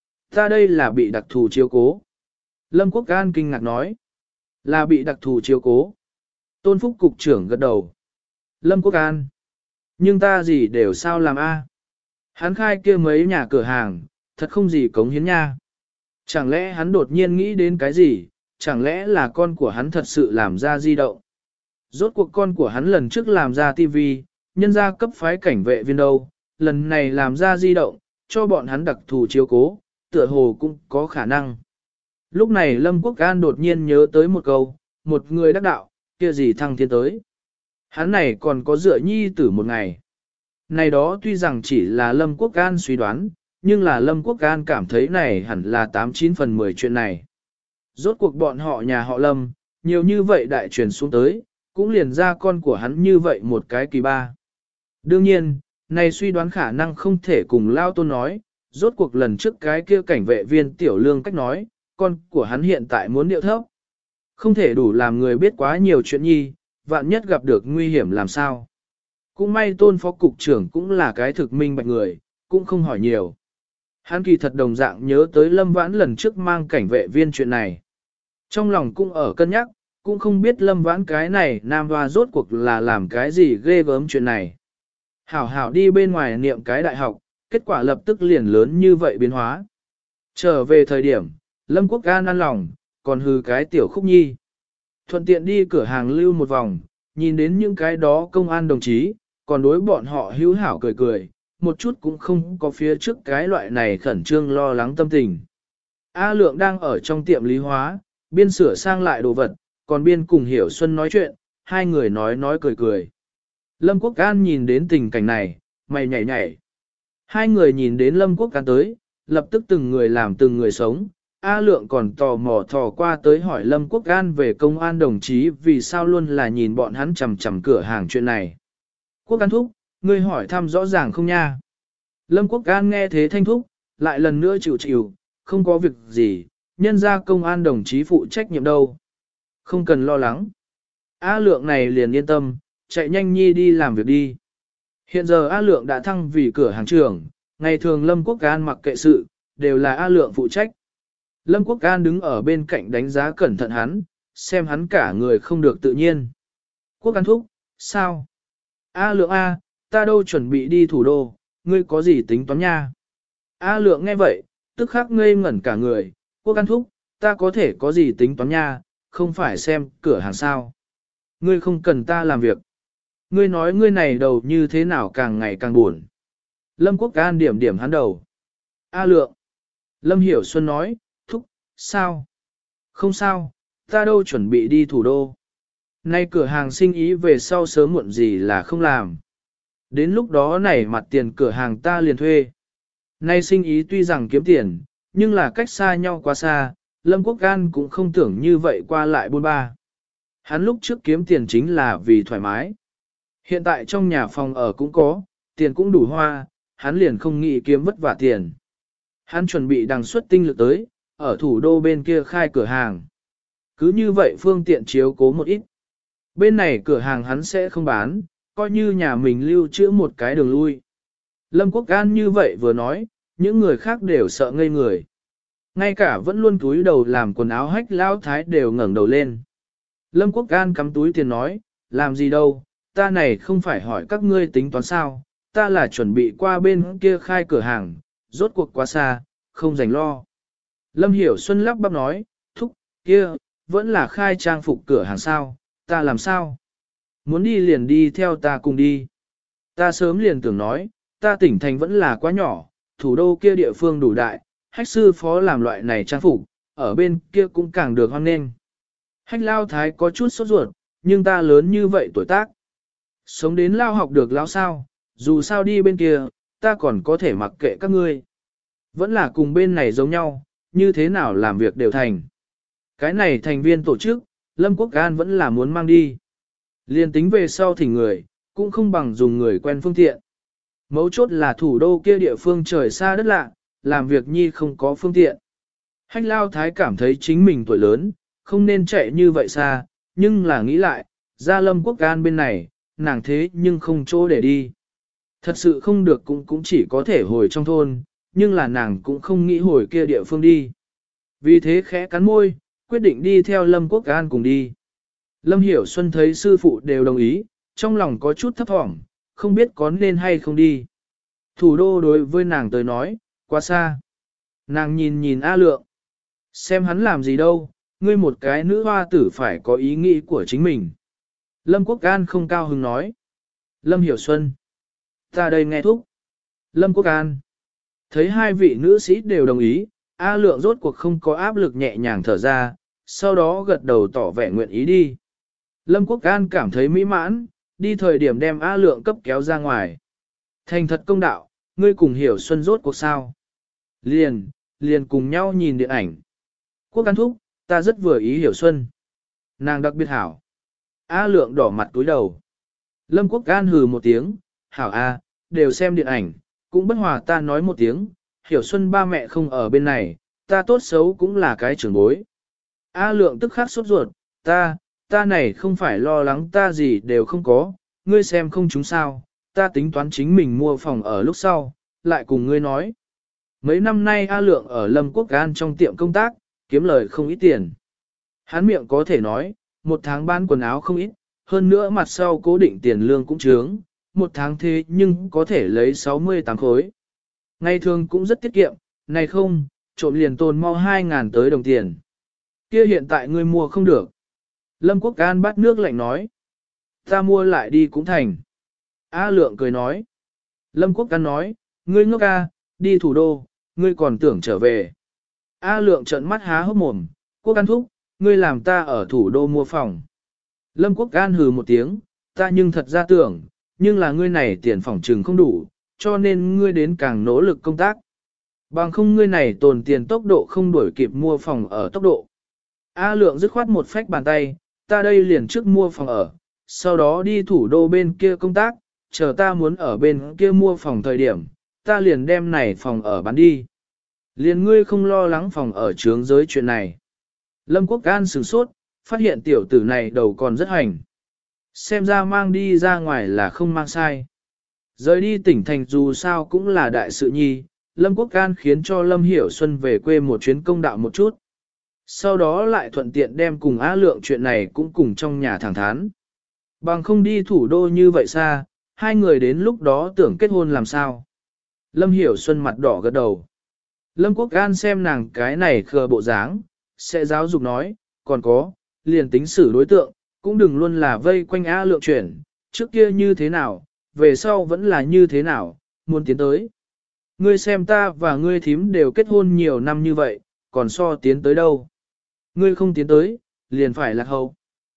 Ta đây là bị đặc thù chiếu cố. Lâm Quốc An kinh ngạc nói, là bị đặc thù chiếu cố. Tôn Phúc cục trưởng gật đầu. Lâm Quốc An, nhưng ta gì đều sao làm a? Hắn khai kia mấy nhà cửa hàng, thật không gì cống hiến nha. Chẳng lẽ hắn đột nhiên nghĩ đến cái gì, chẳng lẽ là con của hắn thật sự làm ra di động. Rốt cuộc con của hắn lần trước làm ra tivi, nhân ra cấp phái cảnh vệ viên đâu, lần này làm ra di động, cho bọn hắn đặc thù chiếu cố, tựa hồ cũng có khả năng. Lúc này Lâm Quốc An đột nhiên nhớ tới một câu, một người đắc đạo, kia gì thăng thiên tới. Hắn này còn có dựa nhi tử một ngày. Này đó tuy rằng chỉ là Lâm Quốc An suy đoán, nhưng là Lâm Quốc An cảm thấy này hẳn là tám chín phần mười chuyện này. Rốt cuộc bọn họ nhà họ Lâm, nhiều như vậy đại truyền xuống tới, cũng liền ra con của hắn như vậy một cái kỳ ba. Đương nhiên, này suy đoán khả năng không thể cùng Lao Tôn nói, rốt cuộc lần trước cái kia cảnh vệ viên tiểu lương cách nói, con của hắn hiện tại muốn điệu thấp. Không thể đủ làm người biết quá nhiều chuyện nhi, vạn nhất gặp được nguy hiểm làm sao. Cũng may tôn phó cục trưởng cũng là cái thực minh bạch người, cũng không hỏi nhiều. Hắn kỳ thật đồng dạng nhớ tới Lâm Vãn lần trước mang cảnh vệ viên chuyện này. Trong lòng cũng ở cân nhắc, cũng không biết Lâm Vãn cái này nam hoa rốt cuộc là làm cái gì ghê gớm chuyện này. Hảo hảo đi bên ngoài niệm cái đại học, kết quả lập tức liền lớn như vậy biến hóa. Trở về thời điểm, Lâm Quốc An ăn lòng, còn hư cái tiểu khúc nhi. Thuận tiện đi cửa hàng lưu một vòng, nhìn đến những cái đó công an đồng chí, còn đối bọn họ hữu hảo cười cười, một chút cũng không có phía trước cái loại này khẩn trương lo lắng tâm tình. A Lượng đang ở trong tiệm lý hóa, biên sửa sang lại đồ vật, còn biên cùng Hiểu Xuân nói chuyện, hai người nói nói cười cười. Lâm Quốc An nhìn đến tình cảnh này, mày nhảy nhảy. Hai người nhìn đến Lâm Quốc An tới, lập tức từng người làm từng người sống. A Lượng còn tò mò thò qua tới hỏi Lâm Quốc An về công an đồng chí vì sao luôn là nhìn bọn hắn chằm chằm cửa hàng chuyện này. Quốc An thúc, ngươi hỏi thăm rõ ràng không nha? Lâm Quốc An nghe thế thanh thúc, lại lần nữa chịu chịu, không có việc gì, nhân ra công an đồng chí phụ trách nhiệm đâu. Không cần lo lắng. A Lượng này liền yên tâm, chạy nhanh nhi đi làm việc đi. Hiện giờ A Lượng đã thăng vì cửa hàng trưởng, ngày thường Lâm Quốc An mặc kệ sự, đều là A Lượng phụ trách. Lâm Quốc An đứng ở bên cạnh đánh giá cẩn thận hắn, xem hắn cả người không được tự nhiên. Quốc An thúc, sao? A Lượng A, ta đâu chuẩn bị đi thủ đô, ngươi có gì tính toán nha? A Lượng nghe vậy, tức khắc ngây ngẩn cả người, Quốc An thúc, ta có thể có gì tính toán nha, không phải xem cửa hàng sao. Ngươi không cần ta làm việc. Ngươi nói ngươi này đầu như thế nào càng ngày càng buồn. Lâm Quốc An điểm điểm hắn đầu. A Lượng. Lâm Hiểu Xuân nói, thúc, sao? Không sao, ta đâu chuẩn bị đi thủ đô. Nay cửa hàng sinh ý về sau sớm muộn gì là không làm. Đến lúc đó này mặt tiền cửa hàng ta liền thuê. Nay sinh ý tuy rằng kiếm tiền, nhưng là cách xa nhau quá xa, Lâm Quốc An cũng không tưởng như vậy qua lại buôn ba. Hắn lúc trước kiếm tiền chính là vì thoải mái. Hiện tại trong nhà phòng ở cũng có, tiền cũng đủ hoa, hắn liền không nghĩ kiếm vất vả tiền. Hắn chuẩn bị đằng xuất tinh lực tới, ở thủ đô bên kia khai cửa hàng. Cứ như vậy phương tiện chiếu cố một ít. Bên này cửa hàng hắn sẽ không bán, coi như nhà mình lưu trữ một cái đường lui. Lâm Quốc An như vậy vừa nói, những người khác đều sợ ngây người. Ngay cả vẫn luôn túi đầu làm quần áo hách lão thái đều ngẩng đầu lên. Lâm Quốc An cắm túi tiền nói, làm gì đâu, ta này không phải hỏi các ngươi tính toán sao, ta là chuẩn bị qua bên kia khai cửa hàng, rốt cuộc quá xa, không rảnh lo. Lâm Hiểu Xuân lắp bắp nói, thúc, kia, vẫn là khai trang phục cửa hàng sao, ta làm sao? Muốn đi liền đi theo ta cùng đi. Ta sớm liền tưởng nói, ta tỉnh thành vẫn là quá nhỏ, thủ đô kia địa phương đủ đại, hách sư phó làm loại này trang phục, ở bên kia cũng càng được hoan nghênh. Hách lao thái có chút sốt ruột, nhưng ta lớn như vậy tuổi tác. Sống đến lao học được lao sao, dù sao đi bên kia, ta còn có thể mặc kệ các ngươi. Vẫn là cùng bên này giống nhau, như thế nào làm việc đều thành. Cái này thành viên tổ chức, Lâm Quốc An vẫn là muốn mang đi. Liên tính về sau thỉnh người, cũng không bằng dùng người quen phương tiện. Mấu chốt là thủ đô kia địa phương trời xa đất lạ, làm việc nhi không có phương tiện. Hách lao thái cảm thấy chính mình tuổi lớn, không nên chạy như vậy xa, nhưng là nghĩ lại, ra Lâm Quốc An bên này, nàng thế nhưng không chỗ để đi. Thật sự không được cũng cũng chỉ có thể hồi trong thôn, nhưng là nàng cũng không nghĩ hồi kia địa phương đi. Vì thế khẽ cắn môi, quyết định đi theo Lâm Quốc An cùng đi. Lâm Hiểu Xuân thấy sư phụ đều đồng ý, trong lòng có chút thấp thỏm, không biết có nên hay không đi. Thủ đô đối với nàng tới nói, quá xa. Nàng nhìn nhìn A Lượng. Xem hắn làm gì đâu, ngươi một cái nữ hoa tử phải có ý nghĩ của chính mình. Lâm Quốc An không cao hứng nói. Lâm Hiểu Xuân. Ta đây nghe thúc. Lâm Quốc An. Thấy hai vị nữ sĩ đều đồng ý, A Lượng rốt cuộc không có áp lực nhẹ nhàng thở ra, sau đó gật đầu tỏ vẻ nguyện ý đi. Lâm Quốc An cảm thấy mỹ mãn, đi thời điểm đem A Lượng cấp kéo ra ngoài. Thành thật công đạo, ngươi cùng Hiểu Xuân rốt cuộc sao. Liền, liền cùng nhau nhìn điện ảnh. Quốc An thúc, ta rất vừa ý Hiểu Xuân. Nàng đặc biệt hảo. A Lượng đỏ mặt túi đầu. Lâm Quốc An hừ một tiếng, hảo A, đều xem điện ảnh, cũng bất hòa ta nói một tiếng, Hiểu Xuân ba mẹ không ở bên này, ta tốt xấu cũng là cái trưởng bối. A Lượng tức khắc sốt ruột, ta, ta này không phải lo lắng ta gì đều không có, ngươi xem không chúng sao, ta tính toán chính mình mua phòng ở lúc sau, lại cùng ngươi nói. Mấy năm nay A Lượng ở Lâm Quốc An trong tiệm công tác, kiếm lời không ít tiền. Hắn miệng có thể nói, một tháng bán quần áo không ít, hơn nữa mặt sau cố định tiền lương cũng trướng, một tháng thế nhưng có thể lấy sáu mươi tám khối. Ngày thường cũng rất tiết kiệm, này không, trộm liền tồn mau hai ngàn tới đồng tiền. Kia hiện tại ngươi mua không được. Lâm Quốc An bắt nước lạnh nói. Ta mua lại đi cũng thành. A Lượng cười nói. Lâm Quốc An nói, ngươi ngốc ca, đi thủ đô, ngươi còn tưởng trở về. A Lượng trợn mắt há hốc mồm, Quốc An thúc, ngươi làm ta ở thủ đô mua phòng. Lâm Quốc An hừ một tiếng, ta nhưng thật ra tưởng, nhưng là ngươi này tiền phòng trừng không đủ, cho nên ngươi đến càng nỗ lực công tác. Bằng không ngươi này tồn tiền tốc độ không đuổi kịp mua phòng ở tốc độ. A Lượng dứt khoát một phách bàn tay, ta đây liền trước mua phòng ở, sau đó đi thủ đô bên kia công tác, chờ ta muốn ở bên kia mua phòng thời điểm, ta liền đem này phòng ở bán đi. Liền ngươi không lo lắng phòng ở trướng giới chuyện này. Lâm Quốc An sửng sốt, phát hiện tiểu tử này đầu còn rất hành. Xem ra mang đi ra ngoài là không mang sai. Rời đi tỉnh thành dù sao cũng là đại sự nhi, Lâm Quốc An khiến cho Lâm Hiểu Xuân về quê một chuyến công đạo một chút. Sau đó lại thuận tiện đem cùng Á Lượng chuyện này cũng cùng trong nhà thẳng thắn. Bằng không đi thủ đô như vậy xa, hai người đến lúc đó tưởng kết hôn làm sao. Lâm Hiểu Xuân mặt đỏ gật đầu. Lâm Quốc An xem nàng cái này khờ bộ dáng, sẽ giáo dục nói, còn có, liền tính xử đối tượng, cũng đừng luôn là vây quanh Á Lượng chuyển, trước kia như thế nào, về sau vẫn là như thế nào, muốn tiến tới. Ngươi xem ta và ngươi thím đều kết hôn nhiều năm như vậy, còn so tiến tới đâu. Ngươi không tiến tới, liền phải lạc hậu.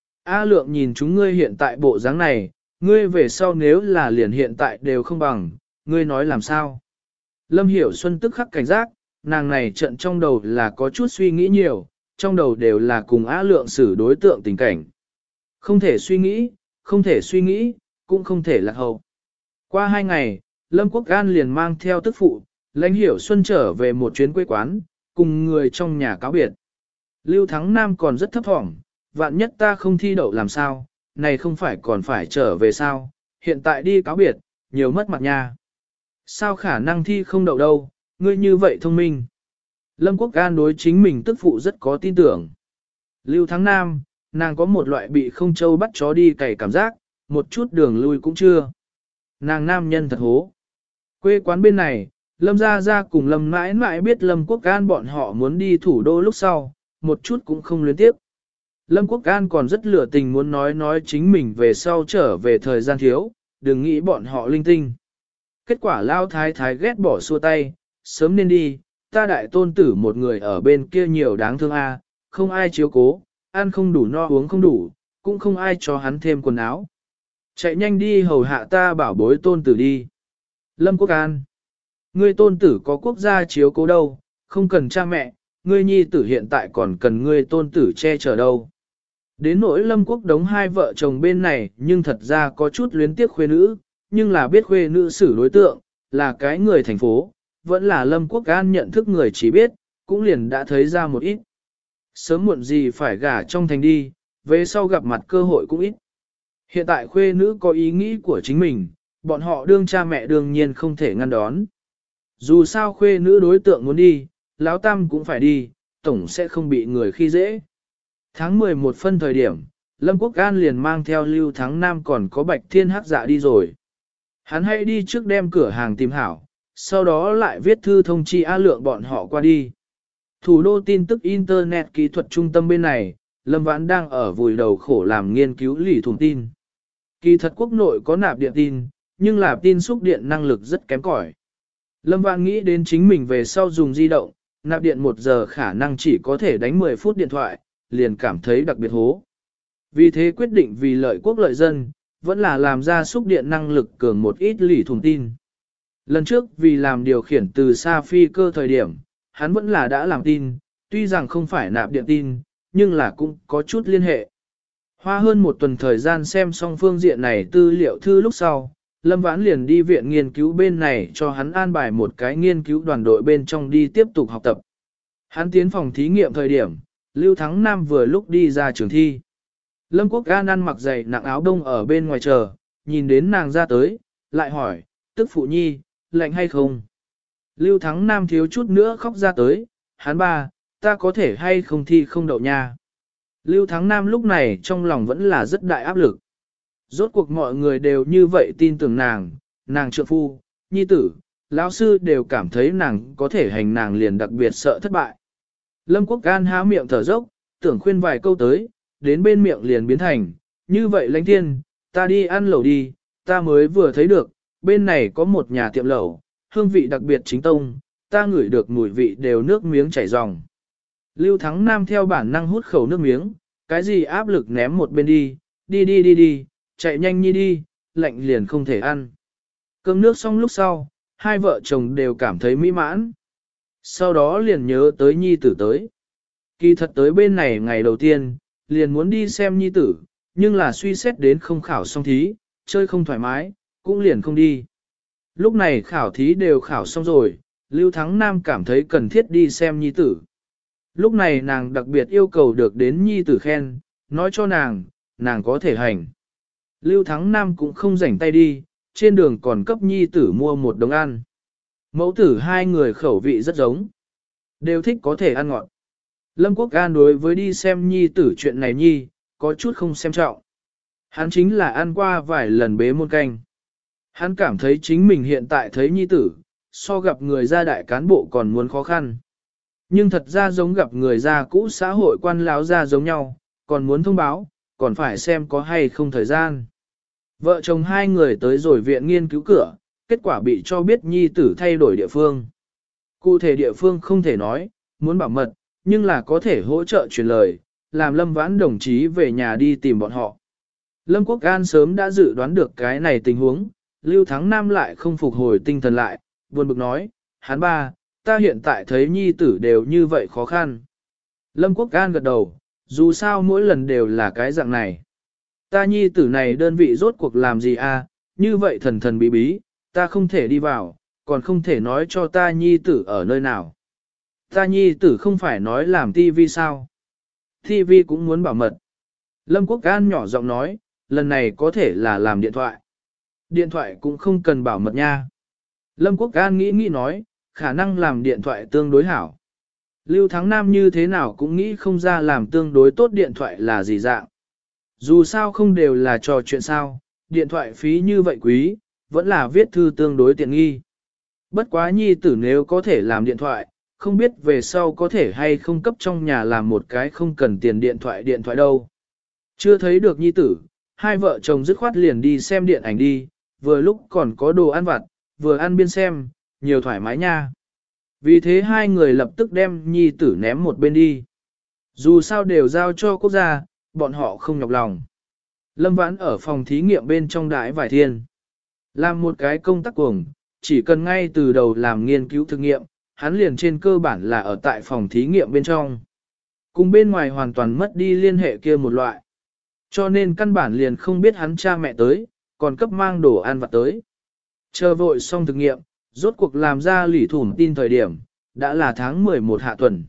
A Lượng nhìn chúng ngươi hiện tại bộ dáng này, ngươi về sau nếu là liền hiện tại đều không bằng, ngươi nói làm sao. Lâm Hiểu Xuân tức khắc cảnh giác, nàng này trận trong đầu là có chút suy nghĩ nhiều, trong đầu đều là cùng A Lượng xử đối tượng tình cảnh. Không thể suy nghĩ, không thể suy nghĩ, cũng không thể lạc hậu. Qua hai ngày, Lâm Quốc An liền mang theo tức phụ, Lãnh Hiểu Xuân trở về một chuyến quê quán, cùng người trong nhà cáo biệt. Lưu Thắng Nam còn rất thấp thỏm, vạn nhất ta không thi đậu làm sao, này không phải còn phải trở về sao, hiện tại đi cáo biệt, nhiều mất mặt nha. Sao khả năng thi không đậu đâu, ngươi như vậy thông minh. Lâm Quốc An đối chính mình tức phụ rất có tin tưởng. Lưu Thắng Nam, nàng có một loại bị không châu bắt chó đi cày cảm giác, một chút đường lui cũng chưa. Nàng nam nhân thật hố. Quê quán bên này, Lâm Gia Gia cùng Lâm mãi mãi biết Lâm Quốc An bọn họ muốn đi thủ đô lúc sau, một chút cũng không luyến tiếp. Lâm Quốc An còn rất lửa tình muốn nói nói chính mình về sau trở về thời gian thiếu, đừng nghĩ bọn họ linh tinh. Kết quả Lao Thái Thái ghét bỏ xua tay, sớm nên đi, ta đại tôn tử một người ở bên kia nhiều đáng thương a, không ai chiếu cố, ăn không đủ no uống không đủ, cũng không ai cho hắn thêm quần áo. Chạy nhanh đi hầu hạ ta bảo bối tôn tử đi. Lâm Quốc An, ngươi tôn tử có quốc gia chiếu cố đâu, không cần cha mẹ, ngươi nhi tử hiện tại còn cần ngươi tôn tử che chở đâu. Đến nỗi Lâm Quốc Đống hai vợ chồng bên này nhưng thật ra có chút luyến tiếc khuê nữ, nhưng là biết khuê nữ xử đối tượng, là cái người thành phố, vẫn là Lâm Quốc An nhận thức người chỉ biết, cũng liền đã thấy ra một ít. Sớm muộn gì phải gả trong thành đi, về sau gặp mặt cơ hội cũng ít. Hiện tại khuê nữ có ý nghĩ của chính mình, bọn họ đương cha mẹ đương nhiên không thể ngăn đón. Dù sao khuê nữ đối tượng muốn đi, Lão Tam cũng phải đi, tổng sẽ không bị người khi dễ. Tháng mười một phân thời điểm, Lâm Quốc An liền mang theo Lưu Thắng Nam còn có Bạch Thiên Hắc Dạ đi rồi. Hắn hãy đi trước đem cửa hàng tìm hảo, sau đó lại viết thư thông chi A Lượng bọn họ qua đi. Thủ đô tin tức Internet kỹ thuật trung tâm bên này, Lâm Vãn đang ở vùi đầu khổ làm nghiên cứu lỷ thùng tin. Kỳ thật quốc nội có nạp điện tin, nhưng là tin xúc điện năng lực rất kém cỏi. Lâm Vãn nghĩ đến chính mình về sau dùng di động, nạp điện một giờ khả năng chỉ có thể đánh mười phút điện thoại, liền cảm thấy đặc biệt hố. Vì thế quyết định vì lợi quốc lợi dân, vẫn là làm ra xúc điện năng lực cường một ít lỷ thùng tin. Lần trước vì làm điều khiển từ xa phi cơ thời điểm, hắn vẫn là đã làm tin, tuy rằng không phải nạp điện tin, nhưng là cũng có chút liên hệ. Hoa hơn một tuần thời gian xem xong phương diện này tư liệu thư lúc sau, Lâm Vãn liền đi viện nghiên cứu bên này cho hắn an bài một cái nghiên cứu đoàn đội bên trong đi tiếp tục học tập. Hắn tiến phòng thí nghiệm thời điểm, Lưu Thắng Nam vừa lúc đi ra trường thi. Lâm Quốc An ăn mặc dày nặng áo đông ở bên ngoài chờ, nhìn đến nàng ra tới, lại hỏi, tức phụ nhi, lạnh hay không? Lưu Thắng Nam thiếu chút nữa khóc ra tới, hắn ba, ta có thể hay không thi không đậu nha. Lưu Thắng Nam lúc này trong lòng vẫn là rất đại áp lực. Rốt cuộc mọi người đều như vậy tin tưởng nàng, nàng trượng phu, nhi tử, lão sư đều cảm thấy nàng có thể hành nàng liền đặc biệt sợ thất bại. Lâm Quốc An há miệng thở dốc, tưởng khuyên vài câu tới, đến bên miệng liền biến thành, như vậy lãnh thiên, ta đi ăn lẩu đi, ta mới vừa thấy được, bên này có một nhà tiệm lẩu, hương vị đặc biệt chính tông, ta ngửi được mùi vị đều nước miếng chảy ròng. Lưu Thắng Nam theo bản năng hút khẩu nước miếng, cái gì áp lực ném một bên đi, đi đi đi đi, chạy nhanh nhi đi, lạnh liền không thể ăn. Cơm nước xong lúc sau, hai vợ chồng đều cảm thấy mỹ mãn. Sau đó liền nhớ tới nhi tử tới. Kỳ thật tới bên này ngày đầu tiên, liền muốn đi xem nhi tử, nhưng là suy xét đến không khảo xong thí, chơi không thoải mái, cũng liền không đi. Lúc này khảo thí đều khảo xong rồi, Lưu Thắng Nam cảm thấy cần thiết đi xem nhi tử. Lúc này nàng đặc biệt yêu cầu được đến nhi tử khen, nói cho nàng, nàng có thể hành. Lưu Thắng Nam cũng không rảnh tay đi, trên đường còn cấp nhi tử mua một đống ăn. Mẫu tử hai người khẩu vị rất giống, đều thích có thể ăn ngọt. Lâm Quốc An đối với đi xem nhi tử chuyện này nhi, có chút không xem trọng. Hắn chính là ăn qua vài lần bế môn canh. Hắn cảm thấy chính mình hiện tại thấy nhi tử, so gặp người gia đại cán bộ còn muốn khó khăn. Nhưng thật ra giống gặp người gia cũ xã hội quan lão gia giống nhau, còn muốn thông báo, còn phải xem có hay không thời gian. Vợ chồng hai người tới rồi viện nghiên cứu cửa, kết quả bị cho biết nhi tử thay đổi địa phương. Cụ thể địa phương không thể nói, muốn bảo mật, nhưng là có thể hỗ trợ truyền lời, làm Lâm Vãn đồng chí về nhà đi tìm bọn họ. Lâm Quốc An sớm đã dự đoán được cái này tình huống, Lưu Thắng Nam lại không phục hồi tinh thần lại, buồn bực nói, hắn ba, ta hiện tại thấy nhi tử đều như vậy khó khăn. Lâm Quốc An gật đầu, dù sao mỗi lần đều là cái dạng này. Ta nhi tử này đơn vị rốt cuộc làm gì à, như vậy thần thần bí bí, ta không thể đi vào, còn không thể nói cho ta nhi tử ở nơi nào. Ta nhi tử không phải nói làm tivi sao? Tivi cũng muốn bảo mật. Lâm Quốc An nhỏ giọng nói, lần này có thể là làm điện thoại. Điện thoại cũng không cần bảo mật nha. Lâm Quốc An nghĩ nghĩ nói, khả năng làm điện thoại tương đối hảo. Lưu Thắng Nam như thế nào cũng nghĩ không ra làm tương đối tốt điện thoại là gì dạng. Dù sao không đều là trò chuyện sao, điện thoại phí như vậy quý, vẫn là viết thư tương đối tiện nghi. Bất quá nhi tử nếu có thể làm điện thoại, không biết về sau có thể hay không cấp trong nhà làm một cái không cần tiền điện thoại điện thoại đâu. Chưa thấy được nhi tử, hai vợ chồng dứt khoát liền đi xem điện ảnh đi, vừa lúc còn có đồ ăn vặt, vừa ăn biên xem, nhiều thoải mái nha. Vì thế hai người lập tức đem nhi tử ném một bên đi. Dù sao đều giao cho quốc gia, bọn họ không nhọc lòng. Lâm Vãn ở phòng thí nghiệm bên trong đái vài thiên. Làm một cái công tác cuồng, chỉ cần ngay từ đầu làm nghiên cứu thực nghiệm, hắn liền trên cơ bản là ở tại phòng thí nghiệm bên trong. Cùng bên ngoài hoàn toàn mất đi liên hệ kia một loại. Cho nên căn bản liền không biết hắn cha mẹ tới, còn cấp mang đồ ăn vặt tới. Chờ vội xong thực nghiệm, rốt cuộc làm ra lỉ thủm tin thời điểm, đã là tháng mười một hạ tuần.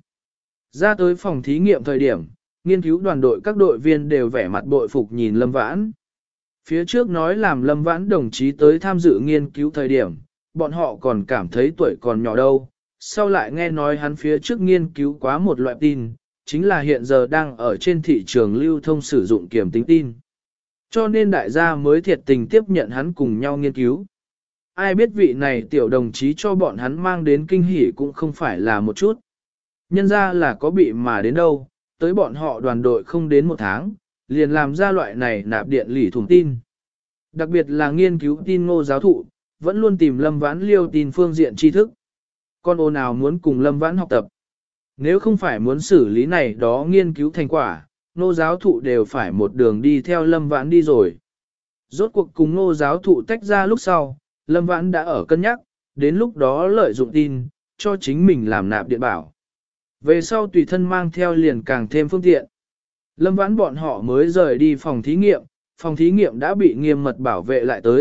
Ra tới phòng thí nghiệm thời điểm, nghiên cứu đoàn đội các đội viên đều vẻ mặt bội phục nhìn Lâm Vãn. Phía trước nói làm Lâm Vãn đồng chí tới tham dự nghiên cứu thời điểm, bọn họ còn cảm thấy tuổi còn nhỏ đâu. Sau lại nghe nói hắn phía trước nghiên cứu quá một loại tin, chính là hiện giờ đang ở trên thị trường lưu thông sử dụng kiểm tính tin. Cho nên đại gia mới thiệt tình tiếp nhận hắn cùng nhau nghiên cứu. Ai biết vị này tiểu đồng chí cho bọn hắn mang đến kinh hỉ cũng không phải là một chút. Nhân ra là có bị mà đến đâu, tới bọn họ đoàn đội không đến một tháng, liền làm ra loại này nạp điện lỉ thủng tin. Đặc biệt là nghiên cứu tin Ngô giáo thụ, vẫn luôn tìm Lâm Vãn liêu tin phương diện tri thức. Con ô nào muốn cùng Lâm Vãn học tập. Nếu không phải muốn xử lý này đó nghiên cứu thành quả, Ngô giáo thụ đều phải một đường đi theo Lâm Vãn đi rồi. Rốt cuộc cùng Ngô giáo thụ tách ra lúc sau, Lâm Vãn đã ở cân nhắc, đến lúc đó lợi dụng tin, cho chính mình làm nạp điện bảo. Về sau tùy thân mang theo liền càng thêm phương tiện. Lâm Vãn bọn họ mới rời đi phòng thí nghiệm, phòng thí nghiệm đã bị nghiêm mật bảo vệ lại tới,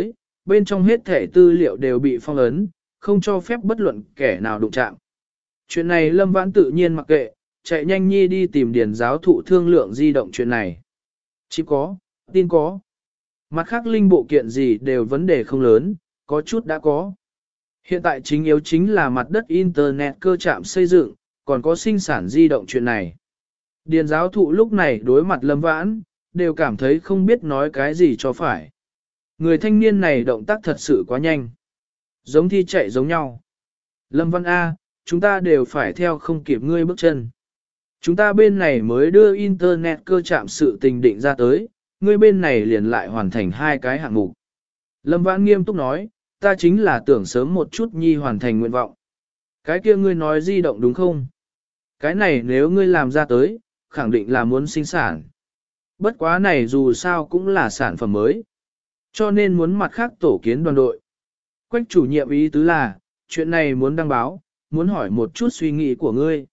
bên trong hết thể tư liệu đều bị phong ấn, không cho phép bất luận kẻ nào đụng chạm. Chuyện này Lâm Vãn tự nhiên mặc kệ, chạy nhanh nhi đi tìm điền giáo thụ thương lượng di động chuyện này. Chỉ có, tin có. Mặt khác linh bộ kiện gì đều vấn đề không lớn, có chút đã có. Hiện tại chính yếu chính là mặt đất Internet cơ trạm xây dựng, còn có sinh sản di động chuyện này. Điền giáo thụ lúc này đối mặt Lâm Vãn, đều cảm thấy không biết nói cái gì cho phải. Người thanh niên này động tác thật sự quá nhanh. Giống thi chạy giống nhau. Lâm Văn A, chúng ta đều phải theo không kịp ngươi bước chân. Chúng ta bên này mới đưa Internet cơ trạm sự tình định ra tới, ngươi bên này liền lại hoàn thành hai cái hạng mục. Lâm Vãn nghiêm túc nói, ta chính là tưởng sớm một chút nhi hoàn thành nguyện vọng. Cái kia ngươi nói di động đúng không? Cái này nếu ngươi làm ra tới, khẳng định là muốn sinh sản. Bất quá này dù sao cũng là sản phẩm mới. Cho nên muốn mặt khác tổ kiến đoàn đội. Quách chủ nhiệm ý tứ là, chuyện này muốn đăng báo, muốn hỏi một chút suy nghĩ của ngươi.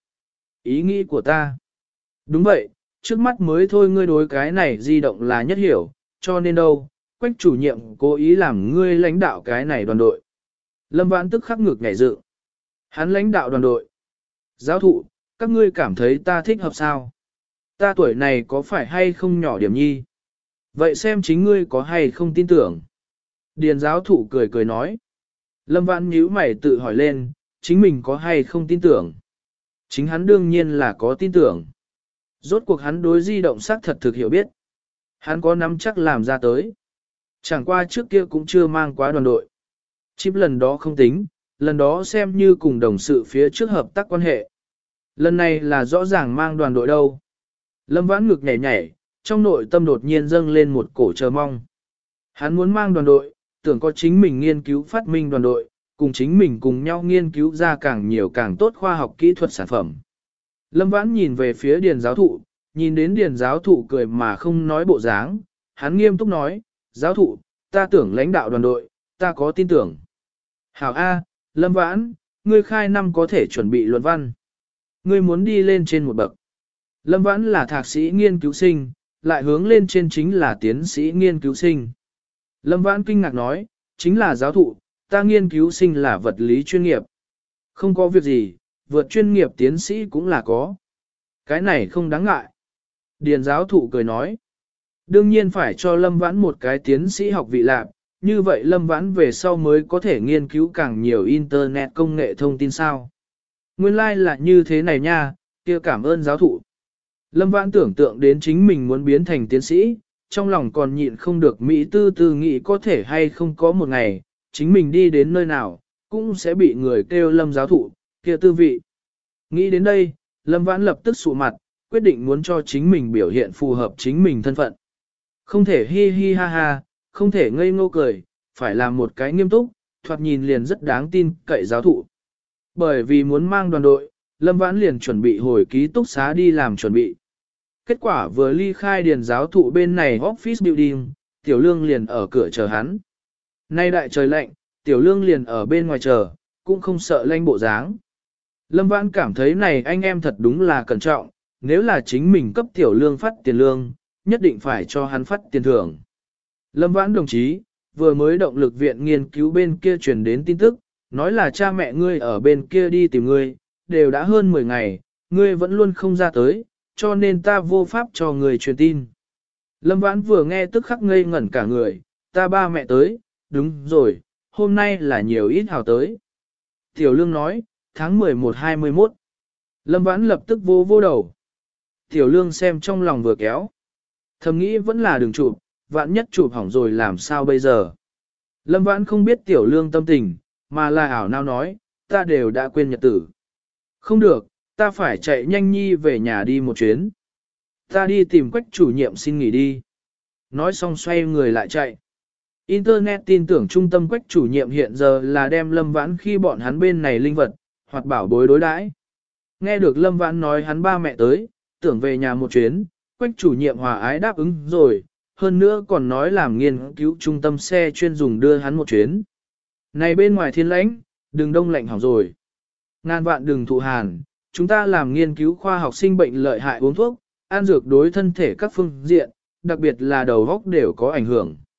Ý nghĩ của ta. Đúng vậy, trước mắt mới thôi ngươi đối cái này di động là nhất hiểu, cho nên đâu, Quách chủ nhiệm cố ý làm ngươi lãnh đạo cái này đoàn đội. Lâm Vãn tức khắc ngược nhảy dựng. Hắn lãnh đạo đoàn đội. Giáo thụ, các ngươi cảm thấy ta thích hợp sao? Ta tuổi này có phải hay không nhỏ điểm nhi? Vậy xem chính ngươi có hay không tin tưởng. Điền giáo thụ cười cười nói. Lâm Vãn nhíu mày tự hỏi lên, chính mình có hay không tin tưởng. Chính hắn đương nhiên là có tin tưởng. Rốt cuộc hắn đối di động xác thật thực hiểu biết. Hắn có nắm chắc làm ra tới. Chẳng qua trước kia cũng chưa mang quá đoàn đội. Chip lần đó không tính, lần đó xem như cùng đồng sự phía trước hợp tác quan hệ. Lần này là rõ ràng mang đoàn đội đâu. Lâm Vãn ngực nhảy nhảy, trong nội tâm đột nhiên dâng lên một cổ chờ mong. Hắn muốn mang đoàn đội, tưởng có chính mình nghiên cứu phát minh đoàn đội, cùng chính mình cùng nhau nghiên cứu ra càng nhiều càng tốt khoa học kỹ thuật sản phẩm. Lâm Vãn nhìn về phía điền giáo thụ, nhìn đến điền giáo thụ cười mà không nói bộ dáng, hắn nghiêm túc nói, giáo thụ, ta tưởng lãnh đạo đoàn đội, ta có tin tưởng. Hảo A, Lâm Vãn, ngươi khai năm có thể chuẩn bị luận văn. Ngươi muốn đi lên trên một bậc. Lâm Vãn là thạc sĩ nghiên cứu sinh, lại hướng lên trên chính là tiến sĩ nghiên cứu sinh. Lâm Vãn kinh ngạc nói, chính là giáo thụ, ta nghiên cứu sinh là vật lý chuyên nghiệp. Không có việc gì, vượt chuyên nghiệp tiến sĩ cũng là có. Cái này không đáng ngại. Điền giáo thụ cười nói, đương nhiên phải cho Lâm Vãn một cái tiến sĩ học vị lạc, như vậy Lâm Vãn về sau mới có thể nghiên cứu càng nhiều Internet công nghệ thông tin sao. Nguyên lai like là như thế này nha, kia cảm ơn giáo thụ. Lâm Vãn tưởng tượng đến chính mình muốn biến thành tiến sĩ, trong lòng còn nhịn không được Mỹ tư tư nghĩ có thể hay không có một ngày, chính mình đi đến nơi nào, cũng sẽ bị người kêu Lâm giáo thụ, kia tư vị. Nghĩ đến đây, Lâm Vãn lập tức sụ mặt, quyết định muốn cho chính mình biểu hiện phù hợp chính mình thân phận. Không thể hi hi ha ha, không thể ngây ngô cười, phải làm một cái nghiêm túc, thoạt nhìn liền rất đáng tin cậy giáo thụ. Bởi vì muốn mang đoàn đội, Lâm Vãn liền chuẩn bị hồi ký túc xá đi làm chuẩn bị. Kết quả vừa ly khai điền giáo thụ bên này office building, Tiểu Lương liền ở cửa chờ hắn. Nay đại trời lạnh, Tiểu Lương liền ở bên ngoài chờ, cũng không sợ lanh bộ dáng. Lâm Vãn cảm thấy này anh em thật đúng là cẩn trọng, nếu là chính mình cấp Tiểu Lương phát tiền lương, nhất định phải cho hắn phát tiền thưởng. Lâm Vãn đồng chí, vừa mới động lực viện nghiên cứu bên kia truyền đến tin tức, nói là cha mẹ ngươi ở bên kia đi tìm ngươi, đều đã hơn mười ngày, ngươi vẫn luôn không ra tới, cho nên ta vô pháp cho người truyền tin. Lâm Vãn vừa nghe tức khắc ngây ngẩn cả người, ta ba mẹ tới, đúng rồi, hôm nay là nhiều ít hào tới. Tiểu Lương nói, tháng mười một hai mươi mốt. Lâm Vãn lập tức vô vô đầu. Tiểu Lương xem trong lòng vừa kéo. Thầm nghĩ vẫn là đường chụp, vạn nhất chụp hỏng rồi làm sao bây giờ. Lâm Vãn không biết Tiểu Lương tâm tình, mà là ảo nào nói, ta đều đã quên nhật tử. Không được, ta phải chạy nhanh nhi về nhà đi một chuyến. Ta đi tìm Quách chủ nhiệm xin nghỉ đi. Nói xong xoay người lại chạy. Internet tin tưởng trung tâm Quách chủ nhiệm hiện giờ là đem Lâm Vãn khi bọn hắn bên này linh vật, hoặc bảo bối đối đãi. Nghe được Lâm Vãn nói hắn ba mẹ tới, tưởng về nhà một chuyến, Quách chủ nhiệm hòa ái đáp ứng rồi, hơn nữa còn nói làm nghiên cứu trung tâm xe chuyên dùng đưa hắn một chuyến. Này bên ngoài thiên lãnh, đừng đông lạnh hỏng rồi. Ngàn vạn đừng thụ hàn, chúng ta làm nghiên cứu khoa học sinh bệnh lợi hại uống thuốc, ăn dược đối thân thể các phương diện, đặc biệt là đầu óc đều có ảnh hưởng.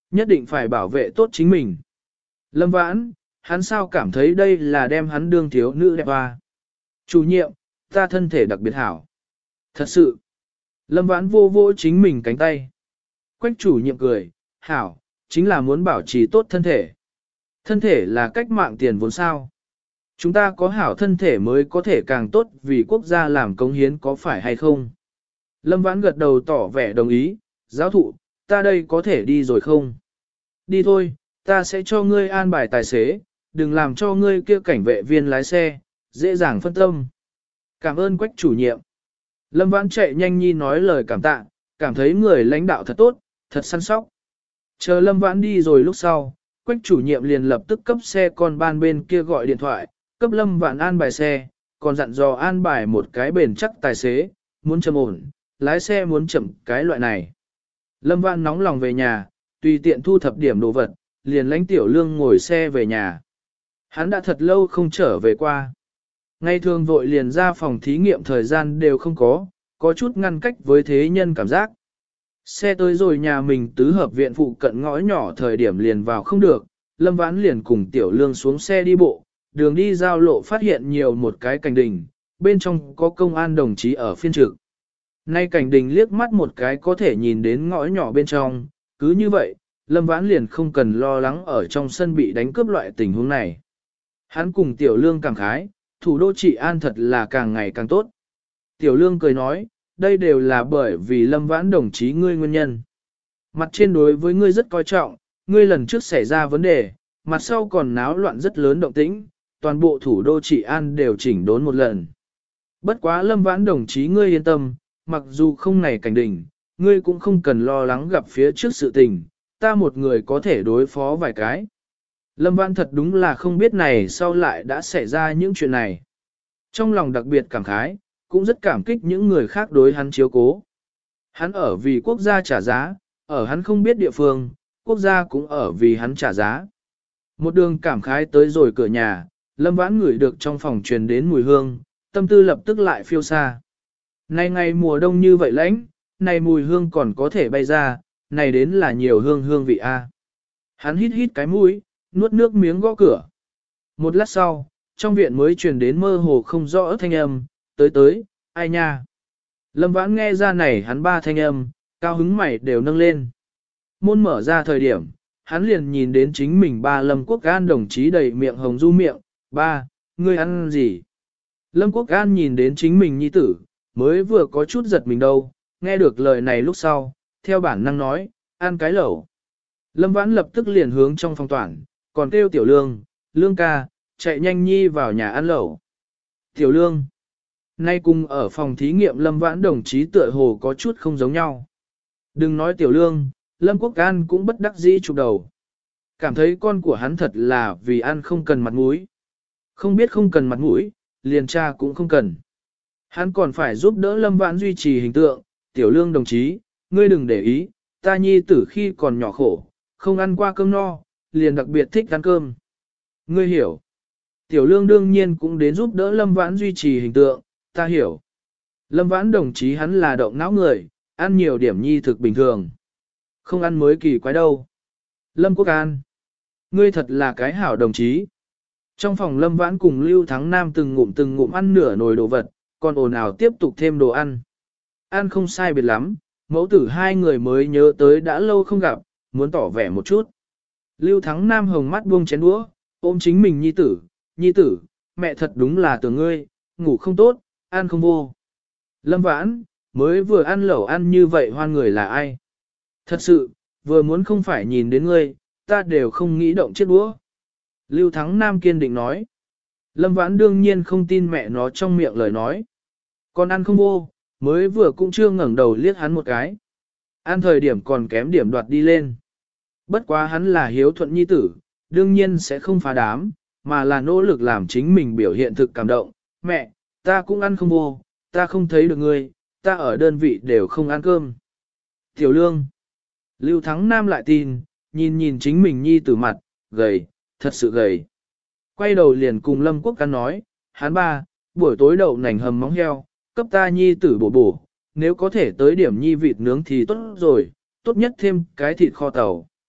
Nhất định phải bảo vệ tốt chính mình. Lâm Vãn, hắn sao cảm thấy đây là đem hắn đương thiếu nữ đẹp hoa. Chủ nhiệm, ta thân thể đặc biệt hảo. Thật sự. Lâm Vãn vô vô chính mình cánh tay. Quách chủ nhiệm cười, hảo, chính là muốn bảo trì tốt thân thể. Thân thể là cách mạng tiền vốn sao. Chúng ta có hảo thân thể mới có thể càng tốt vì quốc gia làm cống hiến có phải hay không? Lâm Vãn gật đầu tỏ vẻ đồng ý, giáo thụ, ta đây có thể đi rồi không? Đi thôi, ta sẽ cho ngươi an bài tài xế, đừng làm cho ngươi kia cảnh vệ viên lái xe, dễ dàng phân tâm. Cảm ơn Quách chủ nhiệm. Lâm Vãn chạy nhanh nhi nói lời cảm tạ, cảm thấy người lãnh đạo thật tốt, thật săn sóc. Chờ Lâm Vãn đi rồi lúc sau, Quách chủ nhiệm liền lập tức cấp xe con ban bên kia gọi điện thoại, cấp Lâm Vãn an bài xe, còn dặn dò an bài một cái bền chắc tài xế, muốn chậm ổn, lái xe muốn chậm cái loại này. Lâm Vãn nóng lòng về nhà, tùy tiện thu thập điểm đồ vật, liền lãnh Tiểu Lương ngồi xe về nhà. Hắn đã thật lâu không trở về qua. Ngày thường vội liền ra phòng thí nghiệm thời gian đều không có, có chút ngăn cách với thế nhân cảm giác. Xe tới rồi nhà mình tứ hợp viện phụ cận ngõ nhỏ thời điểm liền vào không được, Lâm Vãn liền cùng Tiểu Lương xuống xe đi bộ, đường đi giao lộ phát hiện nhiều một cái cảnh đình, bên trong có công an đồng chí ở phiên trực. Nay cảnh đình liếc mắt một cái có thể nhìn đến ngõ nhỏ bên trong, cứ như vậy, Lâm Vãn liền không cần lo lắng ở trong sân bị đánh cướp loại tình huống này. Hắn cùng Tiểu Lương cảm khái, thủ đô trị an thật là càng ngày càng tốt. Tiểu Lương cười nói, đây đều là bởi vì Lâm Vãn đồng chí ngươi nguyên nhân. Mặt trên đối với ngươi rất coi trọng, ngươi lần trước xảy ra vấn đề, mặt sau còn náo loạn rất lớn động tĩnh, toàn bộ thủ đô trị an đều chỉnh đốn một lần. Bất quá Lâm Vãn đồng chí ngươi yên tâm, mặc dù không này cảnh đỉnh, ngươi cũng không cần lo lắng gặp phía trước sự tình, ta một người có thể đối phó vài cái. Lâm Vãn thật đúng là không biết này sau lại đã xảy ra những chuyện này. Trong lòng đặc biệt cảm khái, cũng rất cảm kích những người khác đối hắn chiếu cố. Hắn ở vì quốc gia trả giá, ở hắn không biết địa phương, quốc gia cũng ở vì hắn trả giá. Một đường cảm khái tới rồi cửa nhà, Lâm Vãn ngửi được trong phòng truyền đến mùi hương, tâm tư lập tức lại phiêu xa. Này ngày mùa đông như vậy lãnh, này mùi hương còn có thể bay ra, này đến là nhiều hương hương vị a. Hắn hít hít cái mũi, nuốt nước miếng gõ cửa. Một lát sau, trong viện mới truyền đến mơ hồ không rõ thanh âm, tới tới, ai nha. Lâm Vãn nghe ra này hắn ba thanh âm, cao hứng mày đều nâng lên. Môn mở ra thời điểm, hắn liền nhìn đến chính mình ba Lâm Quốc An đồng chí đầy miệng hồng du miệng, ba, ngươi ăn gì? Lâm Quốc An nhìn đến chính mình nhi tử, mới vừa có chút giật mình đâu, nghe được lời này lúc sau, theo bản năng nói, ăn cái lẩu. Lâm Vãn lập tức liền hướng trong phòng toàn, còn kêu Tiểu Lương, Lương ca, chạy nhanh nhi vào nhà ăn lẩu. Tiểu Lương, nay cùng ở phòng thí nghiệm Lâm Vãn đồng chí tựa hồ có chút không giống nhau. Đừng nói Tiểu Lương, Lâm Quốc An cũng bất đắc dĩ chụp đầu. Cảm thấy con của hắn thật là vì ăn không cần mặt mũi. Không biết không cần mặt mũi, liền cha cũng không cần. Hắn còn phải giúp đỡ Lâm Vãn duy trì hình tượng, Tiểu Lương đồng chí, ngươi đừng để ý, ta nhi tử khi còn nhỏ khổ, không ăn qua cơm no, liền đặc biệt thích ăn cơm. Ngươi hiểu. Tiểu Lương đương nhiên cũng đến giúp đỡ Lâm Vãn duy trì hình tượng, ta hiểu. Lâm Vãn đồng chí hắn là động não người, ăn nhiều điểm nhi thực bình thường. Không ăn mới kỳ quái đâu. Lâm Quốc An, ngươi thật là cái hảo đồng chí. Trong phòng Lâm Vãn cùng Lưu Thắng Nam từng ngụm từng ngụm ăn nửa nồi đồ vật, còn ồn ào tiếp tục thêm đồ ăn. Ăn không sai biệt lắm, mẫu tử hai người mới nhớ tới đã lâu không gặp, muốn tỏ vẻ một chút. Lưu Thắng Nam hồng mắt buông chén đũa, ôm chính mình nhi tử, nhi tử, mẹ thật đúng là tưởng ngươi, ngủ không tốt, ăn không vô. Lâm Vãn, mới vừa ăn lẩu ăn như vậy hoan người là ai? Thật sự, vừa muốn không phải nhìn đến ngươi, ta đều không nghĩ động chiếc đũa. Lưu Thắng Nam kiên định nói. Lâm Vãn đương nhiên không tin mẹ nó trong miệng lời nói. Còn ăn không vô, mới vừa cũng chưa ngẩng đầu liếc hắn một cái. Ăn thời điểm còn kém điểm đoạt đi lên. Bất quá hắn là hiếu thuận nhi tử, đương nhiên sẽ không phá đám, mà là nỗ lực làm chính mình biểu hiện thực cảm động. Mẹ, ta cũng ăn không vô, ta không thấy được ngươi, ta ở đơn vị đều không ăn cơm. Tiểu Lương. Lưu Thắng Nam lại tin, nhìn nhìn chính mình nhi tử mặt, gầy, thật sự gầy. Quay đầu liền cùng Lâm Quốc An nói, hắn ba, buổi tối đậu nành hầm móng heo, cấp ta nhi tử bổ bổ, nếu có thể tới điểm nhi vịt nướng thì tốt rồi, tốt nhất thêm cái thịt kho tàu.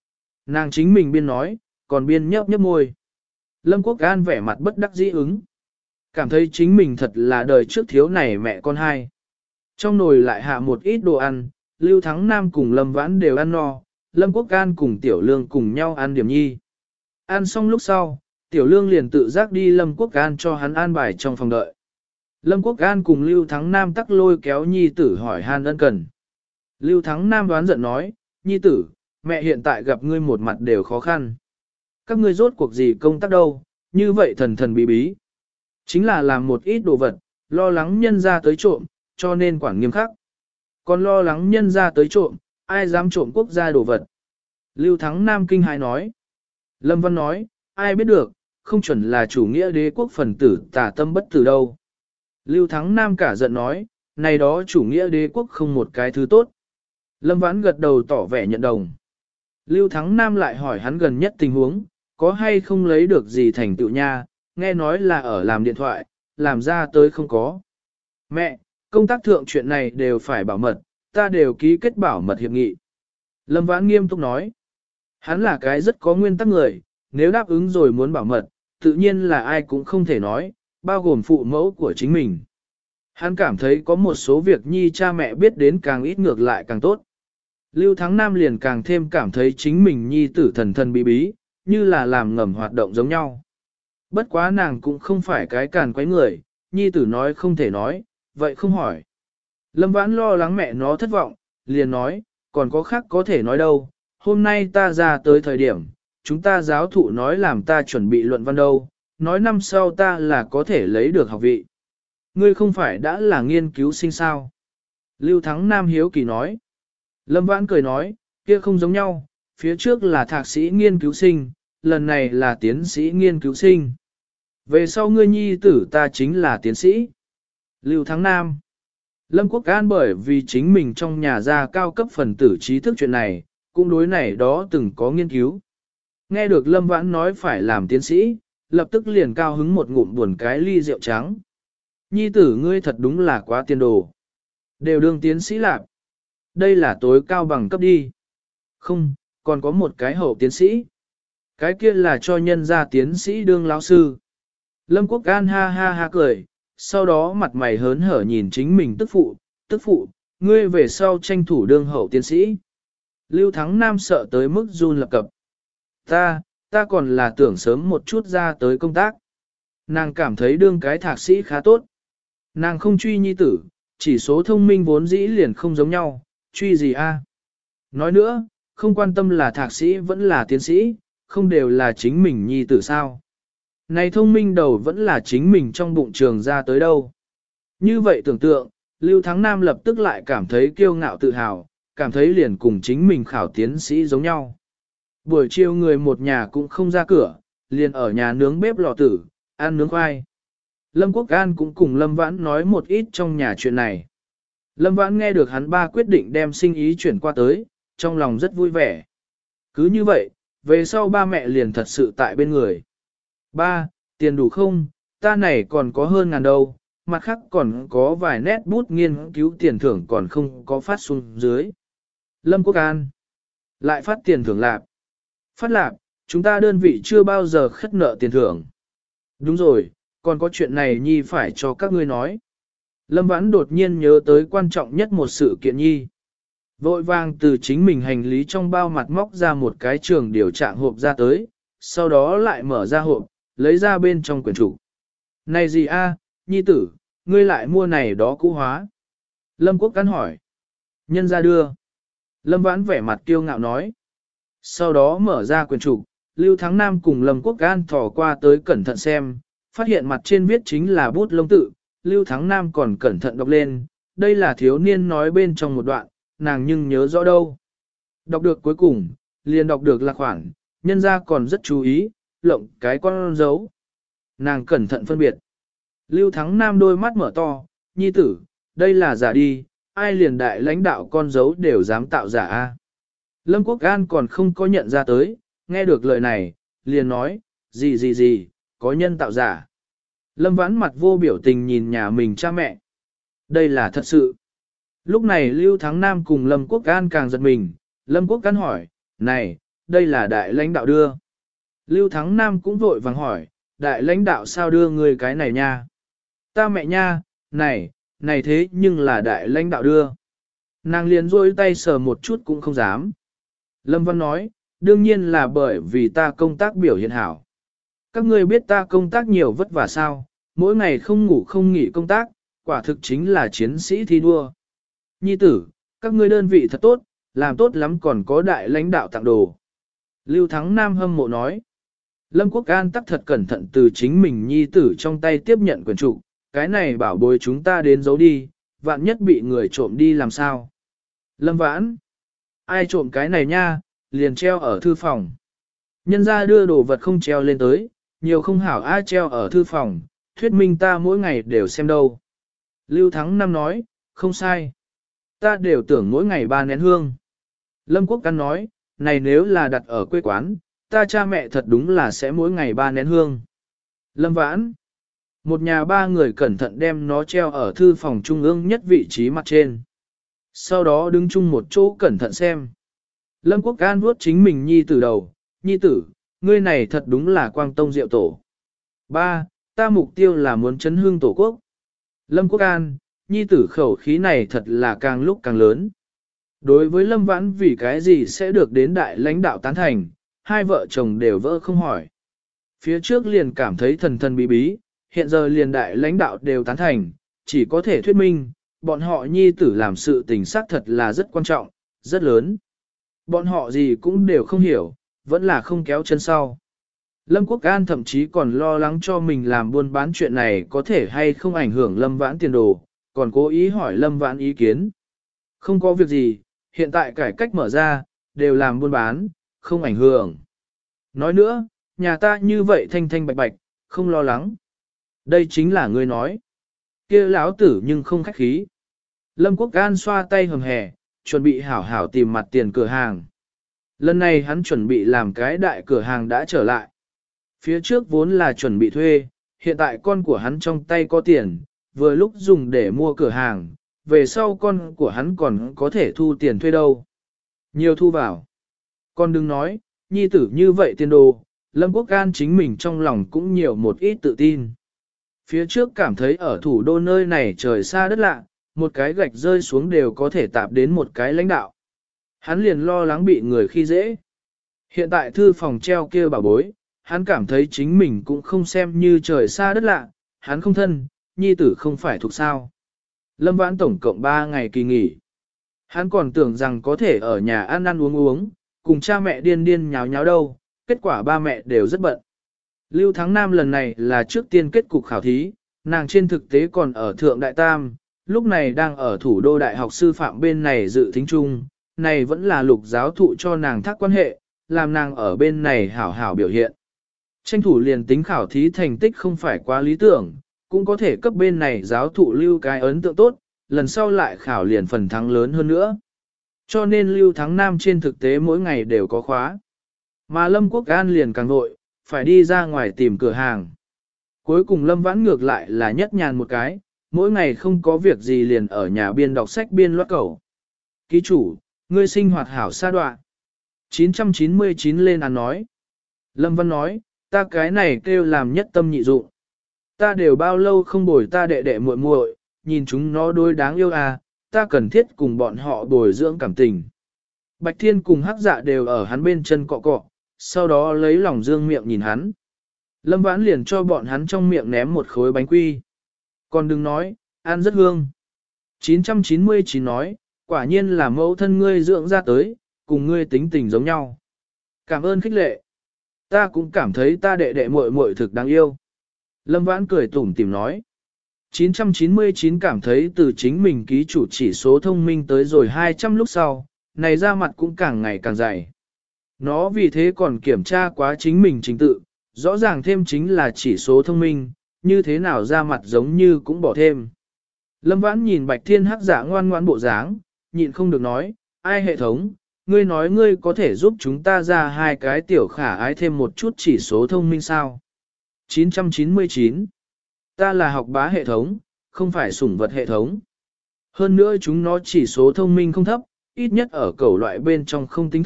Nàng chính mình biên nói, còn biên nhấp nhấp môi. Lâm Quốc An vẻ mặt bất đắc dĩ ứng. Cảm thấy chính mình thật là đời trước thiếu này mẹ con hai. Trong nồi lại hạ một ít đồ ăn, Lưu Thắng Nam cùng Lâm Vãn đều ăn no, Lâm Quốc An cùng Tiểu Lương cùng nhau ăn điểm nhi. Ăn xong lúc sau, Tiểu Lương liền tự giác đi Lâm Quốc An cho hắn an bài trong phòng đợi. Lâm Quốc An cùng Lưu Thắng Nam tắc lôi kéo nhi tử hỏi han ân cần. Lưu Thắng Nam đoán giận nói, nhi tử, mẹ hiện tại gặp ngươi một mặt đều khó khăn. Các ngươi rốt cuộc gì công tác đâu, như vậy thần thần bí bí. Chính là làm một ít đồ vật, lo lắng nhân ra tới trộm, cho nên quản nghiêm khắc. Còn lo lắng nhân ra tới trộm, ai dám trộm quốc gia đồ vật. Lưu Thắng Nam kinh hãi nói. Lâm Văn nói, ai biết được, không chuẩn là chủ nghĩa đế quốc phần tử tà tâm bất tử đâu. Lưu Thắng Nam cả giận nói, này đó chủ nghĩa đế quốc không một cái thứ tốt. Lâm Vãn gật đầu tỏ vẻ nhận đồng. Lưu Thắng Nam lại hỏi hắn gần nhất tình huống, có hay không lấy được gì thành tựu nha, nghe nói là ở làm điện thoại, làm ra tới không có. Mẹ, công tác thượng chuyện này đều phải bảo mật, ta đều ký kết bảo mật hiệp nghị. Lâm Vãn nghiêm túc nói, hắn là cái rất có nguyên tắc người, nếu đáp ứng rồi muốn bảo mật, tự nhiên là ai cũng không thể nói, bao gồm phụ mẫu của chính mình. Hắn cảm thấy có một số việc nhi cha mẹ biết đến càng ít ngược lại càng tốt. Lưu Thắng Nam liền càng thêm cảm thấy chính mình nhi tử thần thần bí bí, như là làm ngầm hoạt động giống nhau. Bất quá nàng cũng không phải cái càn quấy người, nhi tử nói không thể nói, vậy không hỏi. Lâm Vãn lo lắng mẹ nó thất vọng, liền nói, còn có khác có thể nói đâu, hôm nay ta ra tới thời điểm, chúng ta giáo thụ nói làm ta chuẩn bị luận văn đâu, nói năm sau ta là có thể lấy được học vị. Ngươi không phải đã là nghiên cứu sinh sao? Lưu Thắng Nam hiếu kỳ nói. Lâm Vãn cười nói, kia không giống nhau, phía trước là thạc sĩ nghiên cứu sinh, lần này là tiến sĩ nghiên cứu sinh. Về sau ngươi nhi tử ta chính là tiến sĩ. Lưu Thắng Nam. Lâm Quốc An bởi vì chính mình trong nhà gia cao cấp phần tử trí thức chuyện này, cũng đối này đó từng có nghiên cứu. Nghe được Lâm Vãn nói phải làm tiến sĩ, lập tức liền cao hứng một ngụm buồn cái ly rượu trắng. Nhi tử ngươi thật đúng là quá tiên đồ. Đều đương tiến sĩ lạc. Đây là tối cao bằng cấp đi. Không, còn có một cái hậu tiến sĩ. Cái kia là cho nhân gia tiến sĩ đương lão sư. Lâm Quốc An ha ha ha cười, sau đó mặt mày hớn hở nhìn chính mình tức phụ, tức phụ, ngươi về sau tranh thủ đương hậu tiến sĩ. Lưu Thắng Nam sợ tới mức run lập cập. Ta, ta còn là tưởng sớm một chút ra tới công tác. Nàng cảm thấy đương cái thạc sĩ khá tốt. Nàng không truy nhi tử, chỉ số thông minh vốn dĩ liền không giống nhau, truy gì a? Nói nữa, không quan tâm là thạc sĩ vẫn là tiến sĩ, không đều là chính mình nhi tử sao. Này thông minh đầu vẫn là chính mình trong bụng trường ra tới đâu. Như vậy tưởng tượng, Lưu Thắng Nam lập tức lại cảm thấy kiêu ngạo tự hào, cảm thấy liền cùng chính mình khảo tiến sĩ giống nhau. Buổi chiều người một nhà cũng không ra cửa, liền ở nhà nướng bếp lò tử, ăn nướng khoai. Lâm Quốc An cũng cùng Lâm Vãn nói một ít trong nhà chuyện này. Lâm Vãn nghe được hắn ba quyết định đem sinh ý chuyển qua tới, trong lòng rất vui vẻ. Cứ như vậy, về sau ba mẹ liền thật sự tại bên người. Ba, tiền đủ không, ta này còn có hơn ngàn đâu, mặt khác còn có vài nét bút nghiên cứu tiền thưởng còn không có phát xuống dưới. Lâm Quốc An, lại phát tiền thưởng lạp. Phát lạp, chúng ta đơn vị chưa bao giờ khất nợ tiền thưởng. Đúng rồi, còn có chuyện này nhi phải cho các ngươi nói. Lâm Vãn đột nhiên nhớ tới quan trọng nhất một sự kiện nhi. Vội vàng từ chính mình hành lý trong bao mặt móc ra một cái trường điều trạng hộp ra tới, sau đó lại mở ra hộp, lấy ra bên trong quyển trục. Này gì a, nhi tử, ngươi lại mua này đó cũ hóa. Lâm Quốc Cắn hỏi. Nhân ra đưa. Lâm Vãn vẻ mặt kiêu ngạo nói. Sau đó mở ra quyển trục, Lưu Thắng Nam cùng Lâm Quốc An thò qua tới cẩn thận xem, phát hiện mặt trên viết chính là bút lông tự. Lưu Thắng Nam còn cẩn thận đọc lên, đây là thiếu niên nói bên trong một đoạn, nàng nhưng nhớ rõ đâu. Đọc được cuối cùng, liền đọc được là khoản, nhân ra còn rất chú ý, lộng cái con dấu. Nàng cẩn thận phân biệt. Lưu Thắng Nam đôi mắt mở to, nhi tử, đây là giả đi, ai liền đại lãnh đạo con dấu đều dám tạo giả a. Lâm Quốc An còn không có nhận ra tới, nghe được lời này, liền nói, gì gì gì, có nhân tạo giả. Lâm Vãn mặt vô biểu tình nhìn nhà mình cha mẹ. Đây là thật sự. Lúc này Lưu Thắng Nam cùng Lâm Quốc An càng giật mình, Lâm Quốc An hỏi, này, đây là đại lãnh đạo đưa. Lưu Thắng Nam cũng vội vàng hỏi, đại lãnh đạo sao đưa người cái này nha? Ta mẹ nha, này, này thế nhưng là đại lãnh đạo đưa. Nàng liền rôi tay sờ một chút cũng không dám. Lâm Văn nói, đương nhiên là bởi vì ta công tác biểu hiện hảo. Các ngươi biết ta công tác nhiều vất vả sao, mỗi ngày không ngủ không nghỉ công tác, quả thực chính là chiến sĩ thi đua. Nhi tử, các ngươi đơn vị thật tốt, làm tốt lắm còn có đại lãnh đạo tặng đồ. Lưu Thắng Nam hâm mộ nói. Lâm Quốc An tắc thật cẩn thận từ chính mình nhi tử trong tay tiếp nhận quyền trụ, cái này bảo bối chúng ta đến giấu đi, vạn nhất bị người trộm đi làm sao. Lâm Vãn, ai trộm cái này nha, liền treo ở thư phòng. Nhân ra đưa đồ vật không treo lên tới, nhiều không hảo ai treo ở thư phòng, thuyết minh ta mỗi ngày đều xem đâu. Lưu Thắng Năm nói, không sai. Ta đều tưởng mỗi ngày ba nén hương. Lâm Quốc Căn nói, này nếu là đặt ở quê quán, ta cha mẹ thật đúng là sẽ mỗi ngày ba nén hương. Lâm Vãn, một nhà ba người cẩn thận đem nó treo ở thư phòng trung ương nhất vị trí mặt trên. Sau đó đứng chung một chỗ cẩn thận xem. Lâm Quốc An vuốt chính mình nhi tử đầu, nhi tử, ngươi này thật đúng là quang tông diệu tổ. Ba, ta mục tiêu là muốn chấn hương tổ quốc. Lâm Quốc An, nhi tử khẩu khí này thật là càng lúc càng lớn. Đối với Lâm Vãn vì cái gì sẽ được đến đại lãnh đạo tán thành, hai vợ chồng đều vỡ không hỏi. Phía trước liền cảm thấy thần thần bí bí, hiện giờ liền đại lãnh đạo đều tán thành, chỉ có thể thuyết minh, bọn họ nhi tử làm sự tình xác thật là rất quan trọng, rất lớn. Bọn họ gì cũng đều không hiểu, vẫn là không kéo chân sau. Lâm Quốc An thậm chí còn lo lắng cho mình làm buôn bán chuyện này có thể hay không ảnh hưởng Lâm Vãn tiền đồ, còn cố ý hỏi Lâm Vãn ý kiến. Không có việc gì, hiện tại cải cách mở ra, đều làm buôn bán, không ảnh hưởng. Nói nữa, nhà ta như vậy thanh thanh bạch bạch, không lo lắng. Đây chính là ngươi nói. Kia lão tử nhưng không khách khí. Lâm Quốc An xoa tay hầm hè, chuẩn bị hảo hảo tìm mặt tiền cửa hàng. Lần này hắn chuẩn bị làm cái đại cửa hàng đã trở lại. Phía trước vốn là chuẩn bị thuê, hiện tại con của hắn trong tay có tiền, vừa lúc dùng để mua cửa hàng, về sau con của hắn còn có thể thu tiền thuê đâu. Nhiều thu vào. Con đừng nói, nhi tử như vậy tiền đồ, Lâm Quốc An chính mình trong lòng cũng nhiều một ít tự tin. Phía trước cảm thấy ở thủ đô nơi này trời xa đất lạ, một cái gạch rơi xuống đều có thể tạp đến một cái lãnh đạo. Hắn liền lo lắng bị người khi dễ. Hiện tại thư phòng treo kia bảo bối, hắn cảm thấy chính mình cũng không xem như trời xa đất lạ, hắn không thân, nhi tử không phải thuộc sao. Lâm Vãn tổng cộng ba ngày kỳ nghỉ. Hắn còn tưởng rằng có thể ở nhà ăn ăn uống uống, cùng cha mẹ điên điên nháo nháo đâu, kết quả ba mẹ đều rất bận. Lưu Thắng Nam lần này là trước tiên kết cục khảo thí, nàng trên thực tế còn ở Thượng Đại Tam, lúc này đang ở thủ đô đại học sư phạm bên này dự thính chung, này vẫn là lục giáo thụ cho nàng thác quan hệ, làm nàng ở bên này hảo hảo biểu hiện. Tranh thủ liền tính khảo thí thành tích không phải quá lý tưởng, cũng có thể cấp bên này giáo thụ lưu cái ấn tượng tốt, lần sau lại khảo liền phần thắng lớn hơn nữa. Cho nên Lưu Thắng Nam trên thực tế mỗi ngày đều có khóa. Mà Lâm Quốc An liền càng vội, phải đi ra ngoài tìm cửa hàng. Cuối cùng Lâm Vãn ngược lại là nhất nhàn một cái, mỗi ngày không có việc gì liền ở nhà biên đọc sách biên loát cầu. Ký chủ, ngươi sinh hoạt hảo sa đoạn. chín trăm chín mươi chín lên án nói. Lâm Văn nói, ta cái này kêu làm nhất tâm nhị dụng. Ta đều bao lâu không bồi ta đệ đệ muội muội, nhìn chúng nó đôi đáng yêu à, ta cần thiết cùng bọn họ bồi dưỡng cảm tình. Bạch Thiên cùng Hắc Dạ đều ở hắn bên chân cọ cọ, sau đó lấy lòng dương miệng nhìn hắn. Lâm Vãn liền cho bọn hắn trong miệng ném một khối bánh quy. Còn đừng nói, ăn rất hương. chín trăm chín mươi chín nói, quả nhiên là mẫu thân ngươi dưỡng ra tới, cùng ngươi tính tình giống nhau. Cảm ơn khích lệ. Ta cũng cảm thấy ta đệ đệ muội muội thực đáng yêu. Lâm Vãn cười tủm tỉm nói. chín trăm chín mươi chín cảm thấy từ chính mình ký chủ chỉ số thông minh tới rồi hai trăm lúc sau, này ra mặt cũng càng ngày càng dày. Nó vì thế còn kiểm tra quá chính mình trình tự, rõ ràng thêm chính là chỉ số thông minh, như thế nào ra mặt giống như cũng bỏ thêm. Lâm Vãn nhìn Bạch Thiên Hắc Dạ ngoan ngoãn bộ dáng, nhịn không được nói, ai hệ thống, ngươi nói ngươi có thể giúp chúng ta ra hai cái tiểu khả ái thêm một chút chỉ số thông minh sao? chín trăm chín mươi chín. Ta là học bá hệ thống, không phải sủng vật hệ thống. Hơn nữa chúng nó chỉ số thông minh không thấp, ít nhất ở cẩu loại bên trong không tính thấp,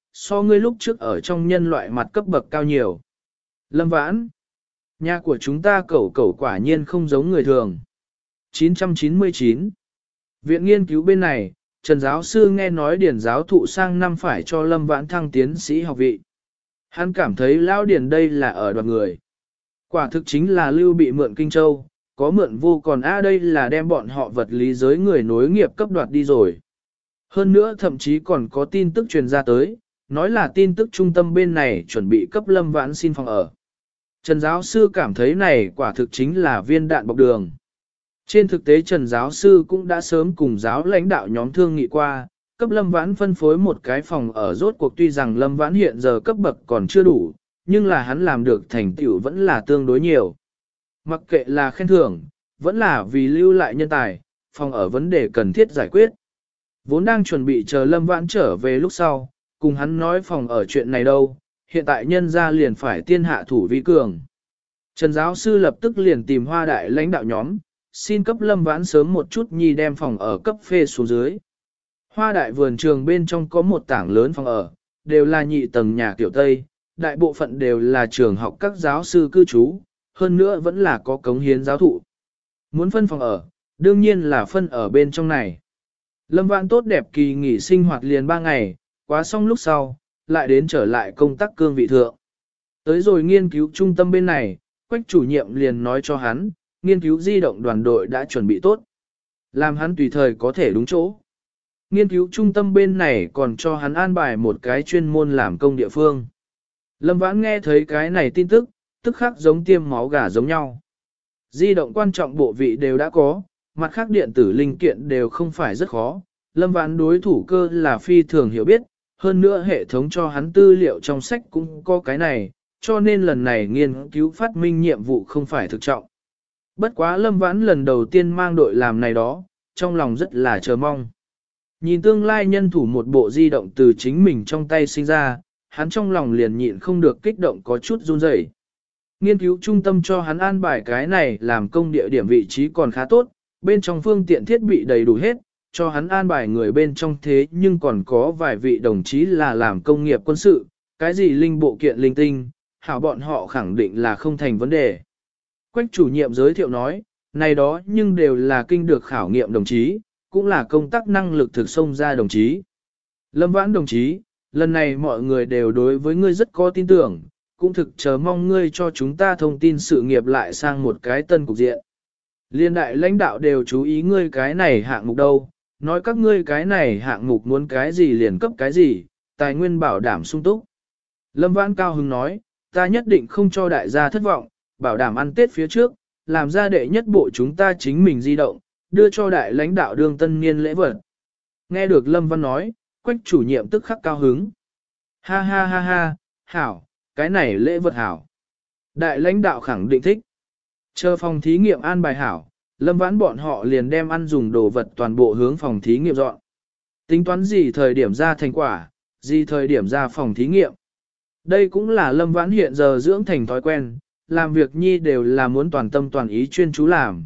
so ngươi lúc trước ở trong nhân loại mặt cấp bậc cao nhiều. Lâm Vãn, nhà của chúng ta cẩu cẩu quả nhiên không giống người thường. chín trăm chín mươi chín. Viện nghiên cứu bên này, Trần giáo sư nghe nói điển giáo thụ sang năm phải cho Lâm Vãn thăng tiến sĩ học vị. Hắn cảm thấy lão điển đây là ở đoạt người. Quả thực chính là lưu bị mượn Kinh Châu, có mượn vô còn a đây là đem bọn họ vật lý giới người nối nghiệp cấp đoạt đi rồi. Hơn nữa thậm chí còn có tin tức truyền ra tới, nói là tin tức trung tâm bên này chuẩn bị cấp Lâm Vãn xin phòng ở. Trần giáo sư cảm thấy này quả thực chính là viên đạn bọc đường. Trên thực tế Trần giáo sư cũng đã sớm cùng giáo lãnh đạo nhóm thương nghị qua, cấp Lâm Vãn phân phối một cái phòng ở rốt cuộc tuy rằng Lâm Vãn hiện giờ cấp bậc còn chưa đủ, nhưng là hắn làm được thành tựu vẫn là tương đối nhiều. Mặc kệ là khen thưởng, vẫn là vì lưu lại nhân tài, phòng ở vấn đề cần thiết giải quyết. Vốn đang chuẩn bị chờ Lâm Vãn trở về lúc sau, cùng hắn nói phòng ở chuyện này đâu, hiện tại nhân ra liền phải tiên hạ thủ vi cường. Trần giáo sư lập tức liền tìm Hoa đại lãnh đạo nhóm, xin cấp Lâm Vãn sớm một chút nhi đem phòng ở cấp phê xuống dưới. Hoa đại vườn trường bên trong có một tảng lớn phòng ở, đều là nhị tầng nhà kiểu Tây, đại bộ phận đều là trường học các giáo sư cư trú, hơn nữa vẫn là có cống hiến giáo thụ. Muốn phân phòng ở, đương nhiên là phân ở bên trong này. Lâm Vãn tốt đẹp kỳ nghỉ sinh hoạt liền ba ngày, quá xong lúc sau, lại đến trở lại công tác cương vị thượng. Tới rồi nghiên cứu trung tâm bên này, Quách chủ nhiệm liền nói cho hắn, nghiên cứu di động đoàn đội đã chuẩn bị tốt. Làm hắn tùy thời có thể đúng chỗ. Nghiên cứu trung tâm bên này còn cho hắn an bài một cái chuyên môn làm công địa phương. Lâm Vãn nghe thấy cái này tin tức, tức khắc giống tiêm máu gà giống nhau. Di động quan trọng bộ vị đều đã có, mặt khác điện tử linh kiện đều không phải rất khó. Lâm Vãn đối thủ cơ là phi thường hiểu biết, hơn nữa hệ thống cho hắn tư liệu trong sách cũng có cái này, cho nên lần này nghiên cứu phát minh nhiệm vụ không phải thực trọng. Bất quá Lâm Vãn lần đầu tiên mang đội làm này đó, trong lòng rất là chờ mong. Nhìn tương lai nhân thủ một bộ di động từ chính mình trong tay sinh ra, hắn trong lòng liền nhịn không được kích động có chút run rẩy. Nghiên cứu trung tâm cho hắn an bài cái này làm công địa điểm vị trí còn khá tốt, bên trong phương tiện thiết bị đầy đủ hết, cho hắn an bài người bên trong thế nhưng còn có vài vị đồng chí là làm công nghiệp quân sự, cái gì linh bộ kiện linh tinh, hảo bọn họ khẳng định là không thành vấn đề. Quách chủ nhiệm giới thiệu nói, này đó nhưng đều là kinh được khảo nghiệm đồng chí, cũng là công tác năng lực thực xông ra đồng chí. Lâm Vãn đồng chí, lần này mọi người đều đối với ngươi rất có tin tưởng, cũng thực chờ mong ngươi cho chúng ta thông tin sự nghiệp lại sang một cái tân cục diện. Liên đại lãnh đạo đều chú ý ngươi cái này hạng mục đâu, nói các ngươi cái này hạng mục muốn cái gì liền cấp cái gì, tài nguyên bảo đảm sung túc. Lâm Vãn cao hứng nói, ta nhất định không cho đại gia thất vọng, bảo đảm ăn Tết phía trước, làm ra đệ nhất bộ chúng ta chính mình di động, đưa cho đại lãnh đạo đương tân niên lễ vật. Nghe được Lâm Văn nói, Quách chủ nhiệm tức khắc cao hứng. Ha ha ha ha, hảo, cái này lễ vật hảo. Đại lãnh đạo khẳng định thích. Chờ phòng thí nghiệm an bài hảo, Lâm Vãn bọn họ liền đem ăn dùng đồ vật toàn bộ hướng phòng thí nghiệm dọn. Tính toán gì thời điểm ra thành quả, gì thời điểm ra phòng thí nghiệm. Đây cũng là Lâm Vãn hiện giờ dưỡng thành thói quen, làm việc nhi đều là muốn toàn tâm toàn ý chuyên chú làm.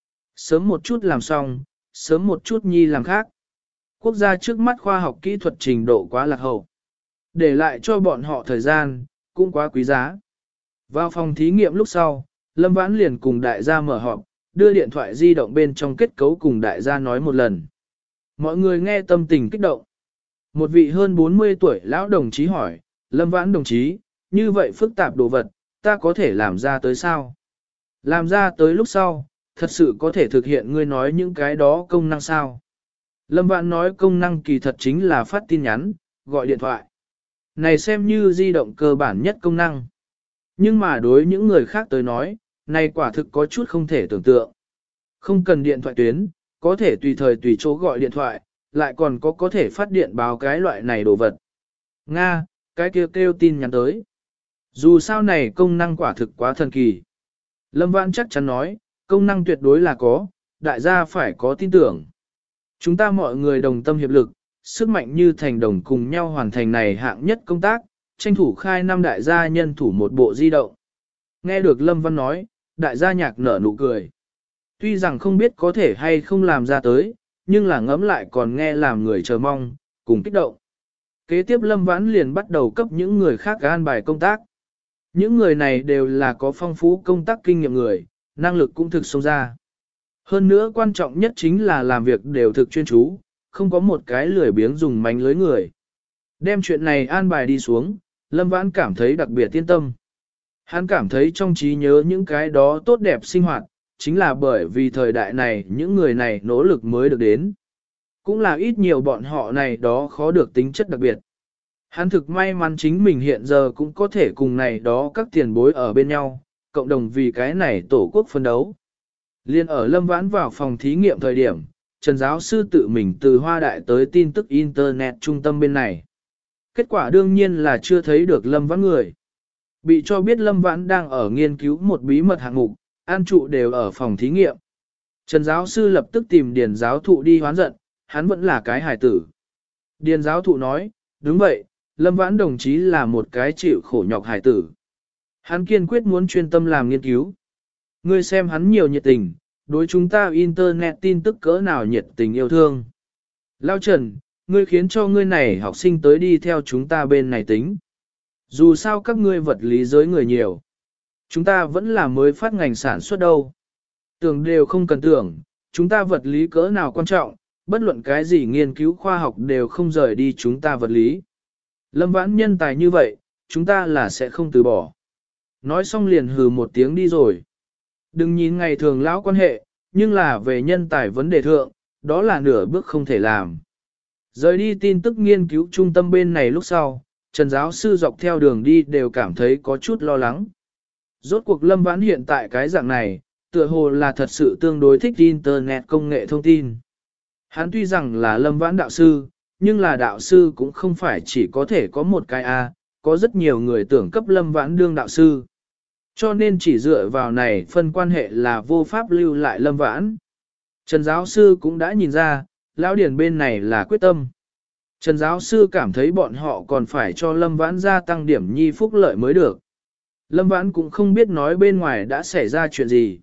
Sớm một chút làm xong, sớm một chút nhi làm khác. Quốc gia trước mắt khoa học kỹ thuật trình độ quá lạc hậu. Để lại cho bọn họ thời gian, cũng quá quý giá. Vào phòng thí nghiệm lúc sau, Lâm Vãn liền cùng đại gia mở họp, đưa điện thoại di động bên trong kết cấu cùng đại gia nói một lần. Mọi người nghe tâm tình kích động. Một vị hơn bốn mươi tuổi lão đồng chí hỏi, Lâm Vãn đồng chí, như vậy phức tạp đồ vật, ta có thể làm ra tới sao? Làm ra tới lúc sau, thật sự có thể thực hiện ngươi nói những cái đó công năng sao? Lâm Vãn nói công năng kỳ thật chính là phát tin nhắn, gọi điện thoại. Này xem như di động cơ bản nhất công năng. Nhưng mà đối những người khác tới nói, này quả thực có chút không thể tưởng tượng. Không cần điện thoại tuyến, có thể tùy thời tùy chỗ gọi điện thoại, lại còn có có thể phát điện báo cái loại này đồ vật. Nga, cái kêu kêu tin nhắn tới. Dù sao này công năng quả thực quá thần kỳ. Lâm Vãn chắc chắn nói, công năng tuyệt đối là có, đại gia phải có tin tưởng. Chúng ta mọi người đồng tâm hiệp lực, sức mạnh như thành đồng cùng nhau hoàn thành này hạng nhất công tác, tranh thủ khai năm đại gia nhân thủ một bộ di động. Nghe được Lâm Văn nói, đại gia nhạc nở nụ cười. Tuy rằng không biết có thể hay không làm ra tới, nhưng là ngẫm lại còn nghe làm người chờ mong, cùng kích động. kế tiếp Lâm Vãn liền bắt đầu cấp những người khác an bài công tác. Những người này đều là có phong phú công tác kinh nghiệm người, năng lực cũng thực sâu ra. Hơn nữa quan trọng nhất chính là làm việc đều thực chuyên chú, không có một cái lười biếng dùng mánh lưới người. Đem chuyện này an bài đi xuống, Lâm Vãn cảm thấy đặc biệt yên tâm. Hắn cảm thấy trong trí nhớ những cái đó tốt đẹp sinh hoạt, chính là bởi vì thời đại này những người này nỗ lực mới được đến. Cũng là ít nhiều bọn họ này đó khó được tính chất đặc biệt. Hắn thực may mắn chính mình hiện giờ cũng có thể cùng này đó các tiền bối ở bên nhau, cộng đồng vì cái này tổ quốc phân đấu. Liên ở Lâm Vãn vào phòng thí nghiệm thời điểm, Trần giáo sư tự mình từ Hoa Đại tới tin tức Internet trung tâm bên này. Kết quả đương nhiên là chưa thấy được Lâm Vãn người. Bị cho biết Lâm Vãn đang ở nghiên cứu một bí mật hạng mục, an trụ đều ở phòng thí nghiệm. Trần giáo sư lập tức tìm Điền giáo thụ đi hoán giận, hắn vẫn là cái hài tử. Điền giáo thụ nói, đúng vậy, Lâm Vãn đồng chí là một cái chịu khổ nhọc hài tử. Hắn kiên quyết muốn chuyên tâm làm nghiên cứu. Ngươi xem hắn nhiều nhiệt tình, đối chúng ta Internet tin tức cỡ nào nhiệt tình yêu thương. Lao Trần, ngươi khiến cho ngươi này học sinh tới đi theo chúng ta bên này tính. Dù sao các ngươi vật lý giới người nhiều. Chúng ta vẫn là mới phát ngành sản xuất đâu. Tưởng đều không cần tưởng, chúng ta vật lý cỡ nào quan trọng, bất luận cái gì nghiên cứu khoa học đều không rời đi chúng ta vật lý. Lâm Vãn nhân tài như vậy, chúng ta là sẽ không từ bỏ. Nói xong liền hừ một tiếng đi rồi. Đừng nhìn ngày thường lão quan hệ, nhưng là về nhân tài vấn đề thượng, đó là nửa bước không thể làm. Rời đi tin tức nghiên cứu trung tâm bên này lúc sau, Trần giáo sư dọc theo đường đi đều cảm thấy có chút lo lắng. Rốt cuộc Lâm Vãn hiện tại cái dạng này, tựa hồ là thật sự tương đối thích Internet công nghệ thông tin. Hắn tuy rằng là Lâm Vãn đạo sư, nhưng là đạo sư cũng không phải chỉ có thể có một cái A, có rất nhiều người tưởng cấp Lâm Vãn đương đạo sư. Cho nên chỉ dựa vào này phân quan hệ là vô pháp lưu lại Lâm Vãn. Trần giáo sư cũng đã nhìn ra, lão điển bên này là quyết tâm. Trần giáo sư cảm thấy bọn họ còn phải cho Lâm Vãn gia tăng điểm nhi phúc lợi mới được. Lâm Vãn cũng không biết nói bên ngoài đã xảy ra chuyện gì.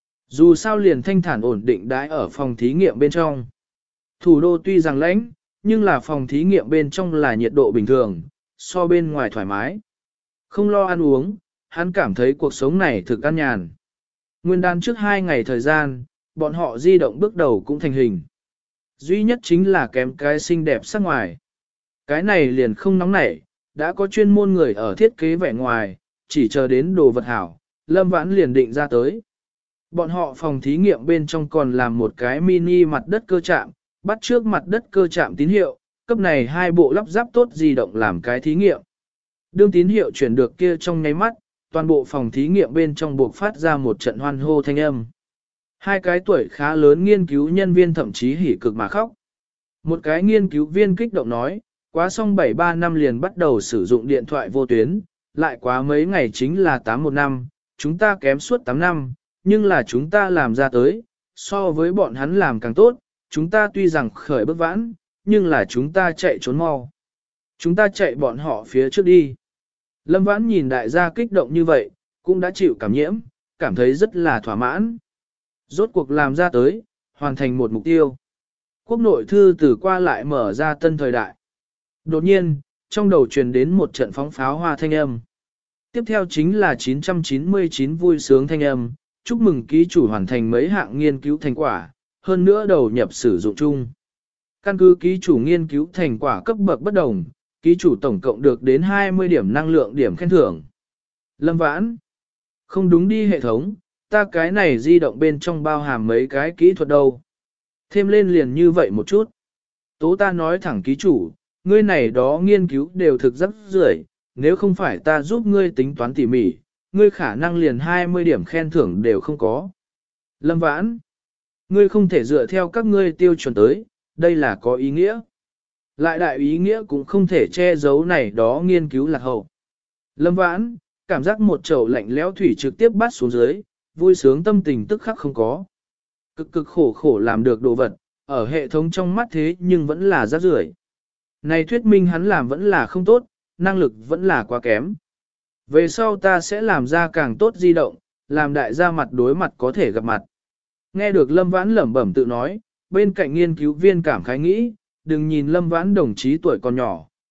Dù sao liền thanh thản ổn định đãi ở phòng thí nghiệm bên trong. Thủ đô tuy rằng lãnh, nhưng là phòng thí nghiệm bên trong là nhiệt độ bình thường, so bên ngoài thoải mái. Không lo ăn uống, hắn cảm thấy cuộc sống này thực an nhàn. Nguyên đán trước hai ngày thời gian, bọn họ di động bước đầu cũng thành hình. Duy nhất chính là kém cái xinh đẹp sắc ngoài. Cái này liền không nóng nảy, đã có chuyên môn người ở thiết kế vẻ ngoài, chỉ chờ đến đồ vật hảo, Lâm Vãn liền định ra tới. Bọn họ phòng thí nghiệm bên trong còn làm một cái mini mặt đất cơ chạm, bắt trước mặt đất cơ chạm tín hiệu, cấp này hai bộ lắp ráp tốt di động làm cái thí nghiệm. Đương tín hiệu chuyển được kia trong nháy mắt, toàn bộ phòng thí nghiệm bên trong buộc phát ra một trận hoan hô thanh âm. Hai cái tuổi khá lớn nghiên cứu nhân viên thậm chí hỉ cực mà khóc. Một cái nghiên cứu viên kích động nói, quá xong bảy ba năm liền bắt đầu sử dụng điện thoại vô tuyến, lại quá mấy ngày chính là tám một năm, chúng ta kém suốt tám năm, nhưng là chúng ta làm ra tới, so với bọn hắn làm càng tốt, chúng ta tuy rằng khởi bước vãn, nhưng là chúng ta chạy trốn mau. Chúng ta chạy bọn họ phía trước đi. Lâm Vãn nhìn đại gia kích động như vậy, cũng đã chịu cảm nhiễm, cảm thấy rất là thỏa mãn. Rốt cuộc làm ra tới, hoàn thành một mục tiêu. Quốc nội thư từ qua lại mở ra tân thời đại. Đột nhiên, trong đầu truyền đến một trận phóng pháo hoa thanh âm. Tiếp theo chính là chín trăm chín mươi chín vui sướng thanh âm, chúc mừng ký chủ hoàn thành mấy hạng nghiên cứu thành quả, hơn nữa đầu nhập sử dụng chung. Căn cứ ký chủ nghiên cứu thành quả cấp bậc bất đồng, ký chủ tổng cộng được đến hai mươi điểm năng lượng điểm khen thưởng. Lâm Vãn, không đúng đi hệ thống, ta cái này di động bên trong bao hàm mấy cái kỹ thuật đâu. Thêm lên liền như vậy một chút. Tố ta nói thẳng ký chủ, ngươi này đó nghiên cứu đều thực rất rưởi, nếu không phải ta giúp ngươi tính toán tỉ mỉ, ngươi khả năng liền hai mươi điểm khen thưởng đều không có. Lâm Vãn, ngươi không thể dựa theo các ngươi tiêu chuẩn tới, đây là có ý nghĩa. Lại đại ý nghĩa cũng không thể che giấu này đó nghiên cứu lạc hậu. Lâm Vãn, cảm giác một chậu lạnh lẽo thủy trực tiếp bắt xuống dưới, vui sướng tâm tình tức khắc không có. Cực cực khổ khổ làm được đồ vật, ở hệ thống trong mắt thế nhưng vẫn là rác rưởi. Này thuyết minh hắn làm vẫn là không tốt, năng lực vẫn là quá kém. Về sau ta sẽ làm ra càng tốt di động, làm đại gia mặt đối mặt có thể gặp mặt. Nghe được Lâm Vãn lẩm bẩm tự nói, bên cạnh nghiên cứu viên cảm khái nghĩ, đừng nhìn Lâm Vãn đồng chí tuổi còn nhỏ,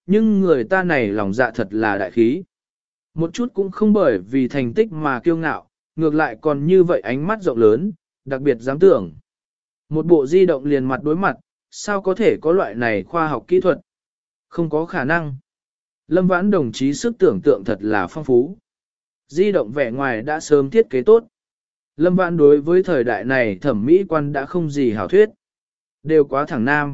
nhưng người ta này lòng dạ thật là đại khí. Một chút cũng không bởi vì thành tích mà kiêu ngạo, ngược lại còn như vậy ánh mắt rộng lớn, đặc biệt dám tưởng. Một bộ di động liền mặt đối mặt, sao có thể có loại này khoa học kỹ thuật? Không có khả năng. Lâm Vãn đồng chí sức tưởng tượng thật là phong phú. Di động vẻ ngoài đã sớm thiết kế tốt. Lâm Vãn đối với thời đại này thẩm mỹ quan đã không gì hảo thuyết. Đều quá thẳng nam.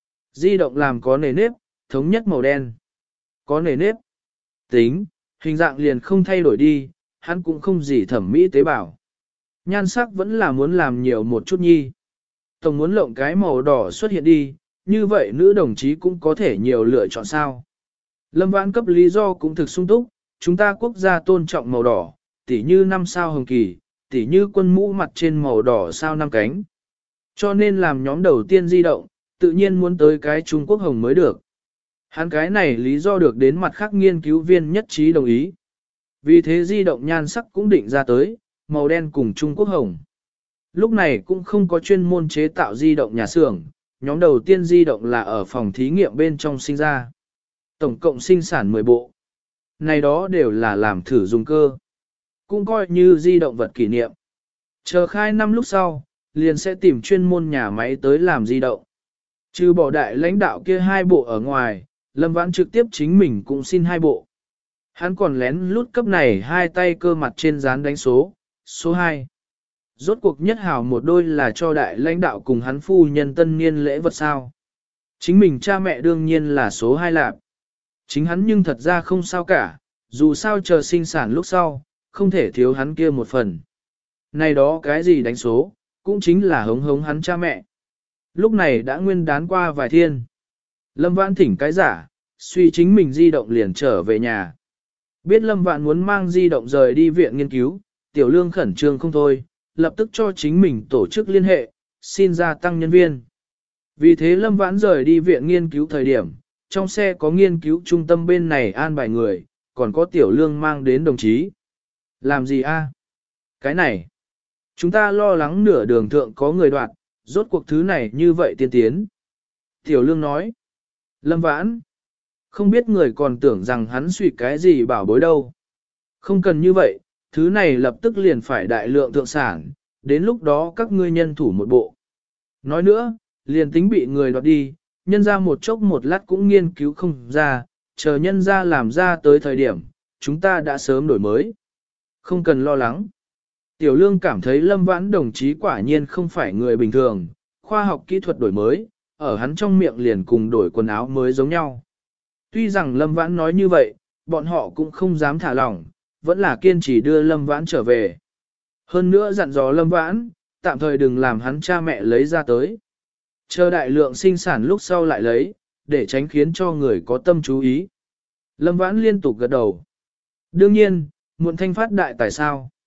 Di động làm có nề nếp, thống nhất màu đen. Có nề nếp. Tính, hình dạng liền không thay đổi đi, hắn cũng không gì thẩm mỹ tế bào. Nhan sắc vẫn là muốn làm nhiều một chút nhi. Tổng muốn lộng cái màu đỏ xuất hiện đi, như vậy nữ đồng chí cũng có thể nhiều lựa chọn sao. Lâm Vãn cấp lý do cũng thực sung túc, chúng ta quốc gia tôn trọng màu đỏ, tỉ như năm sao hồng kỳ, tỉ như quân mũ mặt trên màu đỏ sao năm cánh. Cho nên làm nhóm đầu tiên di động, tự nhiên muốn tới cái Trung Quốc hồng mới được. Hắn cái này lý do được đến mặt khác nghiên cứu viên nhất trí đồng ý. Vì thế di động nhan sắc cũng định ra tới, màu đen cùng Trung Quốc hồng. Lúc này cũng không có chuyên môn chế tạo di động nhà xưởng, nhóm đầu tiên di động là ở phòng thí nghiệm bên trong sinh ra. Tổng cộng sinh sản mười bộ. Này đó đều là làm thử dùng cơ. Cũng coi như di động vật kỷ niệm. Chờ khai năm lúc sau, liền sẽ tìm chuyên môn nhà máy tới làm di động. Trừ bỏ đại lãnh đạo kia hai bộ ở ngoài, Lâm Vãn trực tiếp chính mình cũng xin hai bộ. Hắn còn lén lút cấp này hai tay cơ mặt trên dán đánh số, số hai. Rốt cuộc nhất hảo một đôi là cho đại lãnh đạo cùng hắn phu nhân tân niên lễ vật sao. Chính mình cha mẹ đương nhiên là số hai lạp. Chính hắn nhưng thật ra không sao cả, dù sao chờ sinh sản lúc sau, không thể thiếu hắn kia một phần. Này đó cái gì đánh số, cũng chính là hống hống hắn cha mẹ. Lúc này đã nguyên đán qua vài thiên. Lâm Vãn thỉnh cái giả, suy chính mình di động liền trở về nhà. Biết Lâm Vãn muốn mang di động rời đi viện nghiên cứu, Tiểu Lương khẩn trương không thôi, lập tức cho chính mình tổ chức liên hệ, xin gia tăng nhân viên. Vì thế Lâm Vãn rời đi viện nghiên cứu thời điểm, trong xe có nghiên cứu trung tâm bên này an bài người, còn có Tiểu Lương mang đến đồng chí. Làm gì a? Cái này. Chúng ta lo lắng nửa đường thượng có người đoạt, rốt cuộc thứ này như vậy tiên tiến. Tiểu Lương nói. Lâm Vãn. Không biết người còn tưởng rằng hắn suy cái gì bảo bối đâu. Không cần như vậy, thứ này lập tức liền phải đại lượng thượng sản, đến lúc đó các ngươi nhân thủ một bộ. Nói nữa, liền tính bị người đoạt đi, nhân ra một chốc một lát cũng nghiên cứu không ra, chờ nhân ra làm ra tới thời điểm, chúng ta đã sớm đổi mới. Không cần lo lắng. Tiểu Lương cảm thấy Lâm Vãn đồng chí quả nhiên không phải người bình thường, khoa học kỹ thuật đổi mới, ở hắn trong miệng liền cùng đổi quần áo mới giống nhau. Tuy rằng Lâm Vãn nói như vậy, bọn họ cũng không dám thả lỏng, vẫn là kiên trì đưa Lâm Vãn trở về. Hơn nữa dặn dò Lâm Vãn, tạm thời đừng làm hắn cha mẹ lấy ra tới. Chờ đại lượng sinh sản lúc sau lại lấy, để tránh khiến cho người có tâm chú ý. Lâm Vãn liên tục gật đầu. Đương nhiên, muộn thanh phát đại tại sao?